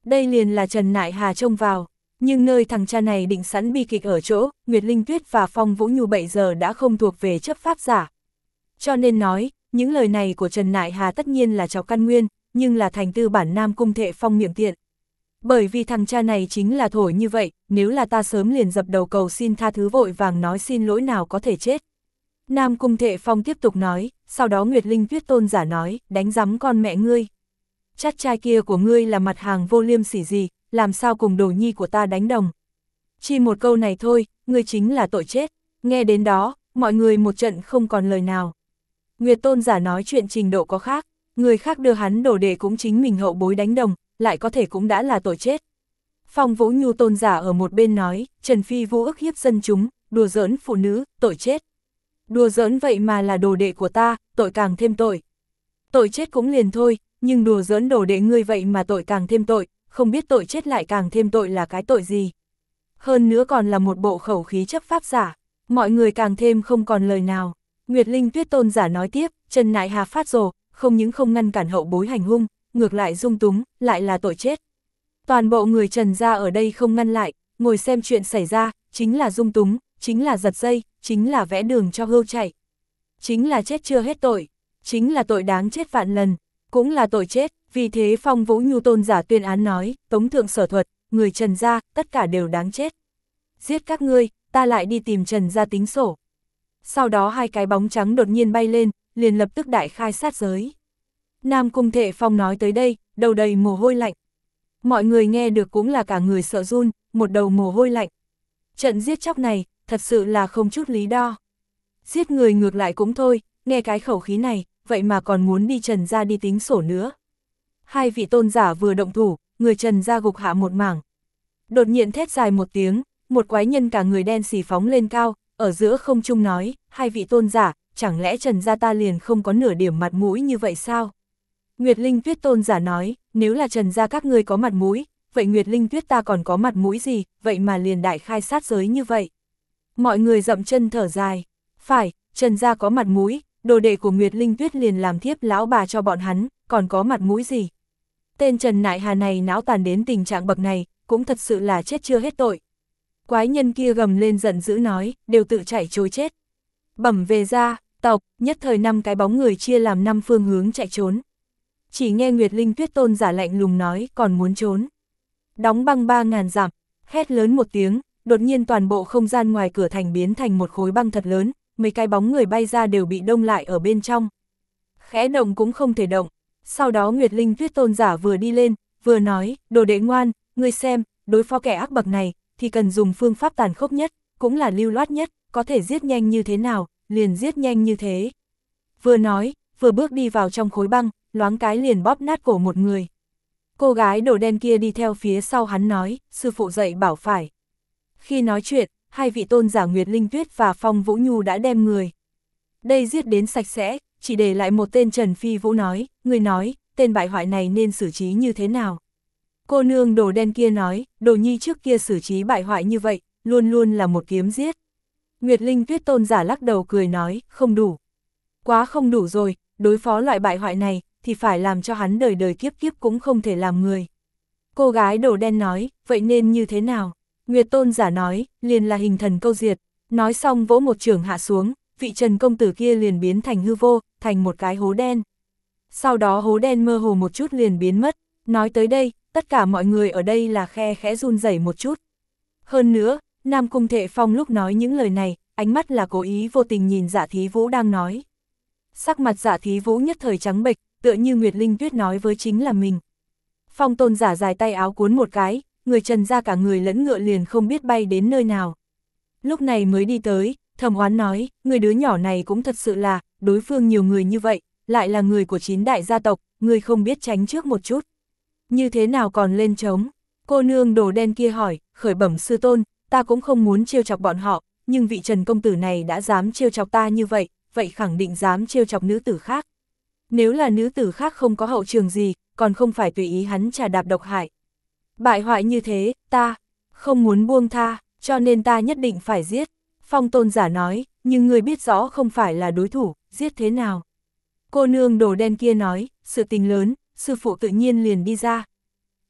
Đây liền là Trần Nại Hà trông vào, nhưng nơi thằng cha này định sẵn bi kịch ở chỗ, Nguyệt Linh Tuyết và Phong Vũ Nhu bây giờ đã không thuộc về chấp pháp giả. Cho nên nói, những lời này của Trần Nại Hà tất nhiên là chọc căn nguyên, nhưng là thành tư bản Nam Cung Thệ Phong miệng tiện. Bởi vì thằng cha này chính là thổi như vậy, nếu là ta sớm liền dập đầu cầu xin tha thứ vội vàng nói xin lỗi nào có thể chết. Nam Cung Thệ Phong tiếp tục nói, sau đó Nguyệt Linh Tuyết tôn giả nói, đánh rắm con mẹ ngươi. Chắt trai kia của ngươi là mặt hàng vô liêm sỉ gì, làm sao cùng đồ nhi của ta đánh đồng. Chỉ một câu này thôi, ngươi chính là tội chết. Nghe đến đó, mọi người một trận không còn lời nào. Nguyệt tôn giả nói chuyện trình độ có khác, người khác đưa hắn đổ đệ cũng chính mình hậu bối đánh đồng, lại có thể cũng đã là tội chết. Phong Vũ Nhu tôn giả ở một bên nói, Trần Phi Vũ ức hiếp dân chúng, đùa giỡn phụ nữ, tội chết. Đùa giỡn vậy mà là đồ đệ của ta, tội càng thêm tội. Tội chết cũng liền thôi, nhưng đùa giỡn đồ đệ ngươi vậy mà tội càng thêm tội, không biết tội chết lại càng thêm tội là cái tội gì. Hơn nữa còn là một bộ khẩu khí chấp pháp giả, mọi người càng thêm không còn lời nào. Nguyệt Linh Tuyết tôn giả nói tiếp, Trần Nại Hà phát rồ, không những không ngăn cản hậu bối hành hung, ngược lại dung túng, lại là tội chết. Toàn bộ người Trần gia ở đây không ngăn lại, ngồi xem chuyện xảy ra, chính là dung túng, chính là giật dây, chính là vẽ đường cho hươu chạy. Chính là chết chưa hết tội, chính là tội đáng chết vạn lần, cũng là tội chết, vì thế Phong Vũ Nhu tôn giả tuyên án nói, tống thượng sở thuật, người Trần gia, tất cả đều đáng chết. Giết các ngươi, ta lại đi tìm Trần gia tính sổ. Sau đó hai cái bóng trắng đột nhiên bay lên, liền lập tức đại khai sát giới. Nam Cung Thệ Phong nói tới đây, đầu đầy mồ hôi lạnh. Mọi người nghe được cũng là cả người sợ run, một đầu mồ hôi lạnh. Trận giết chóc này, thật sự là không chút lý do. Giết người ngược lại cũng thôi, nghe cái khẩu khí này, vậy mà còn muốn đi Trần gia đi tính sổ nữa. Hai vị tôn giả vừa động thủ, người Trần gia gục hạ một mảng. Đột nhiên thét dài một tiếng, một quái nhân cả người đen xì phóng lên cao, ở giữa không trung nói, hai vị tôn giả, chẳng lẽ Trần gia ta liền không có nửa điểm mặt mũi như vậy sao? Nguyệt Linh Tuyết tôn giả nói, nếu là Trần gia các ngươi có mặt mũi, vậy Nguyệt Linh Tuyết ta còn có mặt mũi gì, vậy mà liền đại khai sát giới như vậy. Mọi người dậm chân thở dài, phải, Trần gia có mặt mũi, đồ đệ của Nguyệt Linh Tuyết liền làm thiếp lão bà cho bọn hắn, còn có mặt mũi gì. Tên Trần Nại Hà này não tàn đến tình trạng bậc này, cũng thật sự là chết chưa hết tội. Quái nhân kia gầm lên giận dữ nói, đều tự chạy trối chết. Bẩm về gia tộc, nhất thời năm cái bóng người chia làm năm phương hướng chạy trốn. Chỉ nghe Nguyệt Linh Tuyết tôn giả lạnh lùng nói, còn muốn trốn. Đóng băng ba ngàn dặm, hét lớn một tiếng, đột nhiên toàn bộ không gian ngoài cửa thành biến thành một khối băng thật lớn, mấy cái bóng người bay ra đều bị đông lại ở bên trong. Khẽ động cũng không thể động. Sau đó Nguyệt Linh Tuyết tôn giả vừa đi lên, vừa nói, đồ đệ ngoan, ngươi xem, đối phó kẻ ác bậc này, thì cần dùng phương pháp tàn khốc nhất, cũng là lưu loát nhất, có thể giết nhanh như thế nào, liền giết nhanh như thế. Vừa nói, vừa bước đi vào trong khối băng, loáng cái liền bóp nát cổ một người. Cô gái đồ đen kia đi theo phía sau hắn nói, sư phụ dạy bảo phải. Khi nói chuyện, hai vị tôn giả Nguyệt Linh Tuyết và Phong Vũ Nhu đã đem người. Đây giết đến sạch sẽ, chỉ để lại một tên Trần Phi Vũ nói, người nói, tên bại hoại này nên xử trí như thế nào. Cô nương đồ đen kia nói, đồ nhi trước kia xử trí bại hoại như vậy, luôn luôn là một kiếm giết. Nguyệt Linh Tuyết tôn giả lắc đầu cười nói, không đủ. Quá không đủ rồi, đối phó loại bại hoại này, thì phải làm cho hắn đời đời kiếp kiếp cũng không thể làm người. Cô gái đồ đen nói, vậy nên như thế nào? Nguyệt tôn giả nói, liền là hình thần câu diệt. Nói xong vỗ một trường hạ xuống, vị Trần công tử kia liền biến thành hư vô, thành một cái hố đen. Sau đó hố đen mơ hồ một chút liền biến mất. Nói tới đây, tất cả mọi người ở đây là khe khẽ run rẩy một chút. Hơn nữa, Nam Cung Thệ Phong lúc nói những lời này, ánh mắt là cố ý vô tình nhìn Dạ Thí Vũ đang nói. Sắc mặt Dạ Thí Vũ nhất thời trắng bệch, tựa như Nguyệt Linh Tuyết nói với chính là mình. Phong tôn giả dài tay áo cuốn một cái, người Trần ra cả người lẫn ngựa liền không biết bay đến nơi nào. Lúc này mới đi tới, thầm oán nói, người đứa nhỏ này cũng thật sự là, đối phương nhiều người như vậy, lại là người của chín đại gia tộc, người không biết tránh trước một chút. Như thế nào còn lên trống? Cô nương đồ đen kia hỏi, khởi bẩm sư tôn, ta cũng không muốn trêu chọc bọn họ, nhưng vị Trần công tử này đã dám trêu chọc ta như vậy, vậy khẳng định dám trêu chọc nữ tử khác. Nếu là nữ tử khác không có hậu trường gì, còn không phải tùy ý hắn trà đạp độc hại. Bại hoại như thế, ta không muốn buông tha, cho nên ta nhất định phải giết. Phong tôn giả nói, nhưng người biết rõ không phải là đối thủ, giết thế nào? Cô nương đồ đen kia nói, sự tình lớn, sư phụ tự nhiên liền đi ra.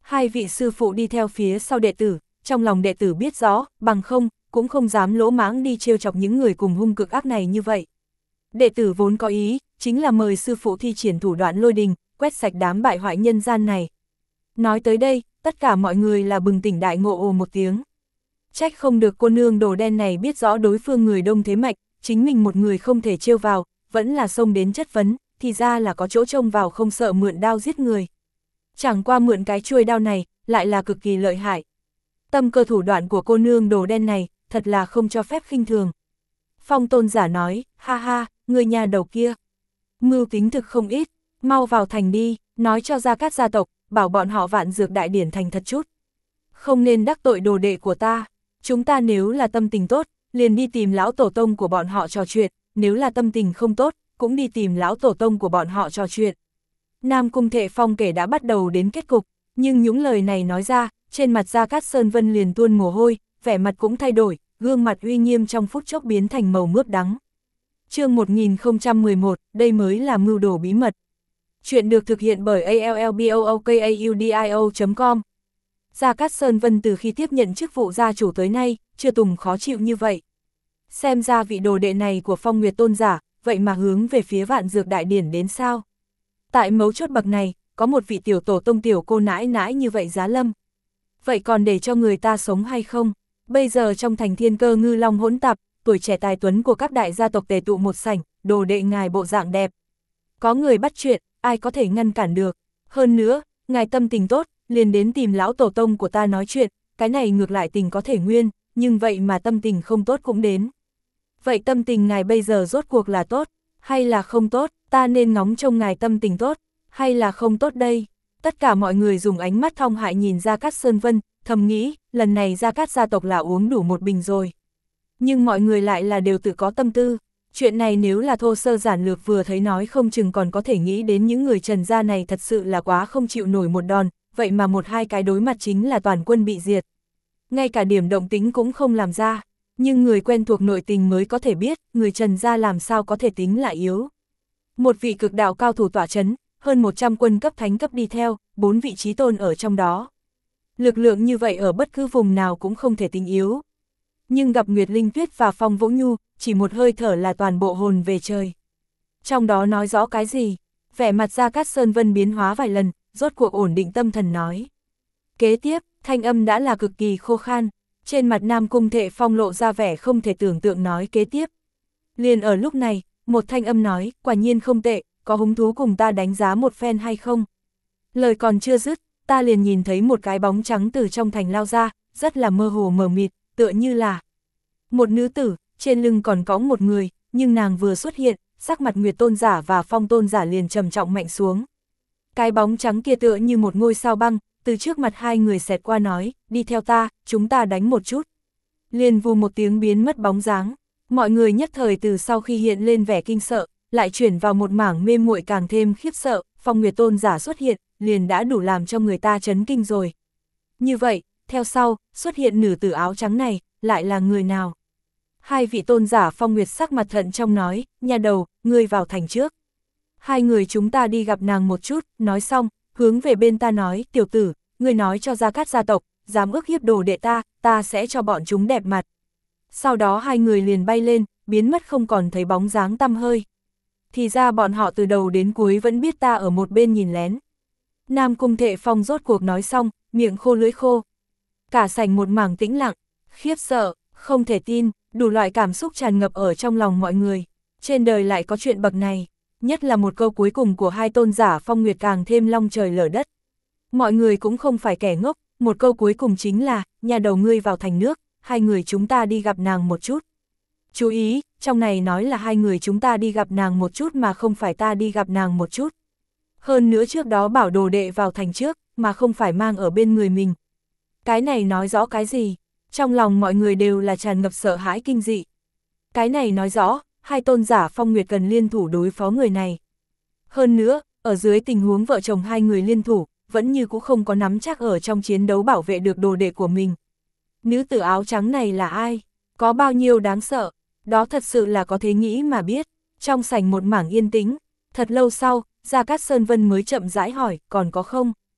Hai vị sư phụ đi theo phía sau đệ tử, trong lòng đệ tử biết rõ, bằng không, cũng không dám lỗ mãng đi trêu chọc những người cùng hung cực ác này như vậy. Đệ tử vốn có ý, chính là mời sư phụ thi triển thủ đoạn lôi đình, quét sạch đám bại hoại nhân gian này. Nói tới đây, tất cả mọi người là bừng tỉnh đại ngộ ồ một tiếng. Trách không được cô nương đồ đen này biết rõ đối phương người đông thế mạnh, chính mình một người không thể trêu vào, vẫn là xông đến chất vấn, thì ra là có chỗ trông vào không sợ mượn đao giết người. Chẳng qua mượn cái chuôi đao này, lại là cực kỳ lợi hại. Tâm cơ thủ đoạn của cô nương đồ đen này, thật là không cho phép khinh thường. Phong tôn giả nói, ha ha, người nhà đầu kia. Mưu tính thực không ít, mau vào thành đi, nói cho Gia Cát gia tộc, bảo bọn họ Vạn Dược Đại Điển thành thật chút. Không nên đắc tội đồ đệ của ta, chúng ta nếu là tâm tình tốt, liền đi tìm lão tổ tông của bọn họ trò chuyện, nếu là tâm tình không tốt, cũng đi tìm lão tổ tông của bọn họ trò chuyện. Nam Cung Thệ Phong kể đã bắt đầu đến kết cục, nhưng những lời này nói ra, trên mặt Gia Cát Sơn Vân liền tuôn mồ hôi, vẻ mặt cũng thay đổi, gương mặt uy nghiêm trong phút chốc biến thành màu mướp đắng. Chương một nghìn không trăm mười một, đây mới là mưu đồ bí mật. Chuyện được thực hiện bởi a l l b o o k a u d i o chấm com. Gia Cát Sơn Vân từ khi tiếp nhận chức vụ gia chủ tới nay, chưa từng khó chịu như vậy. Xem ra vị đồ đệ này của Phong Nguyệt tôn giả, vậy mà hướng về phía Vạn Dược Đại Điển đến sao? Tại mấu chốt bậc này, có một vị tiểu tổ tông tiểu cô nãi nãi như vậy giá lâm. Vậy còn để cho người ta sống hay không? Bây giờ trong thành Thiên Cơ Ngư Long hỗn tạp, tuổi trẻ tài tuấn của các đại gia tộc tề tụ một sảnh, đồ đệ ngài bộ dạng đẹp. Có người bắt chuyện, ai có thể ngăn cản được. Hơn nữa, ngài tâm tình tốt, liền đến tìm lão tổ tông của ta nói chuyện, cái này ngược lại tình có thể nguyên, nhưng vậy mà tâm tình không tốt cũng đến. Vậy tâm tình ngài bây giờ rốt cuộc là tốt, hay là không tốt, ta nên ngóng trông ngài tâm tình tốt, hay là không tốt đây? Tất cả mọi người dùng ánh mắt thong hại nhìn Gia Cát Sơn Vân, thầm nghĩ, lần này Gia Cát gia tộc là uống đủ một bình rồi. Nhưng mọi người lại là đều tự có tâm tư, chuyện này nếu là thô sơ giản lược vừa thấy nói không chừng còn có thể nghĩ đến những người Trần gia này thật sự là quá không chịu nổi một đòn, vậy mà một hai cái đối mặt chính là toàn quân bị diệt. Ngay cả điểm động tính cũng không làm ra, nhưng người quen thuộc nội tình mới có thể biết, người Trần gia làm sao có thể tính là yếu. Một vị cực đạo cao thủ tọa chấn, hơn một trăm quân cấp thánh cấp đi theo, bốn vị trí tôn ở trong đó. Lực lượng như vậy ở bất cứ vùng nào cũng không thể tính yếu. Nhưng gặp Nguyệt Linh Tuyết và Phong Vũ Nhu, chỉ một hơi thở là toàn bộ hồn về trời. Trong đó nói rõ cái gì? Vẻ mặt Gia Cát Sơn Vân biến hóa vài lần, rốt cuộc ổn định tâm thần nói. Kế tiếp, thanh âm đã là cực kỳ khô khan, trên mặt Nam Cung Thệ Phong lộ ra vẻ không thể tưởng tượng nói kế tiếp. Liền ở lúc này, một thanh âm nói, quả nhiên không tệ, có hứng thú cùng ta đánh giá một phen hay không? Lời còn chưa dứt, ta liền nhìn thấy một cái bóng trắng từ trong thành lao ra, rất là mơ hồ mờ mịt, tựa như là một nữ tử, trên lưng còn cõng một người, nhưng nàng vừa xuất hiện, sắc mặt Nguyệt tôn giả và Phong tôn giả liền trầm trọng mạnh xuống. Cái bóng trắng kia tựa như một ngôi sao băng, từ trước mặt hai người xẹt qua nói, đi theo ta, chúng ta đánh một chút. Liền vù một tiếng biến mất bóng dáng, mọi người nhất thời từ sau khi hiện lên vẻ kinh sợ, lại chuyển vào một mảng mê muội càng thêm khiếp sợ, Phong Nguyệt tôn giả xuất hiện, liền đã đủ làm cho người ta chấn kinh rồi. Như vậy, theo sau, xuất hiện nữ tử áo trắng này, lại là người nào? Hai vị tôn giả Phong Nguyệt sắc mặt thận trong nói, nhà đầu, ngươi vào thành trước. Hai người chúng ta đi gặp nàng một chút, nói xong, hướng về bên ta nói, tiểu tử, ngươi nói cho Gia Cát gia tộc, dám ức hiếp đồ đệ ta, ta sẽ cho bọn chúng đẹp mặt. Sau đó hai người liền bay lên, biến mất không còn thấy bóng dáng tăm hơi. Thì ra bọn họ từ đầu đến cuối vẫn biết ta ở một bên nhìn lén. Nam Cung Thệ Phong rốt cuộc nói xong, miệng khô lưỡi khô. Cả sảnh một mảng tĩnh lặng, khiếp sợ, không thể tin, đủ loại cảm xúc tràn ngập ở trong lòng mọi người. Trên đời lại có chuyện bậc này, nhất là một câu cuối cùng của hai tôn giả Phong Nguyệt càng thêm long trời lở đất. Mọi người cũng không phải kẻ ngốc, một câu cuối cùng chính là, nhà đầu ngươi vào thành nước, hai người chúng ta đi gặp nàng một chút. Chú ý, trong này nói là hai người chúng ta đi gặp nàng một chút mà không phải ta đi gặp nàng một chút. Hơn nữa trước đó bảo đồ đệ vào thành trước, mà không phải mang ở bên người mình. Cái này nói rõ cái gì? Trong lòng mọi người đều là tràn ngập sợ hãi kinh dị. Cái này nói rõ, hai tôn giả Phong Nguyệt cần liên thủ đối phó người này. Hơn nữa, ở dưới tình huống vợ chồng hai người liên thủ, vẫn như cũng không có nắm chắc ở trong chiến đấu bảo vệ được đồ đệ của mình. Nữ tử áo trắng này là ai? Có bao nhiêu đáng sợ? Đó thật sự là có thế nghĩ mà biết. Trong sảnh một mảng yên tĩnh, thật lâu sau, Gia Cát Sơn Vân mới chậm rãi hỏi, còn có không?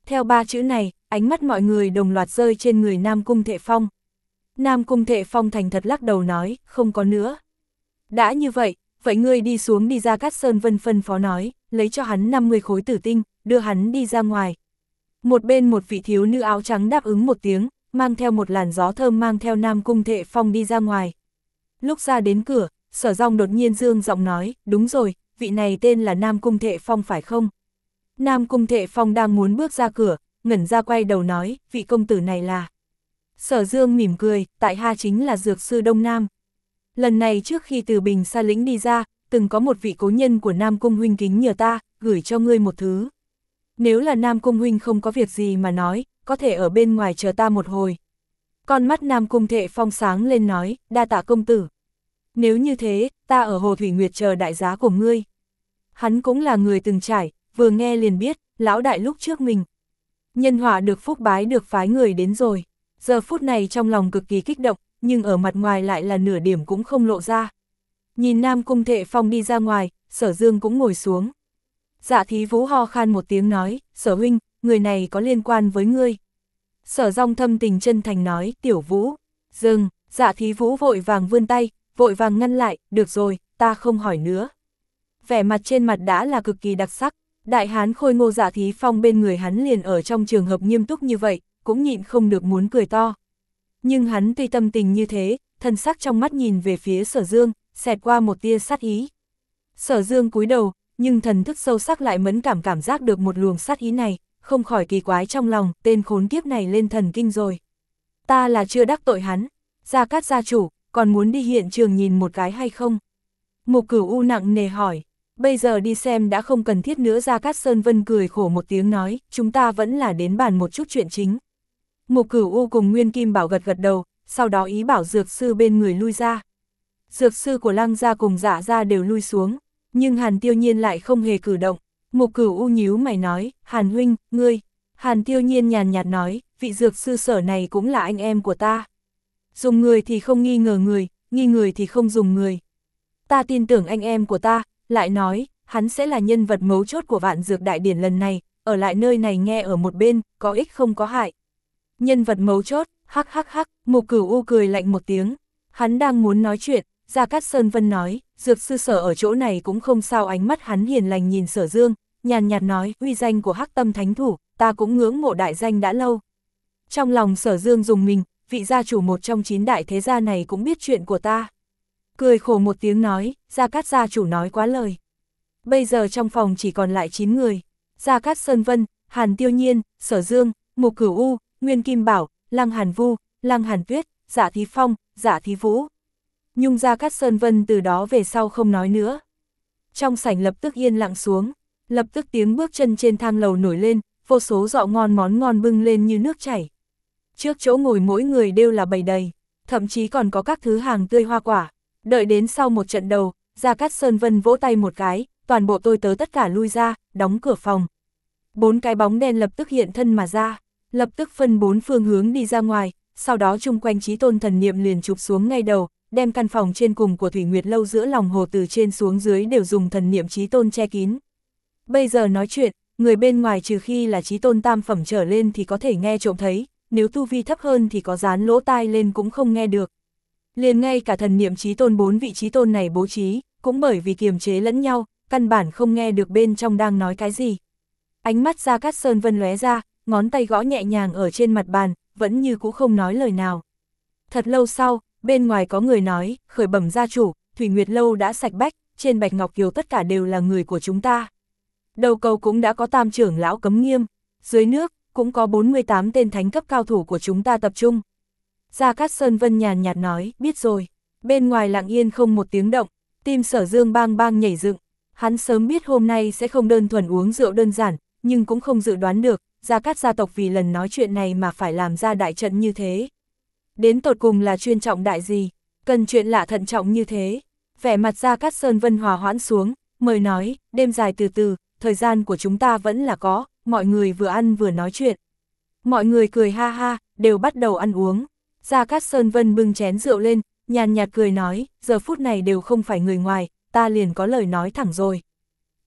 Theo ba chữ này, ánh mắt mọi người đồng loạt rơi trên người Nam Cung Thệ Phong. Nam Cung Thệ Phong thành thật lắc đầu nói, không có nữa. Đã như vậy, vậy ngươi đi xuống đi. Gia Cát Sơn Vân phân phó nói, lấy cho hắn năm mươi khối tử tinh, đưa hắn đi ra ngoài. Một bên một vị thiếu nữ áo trắng đáp ứng một tiếng, mang theo một làn gió thơm mang theo Nam Cung Thệ Phong đi ra ngoài. Lúc ra đến cửa, Sở Dòng đột nhiên dương giọng nói, đúng rồi, vị này tên là Nam Cung Thệ Phong phải không? Nam Cung Thệ Phong đang muốn bước ra cửa, ngẩn ra quay đầu nói, vị công tử này là... Sở Dương mỉm cười, tại hạ chính là dược sư Đông Nam. Lần này trước khi từ Bình Sa Lĩnh đi ra, từng có một vị cố nhân của Nam Cung huynh kính nhờ ta, gửi cho ngươi một thứ. Nếu là Nam Cung huynh không có việc gì mà nói, có thể ở bên ngoài chờ ta một hồi. Con mắt Nam Cung Thệ Phong sáng lên nói, đa tạ công tử. Nếu như thế, ta ở Hồ Thủy Nguyệt chờ đại giá của ngươi. Hắn cũng là người từng trải, vừa nghe liền biết, lão đại lúc trước mình. Nhân họa được phúc bái được phái người đến rồi. Giờ phút này trong lòng cực kỳ kích động, nhưng ở mặt ngoài lại là nửa điểm cũng không lộ ra. Nhìn Nam Cung Thệ Phong đi ra ngoài, Sở Dương cũng ngồi xuống. Dạ Thí Vũ ho khan một tiếng nói, Sở huynh, người này có liên quan với ngươi. Sở Dòng thâm tình chân thành nói, Tiểu Vũ, dừng. Dạ Thí Vũ vội vàng vươn tay, vội vàng ngăn lại, được rồi, ta không hỏi nữa. Vẻ mặt trên mặt đã là cực kỳ đặc sắc, đại hán khôi ngô Dạ Thí Phong bên người hắn liền ở trong trường hợp nghiêm túc như vậy, cũng nhịn không được muốn cười to. Nhưng hắn tuy tâm tình như thế, thân sắc trong mắt nhìn về phía Sở Dương, xẹt qua một tia sát ý. Sở Dương cúi đầu, nhưng thần thức sâu sắc lại mẫn cảm cảm giác được một luồng sát ý này, không khỏi kỳ quái trong lòng, tên khốn kiếp này lên thần kinh rồi. Ta là chưa đắc tội hắn, Gia Cát gia chủ, còn muốn đi hiện trường nhìn một cái hay không? Mục Cửu U nặng nề hỏi, bây giờ đi xem đã không cần thiết nữa. Gia Cát Sơn Vân cười khổ một tiếng nói, chúng ta vẫn là đến bàn một chút chuyện chính. Mục Cửu U cùng Nguyên Kim Bảo gật gật đầu, sau đó ý bảo dược sư bên người lui ra. Dược sư của Lăng gia cùng Dạ gia đều lui xuống, nhưng Hàn Tiêu Nhiên lại không hề cử động. Mục Cửu U nhíu mày nói, Hàn huynh, ngươi. Hàn Tiêu Nhiên nhàn nhạt nói, vị dược sư Sở này cũng là anh em của ta. Dùng người thì không nghi ngờ người, nghi người thì không dùng người. Ta tin tưởng anh em của ta, lại nói, hắn sẽ là nhân vật mấu chốt của Vạn Dược Đại Điển lần này, ở lại nơi này nghe ở một bên, có ích không có hại. Nhân vật mấu chốt, hắc hắc hắc, Mục Cửu U cười lạnh một tiếng. Hắn đang muốn nói chuyện, Gia Cát Sơn Vân nói, dược sư Sở ở chỗ này cũng không sao. Ánh mắt hắn hiền lành nhìn Sở Dương, nhàn nhạt nói, uy danh của Hắc Tâm Thánh Thủ, ta cũng ngưỡng mộ đại danh đã lâu. Trong lòng Sở Dương dùng mình, vị gia chủ một trong chín đại thế gia này cũng biết chuyện của ta. Cười khổ một tiếng nói, Gia Cát gia chủ nói quá lời. Bây giờ trong phòng chỉ còn lại chín người, Gia Cát Sơn Vân, Hàn Tiêu Nhiên, Sở Dương, Mục Cửu U, Nguyên Kim Bảo, Lăng Hàn Vu, Lăng Hàn Tuyết, Dạ Thí Phong, Dạ Thí Vũ. Nhung Gia Cát Sơn Vân từ đó về sau không nói nữa. Trong sảnh lập tức yên lặng xuống, lập tức tiếng bước chân trên thang lầu nổi lên, vô số rọ ngon món ngon bưng lên như nước chảy. Trước chỗ ngồi mỗi người đều là bày đầy, thậm chí còn có các thứ hàng tươi hoa quả. Đợi đến sau một trận đầu, Gia Cát Sơn Vân vỗ tay một cái, toàn bộ tôi tớ tất cả lui ra, đóng cửa phòng. Bốn cái bóng đen lập tức hiện thân mà ra, lập tức phân bốn phương hướng đi ra ngoài, sau đó chung quanh Chí Tôn thần niệm liền chụp xuống ngay đầu, đem căn phòng trên cùng của Thủy Nguyệt lâu giữa lòng hồ từ trên xuống dưới đều dùng thần niệm Chí Tôn che kín. Bây giờ nói chuyện, người bên ngoài trừ khi là Chí Tôn tam phẩm trở lên thì có thể nghe trộm thấy, nếu tu vi thấp hơn thì có dán lỗ tai lên cũng không nghe được. Liền ngay cả thần niệm Chí Tôn bốn vị Chí Tôn này bố trí, cũng bởi vì kiềm chế lẫn nhau, căn bản không nghe được bên trong đang nói cái gì. Ánh mắt Gia Cát Sơn Vân lóe ra, ngón tay gõ nhẹ nhàng ở trên mặt bàn, vẫn như cũ không nói lời nào. Thật lâu sau, bên ngoài có người nói, khởi bẩm gia chủ, Thủy Nguyệt lâu đã sạch bách, trên Bạch Ngọc Kiều tất cả đều là người của chúng ta. Đầu cầu cũng đã có tam trưởng lão cấm nghiêm, dưới nước, cũng có bốn mươi tám tên thánh cấp cao thủ của chúng ta tập trung. Gia Cát Sơn Vân nhàn nhạt nói, biết rồi. Bên ngoài lặng yên không một tiếng động, tim Sở Dương bang bang nhảy dựng. Hắn sớm biết hôm nay sẽ không đơn thuần uống rượu đơn giản, nhưng cũng không dự đoán được, Gia Cát gia tộc vì lần nói chuyện này mà phải làm ra đại trận như thế. Đến tột cùng là chuyên trọng đại gì, cần chuyện lạ thận trọng như thế. Vẻ mặt Gia Cát Sơn Vân hòa hoãn xuống, mời nói, đêm dài từ từ, thời gian của chúng ta vẫn là có, mọi người vừa ăn vừa nói chuyện. Mọi người cười ha ha, đều bắt đầu ăn uống. Gia Cát Sơn Vân bưng chén rượu lên, nhàn nhạt cười nói, giờ phút này đều không phải người ngoài, ta liền có lời nói thẳng rồi.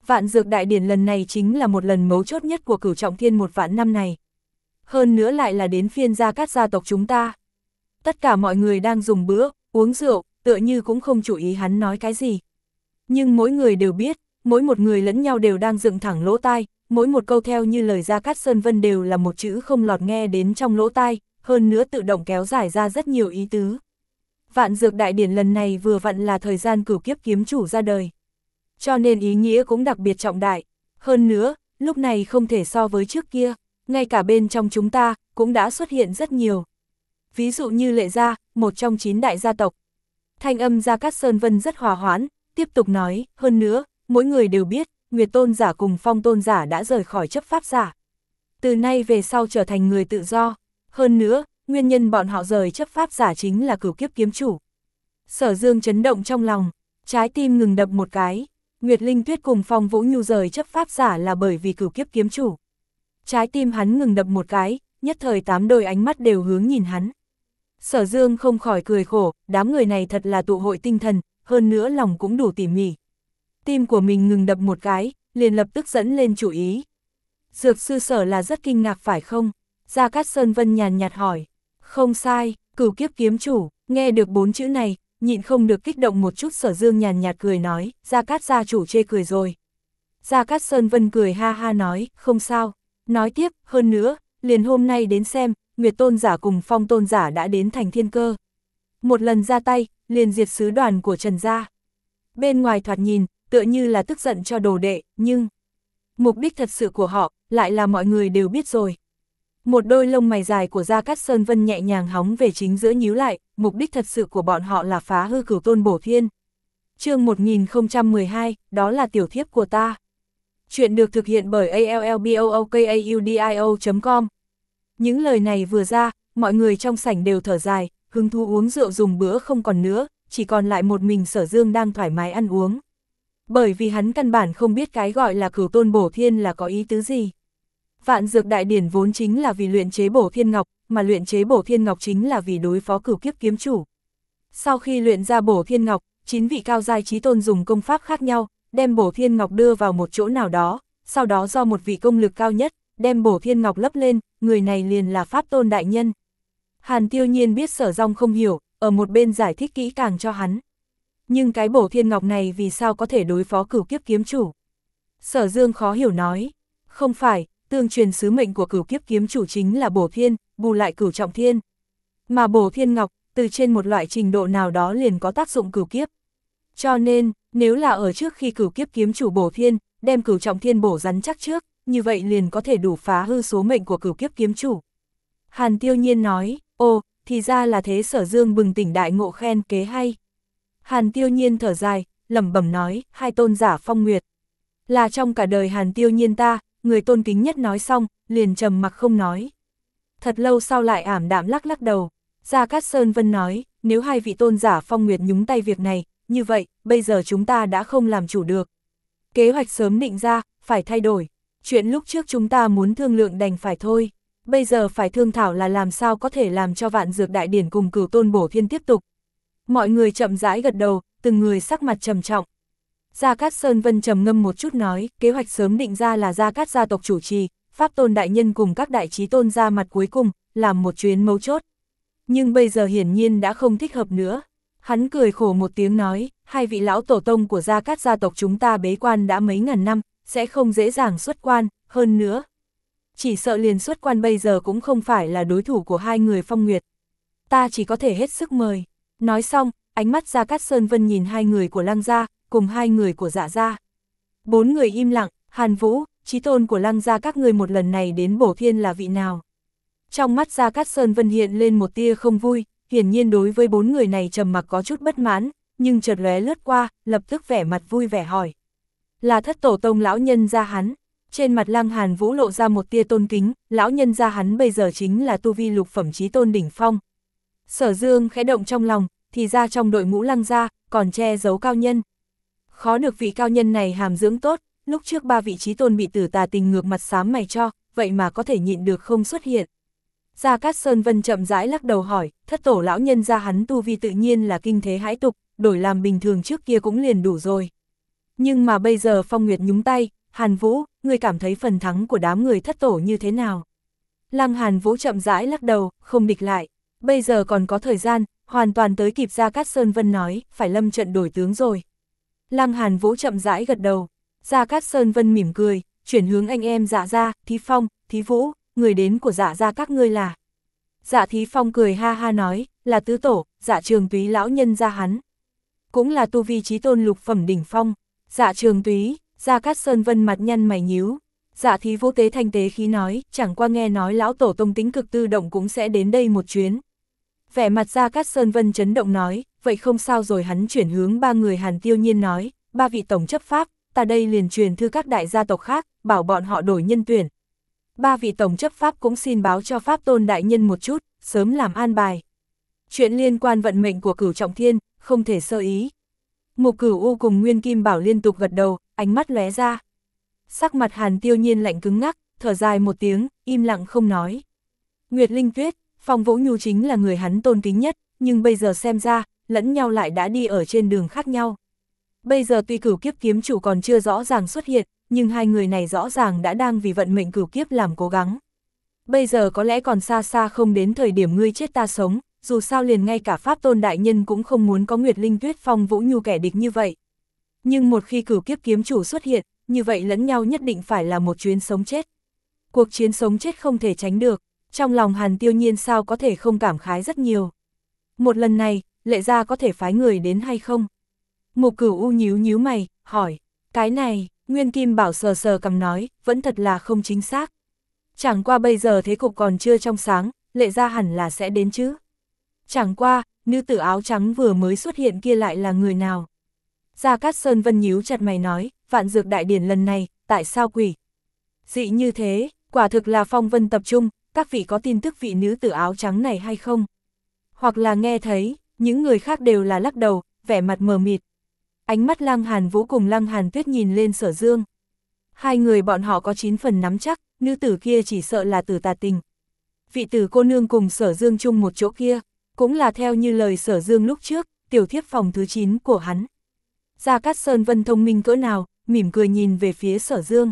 Vạn Dược Đại Điển lần này chính là một lần mấu chốt nhất của Cửu Trọng Thiên một vạn năm này. Hơn nữa lại là đến phiên Gia Cát gia tộc chúng ta. Tất cả mọi người đang dùng bữa, uống rượu, tựa như cũng không chú ý hắn nói cái gì. Nhưng mỗi người đều biết, mỗi một người lẫn nhau đều đang dựng thẳng lỗ tai, mỗi một câu theo như lời Gia Cát Sơn Vân đều là một chữ không lọt nghe đến trong lỗ tai, hơn nữa tự động kéo dài ra rất nhiều ý tứ. Vạn Dược Đại Điển lần này vừa vặn là thời gian Cửu Kiếp Kiếm Chủ ra đời. Cho nên ý nghĩa cũng đặc biệt trọng đại. Hơn nữa, lúc này không thể so với trước kia, ngay cả bên trong chúng ta cũng đã xuất hiện rất nhiều. Ví dụ như Lệ Gia, một trong chín đại gia tộc. Thanh âm Gia Cát Sơn Vân rất hòa hoãn, tiếp tục nói, hơn nữa, mỗi người đều biết, Nguyệt Tôn giả cùng Phong Tôn giả đã rời khỏi chấp pháp giả. Từ nay về sau trở thành người tự do. Hơn nữa, nguyên nhân bọn họ rời chấp pháp giả chính là Cửu Kiếp Kiếm Chủ. Sở Dương chấn động trong lòng, trái tim ngừng đập một cái. Nguyệt Linh Tuyết cùng Phong Vũ Nhu rời chấp pháp giả là bởi vì Cửu Kiếp Kiếm Chủ. Trái tim hắn ngừng đập một cái, nhất thời tám đôi ánh mắt đều hướng nhìn hắn. Sở Dương không khỏi cười khổ, đám người này thật là tụ hội tinh thần, hơn nữa lòng cũng đủ tỉ mỉ. Tim của mình ngừng đập một cái, liền lập tức dẫn lên chủ ý. Dược sư Sở là rất kinh ngạc phải không? Gia Cát Sơn Vân nhàn nhạt hỏi. Không sai, Cửu Kiếp Kiếm Chủ, nghe được bốn chữ này, nhịn không được kích động một chút. Sở Dương nhàn nhạt cười nói, Gia Cát gia chủ chê cười rồi. Gia Cát Sơn Vân cười ha ha nói, không sao. Nói tiếp, hơn nữa, liền hôm nay đến xem, Nguyệt Tôn giả cùng Phong Tôn giả đã đến thành Thiên Cơ. Một lần ra tay, liền diệt sứ đoàn của Trần gia. Bên ngoài thoạt nhìn, tựa như là tức giận cho đồ đệ, nhưng mục đích thật sự của họ, lại là mọi người đều biết rồi. Một đôi lông mày dài của Gia Cát Sơn Vân nhẹ nhàng hóng về chính giữa nhíu lại, mục đích thật sự của bọn họ là phá hư Cửu Tôn Bổ Thiên. Chương một nghìn không trăm mười hai, đó là tiểu thiếp của ta. Chuyện được thực hiện bởi a l l b o o k a u d i o chấm com. Những lời này vừa ra, mọi người trong sảnh đều thở dài, hứng thú uống rượu dùng bữa không còn nữa, chỉ còn lại một mình Sở Dương đang thoải mái ăn uống. Bởi vì hắn căn bản không biết cái gọi là Cửu Tôn Bổ Thiên là có ý tứ gì. Vạn Dược Đại Điển vốn chính là vì luyện chế Bổ Thiên Ngọc, mà luyện chế Bổ Thiên Ngọc chính là vì đối phó Cửu Kiếp Kiếm Chủ. Sau khi luyện ra Bổ Thiên Ngọc, chín vị cao giai chí tôn dùng công pháp khác nhau, đem Bổ Thiên Ngọc đưa vào một chỗ nào đó, sau đó do một vị công lực cao nhất, đem Bổ Thiên Ngọc lấp lên, người này liền là Pháp Tôn Đại Nhân. Hàn Tiêu Nhiên biết Sở Dòng không hiểu, ở một bên giải thích kỹ càng cho hắn. Nhưng cái Bổ Thiên Ngọc này vì sao có thể đối phó Cửu Kiếp Kiếm Chủ? Sở Dương khó hiểu nói, không phải, tương truyền sứ mệnh của Cửu Kiếp Kiếm Chủ chính là Bổ Thiên, bù lại Cửu Trọng Thiên. Mà Bổ Thiên Ngọc, từ trên một loại trình độ nào đó liền có tác dụng cửu kiếp. Cho nên, nếu là ở trước khi Cửu Kiếp Kiếm Chủ bổ thiên, đem Cửu Trọng Thiên bổ rắn chắc trước, như vậy liền có thể đủ phá hư số mệnh của Cửu Kiếp Kiếm Chủ. Hàn Tiêu Nhiên nói, ồ, thì ra là thế. Sở Dương bừng tỉnh đại ngộ, khen kế hay. Hàn Tiêu Nhiên thở dài, lẩm bẩm nói, hai tôn giả phong nguyệt. Là trong cả đời Hàn Tiêu Nhiên ta, người tôn kính nhất. Nói xong, liền trầm mặc không nói. Thật lâu sau lại ảm đạm lắc lắc đầu. Gia Cát Sơn Vân nói, nếu hai vị tôn giả phong nguyệt nhúng tay việc này, như vậy, bây giờ chúng ta đã không làm chủ được. Kế hoạch sớm định ra, phải thay đổi. Chuyện lúc trước chúng ta muốn thương lượng đành phải thôi. Bây giờ phải thương thảo là làm sao có thể làm cho Vạn Dược Đại Điển cùng Cửu Tôn Bổ Thiên tiếp tục. Mọi người chậm rãi gật đầu, từng người sắc mặt trầm trọng. Gia Cát Sơn Vân trầm ngâm một chút nói, kế hoạch sớm định ra là Gia Cát gia tộc chủ trì, Pháp Tôn Đại Nhân cùng các đại chí tôn ra mặt cuối cùng, làm một chuyến mấu chốt. Nhưng bây giờ hiển nhiên đã không thích hợp nữa. Hắn cười khổ một tiếng nói, hai vị lão tổ tông của Gia Cát gia tộc chúng ta bế quan đã mấy ngàn năm, sẽ không dễ dàng xuất quan, hơn nữa. Chỉ sợ liền xuất quan bây giờ cũng không phải là đối thủ của hai người phong nguyệt. Ta chỉ có thể hết sức mời. Nói xong, ánh mắt Gia Cát Sơn Vân nhìn hai người của Lăng gia, cùng hai người của Dạ gia. Bốn người im lặng, Hàn Vũ, chí tôn của Lăng gia, các người một lần này đến Bổ Thiên là vị nào? Trong mắt Gia Cát Sơn Vân hiện lên một tia không vui, hiển nhiên đối với bốn người này trầm mặc có chút bất mãn, nhưng chợt lóe lướt qua, lập tức vẻ mặt vui vẻ hỏi. Là thất tổ tông lão nhân gia hắn. Trên mặt Lăng Hàn Vũ lộ ra một tia tôn kính, lão nhân gia hắn bây giờ chính là tu vi lục phẩm chí tôn đỉnh phong. Sở Dương khẽ động trong lòng, thì ra trong đội ngũ Lăng gia, còn che giấu cao nhân. Khó được vị cao nhân này hàm dưỡng tốt, lúc trước ba vị chí tôn bị Tử Tà Tình ngược mặt xám mày cho, vậy mà có thể nhịn được không xuất hiện. Gia Cát Sơn Vân chậm rãi lắc đầu hỏi, thất tổ lão nhân gia hắn tu vi tự nhiên là kinh thế hãi tục, đổi làm bình thường trước kia cũng liền đủ rồi. Nhưng mà bây giờ Phong Nguyệt nhúng tay, Hàn Vũ, ngươi cảm thấy phần thắng của đám người thất tổ như thế nào? Lăng Hàn Vũ chậm rãi lắc đầu, không địch lại. Bây giờ còn có thời gian, hoàn toàn tới kịp Gia Cát Sơn Vân nói, phải lâm trận đổi tướng rồi. Lăng Hàn Vũ chậm rãi gật đầu. Gia Cát Sơn Vân mỉm cười, chuyển hướng anh em Dạ Gia, Thí Phong, Thí Vũ, người đến của Dạ Gia các ngươi là. Dạ Thí Phong cười ha ha nói, là tứ tổ, Dạ Trường Túy lão nhân gia hắn. Cũng là tu vi chí tôn lục phẩm đỉnh phong. Dạ Trường Túy, Gia Cát Sơn Vân mặt nhăn mày nhíu. Dạ Thí Vũ tế thanh tế khí nói, chẳng qua nghe nói lão tổ tông tính cực tư động cũng sẽ đến đây một chuyến. Vẻ mặt Gia Cát Sơn Vân chấn động nói, vậy không sao rồi. Hắn chuyển hướng ba người Hàn Tiêu Nhiên nói, ba vị tổng chấp pháp, ta đây liền truyền thư các đại gia tộc khác, bảo bọn họ đổi nhân tuyển. Ba vị tổng chấp pháp cũng xin báo cho pháp tôn đại nhân một chút, sớm làm an bài. Chuyện liên quan vận mệnh của Cửu Trọng Thiên, không thể sơ ý. Mục Cửu U cùng Nguyên Kim Bảo liên tục gật đầu, ánh mắt lóe ra. Sắc mặt Hàn Tiêu Nhiên lạnh cứng ngắc, thở dài một tiếng, im lặng không nói. Nguyệt Linh Tuyết, Phong Vũ Nhu chính là người hắn tôn kính nhất, nhưng bây giờ xem ra, lẫn nhau lại đã đi ở trên đường khác nhau. Bây giờ tuy cửu kiếp kiếm chủ còn chưa rõ ràng xuất hiện, nhưng hai người này rõ ràng đã đang vì vận mệnh cửu kiếp làm cố gắng. Bây giờ có lẽ còn xa xa không đến thời điểm ngươi chết ta sống, dù sao liền ngay cả pháp tôn đại nhân cũng không muốn có Nguyệt Linh Tuyết Phong Vũ Nhu kẻ địch như vậy. Nhưng một khi cửu kiếp kiếm chủ xuất hiện, như vậy lẫn nhau nhất định phải là một chuyến sống chết. Cuộc chiến sống chết không thể tránh được, trong lòng Hàn Tiêu Nhiên sao có thể không cảm khái rất nhiều. Một lần này, Lệ Gia có thể phái người đến hay không? Mục Cửu U nhíu nhíu mày, hỏi, cái này, Nguyên Kim Bảo sờ sờ cằm nói, vẫn thật là không chính xác. Chẳng qua bây giờ thế cục còn chưa trong sáng, Lệ Gia hẳn là sẽ đến chứ. Chẳng qua, nữ tử áo trắng vừa mới xuất hiện kia lại là người nào? Gia Cát Sơn Vân nhíu chặt mày nói, vạn dược đại điển lần này, tại sao quỷ? Dị như thế, quả thực là phong vân tập trung, các vị có tin tức vị nữ tử áo trắng này hay không? Hoặc là nghe thấy, những người khác đều là lắc đầu, vẻ mặt mờ mịt. Ánh mắt Lăng Hàn Vũ cùng Lăng Hàn Tuyết nhìn lên Sở Dương. Hai người bọn họ có chín phần nắm chắc, nữ tử kia chỉ sợ là tử tà tình. Vị tử cô nương cùng Sở Dương chung một chỗ kia, cũng là theo như lời Sở Dương lúc trước, tiểu thiếp phòng thứ chín của hắn. Gia Cát Sơn Vân thông minh cỡ nào, mỉm cười nhìn về phía Sở Dương.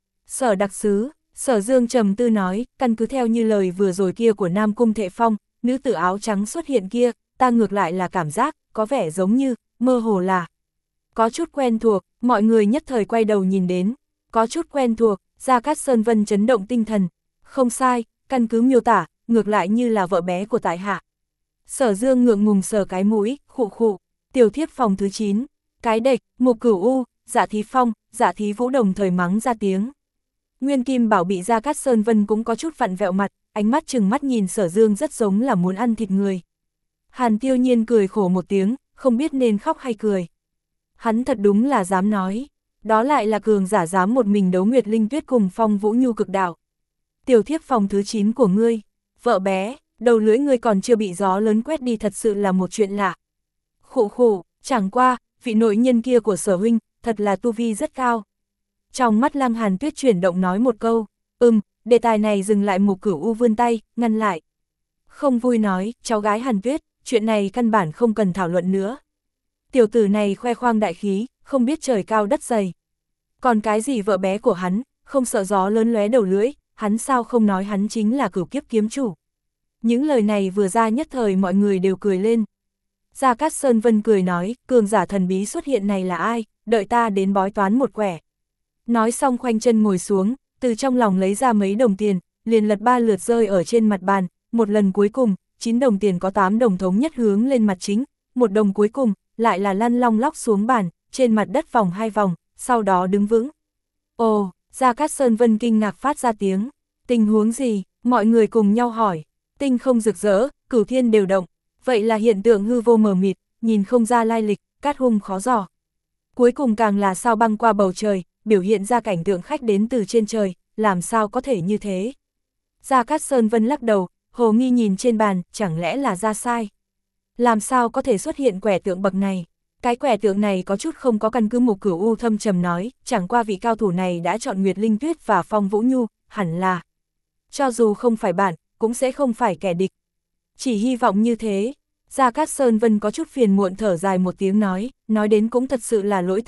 Sở đặc sứ, Sở Dương trầm tư nói, căn cứ theo như lời vừa rồi kia của Nam Cung Thệ Phong, nữ tử áo trắng xuất hiện kia, ta ngược lại là cảm giác, có vẻ giống như, mơ hồ là. Có chút quen thuộc, mọi người nhất thời quay đầu nhìn đến. Có chút quen thuộc, Gia Cát Sơn Vân chấn động tinh thần. Không sai, căn cứ miêu tả, ngược lại như là vợ bé của tại hạ. Sở Dương ngượng ngùng sờ cái mũi, khụ khụ, tiểu thiếp phòng thứ chín. Cái đệch, Mục Cửu U, Dạ Thí Phong, Dạ Thí Vũ đồng thời mắng ra tiếng. Nguyên Kim Bảo bị Gia Cát Sơn Vân cũng có chút vặn vẹo mặt, ánh mắt trừng mắt nhìn Sở Dương rất giống là muốn ăn thịt người. Hàn Tiêu Nhiên cười khổ một tiếng, không biết nên khóc hay cười. Hắn thật đúng là dám nói, đó lại là cường giả dám một mình đấu Nguyệt Linh Tuyết cùng Phong Vũ Nhu cực đạo. Tiểu thiếp phòng thứ chín của ngươi, vợ bé, đầu lưỡi ngươi còn chưa bị gió lớn quét đi thật sự là một chuyện lạ. Khụ khụ, chẳng qua, vị nội nhân kia của Sở huynh, thật là tu vi rất cao. Trong mắt Lăng Hàn Tuyết chuyển động nói một câu, ừm, đề tài này dừng lại. Mục Cửu U vươn tay, ngăn lại. Không vui nói, cháu gái Hàn Tuyết, chuyện này căn bản không cần thảo luận nữa. Tiểu tử này khoe khoang đại khí, không biết trời cao đất dày. Còn cái gì vợ bé của hắn, không sợ gió lớn lóe đầu lưỡi, hắn sao không nói hắn chính là cửu kiếp kiếm chủ. Những lời này vừa ra nhất thời mọi người đều cười lên. Gia Cát Sơn Vân cười nói, cường giả thần bí xuất hiện này là ai, đợi ta đến bói toán một quẻ. Nói xong khoanh chân ngồi xuống, từ trong lòng lấy ra mấy đồng tiền, liền lật ba lượt rơi ở trên mặt bàn, một lần cuối cùng, chín đồng tiền có tám đồng thống nhất hướng lên mặt chính, một đồng cuối cùng, lại là lăn long lóc xuống bàn, trên mặt đất vòng hai vòng, sau đó đứng vững. Ồ, Gia Cát Sơn Vân kinh ngạc phát ra tiếng, tình huống gì, mọi người cùng nhau hỏi, tinh không rực rỡ, cửu thiên đều động, vậy là hiện tượng hư vô mờ mịt, nhìn không ra lai lịch, cát hung khó dò. Cuối cùng càng là sao băng qua bầu trời, biểu hiện ra cảnh tượng khách đến từ trên trời, làm sao có thể như thế. Gia Cát Sơn Vân lắc đầu, hồ nghi nhìn trên bàn, chẳng lẽ là ra sai. Làm sao có thể xuất hiện quẻ tượng bậc này? Cái quẻ tượng này có chút không có căn cứ. Mục Cửu U thâm trầm nói, chẳng qua vị cao thủ này đã chọn Nguyệt Linh Tuyết và Phong Vũ Nhu, hẳn là. Cho dù không phải bạn, cũng sẽ không phải kẻ địch. Chỉ hy vọng như thế. Gia Cát Sơn Vân có chút phiền muộn thở dài một tiếng nói, nói đến cũng thật sự là lỗi thời,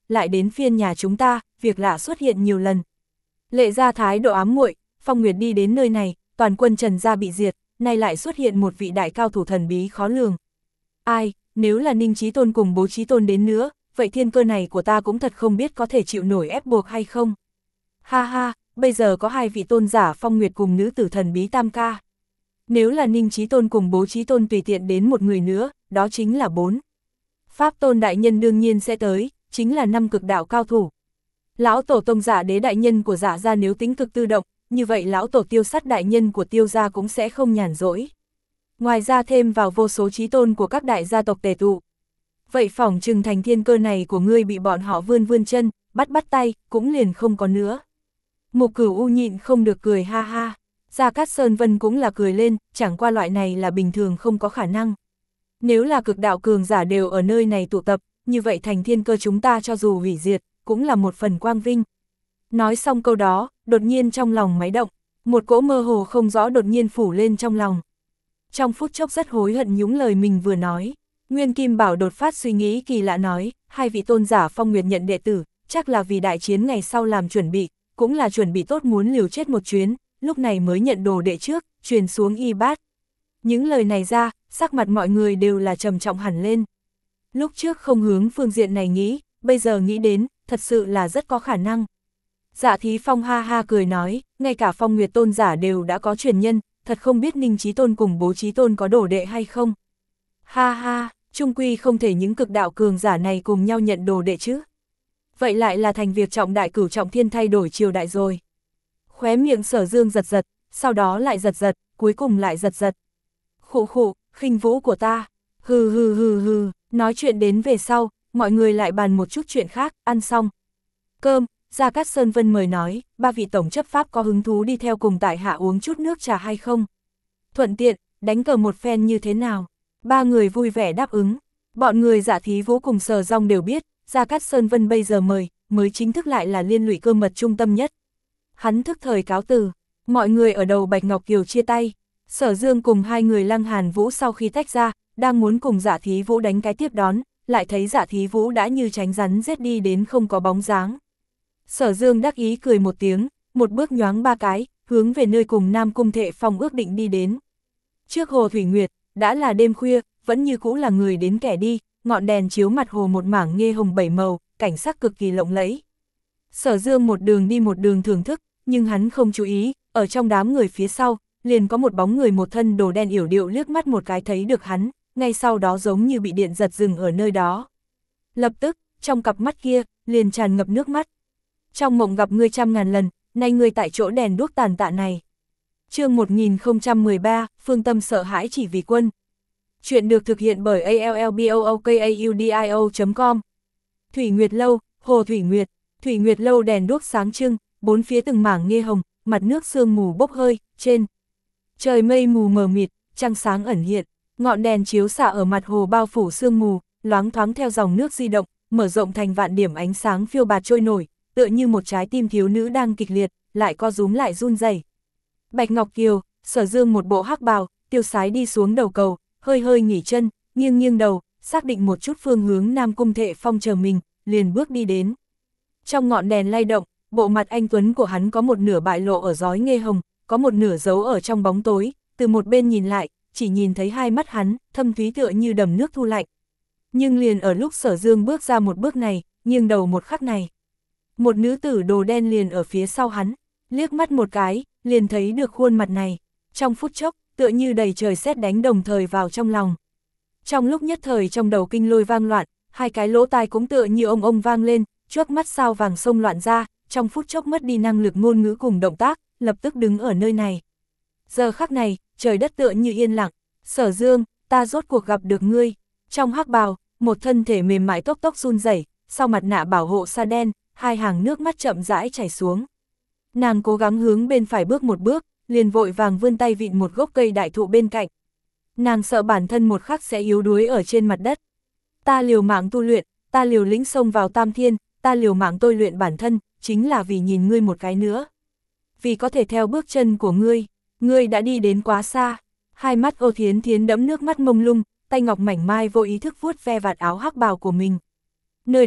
lại đến phiên nhà chúng ta, việc lạ xuất hiện nhiều lần. Lệ gia thái độ ám muội, Phong Nguyệt đi đến nơi này, toàn quân Trần gia bị diệt, nay lại xuất hiện một vị đại cao thủ thần bí khó lường. Ai, nếu là Ninh Chí Tôn cùng Bố Chí Tôn đến nữa, vậy thiên cơ này của ta cũng thật không biết có thể chịu nổi ép buộc hay không. Ha ha, bây giờ có hai vị tôn giả Phong Nguyệt cùng nữ tử thần bí Tam Ca. Nếu là Ninh Chí Tôn cùng Bố Chí Tôn tùy tiện đến một người nữa, đó chính là bốn. Pháp Tôn đại nhân đương nhiên sẽ tới, chính là năm cực đạo cao thủ. Lão tổ tông Giả Đế đại nhân của Giả gia nếu tính cực tự động, như vậy lão tổ Tiêu Sắt đại nhân của Tiêu gia cũng sẽ không nhàn rỗi. Ngoài ra thêm vào vô số chí tôn của các đại gia tộc tề tụ. Vậy phỏng chừng thành thiên cơ này của ngươi bị bọn họ vươn vươn chân, bắt bắt tay, cũng liền không có nữa. Mục Cửu U nhịn không được cười ha ha. Gia Cát Sơn Vân cũng là cười lên, chẳng qua loại này là bình thường không có khả năng. Nếu là cực đạo cường giả đều ở nơi này tụ tập, như vậy thành thiên cơ chúng ta cho dù hủy diệt, cũng là một phần quang vinh. Nói xong câu đó, đột nhiên trong lòng máy động, một cỗ mơ hồ không rõ đột nhiên phủ lên trong lòng. Trong phút chốc rất hối hận nhúng lời mình vừa nói, Nguyên Kim Bảo đột phát suy nghĩ kỳ lạ nói, hai vị tôn giả Phong Nguyệt nhận đệ tử, chắc là vì đại chiến ngày sau làm chuẩn bị, cũng là chuẩn bị tốt muốn liều chết một chuyến, lúc này mới nhận đồ đệ trước, truyền xuống y bát. Những lời này ra, sắc mặt mọi người đều là trầm trọng hẳn lên. Lúc trước không hướng phương diện này nghĩ, bây giờ nghĩ đến, thật sự là rất có khả năng. Dạ Thí Phong ha ha cười nói, ngay cả Phong Nguyệt tôn giả đều đã có truyền nhân, thật không biết Ninh Chí Tôn cùng Bố Chí Tôn có đồ đệ hay không. Ha ha, chung quy không thể những cực đạo cường giả này cùng nhau nhận đồ đệ chứ. Vậy lại là thành việc trọng đại cửu trọng thiên thay đổi triều đại rồi. Khóe miệng Sở Dương giật giật, sau đó lại giật giật, cuối cùng lại giật giật. Khụ khụ, khinh vũ của ta, hừ hừ hừ hừ, nói chuyện đến về sau, mọi người lại bàn một chút chuyện khác, ăn xong cơm, Gia Cát Sơn Vân mời nói, ba vị tổng chấp pháp có hứng thú đi theo cùng tại hạ uống chút nước trà hay không? Thuận tiện, đánh cờ một phen như thế nào? Ba người vui vẻ đáp ứng, bọn người Dạ Thí Vũ cùng Sở Rong đều biết, Gia Cát Sơn Vân bây giờ mời, mới chính thức lại là liên lụy cơ mật trung tâm nhất. Hắn thức thời cáo từ, mọi người ở đầu Bạch Ngọc Kiều chia tay, Sở Dương cùng hai người Lăng Hàn Vũ sau khi tách ra, đang muốn cùng Dạ Thí Vũ đánh cái tiếp đón, lại thấy Dạ Thí Vũ đã như tránh rắn rết đi đến không có bóng dáng. Sở Dương đắc ý cười một tiếng, một bước nhoáng ba cái, hướng về nơi cùng Nam Cung Thệ Phong ước định đi đến. Trước hồ Thủy Nguyệt, đã là đêm khuya, vẫn như cũ là người đến kẻ đi, ngọn đèn chiếu mặt hồ một mảng nghê hồng bảy màu, cảnh sắc cực kỳ lộng lẫy. Sở Dương một đường đi một đường thưởng thức, nhưng hắn không chú ý, ở trong đám người phía sau, liền có một bóng người một thân đồ đen yểu điệu liếc mắt một cái thấy được hắn, ngay sau đó giống như bị điện giật dừng ở nơi đó. Lập tức, trong cặp mắt kia, liền tràn ngập nước mắt. Trong mộng gặp ngươi trăm ngàn lần, nay ngươi tại chỗ đèn đuốc tàn tạ này. Chương một nghìn không trăm mười ba, Phương Tâm sợ hãi chỉ vì quân. Chuyện được thực hiện bởi a l l b o o k a u d i o chấm com. Thủy Nguyệt Lâu, Hồ Thủy Nguyệt, Thủy Nguyệt Lâu đèn đuốc sáng trưng, bốn phía từng mảng nghê hồng, mặt nước sương mù bốc hơi, trên trời mây mù mờ mịt, trăng sáng ẩn hiện, ngọn đèn chiếu xạ ở mặt hồ bao phủ sương mù, loáng thoáng theo dòng nước di động, mở rộng thành vạn điểm ánh sáng phiêu bạt trôi nổi, tựa như một trái tim thiếu nữ đang kịch liệt, lại co rúm lại run rẩy. Bạch Ngọc Kiều, Sở Dương một bộ hắc bào, tiêu sái đi xuống đầu cầu, hơi hơi nghỉ chân, nghiêng nghiêng đầu, xác định một chút phương hướng Nam Cung Thệ Phong chờ mình, liền bước đi đến. Trong ngọn đèn lay động, bộ mặt anh tuấn của hắn có một nửa bại lộ ở rói nghê hồng, có một nửa giấu ở trong bóng tối, từ một bên nhìn lại, chỉ nhìn thấy hai mắt hắn, thâm thúy tựa như đầm nước thu lạnh. Nhưng liền ở lúc Sở Dương bước ra một bước này, nghiêng đầu một khắc này, một nữ tử đồ đen liền ở phía sau hắn, liếc mắt một cái, liền thấy được khuôn mặt này, trong phút chốc, tựa như đầy trời sét đánh đồng thời vào trong lòng. Trong lúc nhất thời trong đầu kinh lôi vang loạn, hai cái lỗ tai cũng tựa như ông ông vang lên, chớp mắt sao vàng sông loạn ra, trong phút chốc mất đi năng lực ngôn ngữ cùng động tác, lập tức đứng ở nơi này. Giờ khắc này, trời đất tựa như yên lặng, Sở Dương, ta rốt cuộc gặp được ngươi. Trong hắc bào, một thân thể mềm mại tốc tốc run rẩy, sau mặt nạ bảo hộ sa đen, hai hàng nước mắt chậm rãi chảy xuống. Nàng cố gắng hướng bên phải bước một bước, liền vội vàng vươn tay vịn một gốc cây đại thụ bên cạnh. Nàng sợ bản thân một khắc sẽ yếu đuối ở trên mặt đất. Ta liều mạng tu luyện, ta liều lĩnh xông vào tam thiên, ta liều mạng tôi luyện bản thân, chính là vì nhìn ngươi một cái nữa. Vì có thể theo bước chân của ngươi, ngươi đã đi đến quá xa. Hai mắt Ô Thiến Thiến đẫm nước mắt mông lung, tay ngọc mảnh mai vô ý thức vuốt ve vạt áo hắc bào của mình. Nơi đó,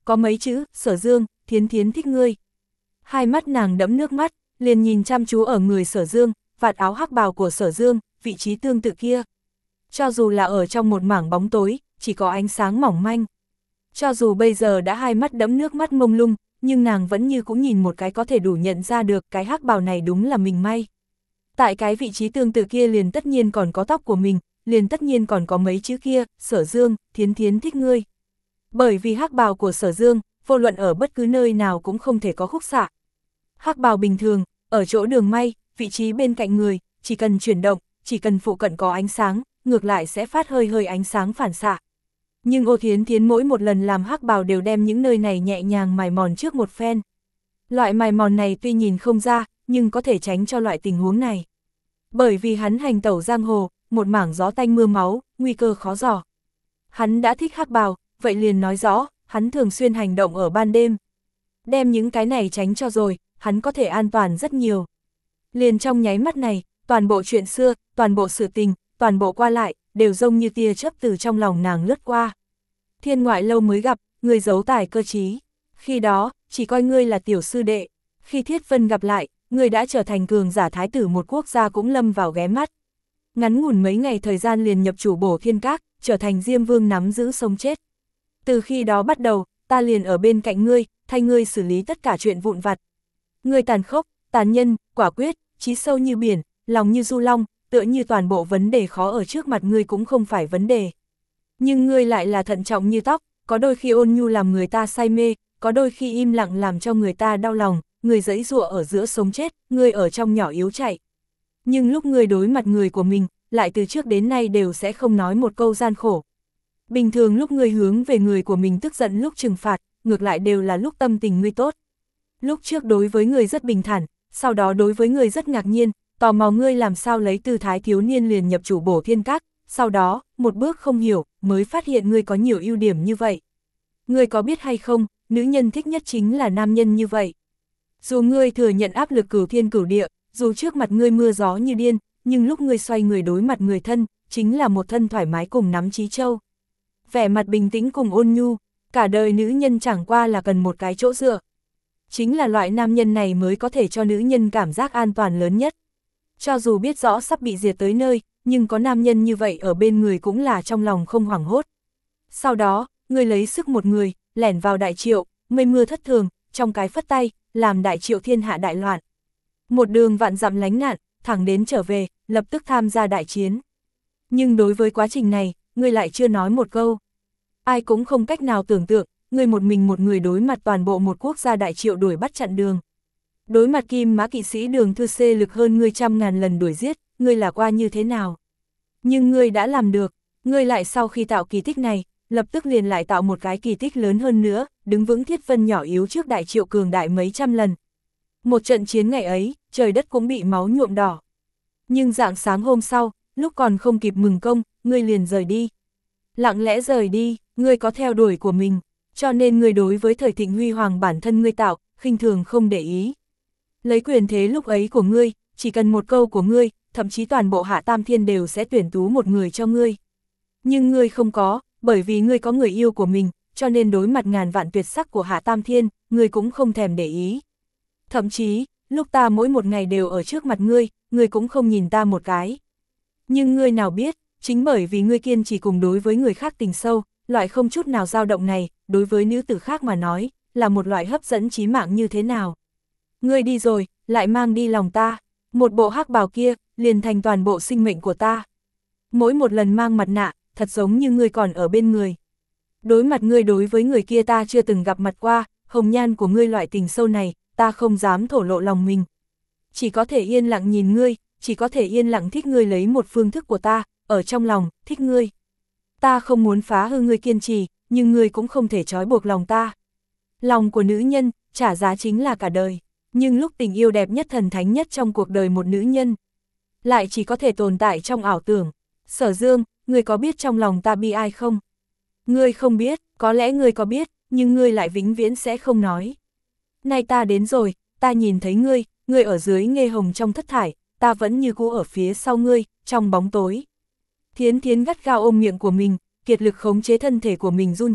có mấy chữ, Sở Dương, Thiến Thiến thích ngươi. Hai mắt nàng đẫm nước mắt, liền nhìn chăm chú ở người Sở Dương, vạt áo hắc bào của Sở Dương, vị trí tương tự kia. Cho dù là ở trong một mảng bóng tối, chỉ có ánh sáng mỏng manh. Cho dù bây giờ đã hai mắt đẫm nước mắt mông lung, nhưng nàng vẫn như cũng nhìn một cái có thể đủ nhận ra được cái hắc bào này đúng là mình may. Tại cái vị trí tương tự kia liền tất nhiên còn có tóc của mình, liền tất nhiên còn có mấy chữ kia, Sở Dương, Thiến Thiến thích ngươi. Bởi vì hắc bào của Sở Dương, vô luận ở bất cứ nơi nào cũng không thể có khúc xạ. Hắc bào bình thường, ở chỗ đường may, vị trí bên cạnh người, chỉ cần chuyển động, chỉ cần phụ cận có ánh sáng, ngược lại sẽ phát hơi hơi ánh sáng phản xạ. Nhưng Ô Thiến Thiến mỗi một lần làm hắc bào đều đem những nơi này nhẹ nhàng mài mòn trước một phen. Loại mài mòn này tuy nhìn không ra, nhưng có thể tránh cho loại tình huống này. Bởi vì hắn hành tẩu giang hồ, một mảng gió tanh mưa máu, nguy cơ khó dò. Hắn đã thích hắc bào, vậy liền nói rõ, hắn thường xuyên hành động ở ban đêm. Đem những cái này tránh cho rồi, hắn có thể an toàn rất nhiều. Liền trong nháy mắt này, toàn bộ chuyện xưa, toàn bộ sự tình, toàn bộ qua lại, đều giống như tia chớp từ trong lòng nàng lướt qua. Thiên ngoại lâu mới gặp, người giấu tài cơ trí. Khi đó, chỉ coi ngươi là tiểu sư đệ. Khi Thiết Vân gặp lại, người đã trở thành cường giả thái tử một quốc gia cũng lâm vào ghé mắt. Ngắn ngủn mấy ngày thời gian liền nhập chủ Bổ Thiên Các, trở thành Diêm Vương nắm giữ sống chết. Từ khi đó bắt đầu, ta liền ở bên cạnh ngươi, thay ngươi xử lý tất cả chuyện vụn vặt. Ngươi tàn khốc, tàn nhân, quả quyết, chí sâu như biển, lòng như du long, tựa như toàn bộ vấn đề khó ở trước mặt ngươi cũng không phải vấn đề. Nhưng ngươi lại là thận trọng như tóc, có đôi khi ôn nhu làm người ta say mê, có đôi khi im lặng làm cho người ta đau lòng, người giãy giụa ở giữa sống chết, ngươi ở trong nhỏ yếu chạy. Nhưng lúc ngươi đối mặt người của mình, lại từ trước đến nay đều sẽ không nói một câu gian khổ. Bình thường lúc ngươi hướng về người của mình tức giận lúc trừng phạt, ngược lại đều là lúc tâm tình ngươi tốt. Lúc trước đối với người rất bình thản, sau đó đối với người rất ngạc nhiên, tò mò ngươi làm sao lấy tư thái thiếu niên liền nhập chủ Bổ Thiên Các, sau đó, một bước không hiểu, mới phát hiện ngươi có nhiều ưu điểm như vậy. Ngươi có biết hay không, nữ nhân thích nhất chính là nam nhân như vậy. Dù ngươi thừa nhận áp lực cửu thiên cửu địa, dù trước mặt ngươi mưa gió như điên, nhưng lúc ngươi xoay người đối mặt người thân, chính là một thân thoải mái cùng nắm chí châu. Vẻ mặt bình tĩnh cùng ôn nhu, cả đời nữ nhân chẳng qua là cần một cái chỗ dựa. Chính là loại nam nhân này mới có thể cho nữ nhân cảm giác an toàn lớn nhất. Cho dù biết rõ sắp bị diệt tới nơi, nhưng có nam nhân như vậy ở bên người cũng là trong lòng không hoảng hốt. Sau đó, ngươi lấy sức một người, lẻn vào Đại Triệu, mây mưa thất thường, trong cái phất tay, làm Đại Triệu thiên hạ đại loạn. Một đường vạn dặm lánh nạn, thẳng đến trở về, lập tức tham gia đại chiến. Nhưng đối với quá trình này, ngươi lại chưa nói một câu. Ai cũng không cách nào tưởng tượng, ngươi một mình một người đối mặt toàn bộ một quốc gia Đại Triệu đuổi bắt chặn đường. Đối mặt Kim Mã kỵ sĩ Đường Thư Xê lực hơn ngươi trăm ngàn lần đuổi giết, ngươi là qua như thế nào? Nhưng ngươi đã làm được, ngươi lại sau khi tạo kỳ tích này, lập tức liền lại tạo một cái kỳ tích lớn hơn nữa, đứng vững Thiết Vân nhỏ yếu trước Đại Triệu cường đại mấy trăm lần. Một trận chiến ngày ấy, trời đất cũng bị máu nhuộm đỏ. Nhưng rạng sáng hôm sau, lúc còn không kịp mừng công, ngươi liền rời đi. Lặng lẽ rời đi, ngươi có theo đuổi của mình, cho nên ngươi đối với thời thịnh huy hoàng bản thân ngươi tạo, khinh thường không để ý. Lấy quyền thế lúc ấy của ngươi, chỉ cần một câu của ngươi, thậm chí toàn bộ Hạ Tam Thiên đều sẽ tuyển tú một người cho ngươi. Nhưng ngươi không có, bởi vì ngươi có người yêu của mình, cho nên đối mặt ngàn vạn tuyệt sắc của Hạ Tam Thiên, ngươi cũng không thèm để ý. Thậm chí, lúc ta mỗi một ngày đều ở trước mặt ngươi, ngươi cũng không nhìn ta một cái. Nhưng ngươi nào biết, chính bởi vì ngươi kiên trì cùng đối với người khác tình sâu, loại không chút nào dao động này, đối với nữ tử khác mà nói, là một loại hấp dẫn chí mạng như thế nào. Ngươi đi rồi, lại mang đi lòng ta, một bộ hắc bào kia, liền thành toàn bộ sinh mệnh của ta. Mỗi một lần mang mặt nạ, thật giống như ngươi còn ở bên người. Đối mặt ngươi đối với người kia ta chưa từng gặp mặt qua, hồng nhan của ngươi loại tình sâu này, ta không dám thổ lộ lòng mình. Chỉ có thể yên lặng nhìn ngươi, chỉ có thể yên lặng thích ngươi lấy một phương thức của ta, ở trong lòng, thích ngươi. Ta không muốn phá hư ngươi kiên trì, nhưng ngươi cũng không thể trói buộc lòng ta. Lòng của nữ nhân, trả giá chính là cả đời. Nhưng lúc tình yêu đẹp nhất thần thánh nhất trong cuộc đời một nữ nhân, lại chỉ có thể tồn tại trong ảo tưởng. Sở Dương, ngươi có biết trong lòng ta bi ai không? Ngươi không biết, có lẽ ngươi có biết, nhưng ngươi lại vĩnh viễn sẽ không nói. Nay ta đến rồi, ta nhìn thấy ngươi, ngươi ở dưới nghê hồng trong thất thải, ta vẫn như cũ ở phía sau ngươi, trong bóng tối. Thiến Thiến gắt gao ôm miệng của mình, kiệt lực khống chế thân thể của mình run rẩy,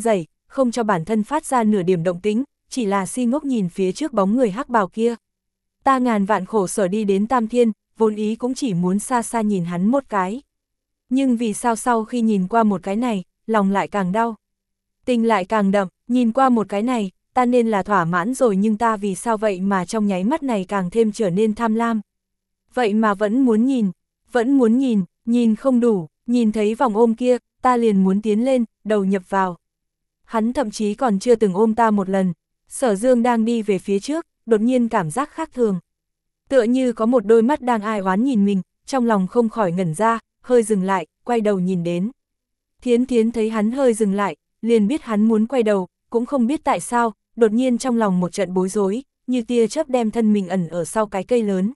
không cho bản thân phát ra nửa điểm động tĩnh, chỉ là si ngốc nhìn phía trước bóng người hắc bào kia. Ta ngàn vạn khổ sở đi đến Tam Thiên, vốn ý cũng chỉ muốn xa xa nhìn hắn một cái. Nhưng vì sao sau khi nhìn qua một cái này, lòng lại càng đau. Tình lại càng đậm, nhìn qua một cái này, ta nên là thỏa mãn rồi nhưng ta vì sao vậy mà trong nháy mắt này càng thêm trở nên tham lam. Vậy mà vẫn muốn nhìn, vẫn muốn nhìn, nhìn không đủ, nhìn thấy vòng ôm kia, ta liền muốn tiến lên, đầu nhập vào. Hắn thậm chí còn chưa từng ôm ta một lần. Sở Dương đang đi về phía trước, đột nhiên cảm giác khác thường. Tựa như có một đôi mắt đang ai oán nhìn mình, trong lòng không khỏi ngẩn ra, hơi dừng lại, quay đầu nhìn đến. Thiến Thiến thấy hắn hơi dừng lại, liền biết hắn muốn quay đầu, cũng không biết tại sao, đột nhiên trong lòng một trận bối rối, như tia chớp đem thân mình ẩn ở sau cái cây lớn.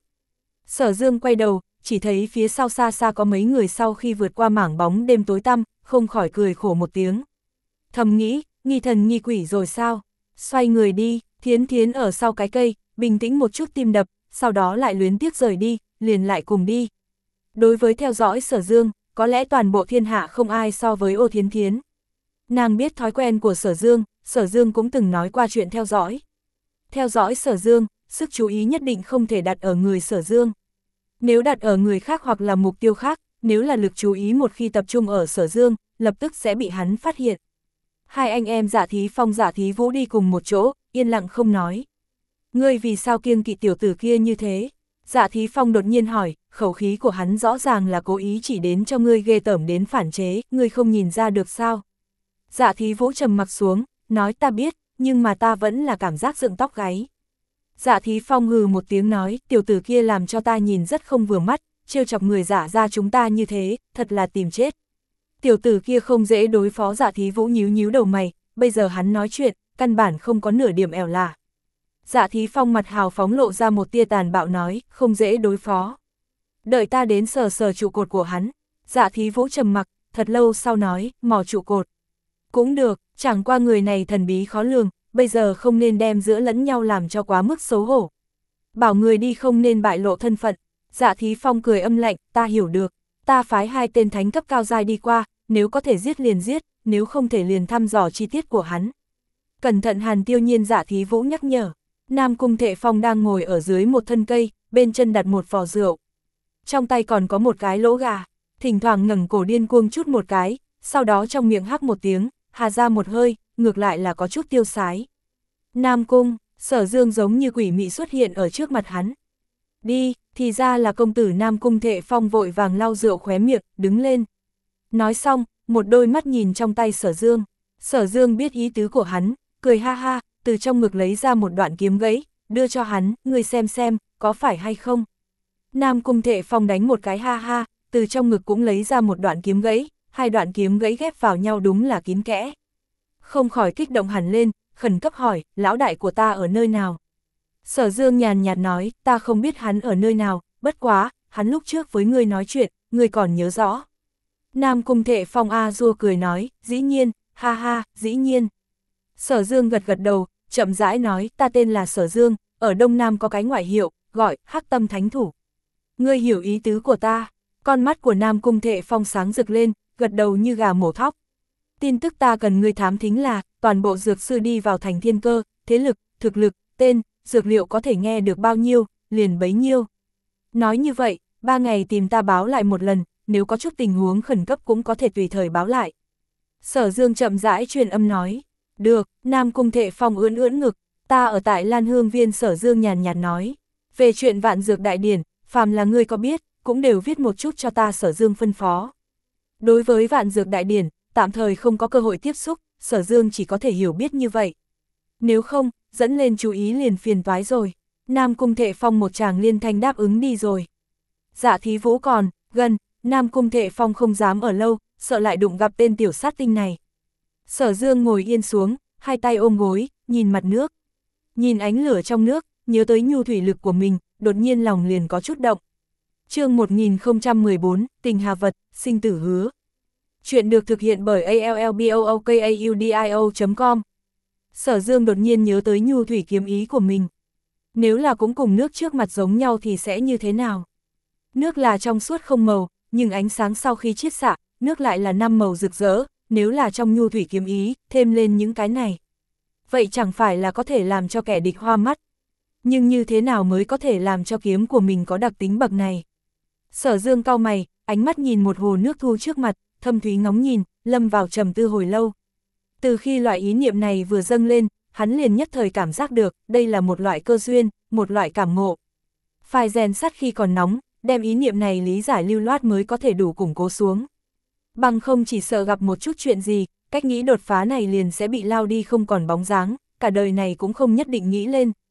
Sở Dương quay đầu, chỉ thấy phía sau xa xa có mấy người sau khi vượt qua mảng bóng đêm tối tăm, không khỏi cười khổ một tiếng. Thầm nghĩ, nghi thần nghi quỷ rồi sao? Xoay người đi, Thiến Thiến ở sau cái cây, bình tĩnh một chút tim đập, sau đó lại luyến tiếc rời đi, liền lại cùng đi. Đối với theo dõi Sở Dương, có lẽ toàn bộ thiên hạ không ai so với Ô Thiến Thiến. Nàng biết thói quen của Sở Dương, Sở Dương cũng từng nói qua chuyện theo dõi. Theo dõi Sở Dương, sức chú ý nhất định không thể đặt ở người Sở Dương. Nếu đặt ở người khác hoặc là mục tiêu khác, nếu là lực chú ý một khi tập trung ở Sở Dương, lập tức sẽ bị hắn phát hiện. Hai anh em Dạ Thí Phong Dạ Thí Vũ đi cùng một chỗ, yên lặng không nói. Ngươi vì sao kiêng kỵ tiểu tử kia như thế? Dạ Thí Phong đột nhiên hỏi, khẩu khí của hắn rõ ràng là cố ý chỉ đến cho ngươi ghê tởm đến phản chế, ngươi không nhìn ra được sao? Dạ Thí Vũ trầm mặc xuống, nói ta biết, nhưng mà ta vẫn là cảm giác dựng tóc gáy. Dạ Thí Phong hừ một tiếng nói, tiểu tử kia làm cho ta nhìn rất không vừa mắt, trêu chọc người Dạ ra chúng ta như thế, thật là tìm chết. Tiểu tử kia không dễ đối phó. Dạ Thí Vũ nhíu nhíu đầu mày, bây giờ hắn nói chuyện, căn bản không có nửa điểm ẻo lả. Dạ Thí Phong mặt hào phóng lộ ra một tia tàn bạo nói, không dễ đối phó. Đợi ta đến sờ sờ trụ cột của hắn. Dạ Thí Vũ trầm mặc, thật lâu sau nói, mò trụ cột. Cũng được, chẳng qua người này thần bí khó lường, bây giờ không nên đem giữa lẫn nhau làm cho quá mức xấu hổ. Bảo người đi không nên bại lộ thân phận. Dạ Thí Phong cười âm lạnh, ta hiểu được. Ta phái hai tên thánh cấp cao giai đi qua, nếu có thể giết liền giết, nếu không thể liền thăm dò chi tiết của hắn. Cẩn thận Hàn Tiêu Nhiên. Dạ Thí Vũ nhắc nhở. Nam Cung Thệ Phong đang ngồi ở dưới một thân cây, bên chân đặt một vò rượu. Trong tay còn có một cái lỗ gà, thỉnh thoảng ngẩng cổ điên cuồng chút một cái, sau đó trong miệng hắc một tiếng, hà ra một hơi, ngược lại là có chút tiêu sái. Nam Cung, Sở Dương giống như quỷ mị xuất hiện ở trước mặt hắn. Đi, thì ra là công tử. Nam Cung Thệ Phong vội vàng lau rượu khóe miệng, đứng lên. Nói xong, một đôi mắt nhìn trong tay Sở Dương. Sở Dương biết ý tứ của hắn, cười ha ha, từ trong ngực lấy ra một đoạn kiếm gãy, đưa cho hắn, ngươi xem xem, có phải hay không? Nam Cung Thệ Phong đánh một cái ha ha, từ trong ngực cũng lấy ra một đoạn kiếm gãy, hai đoạn kiếm gãy ghép vào nhau đúng là kín kẽ. Không khỏi kích động hẳn lên, khẩn cấp hỏi, lão đại của ta ở nơi nào? Sở Dương nhàn nhạt nói, ta không biết hắn ở nơi nào, bất quá, hắn lúc trước với ngươi nói chuyện, ngươi còn nhớ rõ. Nam Cung Thệ Phong a dua cười nói, dĩ nhiên, ha ha, dĩ nhiên. Sở Dương gật gật đầu, chậm rãi nói, ta tên là Sở Dương, ở Đông Nam có cái ngoại hiệu, gọi, Hắc Tâm Thánh Thủ. Ngươi hiểu ý tứ của ta. Con mắt của Nam Cung Thệ Phong sáng rực lên, gật đầu như gà mổ thóc. Tin tức ta cần ngươi thám thính là, toàn bộ dược sư đi vào thành Thiên Cơ, thế lực, thực lực, tên, dược liệu có thể nghe được bao nhiêu, liền bấy nhiêu. Nói như vậy, ba ngày tìm ta báo lại một lần, nếu có chút tình huống khẩn cấp cũng có thể tùy thời báo lại. Sở Dương chậm rãi truyền âm nói. Được, Nam Cung Thệ Phong ưỡn ưỡn ngực, ta ở tại Lan Hương Viên. Sở Dương nhàn nhạt nói. Về chuyện vạn dược đại điển, phàm là ngươi có biết, cũng đều viết một chút cho ta. Sở Dương phân phó. Đối với vạn dược đại điển, tạm thời không có cơ hội tiếp xúc, Sở Dương chỉ có thể hiểu biết như vậy. Nếu không, dẫn lên chú ý liền phiền toái rồi. Nam Cung Thệ Phong một tràng liên thanh đáp ứng đi rồi. Dạ Thí Vũ còn, gần, Nam Cung Thệ Phong không dám ở lâu, sợ lại đụng gặp tên tiểu sát tinh này. Sở Dương ngồi yên xuống, hai tay ôm gối, nhìn mặt nước. Nhìn ánh lửa trong nước, nhớ tới nhu thủy lực của mình, đột nhiên lòng liền có chút động. Chương một nghìn không trăm mười bốn, Tình Hà Vật, Sinh Tử Hứa. Chuyện được thực hiện bởi a l l b o o k a u d i o chấm com. Sở Dương đột nhiên nhớ tới nhu thủy kiếm ý của mình. Nếu là cũng cùng nước trước mặt giống nhau thì sẽ như thế nào? Nước là trong suốt không màu, nhưng ánh sáng sau khi chiết xạ, nước lại là năm màu rực rỡ, nếu là trong nhu thủy kiếm ý, thêm lên những cái này. Vậy chẳng phải là có thể làm cho kẻ địch hoa mắt. Nhưng như thế nào mới có thể làm cho kiếm của mình có đặc tính bậc này? Sở Dương cau mày, ánh mắt nhìn một hồ nước thu trước mặt, thâm thúy ngóng nhìn, lâm vào trầm tư hồi lâu. Từ khi loại ý niệm này vừa dâng lên, hắn liền nhất thời cảm giác được, đây là một loại cơ duyên, một loại cảm ngộ. Phải rèn sắt khi còn nóng, đem ý niệm này lý giải lưu loát mới có thể đủ củng cố xuống. Bằng không chỉ sợ gặp một chút chuyện gì, cách nghĩ đột phá này liền sẽ bị lao đi không còn bóng dáng, cả đời này cũng không nhất định nghĩ lên.